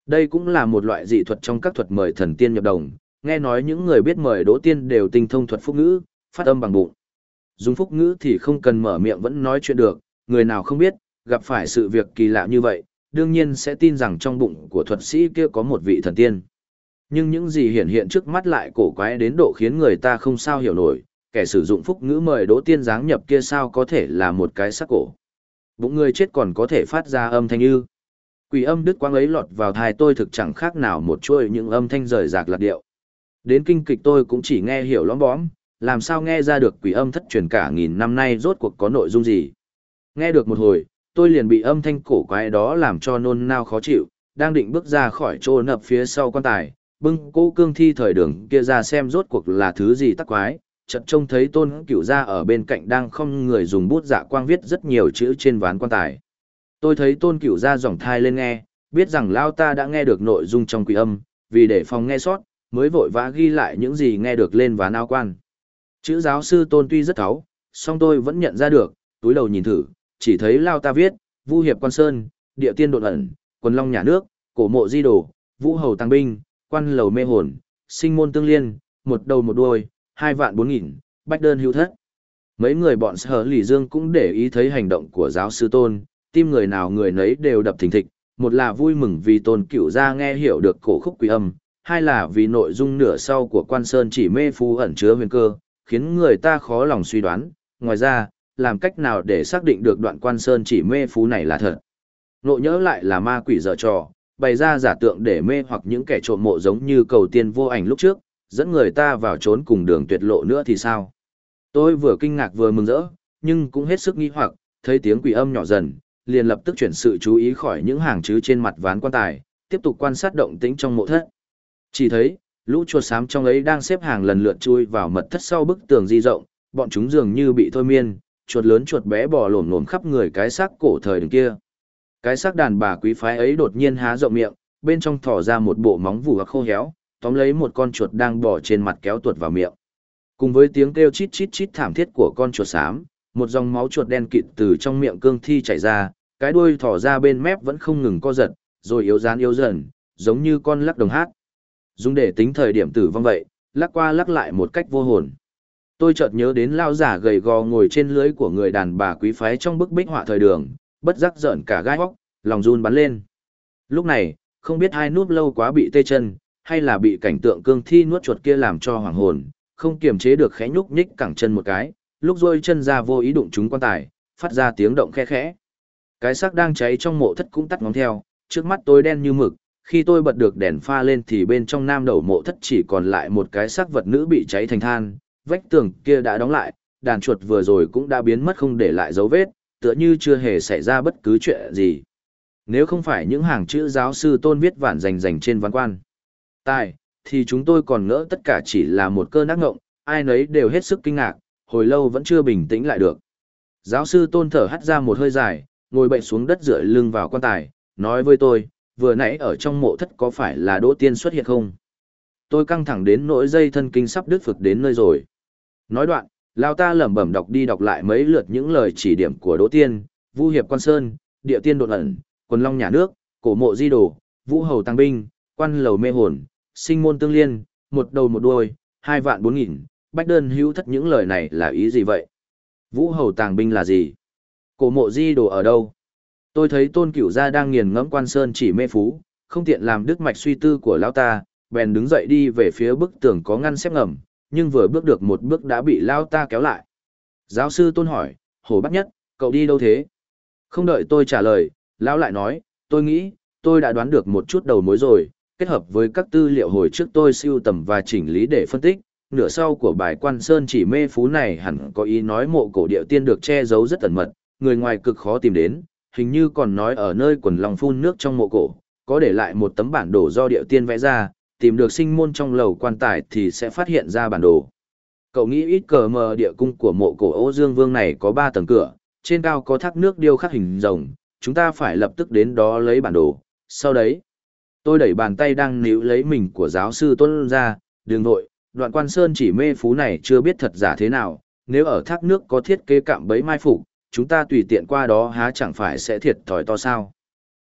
Đây cũng là một loại dị thuật trong các thuật mời thần tiên nhập đồng, nghe nói những người biết mời đỗ tiên đều tinh thông thuật phúc ngữ, phát âm bằng bụng. Dùng phúc ngữ thì không cần mở miệng vẫn nói chuyện được, người nào không biết, gặp phải sự việc kỳ lạ như vậy, đương nhiên sẽ tin rằng trong bụng của thuật sĩ kia có một vị thần tiên. Nhưng những gì hiện hiện trước mắt lại cổ quái đến độ khiến người ta không sao hiểu nổi, kẻ sử dụng phúc ngữ mời đỗ tiên giáng nhập kia sao có thể là một cái xác cổ. Bụng người chết còn có thể phát ra âm thanh như. Quỷ âm đứt quãng ấy lọt vào tai tôi thực chẳng khác nào một chuỗi những âm thanh rời rạc lạc điệu. Đến kinh kịch tôi cũng chỉ nghe hiểu lõm bõm, làm sao nghe ra được quỷ âm thất truyền cả nghìn năm nay rốt cuộc có nội dung gì. Nghe được một hồi, tôi liền bị âm thanh cổ quái đó làm cho nôn nao khó chịu, đang định bước ra khỏi chỗ nấp phía sau quan tài, bưng cô cương thi thời đường kia ra xem rốt cuộc là thứ gì tắc quái, chợt trông thấy Tôn Cửu Gia ở bên cạnh đang không người dùng bút dạ quang viết rất nhiều chữ trên ván quan tài. Tôi thấy Tôn Cửu Gia giỏng thai lên nghe, biết rằng Lao ta đã nghe được nội dung trong quỷ âm, vì để phòng nghe sót, mới vội vã ghi lại những gì nghe được lên ván áo quan. Chữ giáo sư Tôn tuy rất tháo, song tôi vẫn nhận ra được, túi đầu nhìn thử, chỉ thấy Lao ta viết, Vu Hiệp Quan Sơn, Địa Tiên Độn Ẩn, Quần Long Nhà Nước, Cổ Mộ Di Đồ, Vũ Hầu Tăng Binh, Quan Lầu Mê Hồn, Sinh Môn Tương Liên, Một Đầu Một Đuôi, 2.400.000, Bách Đơn Hữu Thất. Mấy người bọn Sở Lỷ Dương cũng để ý thấy hành động của giáo sư Tôn, tim người nào người nấy đều đập thình thịch, một là vui mừng vì Tôn Cửu Gia nghe hiểu được cổ khúc quỷ âm, hai là vì nội dung nửa sau của Quan Sơn Chỉ Mê Phú ẩn chứa huyền cơ, khiến người ta khó lòng suy đoán. Ngoài ra, làm cách nào để xác định được đoạn Quan Sơn Chỉ Mê Phú này là thật? Nộ nhỡ lại là ma quỷ dở trò, bày ra giả tượng để mê hoặc những kẻ trộm mộ giống như Cầu Tiên Vô Ảnh lúc trước, dẫn người ta vào trốn cùng đường tuyệt lộ nữa thì sao? Tôi vừa kinh ngạc vừa mừng rỡ, nhưng cũng hết sức nghi hoặc, thấy tiếng quỷ âm nhỏ dần, liền lập tức chuyển sự chú ý khỏi những hàng chữ trên mặt ván quan tài, tiếp tục quan sát động tĩnh trong mộ thất. Chỉ thấy, lũ chuột xám trong ấy đang xếp hàng lần lượt chui vào mật thất sau bức tường di rộng, bọn chúng dường như bị thôi miên, chuột lớn chuột bé bò lổm lổm khắp người cái xác cổ thời đường kia. Cái xác đàn bà quý phái ấy đột nhiên há rộng miệng, bên trong thò ra một bộ móng vuốt khô héo, tóm lấy một con chuột đang bò trên mặt kéo tuột vào miệng. Cùng với tiếng kêu chít chít chít thảm thiết của con chuột xám, một dòng máu chuột đen kịt từ trong miệng cương thi chảy ra, cái đuôi thò ra bên mép vẫn không ngừng co giật, rồi yếu dán yếu dần, giống như con lắc đồng hát. Dùng để tính thời điểm tử vong vậy, lắc qua lắc lại một cách vô hồn. Tôi chợt nhớ đến lao giả gầy gò ngồi trên lưới của người đàn bà quý phái trong bức bích họa thời đường, bất giác giận cả gai óc, lòng run bắn lên. Lúc này, không biết hai núp lâu quá bị tê chân, hay là bị cảnh tượng cương thi nuốt chuột kia làm cho hoàng hồn, không kiềm chế được khẽ nhúc nhích cẳng chân một cái, lúc rôi chân ra vô ý đụng trúng quan tài, phát ra tiếng động khe khẽ. Cái xác đang cháy trong mộ thất cũng tắt ngóm theo, trước mắt tôi đen như mực, khi tôi bật được đèn pha lên thì bên trong nam đầu mộ thất chỉ còn lại một cái xác vật nữ bị cháy thành than, vách tường kia đã đóng lại, đàn chuột vừa rồi cũng đã biến mất không để lại dấu vết, tựa như chưa hề xảy ra bất cứ chuyện gì. Nếu không phải những hàng chữ giáo sư Tôn viết vản rành trên ván quan tài, thì chúng tôi còn ngỡ tất cả chỉ là một cơn ác ngộng, ai nấy đều hết sức kinh ngạc, hồi lâu vẫn chưa bình tĩnh lại được. Giáo sư Tôn thở hắt ra một hơi dài, ngồi bệnh xuống đất dựa lưng vào quan tài, nói với tôi, vừa nãy ở trong mộ thất có phải là Đỗ Tiên xuất hiện không? Tôi căng thẳng đến nỗi dây thân kinh sắp đứt phực đến nơi rồi. Nói đoạn, lão ta lẩm bẩm đọc đi đọc lại mấy lượt những lời chỉ điểm của Đỗ Tiên, Vu Hiệp Quan Sơn, Địa Tiên Độn Ẩn, Quần Long Nhà Nước, Cổ Mộ Di Đồ, Vũ Hầu Tăng Binh, Quan Lầu Mê Hồn, Sinh Môn Tương Liên, Một Đầu Một Đuôi, 2.400.000, Bách Đơn Hữu Thất. Những lời này là ý gì vậy? Vũ Hầu Tàng Binh là gì? Cổ Mộ Di Đồ ở đâu? Tôi thấy Tôn Cửu Gia đang nghiền ngẫm Quan Sơn Chỉ Mê Phú, không tiện làm đứt mạch suy tư của lão ta, bèn đứng dậy đi về phía bức tường có ngăn xếp ngầm, nhưng vừa bước được một bước đã bị lão ta kéo lại. Giáo sư Tôn hỏi, Hồ Bác Nhất, cậu đi đâu thế? Không đợi tôi trả lời, lão lại nói, tôi nghĩ, tôi đã đoán được một chút đầu mối rồi, kết hợp với các tư liệu hồi trước tôi sưu tầm và chỉnh lý để phân tích, nửa sau của bài Quan Sơn Chỉ Mê Phú này hẳn có ý nói mộ cổ địa tiên được che giấu rất ẩn mật, người ngoài cực khó tìm đến, hình như còn nói ở nơi quần lòng phun nước trong mộ cổ, có để lại một tấm bản đồ do địa tiên vẽ ra, tìm được sinh môn trong lầu quan tài thì sẽ phát hiện ra bản đồ. Cậu nghĩ ít cờ mờ địa cung của mộ cổ Ô Dương Vương này có 3 tầng cửa, trên cao có thác nước điêu khắc hình rồng, chúng ta phải lập tức đến đó lấy bản đồ, sau đấy. Tôi đẩy bàn tay đang níu lấy mình của giáo sư Tôn ra, đừng vội, đoạn Quan Sơn Chỉ Mê Phú này chưa biết thật giả thế nào, nếu ở thác nước có thiết kế cạm bẫy mai phục, chúng ta tùy tiện qua đó há chẳng phải sẽ thiệt thòi to sao.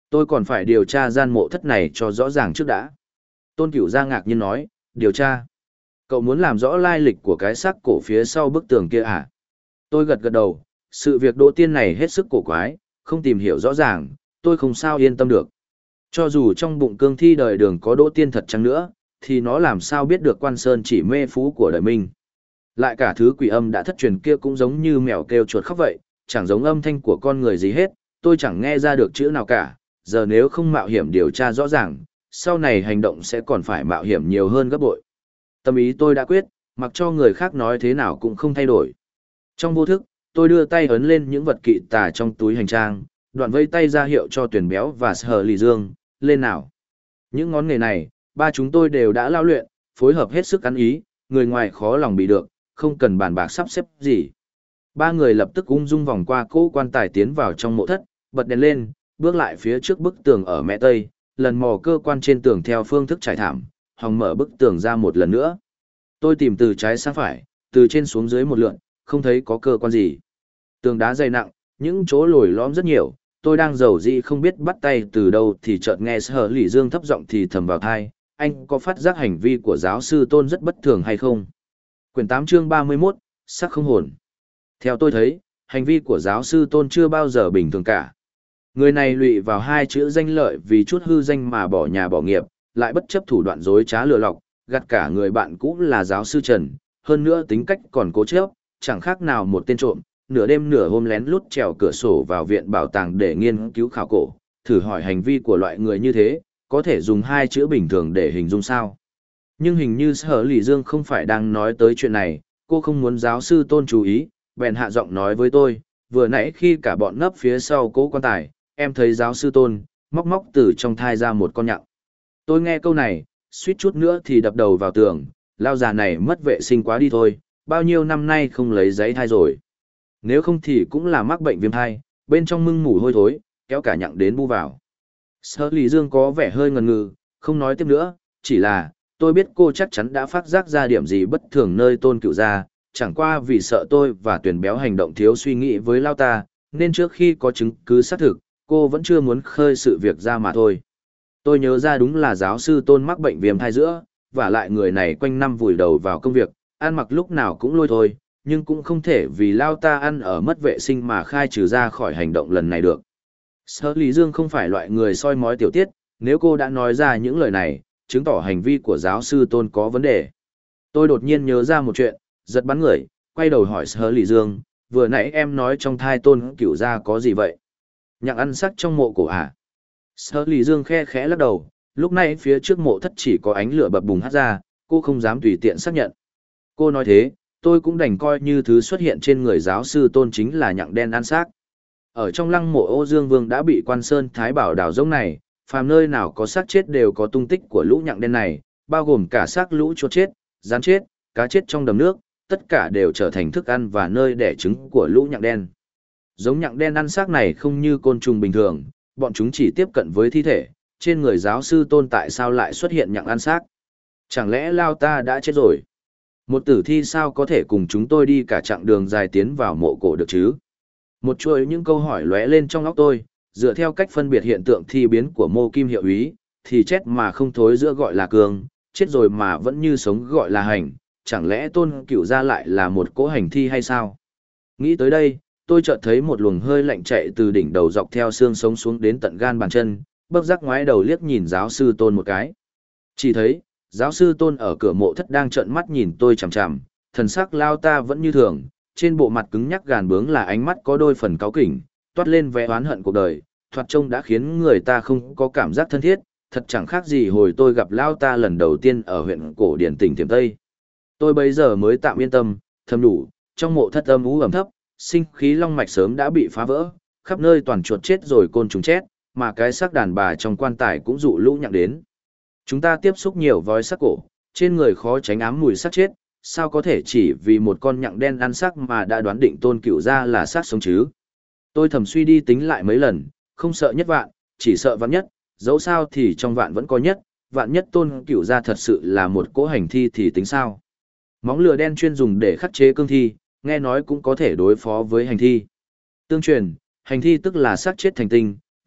Tôi còn phải điều tra gian mộ thất này cho rõ ràng trước đã. Tôn Cửu Gia ngạc nhiên nói, điều tra. Cậu muốn làm rõ lai lịch của cái xác cổ phía sau bức tường kia à? Tôi gật gật đầu, sự việc Đỗ Tiên này hết sức cổ quái, không tìm hiểu rõ ràng, tôi không sao yên tâm được. Cho dù trong bụng cương thi đời Đường có Đỗ Tiên thật chăng nữa, thì nó làm sao biết được Quan Sơn chỉ mê phú của đời mình. Lại cả thứ quỷ âm đã thất truyền kia cũng giống như mèo kêu chuột khóc vậy, chẳng giống âm thanh của con người gì hết, tôi chẳng nghe ra được chữ nào cả, giờ nếu không mạo hiểm điều tra rõ ràng, sau này hành động sẽ còn phải mạo hiểm nhiều hơn gấp bội. Tâm ý tôi đã quyết, mặc cho người khác nói thế nào cũng không thay đổi. Trong vô thức, tôi đưa tay ấn lên những vật kỵ tà trong túi hành trang, đoạn vây tay ra hiệu cho Tuyển Béo và Sở Lì Dương, lên nào. Những ngón nghề này, ba chúng tôi đều đã lao luyện, phối hợp hết sức ăn ý, người ngoài khó lòng bị được, không cần bàn bạc sắp xếp gì. Ba người lập tức ung dung vòng qua cỗ quan tài tiến vào trong mộ thất, bật đèn lên, bước lại phía trước bức tường ở mẹ Tây, lần mò cơ quan trên tường theo phương thức trải thảm, hòng mở bức tường ra một lần nữa. Tôi tìm từ trái sang phải, từ trên xuống dưới một lượn, không thấy có cơ quan gì. Tường đá dày nặng, những chỗ lồi lõm rất nhiều, tôi đang rầu rĩ không biết bắt tay từ đâu thì chợt nghe Sở Lỷ Dương thấp giọng thì thầm vào tai, anh có phát giác hành vi của giáo sư Tôn rất bất thường hay không? Quyển 8 chương 31, sắc không hồn. Theo tôi thấy, hành vi của giáo sư Tôn chưa bao giờ bình thường cả. Người này lụy vào hai chữ danh lợi vì chút hư danh mà bỏ nhà bỏ nghiệp, lại bất chấp thủ đoạn dối trá lừa lọc, gạt cả người bạn cũ là giáo sư Trần, hơn nữa tính cách còn cố chấp, chẳng khác nào một tên trộm, nửa đêm nửa hôm lén lút trèo cửa sổ vào viện bảo tàng để nghiên cứu khảo cổ, thử hỏi hành vi của loại người như thế, có thể dùng hai chữ bình thường để hình dung sao. Nhưng hình như Sở Lỷ Dương không phải đang nói tới chuyện này, cô không muốn giáo sư Tôn chú ý, bèn hạ giọng nói với tôi, vừa nãy khi cả bọn nấp phía sau cố quan tài, em thấy giáo sư Tôn, móc từ trong thai ra một con nhặng. Tôi nghe câu này, suýt chút nữa thì đập đầu vào tường, lao già này mất vệ sinh quá đi thôi, bao nhiêu năm nay không lấy giấy thai rồi. Nếu không thì cũng là mắc bệnh viêm thai, bên trong mưng mủ hôi thối, kéo cả nhặng đến bu vào. Sở Lý Dương có vẻ hơi ngần ngừ, không nói tiếp nữa, chỉ là, tôi biết cô chắc chắn đã phát giác ra điểm gì bất thường nơi Tôn Cửu gia, chẳng qua vì sợ tôi và Tuyển Béo hành động thiếu suy nghĩ với lao ta, nên trước khi có chứng cứ xác thực, cô vẫn chưa muốn khơi sự việc ra mà thôi. Tôi nhớ ra đúng là giáo sư Tôn mắc bệnh viêm thai giữa, và lại người này quanh năm vùi đầu vào công việc, ăn mặc lúc nào cũng lôi thôi, nhưng cũng không thể vì lao ta ăn ở mất vệ sinh mà khai trừ ra khỏi hành động lần này được. Sở Lý Dương không phải loại người soi mói tiểu tiết, nếu cô đã nói ra những lời này, chứng tỏ hành vi của giáo sư Tôn có vấn đề. Tôi đột nhiên nhớ ra một chuyện, giật bắn người, quay đầu hỏi Sở Lý Dương, vừa nãy em nói trong thai Tôn Cửu gia có gì vậy? Nhặng ăn sắc trong mộ cổ à? Sở Lý Dương khe khẽ lắc đầu, lúc này phía trước mộ thất chỉ có ánh lửa bập bùng hắt ra, cô không dám tùy tiện xác nhận. Cô nói thế, tôi cũng đành coi như thứ xuất hiện trên người giáo sư Tôn chính là nhặng đen ăn xác. Ở trong lăng mộ Ô Dương Vương đã bị Quan Sơn Thái Bảo đào rỗng này, phàm nơi nào có xác chết đều có tung tích của lũ nhặng đen này, bao gồm cả xác lũ chuột chết, rắn chết, cá chết trong đầm nước, tất cả đều trở thành thức ăn và nơi đẻ trứng của lũ nhặng đen. Giống nhặng đen ăn xác này không như côn trùng bình thường, bọn chúng chỉ tiếp cận với thi thể, trên người giáo sư Tôn tại sao lại xuất hiện nhặng ăn xác? Chẳng lẽ lao ta đã chết rồi? Một tử thi sao có thể cùng chúng tôi đi cả chặng đường dài tiến vào mộ cổ được chứ? Một chuỗi những câu hỏi lóe lên trong óc tôi, dựa theo cách phân biệt hiện tượng thi biến của Mô Kim Hiệu Úy, thì chết mà không thối giữa gọi là cường, chết rồi mà vẫn như sống gọi là hành, chẳng lẽ Tôn Cửu gia lại là một cỗ hành thi hay sao? Nghĩ tới đây, tôi chợt thấy một luồng hơi lạnh chạy từ đỉnh đầu dọc theo xương sống xuống đến tận gan bàn chân, bất giác ngoái đầu liếc nhìn giáo sư Tôn một cái. Chỉ thấy, giáo sư Tôn ở cửa mộ thất đang trợn mắt nhìn tôi chằm chằm, thần sắc lao ta vẫn như thường, trên bộ mặt cứng nhắc gàn bướng là ánh mắt có đôi phần cáu kỉnh, toát lên vẻ oán hận cuộc đời, thoạt trông đã khiến người ta không có cảm giác thân thiết, thật chẳng khác gì hồi tôi gặp lao ta lần đầu tiên ở huyện Cổ Điển tỉnh Thiểm Tây. Tôi bấy giờ mới tạm yên tâm, thầm đủ, trong mộ thất âm u ẩm thấp, sinh khí long mạch sớm đã bị phá vỡ, khắp nơi toàn chuột chết rồi côn trùng chết, mà cái xác đàn bà trong quan tài cũng dụ lũ nhặng đến. Chúng ta tiếp xúc nhiều với xác cổ, trên người khó tránh ám mùi xác chết, sao có thể chỉ vì một con nhặng đen ăn xác mà đã đoán định Tôn Cửu gia là xác sống chứ? Tôi thầm suy đi tính lại mấy lần, không sợ nhất vạn, chỉ sợ vạn nhất, dẫu sao thì trong vạn vẫn có nhất, vạn nhất Tôn Cửu gia thật sự là một cỗ hành thi thì tính sao? Móng lửa đen chuyên dùng để khắc chế cương thi, nghe nói cũng có thể đối phó với hành thi. Tương truyền, hành thi tức là xác chết thành tinh,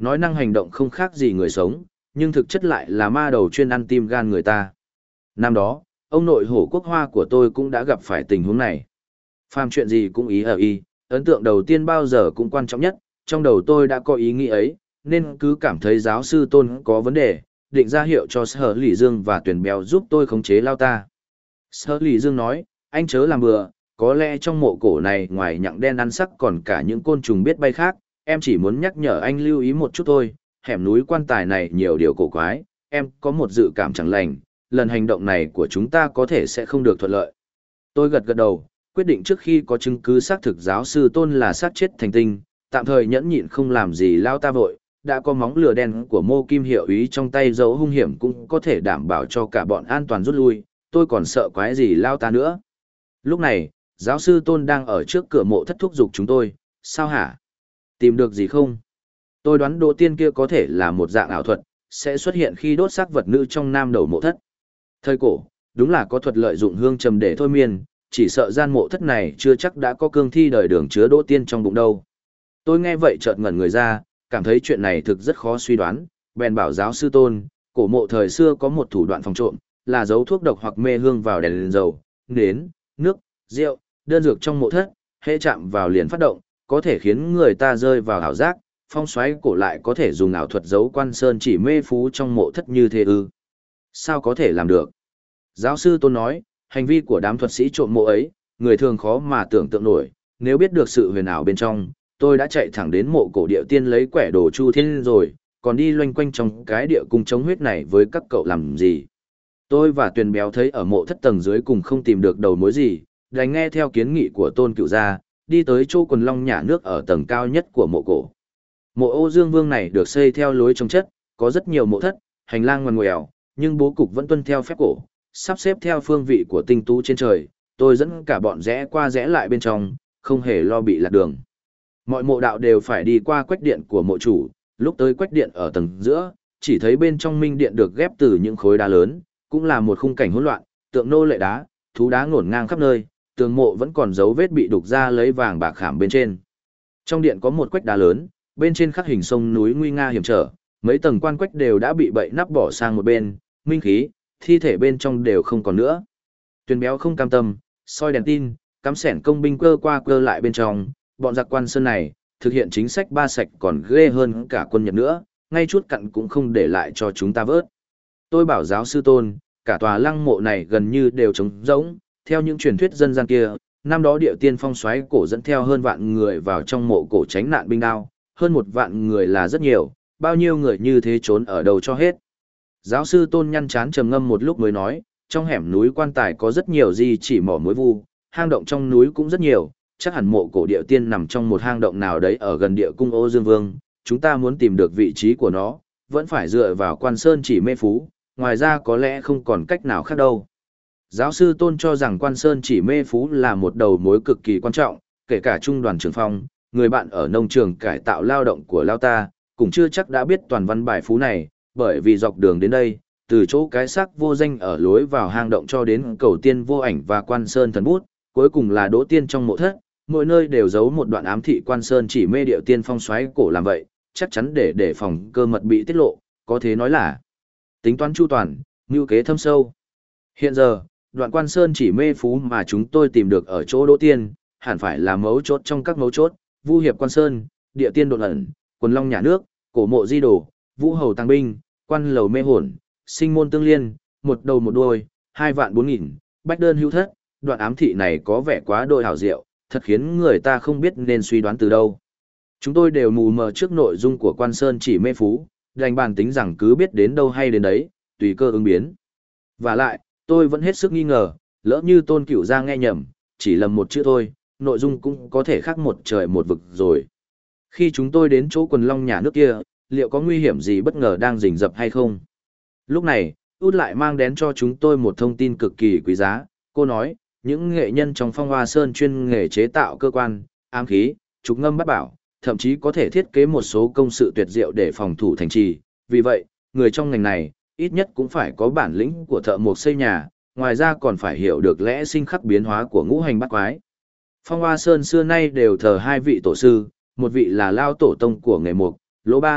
Nói năng hành động không khác gì người sống, nhưng thực chất lại là ma đầu chuyên ăn tim gan người ta. Năm đó, ông nội hổ quốc hoa của tôi cũng đã gặp phải tình huống này. Phàm chuyện gì cũng ý ở y, ấn tượng đầu tiên bao giờ cũng quan trọng nhất, trong đầu tôi đã có ý nghĩ ấy, nên cứ cảm thấy giáo sư Tôn có vấn đề, định ra hiệu cho Sở Lỷ Dương và Tuyển Béo giúp tôi khống chế Lao ta. Sở Lỷ Dương nói, anh chớ làm bừa, có lẽ trong mộ cổ này ngoài nhặng đen ăn sắc còn cả những côn trùng biết bay khác, em chỉ muốn nhắc nhở anh lưu ý một chút thôi, hẻm núi quan tài này nhiều điều cổ quái, em có một dự cảm chẳng lành, lần hành động này của chúng ta có thể sẽ không được thuận lợi. Tôi gật gật đầu, quyết định trước khi có chứng cứ xác thực giáo sư Tôn là sát chết thành tinh, tạm thời nhẫn nhịn không làm gì Lao ta vội, đã có móng lửa đen của Mô Kim hiệu ý trong tay dấu hung hiểm cũng có thể đảm bảo cho cả bọn an toàn rút lui, tôi còn sợ quái gì Lao ta nữa. Lúc này, giáo sư Tôn đang ở trước cửa mộ thất thúc giục chúng tôi, sao hả? Tìm được gì không? Tôi đoán Đỗ Tiên kia có thể là một dạng ảo thuật, sẽ xuất hiện khi đốt xác vật nữ trong nam đầu mộ thất. Thời cổ, đúng là có thuật lợi dụng hương trầm để thôi miên, chỉ sợ gian mộ thất này chưa chắc đã có cương thi đời đường chứa Đỗ Tiên trong bụng đâu. Tôi nghe vậy chợt ngẩn người ra, cảm thấy chuyện này thực rất khó suy đoán, bèn bảo giáo sư Tôn, cổ mộ thời xưa có một thủ đoạn phòng trộm, là giấu thuốc độc hoặc mê hương vào đèn dầu, nến, nước, rượu, đơn dược trong mộ thất, hễ chạm vào liền phát động, có thể khiến người ta rơi vào ảo giác, phong xoáy cổ lại có thể dùng ảo thuật giấu quan sơn chỉ mê phú trong mộ thất như thế ư. Sao có thể làm được? Giáo sư Tôn nói, hành vi của đám thuật sĩ trộm mộ ấy, người thường khó mà tưởng tượng nổi, nếu biết được sự huyền ảo bên trong, tôi đã chạy thẳng đến mộ cổ địa tiên lấy quẻ đồ Chu Thiên rồi, còn đi loanh quanh trong cái địa cung chống huyết này với các cậu làm gì. Tôi và Tuyền Béo thấy ở mộ thất tầng dưới cùng không tìm được đầu mối gì, đành nghe theo kiến nghị của Tôn Cựu gia, đi tới chỗ quần long nhả nước ở tầng cao nhất của mộ cổ. Mộ Ô Dương Vương này được xây theo lối trồng chất, có rất nhiều mộ thất, hành lang ngoằn ngoèo, nhưng bố cục vẫn tuân theo phép cổ, sắp xếp theo phương vị của tinh tú trên trời. Tôi dẫn cả bọn rẽ qua rẽ lại bên trong, không hề lo bị lạc đường. Mọi mộ đạo đều phải đi qua quách điện của mộ chủ, lúc tới quách điện ở tầng giữa, chỉ thấy bên trong minh điện được ghép từ những khối đá lớn, cũng là một khung cảnh hỗn loạn, tượng nô lệ đá, thú đá ngổn ngang khắp nơi, tường mộ vẫn còn dấu vết bị đục ra lấy vàng bạc khảm bên trên. Trong điện có một quách đá lớn, bên trên khắc hình sông núi nguy nga hiểm trở, mấy tầng quan quách đều đã bị bậy nắp bỏ sang một bên, minh khí, thi thể bên trong đều không còn nữa. Tuyền Béo không cam tâm, soi đèn tin, cắm sẻn công binh cơ qua cơ lại bên trong, bọn giặc quan sơn này, thực hiện chính sách ba sạch còn ghê hơn cả quân Nhật nữa, ngay chút cặn cũng không để lại cho chúng ta vớt. Tôi bảo giáo sư Tôn, cả tòa lăng mộ này gần như đều trống rỗng, theo những truyền thuyết dân gian kia, năm đó địa tiên phong xoáy cổ dẫn theo hơn vạn người vào trong mộ cổ tránh nạn binh đao, hơn một vạn người là rất nhiều, bao nhiêu người như thế trốn ở đâu cho hết. Giáo sư Tôn nhăn chán trầm ngâm một lúc mới nói, trong hẻm núi quan tài có rất nhiều di chỉ mỏ muối vu, hang động trong núi cũng rất nhiều, chắc hẳn mộ cổ địa tiên nằm trong một hang động nào đấy ở gần địa cung Ô Dương Vương, chúng ta muốn tìm được vị trí của nó, vẫn phải dựa vào quan sơn chỉ mê phú, ngoài ra có lẽ không còn cách nào khác đâu. Giáo sư Tôn cho rằng quan sơn chỉ mê phú là một đầu mối cực kỳ quan trọng, kể cả trung đoàn trưởng phong, người bạn ở nông trường cải tạo lao động của Lao ta, cũng chưa chắc đã biết toàn văn bài phú này, bởi vì dọc đường đến đây, từ chỗ cái xác vô danh ở lối vào hang động cho đến cầu tiên vô ảnh và quan sơn thần bút, cuối cùng là đỗ tiên trong mộ thất, mỗi nơi đều giấu một đoạn ám thị quan sơn chỉ mê điệu tiên phong xoáy cổ làm vậy, chắc chắn để đề phòng cơ mật bị tiết lộ, có thể nói là tính toán chu toàn, mưu kế thâm sâu. Hiện giờ, đoạn quan sơn chỉ mê phú mà chúng tôi tìm được ở chỗ đỗ tiên, hẳn phải là mấu chốt trong các mấu chốt, vu hiệp quan sơn, địa tiên đột ẩn, quần long nhà nước, cổ mộ di đồ, vũ hầu tăng binh, quan lầu mê hồn, sinh môn tương liên, một đầu một đuôi, 2.400.000, bách đơn hữu thất, đoạn ám thị này có vẻ quá đôi hảo diệu, thật khiến người ta không biết nên suy đoán từ đâu. Chúng tôi đều mù mờ trước nội dung của quan sơn chỉ mê phú, đành bàn tính rằng cứ biết đến đâu hay đến đấy, tùy cơ ứng biến. Và lại, tôi vẫn hết sức nghi ngờ, lỡ như Tôn Cửu gia nghe nhầm, chỉ lầm một chữ thôi, nội dung cũng có thể khác một trời một vực rồi. Khi chúng tôi đến chỗ quần long nhà nước kia, liệu có nguy hiểm gì bất ngờ đang rình rập hay không? Lúc này, Út lại mang đến cho chúng tôi một thông tin cực kỳ quý giá. Cô nói, những nghệ nhân trong Phong Hoa Sơn chuyên nghề chế tạo cơ quan, ám khí, trục ngâm bắt bảo, thậm chí có thể thiết kế một số công sự tuyệt diệu để phòng thủ thành trì. Vì vậy, người trong ngành này, ít nhất cũng phải có bản lĩnh của thợ mộc xây nhà, ngoài ra còn phải hiểu được lẽ sinh khắc biến hóa của ngũ hành bát quái. Phong Hoa Sơn xưa nay đều thờ hai vị tổ sư, một vị là lao tổ tông của nghề mộc, Lỗ Ban,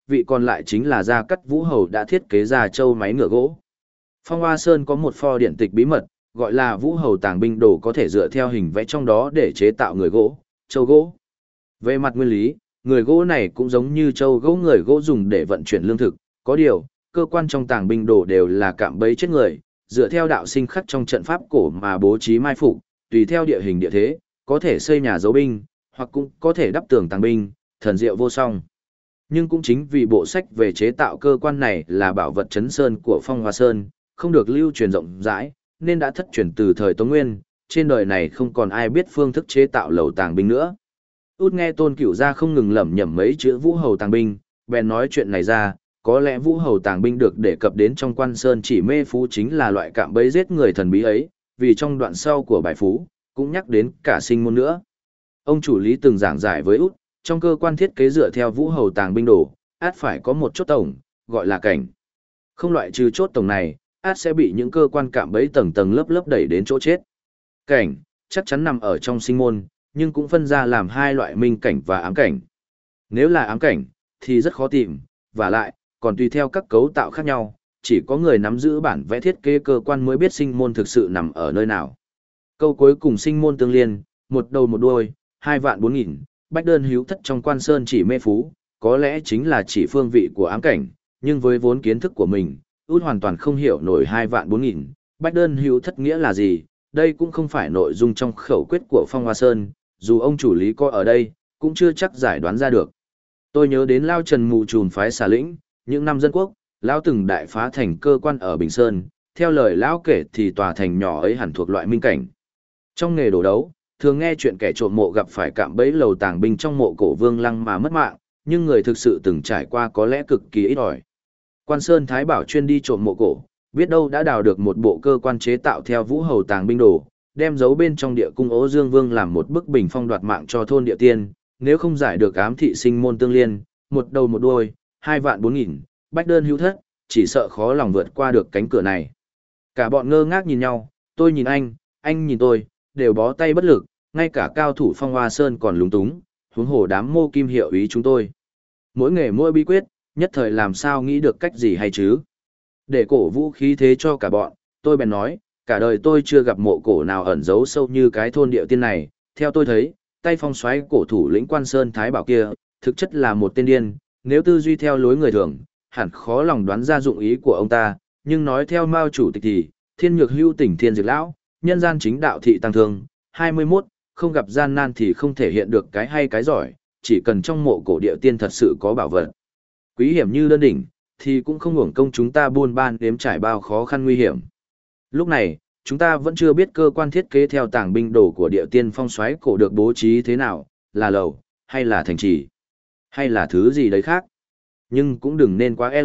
vị còn lại chính là Gia Cát Vũ Hầu đã thiết kế ra châu máy ngựa gỗ. Phong Hoa Sơn có một pho điện tịch bí mật, gọi là Vũ Hầu tàng binh đồ, có thể dựa theo hình vẽ trong đó để chế tạo người gỗ, châu gỗ. Về mặt nguyên lý, người gỗ này cũng giống như châu gỗ người gỗ dùng để vận chuyển lương thực, có điều, cơ quan trong tàng binh đồ đều là cạm bẫy chết người, dựa theo đạo sinh khắc trong trận pháp cổ mà bố trí mai phục, tùy theo địa hình địa thế, có thể xây nhà giấu binh, hoặc cũng có thể đắp tường tàng binh, thần diệu vô song. Nhưng cũng chính vì bộ sách về chế tạo cơ quan này là bảo vật trấn sơn của Phong Hoa Sơn, không được lưu truyền rộng rãi, nên đã thất truyền từ thời Tống Nguyên, trên đời này không còn ai biết phương thức chế tạo lầu tàng binh nữa. Út nghe Tôn Cửu Gia không ngừng lẩm nhẩm mấy chữ Vũ Hầu tàng binh, bèn nói chuyện này ra, có lẽ Vũ Hầu tàng binh được đề cập đến trong Quan Sơn Chỉ Mê Phú chính là loại cạm bẫy giết người thần bí ấy, vì trong đoạn sau của bài phú, cũng nhắc đến cả sinh môn nữa. Ông chủ lý từng giảng giải với Út, trong cơ quan thiết kế dựa theo Vũ Hầu tàng binh đồ, át phải có một chốt tổng, gọi là cảnh. Không loại trừ chốt tổng này, át sẽ bị những cơ quan cạm bẫy tầng tầng lớp lớp đẩy đến chỗ chết. Cảnh, chắc chắn nằm ở trong sinh môn, nhưng cũng phân ra làm hai loại minh cảnh và ám cảnh. Nếu là ám cảnh, thì rất khó tìm, và lại, còn tùy theo các cấu tạo khác nhau, chỉ có người nắm giữ bản vẽ thiết kế cơ quan mới biết sinh môn thực sự nằm ở nơi nào. Câu cuối cùng sinh môn tương liên, một đầu một đuôi, 2.400.000, bách đơn hữu thất trong Quan Sơn Chỉ Mê Phú, có lẽ chính là chỉ phương vị của ám cảnh, nhưng với vốn kiến thức của mình, Út hoàn toàn không hiểu nổi 2.400.000, bách đơn hữu thất nghĩa là gì. Đây cũng không phải nội dung trong khẩu quyết của Phong Hoa Sơn, dù ông chủ lý có ở đây, cũng chưa chắc giải đoán ra được. Tôi nhớ đến Lao Trần mù trùm phái Xà Lĩnh, những năm dân quốc, Lão từng đại phá thành cơ quan ở Bình Sơn, theo lời Lão kể thì tòa thành nhỏ ấy hẳn thuộc loại minh cảnh. Trong nghề đổ đấu, thường nghe chuyện kẻ trộm mộ gặp phải cạm bẫy lầu tàng binh trong mộ cổ Vương Lăng mà mất mạng, nhưng người thực sự từng trải qua có lẽ cực kỳ ít ỏi. Quan Sơn Thái Bảo chuyên đi trộm mộ cổ, biết đâu đã đào được một bộ cơ quan chế tạo theo Vũ Hầu tàng binh đồ, đem giấu bên trong địa cung Ố Dương Vương làm một bức bình phong đoạt mạng cho thôn địa tiên, nếu không giải được ám thị sinh môn tương liên, một đầu một đuôi, 2.400.000, bách đơn hữu thất, chỉ sợ khó lòng vượt qua được cánh cửa này. Cả bọn ngơ ngác nhìn nhau, tôi nhìn anh nhìn tôi, đều bó tay bất lực, ngay cả cao thủ Phong Hoa Sơn còn lúng túng, huống hồ đám mô kim hiệu ý chúng tôi. Mỗi nghề mỗi bí quyết, nhất thời làm sao nghĩ được cách gì hay chứ? Để cổ vũ khí thế cho cả bọn, tôi bèn nói, cả đời tôi chưa gặp mộ cổ nào ẩn giấu sâu như cái thôn địa tiên này, theo tôi thấy, tay phong xoáy cổ thủ lĩnh Quan Sơn Thái Bảo kia, thực chất là một tên điên, nếu tư duy theo lối người thường, hẳn khó lòng đoán ra dụng ý của ông ta, nhưng nói theo Mao chủ tịch thì, thiên nhược hưu tỉnh thiên diệt lão, nhân gian chính đạo thị tăng thương, 21, không gặp gian nan thì không thể hiện được cái hay cái giỏi, chỉ cần trong mộ cổ địa tiên thật sự có bảo vật. Quý hiểm như đơn đỉnh, thì cũng không hưởng công chúng ta buôn ban đếm trải bao khó khăn nguy hiểm. Lúc này, chúng ta vẫn chưa biết cơ quan thiết kế theo tàng binh đồ của địa tiên phong xoáy cổ được bố trí thế nào, là lầu, hay là thành trì, hay là thứ gì đấy khác. Nhưng cũng đừng nên quá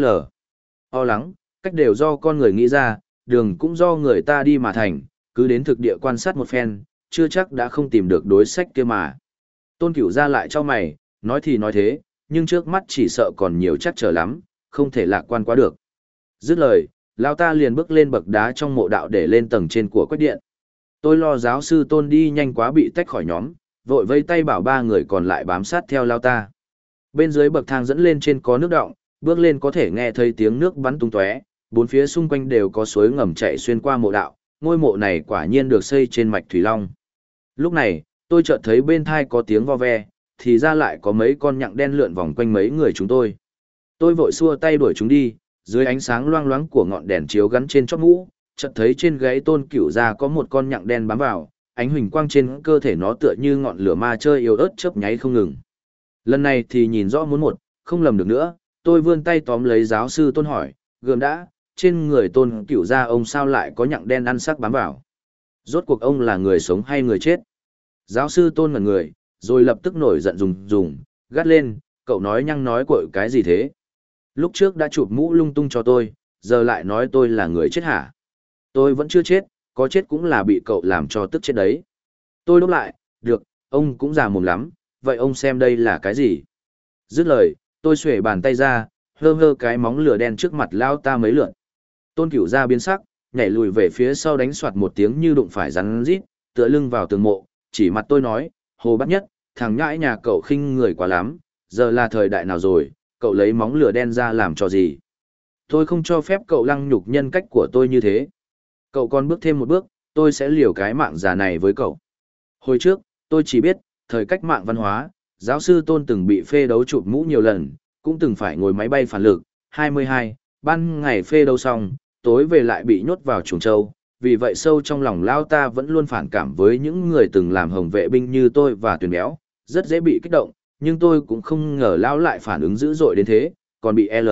o lắng, cách đều do con người nghĩ ra, đường cũng do người ta đi mà thành, cứ đến thực địa quan sát một phen, chưa chắc đã không tìm được đối sách kia mà. Tôn Cửu Gia lại cho mày, nói thì nói thế, nhưng trước mắt chỉ sợ còn nhiều chắc trở lắm, không thể lạc quan quá được. Dứt lời, Lão ta liền bước lên bậc đá trong mộ đạo để lên tầng trên của quách điện. Tôi lo giáo sư Tôn đi nhanh quá bị tách khỏi nhóm, vội vây tay bảo ba người còn lại bám sát theo Lão ta. Bên dưới bậc thang dẫn lên trên có nước đọng, bước lên có thể nghe thấy tiếng nước bắn tung tóe, bốn phía xung quanh đều có suối ngầm chảy xuyên qua mộ đạo, ngôi mộ này quả nhiên được xây trên mạch Thủy Long. Lúc này, tôi chợt thấy bên thai có tiếng vo ve, thì ra lại có mấy con nhặng đen lượn vòng quanh mấy người chúng tôi. Tôi vội xua tay đuổi chúng đi, dưới ánh sáng loang loáng của ngọn đèn chiếu gắn trên chóp mũ, chợt thấy trên gáy Tôn Cửu Gia có một con nhặng đen bám vào, ánh huỳnh quang trên cơ thể nó tựa như ngọn lửa ma chơi yếu ớt chớp nháy không ngừng. Lần này thì nhìn rõ muốn một, không lầm được nữa, tôi vươn tay tóm lấy giáo sư Tôn hỏi, gườm đã, trên người Tôn Cửu Gia ông sao lại có nhặng đen ăn sắc bám vào? Rốt cuộc ông là người sống hay người chết? Giáo sư Tôn ngẩn người, rồi lập tức nổi giận dùng, gắt lên, cậu nói nhăng nói cội cái gì thế? Lúc trước đã chụp mũ lung tung cho tôi, giờ lại nói tôi là người chết hả? Tôi vẫn chưa chết, có chết cũng là bị cậu làm cho tức chết đấy. Tôi đáp lại, được, ông cũng già mồm lắm, vậy ông xem đây là cái gì? Dứt lời, tôi xuể bàn tay ra, hơ cái móng lửa đen trước mặt lao ta mấy lượn. Tôn Cửu Gia biến sắc, nhảy lùi về phía sau đánh soạt một tiếng như đụng phải rắn rít, tựa lưng vào tường mộ, chỉ mặt tôi nói, Hồ Bát Nhất, thằng nhãi nhà cậu khinh người quá lắm, giờ là thời đại nào rồi, Cậu lấy móng lửa đen ra làm trò gì? Tôi không cho phép cậu lăng nhục nhân cách của tôi như thế. Cậu còn bước thêm một bước, tôi sẽ liều cái mạng già này với cậu. Hồi trước, tôi chỉ biết, thời cách mạng văn hóa, giáo sư Tôn từng bị phê đấu chụp mũ nhiều lần, cũng từng phải ngồi máy bay phản lực, 22, ban ngày phê đấu xong, tối về lại bị nhốt vào chuồng trâu. Vì vậy sâu trong lòng Lao ta vẫn luôn phản cảm với những người từng làm hồng vệ binh như tôi và Tuyền Béo, rất dễ bị kích động, nhưng tôi cũng không ngờ Lao lại phản ứng dữ dội đến thế, còn bị L.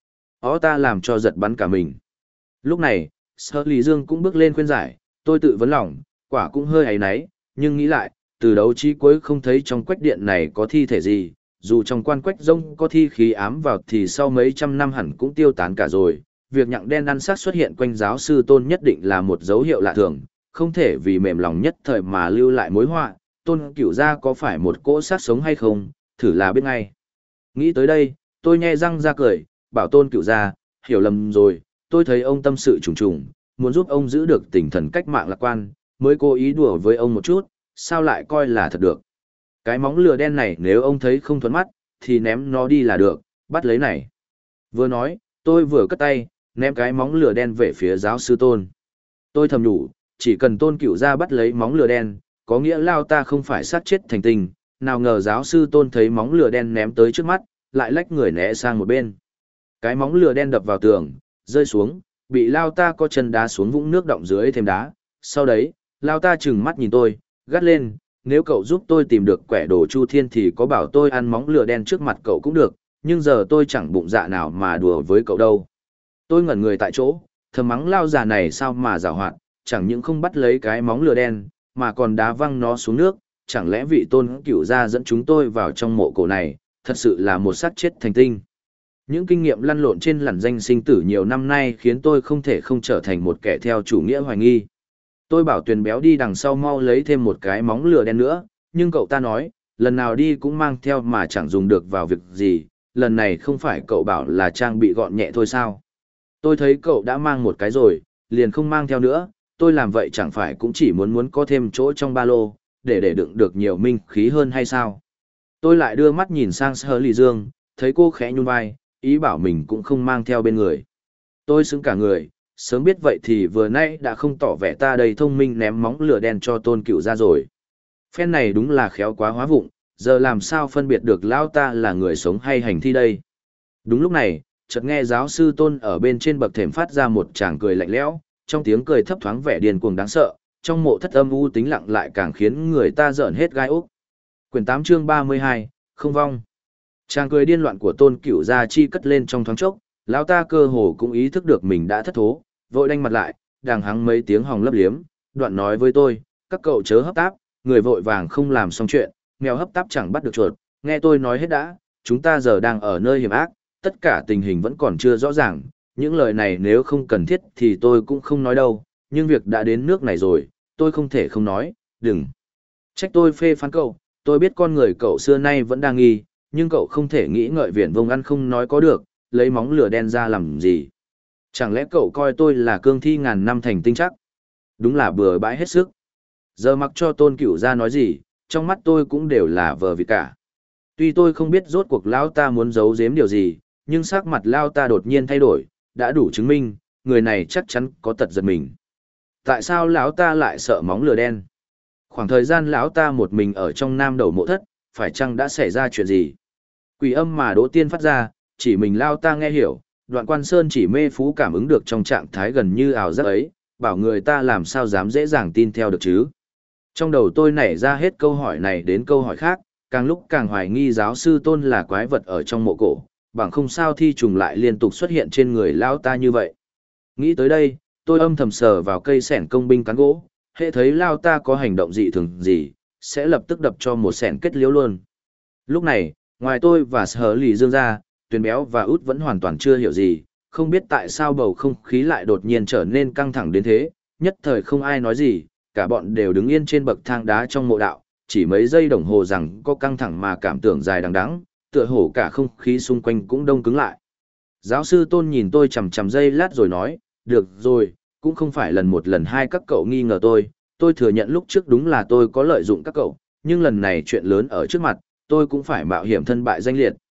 Ó ta làm cho giật bắn cả mình. Lúc này, Sở Lý Dương cũng bước lên khuyên giải, tôi tự vấn lòng, quả cũng hơi áy náy, nhưng nghĩ lại, từ đấu trí cuối không thấy trong quách điện này có thi thể gì, dù trong quan quách rông có thi khí ám vào thì sau mấy trăm năm hẳn cũng tiêu tán cả rồi. Việc nhặng đen ăn xác xuất hiện quanh giáo sư Tôn nhất định là một dấu hiệu lạ thường, không thể vì mềm lòng nhất thời mà lưu lại mối họa. Tôn Cửu Gia có phải một cỗ xác sống hay không, thử là biết ngay. Nghĩ tới đây, tôi nhe răng ra cười, bảo Tôn Cửu Gia, hiểu lầm rồi, tôi thấy ông tâm sự trùng trùng, muốn giúp ông giữ được tinh thần cách mạng lạc quan, mới cố ý đùa với ông một chút, sao lại coi là thật được. Cái móng lửa đen này nếu ông thấy không thuận mắt, thì ném nó đi là được, bắt lấy này. Vừa nói, tôi vừa cất tay, ném cái móng lửa đen về phía giáo sư Tôn. Tôi thầm nhủ, chỉ cần Tôn Cửu Gia bắt lấy móng lửa đen, có nghĩa Lao ta không phải sát chết thành tình, nào ngờ giáo sư Tôn thấy móng lửa đen ném tới trước mắt, lại lách người né sang một bên. Cái móng lửa đen đập vào tường, rơi xuống, bị Lao ta có chân đá xuống vũng nước động dưới thêm đá. Sau đấy, Lao ta trừng mắt nhìn tôi, gắt lên, nếu cậu giúp tôi tìm được quẻ đồ Chu Thiên thì có bảo tôi ăn móng lửa đen trước mặt cậu cũng được, nhưng giờ tôi chẳng bụng dạ nào mà đùa với cậu đâu. Tôi ngẩn người tại chỗ, thầm mắng Lao già này sao mà giàu hoạt, chẳng những không bắt lấy cái móng lửa đen, mà còn đá văng nó xuống nước, chẳng lẽ vị Tôn Cửu Gia dẫn chúng tôi vào trong mộ cổ này, thật sự là một xác chết thành tinh. Những kinh nghiệm lăn lộn trên lằn danh sinh tử nhiều năm nay khiến tôi không thể không trở thành một kẻ theo chủ nghĩa hoài nghi. Tôi bảo Tuyền Béo đi đằng sau mau lấy thêm một cái móng lửa đen nữa, nhưng cậu ta nói, lần nào đi cũng mang theo mà chẳng dùng được vào việc gì, lần này không phải cậu bảo là trang bị gọn nhẹ thôi sao. Tôi thấy cậu đã mang một cái rồi, liền không mang theo nữa, tôi làm vậy chẳng phải cũng chỉ muốn có thêm chỗ trong ba lô, để đựng được nhiều minh khí hơn hay sao. Tôi lại đưa mắt nhìn sang Sở Lý Dương, thấy cô khẽ nhún vai, ý bảo mình cũng không mang theo bên người. Tôi sững cả người, sớm biết vậy thì vừa nãy đã không tỏ vẻ ta đầy thông minh ném móng lửa đen cho Tôn Cửu Gia rồi. Phen này đúng là khéo quá hóa vụng, giờ làm sao phân biệt được Lão ta là người sống hay hành thi đây. Đúng lúc này, chợt nghe giáo sư Tôn ở bên trên bậc thềm phát ra một tràng cười lạnh lẽo, trong tiếng cười thấp thoáng vẻ điên cuồng đáng sợ, trong mộ thất âm u tĩnh lặng lại càng khiến người ta rợn hết gai ốc. Quyển 8 chương 32, không vong. Tràng cười điên loạn của Tôn Cửu Gia chi cất lên trong thoáng chốc, lão ta cơ hồ cũng ý thức được mình đã thất thố, vội đanh mặt lại, đàng hắng mấy tiếng hòng lấp liếm, đoạn nói với tôi, các cậu chớ hấp táp, người vội vàng không làm xong chuyện, mèo hấp táp chẳng bắt được chuột, nghe tôi nói hết đã, chúng ta giờ đang ở nơi hiểm ác, tất cả tình hình vẫn còn chưa rõ ràng, những lời này nếu không cần thiết thì tôi cũng không nói đâu, nhưng việc đã đến nước này rồi, tôi không thể không nói, đừng trách tôi phê phán cậu, tôi biết con người cậu xưa nay vẫn đang nghi, nhưng cậu không thể nghĩ ngợi viển vông ăn không nói có được, lấy móng lửa đen ra làm gì. Chẳng lẽ cậu coi tôi là cương thi ngàn năm thành tinh chắc? Đúng là bừa bãi hết sức. Giờ mặc cho Tôn Cửu Gia nói gì, trong mắt tôi cũng đều là vờ vịt cả. Tuy tôi không biết rốt cuộc Lão ta muốn giấu giếm điều gì, nhưng sắc mặt Lão ta đột nhiên thay đổi, đã đủ chứng minh, người này chắc chắn có tật giật mình. Tại sao Lão ta lại sợ móng lửa đen? Khoảng thời gian Lão ta một mình ở trong nam đầu mộ thất, phải chăng đã xảy ra chuyện gì? Quỷ âm mà Đỗ Tiên phát ra, chỉ mình Lão ta nghe hiểu, Đoạn Quan Sơn chỉ mê phú cảm ứng được trong trạng thái gần như ảo giác ấy, bảo người ta làm sao dám dễ dàng tin theo được chứ. Trong đầu tôi nảy ra hết câu hỏi này đến câu hỏi khác, càng lúc càng hoài nghi giáo sư Tôn là quái vật ở trong mộ cổ, bằng không sao thi trùng lại liên tục xuất hiện trên người Lão ta như vậy. Nghĩ tới đây, tôi âm thầm sờ vào cây xẻng công binh cán gỗ, hệ thấy Lão ta có hành động dị thường gì, sẽ lập tức đập cho một xẻng kết liễu luôn. Lúc này, ngoài tôi và Sở Lý Dương ra, Tuyền Béo và Út vẫn hoàn toàn chưa hiểu gì, không biết tại sao bầu không khí lại đột nhiên trở nên căng thẳng đến thế, nhất thời không ai nói gì, cả bọn đều đứng yên trên bậc thang đá trong mộ đạo, chỉ mấy giây đồng hồ rằng có căng thẳng mà cảm tưởng dài đằng đẵng, tựa hồ cả không khí xung quanh cũng đông cứng lại. Giáo sư Tôn nhìn tôi chằm chằm giây lát rồi nói, được rồi, cũng không phải lần một lần hai các cậu nghi ngờ tôi thừa nhận lúc trước đúng là tôi có lợi dụng các cậu, nhưng lần này chuyện lớn ở trước mặt, tôi cũng phải mạo hiểm thân bại danh liệt,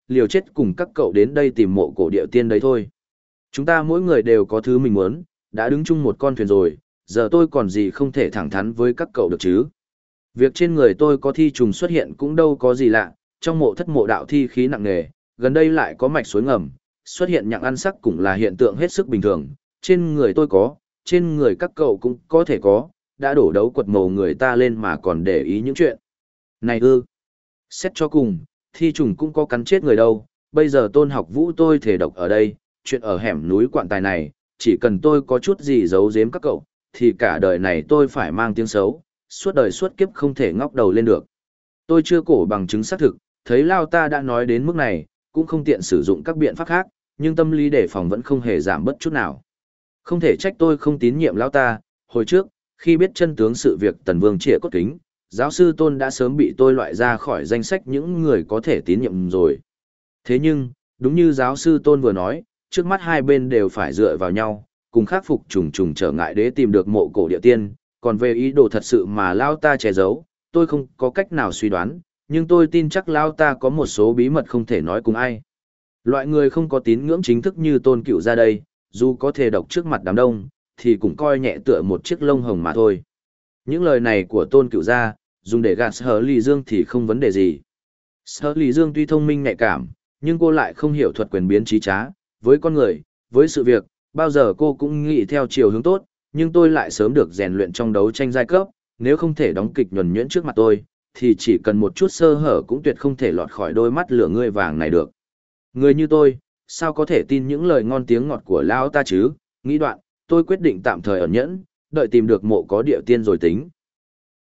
liều chết cùng các cậu đến đây tìm mộ cổ địa tiên đấy thôi. Chúng ta mỗi người đều có thứ mình muốn, đã đứng chung một con thuyền rồi, giờ tôi còn gì không thể thẳng thắn với các cậu được chứ. Việc trên người tôi có thi trùng xuất hiện cũng đâu có gì lạ, trong mộ thất mộ đạo thi khí nặng nề, gần đây lại có mạch suối ngầm, xuất hiện nhặng ăn sắc cũng là hiện tượng hết sức bình thường, trên người tôi có, trên người các cậu cũng có thể có, đã đổ đấu quật mồ người ta lên mà còn để ý những chuyện. Này xét cho cùng, thi trùng cũng có cắn chết người đâu, bây giờ Tôn Học Vũ tôi thể độc ở đây, chuyện ở hẻm núi Quạn Tài này, chỉ cần tôi có chút gì giấu giếm các cậu, thì cả đời này tôi phải mang tiếng xấu, suốt đời suốt kiếp không thể ngóc đầu lên được. Tôi chưa cổ bằng chứng xác thực, thấy Lao ta đã nói đến mức này, cũng không tiện sử dụng các biện pháp khác, nhưng tâm lý đề phòng vẫn không hề giảm bất chút nào. Không thể trách tôi không tín nhiệm Lao ta, hồi trước, khi biết chân tướng sự việc Tần Vương Trịa cốt kính, giáo sư Tôn đã sớm bị tôi loại ra khỏi danh sách những người có thể tín nhiệm rồi. Thế nhưng, đúng như giáo sư Tôn vừa nói, trước mắt hai bên đều phải dựa vào nhau, cùng khắc phục trùng trùng trở ngại để tìm được mộ cổ địa tiên, còn về ý đồ thật sự mà Lao ta che giấu, tôi không có cách nào suy đoán, nhưng tôi tin chắc Lao ta có một số bí mật không thể nói cùng ai. Loại người không có tín ngưỡng chính thức như Tôn Cựu ra đây, dù có thể độc trước mặt đám đông, thì cũng coi nhẹ tựa một chiếc lông hồng mà thôi. Những lời này của Tôn Cựu ra, dùng để gạt Sở Lý Dương thì không vấn đề gì. Sở Lý Dương tuy thông minh nhạy cảm, nhưng cô lại không hiểu thuật quyền biến trí trá, với con người, với sự việc, bao giờ cô cũng nghĩ theo chiều hướng tốt, nhưng tôi lại sớm được rèn luyện trong đấu tranh giai cấp, nếu không thể đóng kịch nhuần nhuyễn trước mặt tôi, thì chỉ cần một chút sơ hở cũng tuyệt không thể lọt khỏi đôi mắt lửa ngươi vàng này được. Người như tôi, sao có thể tin những lời ngon tiếng ngọt của lão ta chứ? Nghĩ đoạn, tôi quyết định tạm thời ẩn nhẫn, đợi tìm được mộ có địa tiên rồi tính.